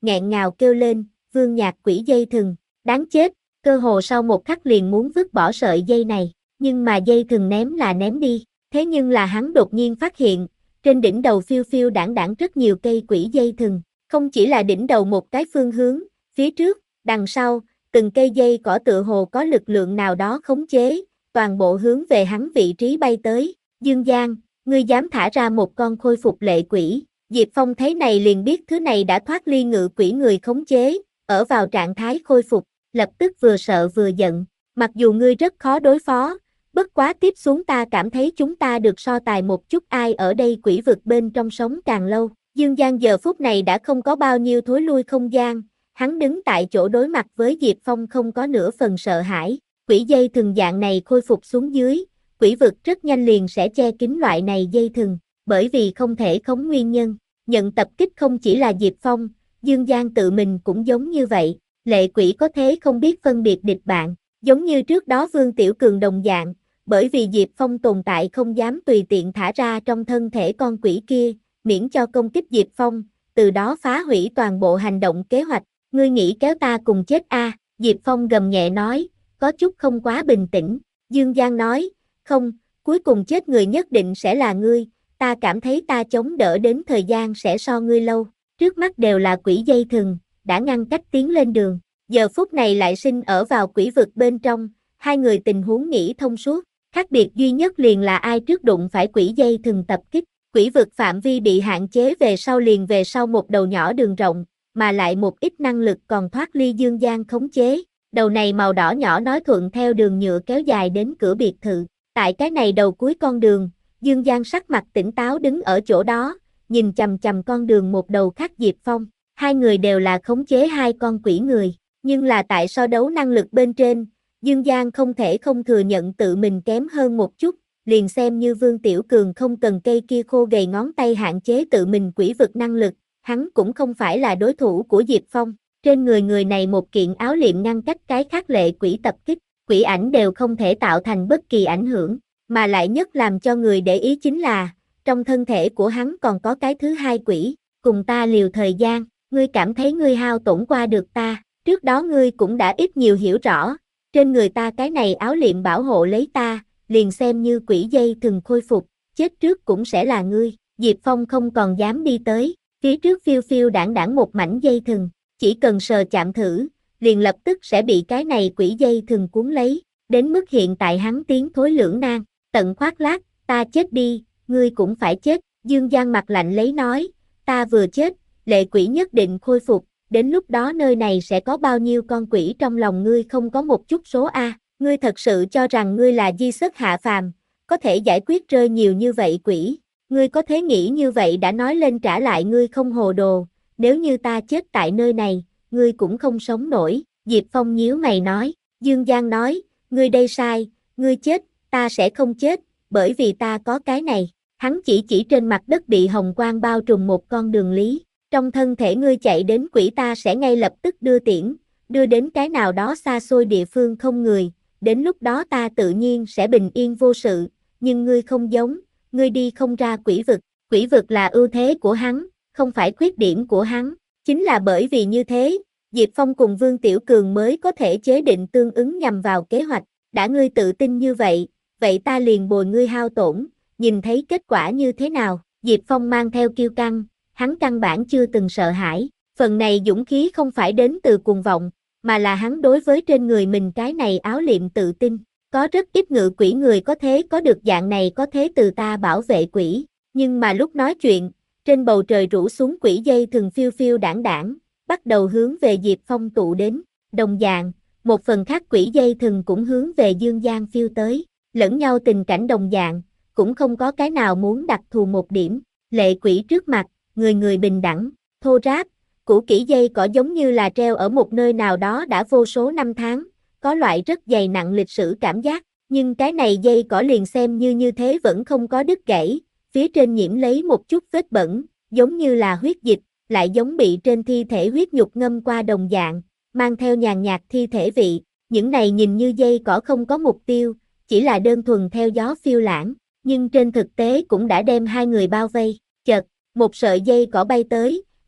nghẹn ngào kêu lên, Vương Nhạc quỷ dây thừng, đáng chết, cơ hồ sau một khắc liền muốn vứt bỏ sợi dây này, nhưng mà dây thừng ném là ném đi, thế nhưng là hắn đột nhiên phát hiện, trên đỉnh đầu phiêu phiêu đãng đãng rất nhiều cây quỷ dây thừng, không chỉ là đỉnh đầu một cái phương hướng, phía trước, đằng sau, từng cây dây cỏ tựa hồ có lực lượng nào đó khống chế, toàn bộ hướng về hắn vị trí bay tới, Dương Giang, ngươi dám thả ra một con khôi phục lệ quỷ, Diệp Phong thấy này liền biết thứ này đã thoát ly ngự quỷ người khống chế, ở vào trạng thái khôi phục, lập tức vừa sợ vừa giận, mặc dù ngươi rất khó đối phó, bất quá tiếp xuống ta cảm thấy chúng ta được so tài một chút ai ở đây quỷ vực bên trong sống càng lâu, Dương Giang giờ phút này đã không có bao nhiêu thối lui không gian, hắn đứng tại chỗ đối mặt với Diệp Phong không có nửa phần sợ hãi, quỷ dây thừng dạng này khôi phục xuống dưới, quỷ vực rất nhanh liền sẽ che kín loại này dây thừng, bởi vì không thể khống nguyên nhân, nhận tập kích không chỉ là Diệp Phong, Dương Giang tự mình cũng giống như vậy, lệ quỷ có thế không biết phân biệt địch bạn, giống như trước đó Vương Tiểu Cường đồng dạng, bởi vì Diệp Phong tồn tại không dám tùy tiện thả ra trong thân thể con quỷ kia, miễn cho công kích Diệp Phong, từ đó phá hủy toàn bộ hành động kế hoạch, ngươi nghĩ kéo ta cùng chết a? À? Diệp Phong gầm nhẹ nói, có chút không quá bình tĩnh, Dương Giang nói, không, cuối cùng chết người nhất định sẽ là ngươi, ta cảm thấy ta chống đỡ đến thời gian sẽ so ngươi lâu, trước mắt đều là quỷ dây thừng, đã ngăn cách tiến lên đường, giờ phút này lại sinh ở vào quỷ vực bên trong, hai người tình huống nghĩ thông suốt, khác biệt duy nhất liền là ai trước đụng phải quỷ dây thừng tập kích, quỷ vực phạm vi bị hạn chế về sau liền về sau một đầu nhỏ đường rộng, mà lại một ít năng lực còn thoát ly Dương Giang khống chế, đầu này màu đỏ nhỏ nói thuận theo đường nhựa kéo dài đến cửa biệt thự, tại cái này đầu cuối con đường, Dương Giang sắc mặt tỉnh táo đứng ở chỗ đó, nhìn chằm chằm con đường một đầu khác Diệp Phong, hai người đều là khống chế hai con quỷ người, nhưng là tại so đấu năng lực bên trên, Dương Giang không thể không thừa nhận tự mình kém hơn một chút, liền xem như Vương Tiểu Cường không cần cây kia khô gầy ngón tay hạn chế tự mình quỷ vực năng lực, hắn cũng không phải là đối thủ của Diệp Phong, trên người người này một kiện áo liệm ngăn cách cái khác lệ quỷ tập kích, quỷ ảnh đều không thể tạo thành bất kỳ ảnh hưởng, mà lại nhất làm cho người để ý chính là, trong thân thể của hắn còn có cái thứ hai quỷ, cùng ta liều thời gian, ngươi cảm thấy ngươi hao tổn qua được ta, trước đó ngươi cũng đã ít nhiều hiểu rõ, trên người ta cái này áo liệm bảo hộ lấy ta, liền xem như quỷ dây thừng khôi phục, chết trước cũng sẽ là ngươi, Diệp Phong không còn dám đi tới, phía trước phiêu phiêu đảng đảng một mảnh dây thừng, chỉ cần sờ chạm thử, liền lập tức sẽ bị cái này quỷ dây thừng cuốn lấy, đến mức hiện tại hắn tiến thối lưỡng nan, tận khoác lác, ta chết đi, ngươi cũng phải chết, Dương Giang mặt lạnh lấy nói, ta vừa chết, lệ quỷ nhất định khôi phục, đến lúc đó nơi này sẽ có bao nhiêu con quỷ trong lòng ngươi không có một chút số A, ngươi thật sự cho rằng ngươi là di xuất hạ phàm, có thể giải quyết rơi nhiều như vậy quỷ, ngươi có thế nghĩ như vậy đã nói lên trả lại ngươi không hồ đồ, nếu như ta chết tại nơi này, ngươi cũng không sống nổi, Diệp Phong nhíu mày nói, Dương Giang nói, ngươi đây sai, ngươi chết, ta sẽ không chết, bởi vì ta có cái này, hắn chỉ chỉ trên mặt đất bị hồng quang bao trùm một con đường lý, trong thân thể ngươi chạy đến quỷ ta sẽ ngay lập tức đưa tiễn, đưa đến cái nào đó xa xôi địa phương không người, đến lúc đó ta tự nhiên sẽ bình yên vô sự, nhưng ngươi không giống, ngươi đi không ra quỷ vực, quỷ vực là ưu thế của hắn, không phải khuyết điểm của hắn, chính là bởi vì như thế, Diệp Phong cùng Vương Tiểu Cường mới có thể chế định tương ứng nhằm vào kế hoạch, đã ngươi tự tin như vậy, vậy ta liền bồi ngươi hao tổn, nhìn thấy kết quả như thế nào, Diệp Phong mang theo kiêu căng, hắn căn bản chưa từng sợ hãi, phần này dũng khí không phải đến từ cuồng vọng, mà là hắn đối với trên người mình cái này áo liệm tự tin, có rất ít ngự quỷ người có thế có được dạng này có thế từ ta bảo vệ quỷ, nhưng mà lúc nói chuyện, trên bầu trời rủ xuống quỷ dây thường phiêu phiêu đảng đảng, bắt đầu hướng về Diệp Phong tụ đến, đồng dạng, một phần khác quỷ dây thường cũng hướng về Dương Giang phiêu tới, lẫn nhau tình cảnh đồng dạng, cũng không có cái nào muốn đặc thù một điểm, lệ quỷ trước mặt, người người bình đẳng, thô ráp, cũ kỹ dây cỏ giống như là treo ở một nơi nào đó đã vô số năm tháng, có loại rất dày nặng lịch sử cảm giác, nhưng cái này dây cỏ liền xem như như thế vẫn không có đứt gãy, phía trên nhiễm lấy một chút vết bẩn, giống như là huyết dịch, lại giống bị trên thi thể huyết nhục ngâm qua đồng dạng, mang theo nhàn nhạt thi thể vị, những này nhìn như dây cỏ không có mục tiêu, chỉ là đơn thuần theo gió phiêu lãng, nhưng trên thực tế cũng đã đem hai người bao vây, chợt, một sợi dây cỏ bay tới,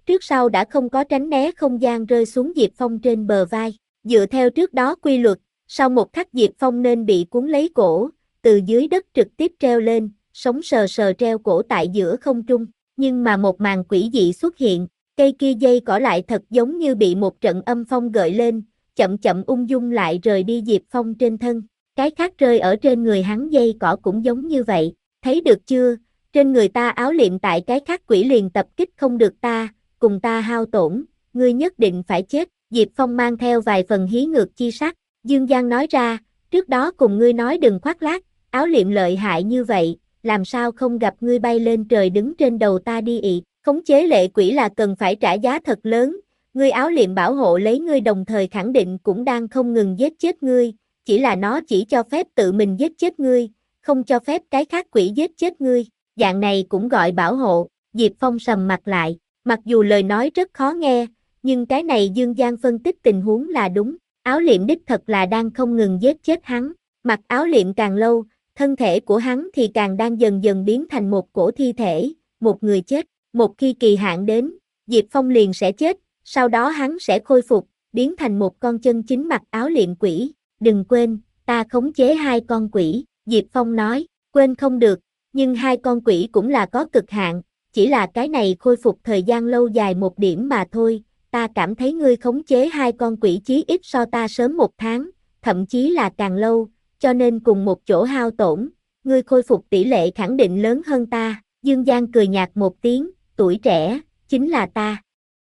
trước sau đã không có tránh né không gian rơi xuống Diệp Phong trên bờ vai. Dựa theo trước đó quy luật, sau một khắc Diệp Phong nên bị cuốn lấy cổ, từ dưới đất trực tiếp treo lên, sống sờ sờ treo cổ tại giữa không trung. Nhưng mà một màn quỷ dị xuất hiện, cây kia dây cỏ lại thật giống như bị một trận âm phong gợi lên, chậm chậm ung dung lại rời đi Diệp Phong trên thân. Cái khác rơi ở trên người hắn dây cỏ cũng giống như vậy, thấy được chưa, trên người ta áo liệm tại cái khác quỷ liền tập kích không được ta, cùng ta hao tổn, ngươi nhất định phải chết. Diệp Phong mang theo vài phần hí ngược chi sắc, Dương Giang nói ra, trước đó cùng ngươi nói đừng khoác lác, áo liệm lợi hại như vậy, làm sao không gặp ngươi bay lên trời đứng trên đầu ta đi ị, khống chế lệ quỷ là cần phải trả giá thật lớn, ngươi áo liệm bảo hộ lấy ngươi đồng thời khẳng định cũng đang không ngừng giết chết ngươi, chỉ là nó chỉ cho phép tự mình giết chết ngươi, không cho phép cái khác quỷ giết chết ngươi, dạng này cũng gọi bảo hộ. Diệp Phong sầm mặt lại, mặc dù lời nói rất khó nghe, nhưng cái này Dương Giang phân tích tình huống là đúng, áo liệm đích thật là đang không ngừng giết chết hắn, mặc áo liệm càng lâu, thân thể của hắn thì càng đang dần dần biến thành một cổ thi thể, một người chết, một khi kỳ hạn đến, Diệp Phong liền sẽ chết, sau đó hắn sẽ khôi phục, biến thành một con chân chính mặc áo liệm quỷ, đừng quên, ta khống chế hai con quỷ, Diệp Phong nói, quên không được, nhưng hai con quỷ cũng là có cực hạn, chỉ là cái này khôi phục thời gian lâu dài một điểm mà thôi, ta cảm thấy ngươi khống chế hai con quỷ chí ít so ta sớm một tháng, thậm chí là càng lâu, cho nên cùng một chỗ hao tổn, ngươi khôi phục tỷ lệ khẳng định lớn hơn ta. Dương Giang cười nhạt một tiếng, tuổi trẻ, chính là ta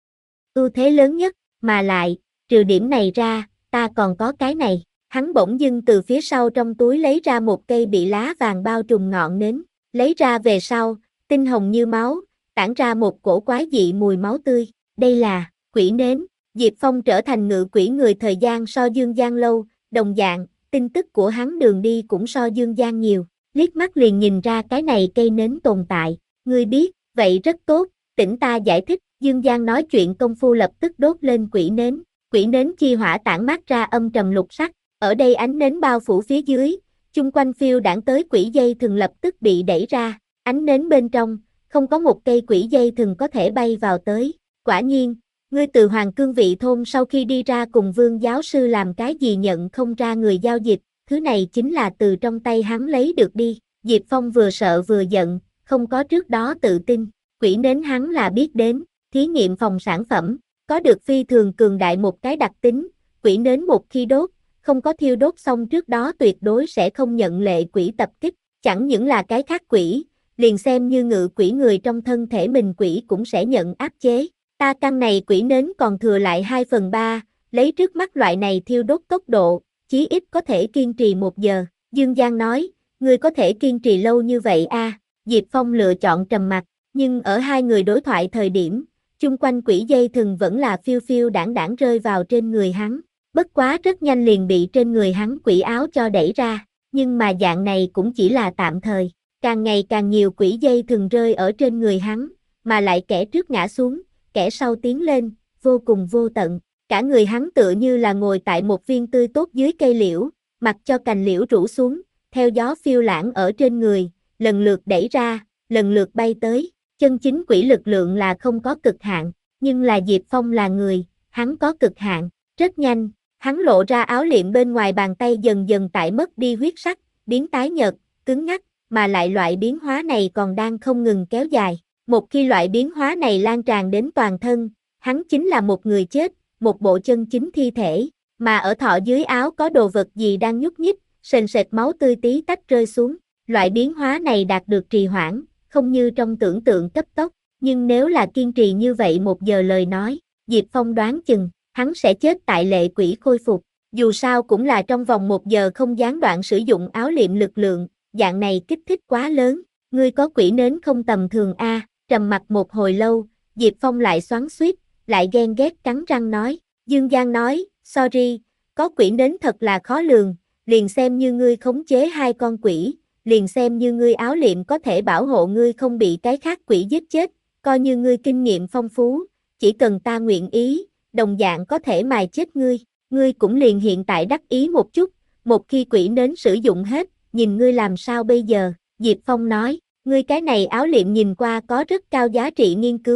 ưu thế lớn nhất, mà lại, trừ điểm này ra, ta còn có cái này. Hắn bỗng dưng từ phía sau trong túi lấy ra một cây bị lá vàng bao trùm ngọn nến, lấy ra về sau, tinh hồng như máu, tản ra một cổ quái dị mùi máu tươi, đây là quỷ nến. Diệp Phong trở thành ngự quỷ người thời gian so Dương Giang lâu, đồng dạng, tin tức của hắn đường đi cũng so Dương Giang nhiều, liếc mắt liền nhìn ra cái này cây nến tồn tại, ngươi biết, vậy rất tốt, tỉnh ta giải thích. Dương Giang nói chuyện công phu lập tức đốt lên quỷ nến, quỷ nến chi hỏa tản mát ra âm trầm lục sắc, ở đây ánh nến bao phủ phía dưới, chung quanh phiêu đãng tới quỷ dây thường lập tức bị đẩy ra, ánh nến bên trong, không có một cây quỷ dây thường có thể bay vào tới, quả nhiên, ngươi từ Hoàng Cương Vị Thôn sau khi đi ra cùng Vương giáo sư làm cái gì nhận không ra người giao dịch, thứ này chính là từ trong tay hắn lấy được đi. Diệp Phong vừa sợ vừa giận, không có trước đó tự tin, quỷ nến hắn là biết đến, thí nghiệm phòng sản phẩm, có được phi thường cường đại một cái đặc tính, quỷ nến một khi đốt, không có thiêu đốt xong trước đó tuyệt đối sẽ không nhận lệ quỷ tập kích, chẳng những là cái khác quỷ, liền xem như ngự quỷ người trong thân thể mình quỷ cũng sẽ nhận áp chế. Ta căn này quỷ nến còn thừa lại hai phần ba, lấy trước mắt loại này thiêu đốt tốc độ, chí ít có thể kiên trì một giờ. Dương Giang nói, ngươi có thể kiên trì lâu như vậy a? À? Diệp Phong lựa chọn trầm mặc, nhưng ở hai người đối thoại thời điểm, chung quanh quỷ dây thừng vẫn là phiêu phiêu đảng đảng rơi vào trên người hắn. Bất quá rất nhanh liền bị trên người hắn quỷ áo cho đẩy ra, nhưng mà dạng này cũng chỉ là tạm thời, càng ngày càng nhiều quỷ dây thừng rơi ở trên người hắn, mà lại kẻ trước ngã xuống, kẻ sau tiến lên, vô cùng vô tận, cả người hắn tựa như là ngồi tại một viên tươi tốt dưới cây liễu, mặc cho cành liễu rủ xuống, theo gió phiêu lãng ở trên người, lần lượt đẩy ra, lần lượt bay tới, chân chính quỷ lực lượng là không có cực hạn, nhưng là Diệp Phong là người, hắn có cực hạn, rất nhanh, hắn lộ ra áo liệm bên ngoài bàn tay dần dần tại mất đi huyết sắc, biến tái nhợt, cứng ngắc, mà lại loại biến hóa này còn đang không ngừng kéo dài. Một khi loại biến hóa này lan tràn đến toàn thân, hắn chính là một người chết, một bộ chân chính thi thể, mà ở thọ dưới áo có đồ vật gì đang nhúc nhích, sền sệt máu tươi tí tách rơi xuống. Loại biến hóa này đạt được trì hoãn, không như trong tưởng tượng cấp tốc, nhưng nếu là kiên trì như vậy một giờ lời nói, Diệp Phong đoán chừng, hắn sẽ chết tại lệ quỷ khôi phục, dù sao cũng là trong vòng một giờ không gián đoạn sử dụng áo liệm lực lượng, dạng này kích thích quá lớn, ngươi có quỷ nến không tầm thường a. À, trầm mặc một hồi lâu, Diệp Phong lại xoắn xuýt, lại ghen ghét cắn răng nói, Dương Giang nói, sorry, có quỷ nến thật là khó lường, liền xem như ngươi khống chế hai con quỷ, liền xem như ngươi áo liệm có thể bảo hộ ngươi không bị cái khác quỷ giết chết, coi như ngươi kinh nghiệm phong phú, chỉ cần ta nguyện ý, đồng dạng có thể mài chết ngươi, ngươi cũng liền hiện tại đắc ý một chút, một khi quỷ nến sử dụng hết, nhìn ngươi làm sao bây giờ, Diệp Phong nói, ngươi cái này áo liệm nhìn qua có rất cao giá trị nghiên cứu,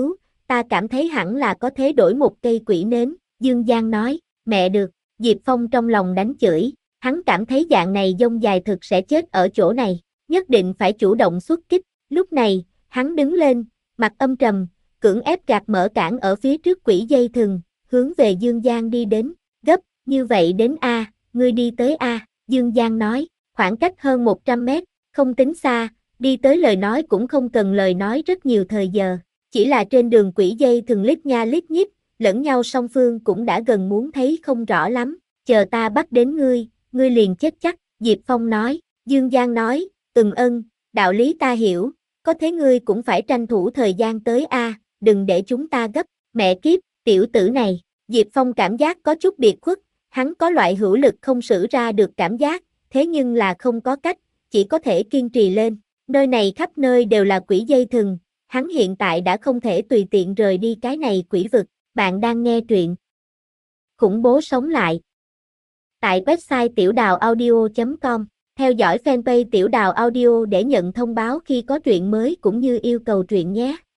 ta cảm thấy hẳn là có thể đổi một cây quỷ nến, Dương Giang nói, mẹ được, Diệp Phong trong lòng đánh chửi, hắn cảm thấy dạng này dông dài thực sẽ chết ở chỗ này, nhất định phải chủ động xuất kích, lúc này, hắn đứng lên, mặt âm trầm, cưỡng ép gạt mở cản ở phía trước quỷ dây thừng, hướng về Dương Giang đi đến, gấp, như vậy đến A, ngươi đi tới A, Dương Giang nói, khoảng cách hơn một trăm mét, không tính xa, đi tới lời nói cũng không cần lời nói rất nhiều thời giờ, chỉ là trên đường quỷ dây thừng lít nha lít nhít, lẫn nhau song phương cũng đã gần muốn thấy không rõ lắm, chờ ta bắt đến ngươi, ngươi liền chết chắc, Diệp Phong nói, Dương Giang nói, ừm ân, đạo lý ta hiểu, có thế ngươi cũng phải tranh thủ thời gian tới A, đừng để chúng ta gấp, mẹ kiếp, tiểu tử này, Diệp Phong cảm giác có chút biệt khuất, hắn có loại hữu lực không sử ra được cảm giác, thế nhưng là không có cách, chỉ có thể kiên trì lên, nơi này khắp nơi đều là quỷ dây thừng, hắn hiện tại đã không thể tùy tiện rời đi cái này quỷ vực, bạn đang nghe truyện khủng bố sống lại tại website tiểu đào audio chấm com, theo dõi fanpage Tiểu Đào Audio để nhận thông báo khi có truyện mới cũng như yêu cầu truyện nhé.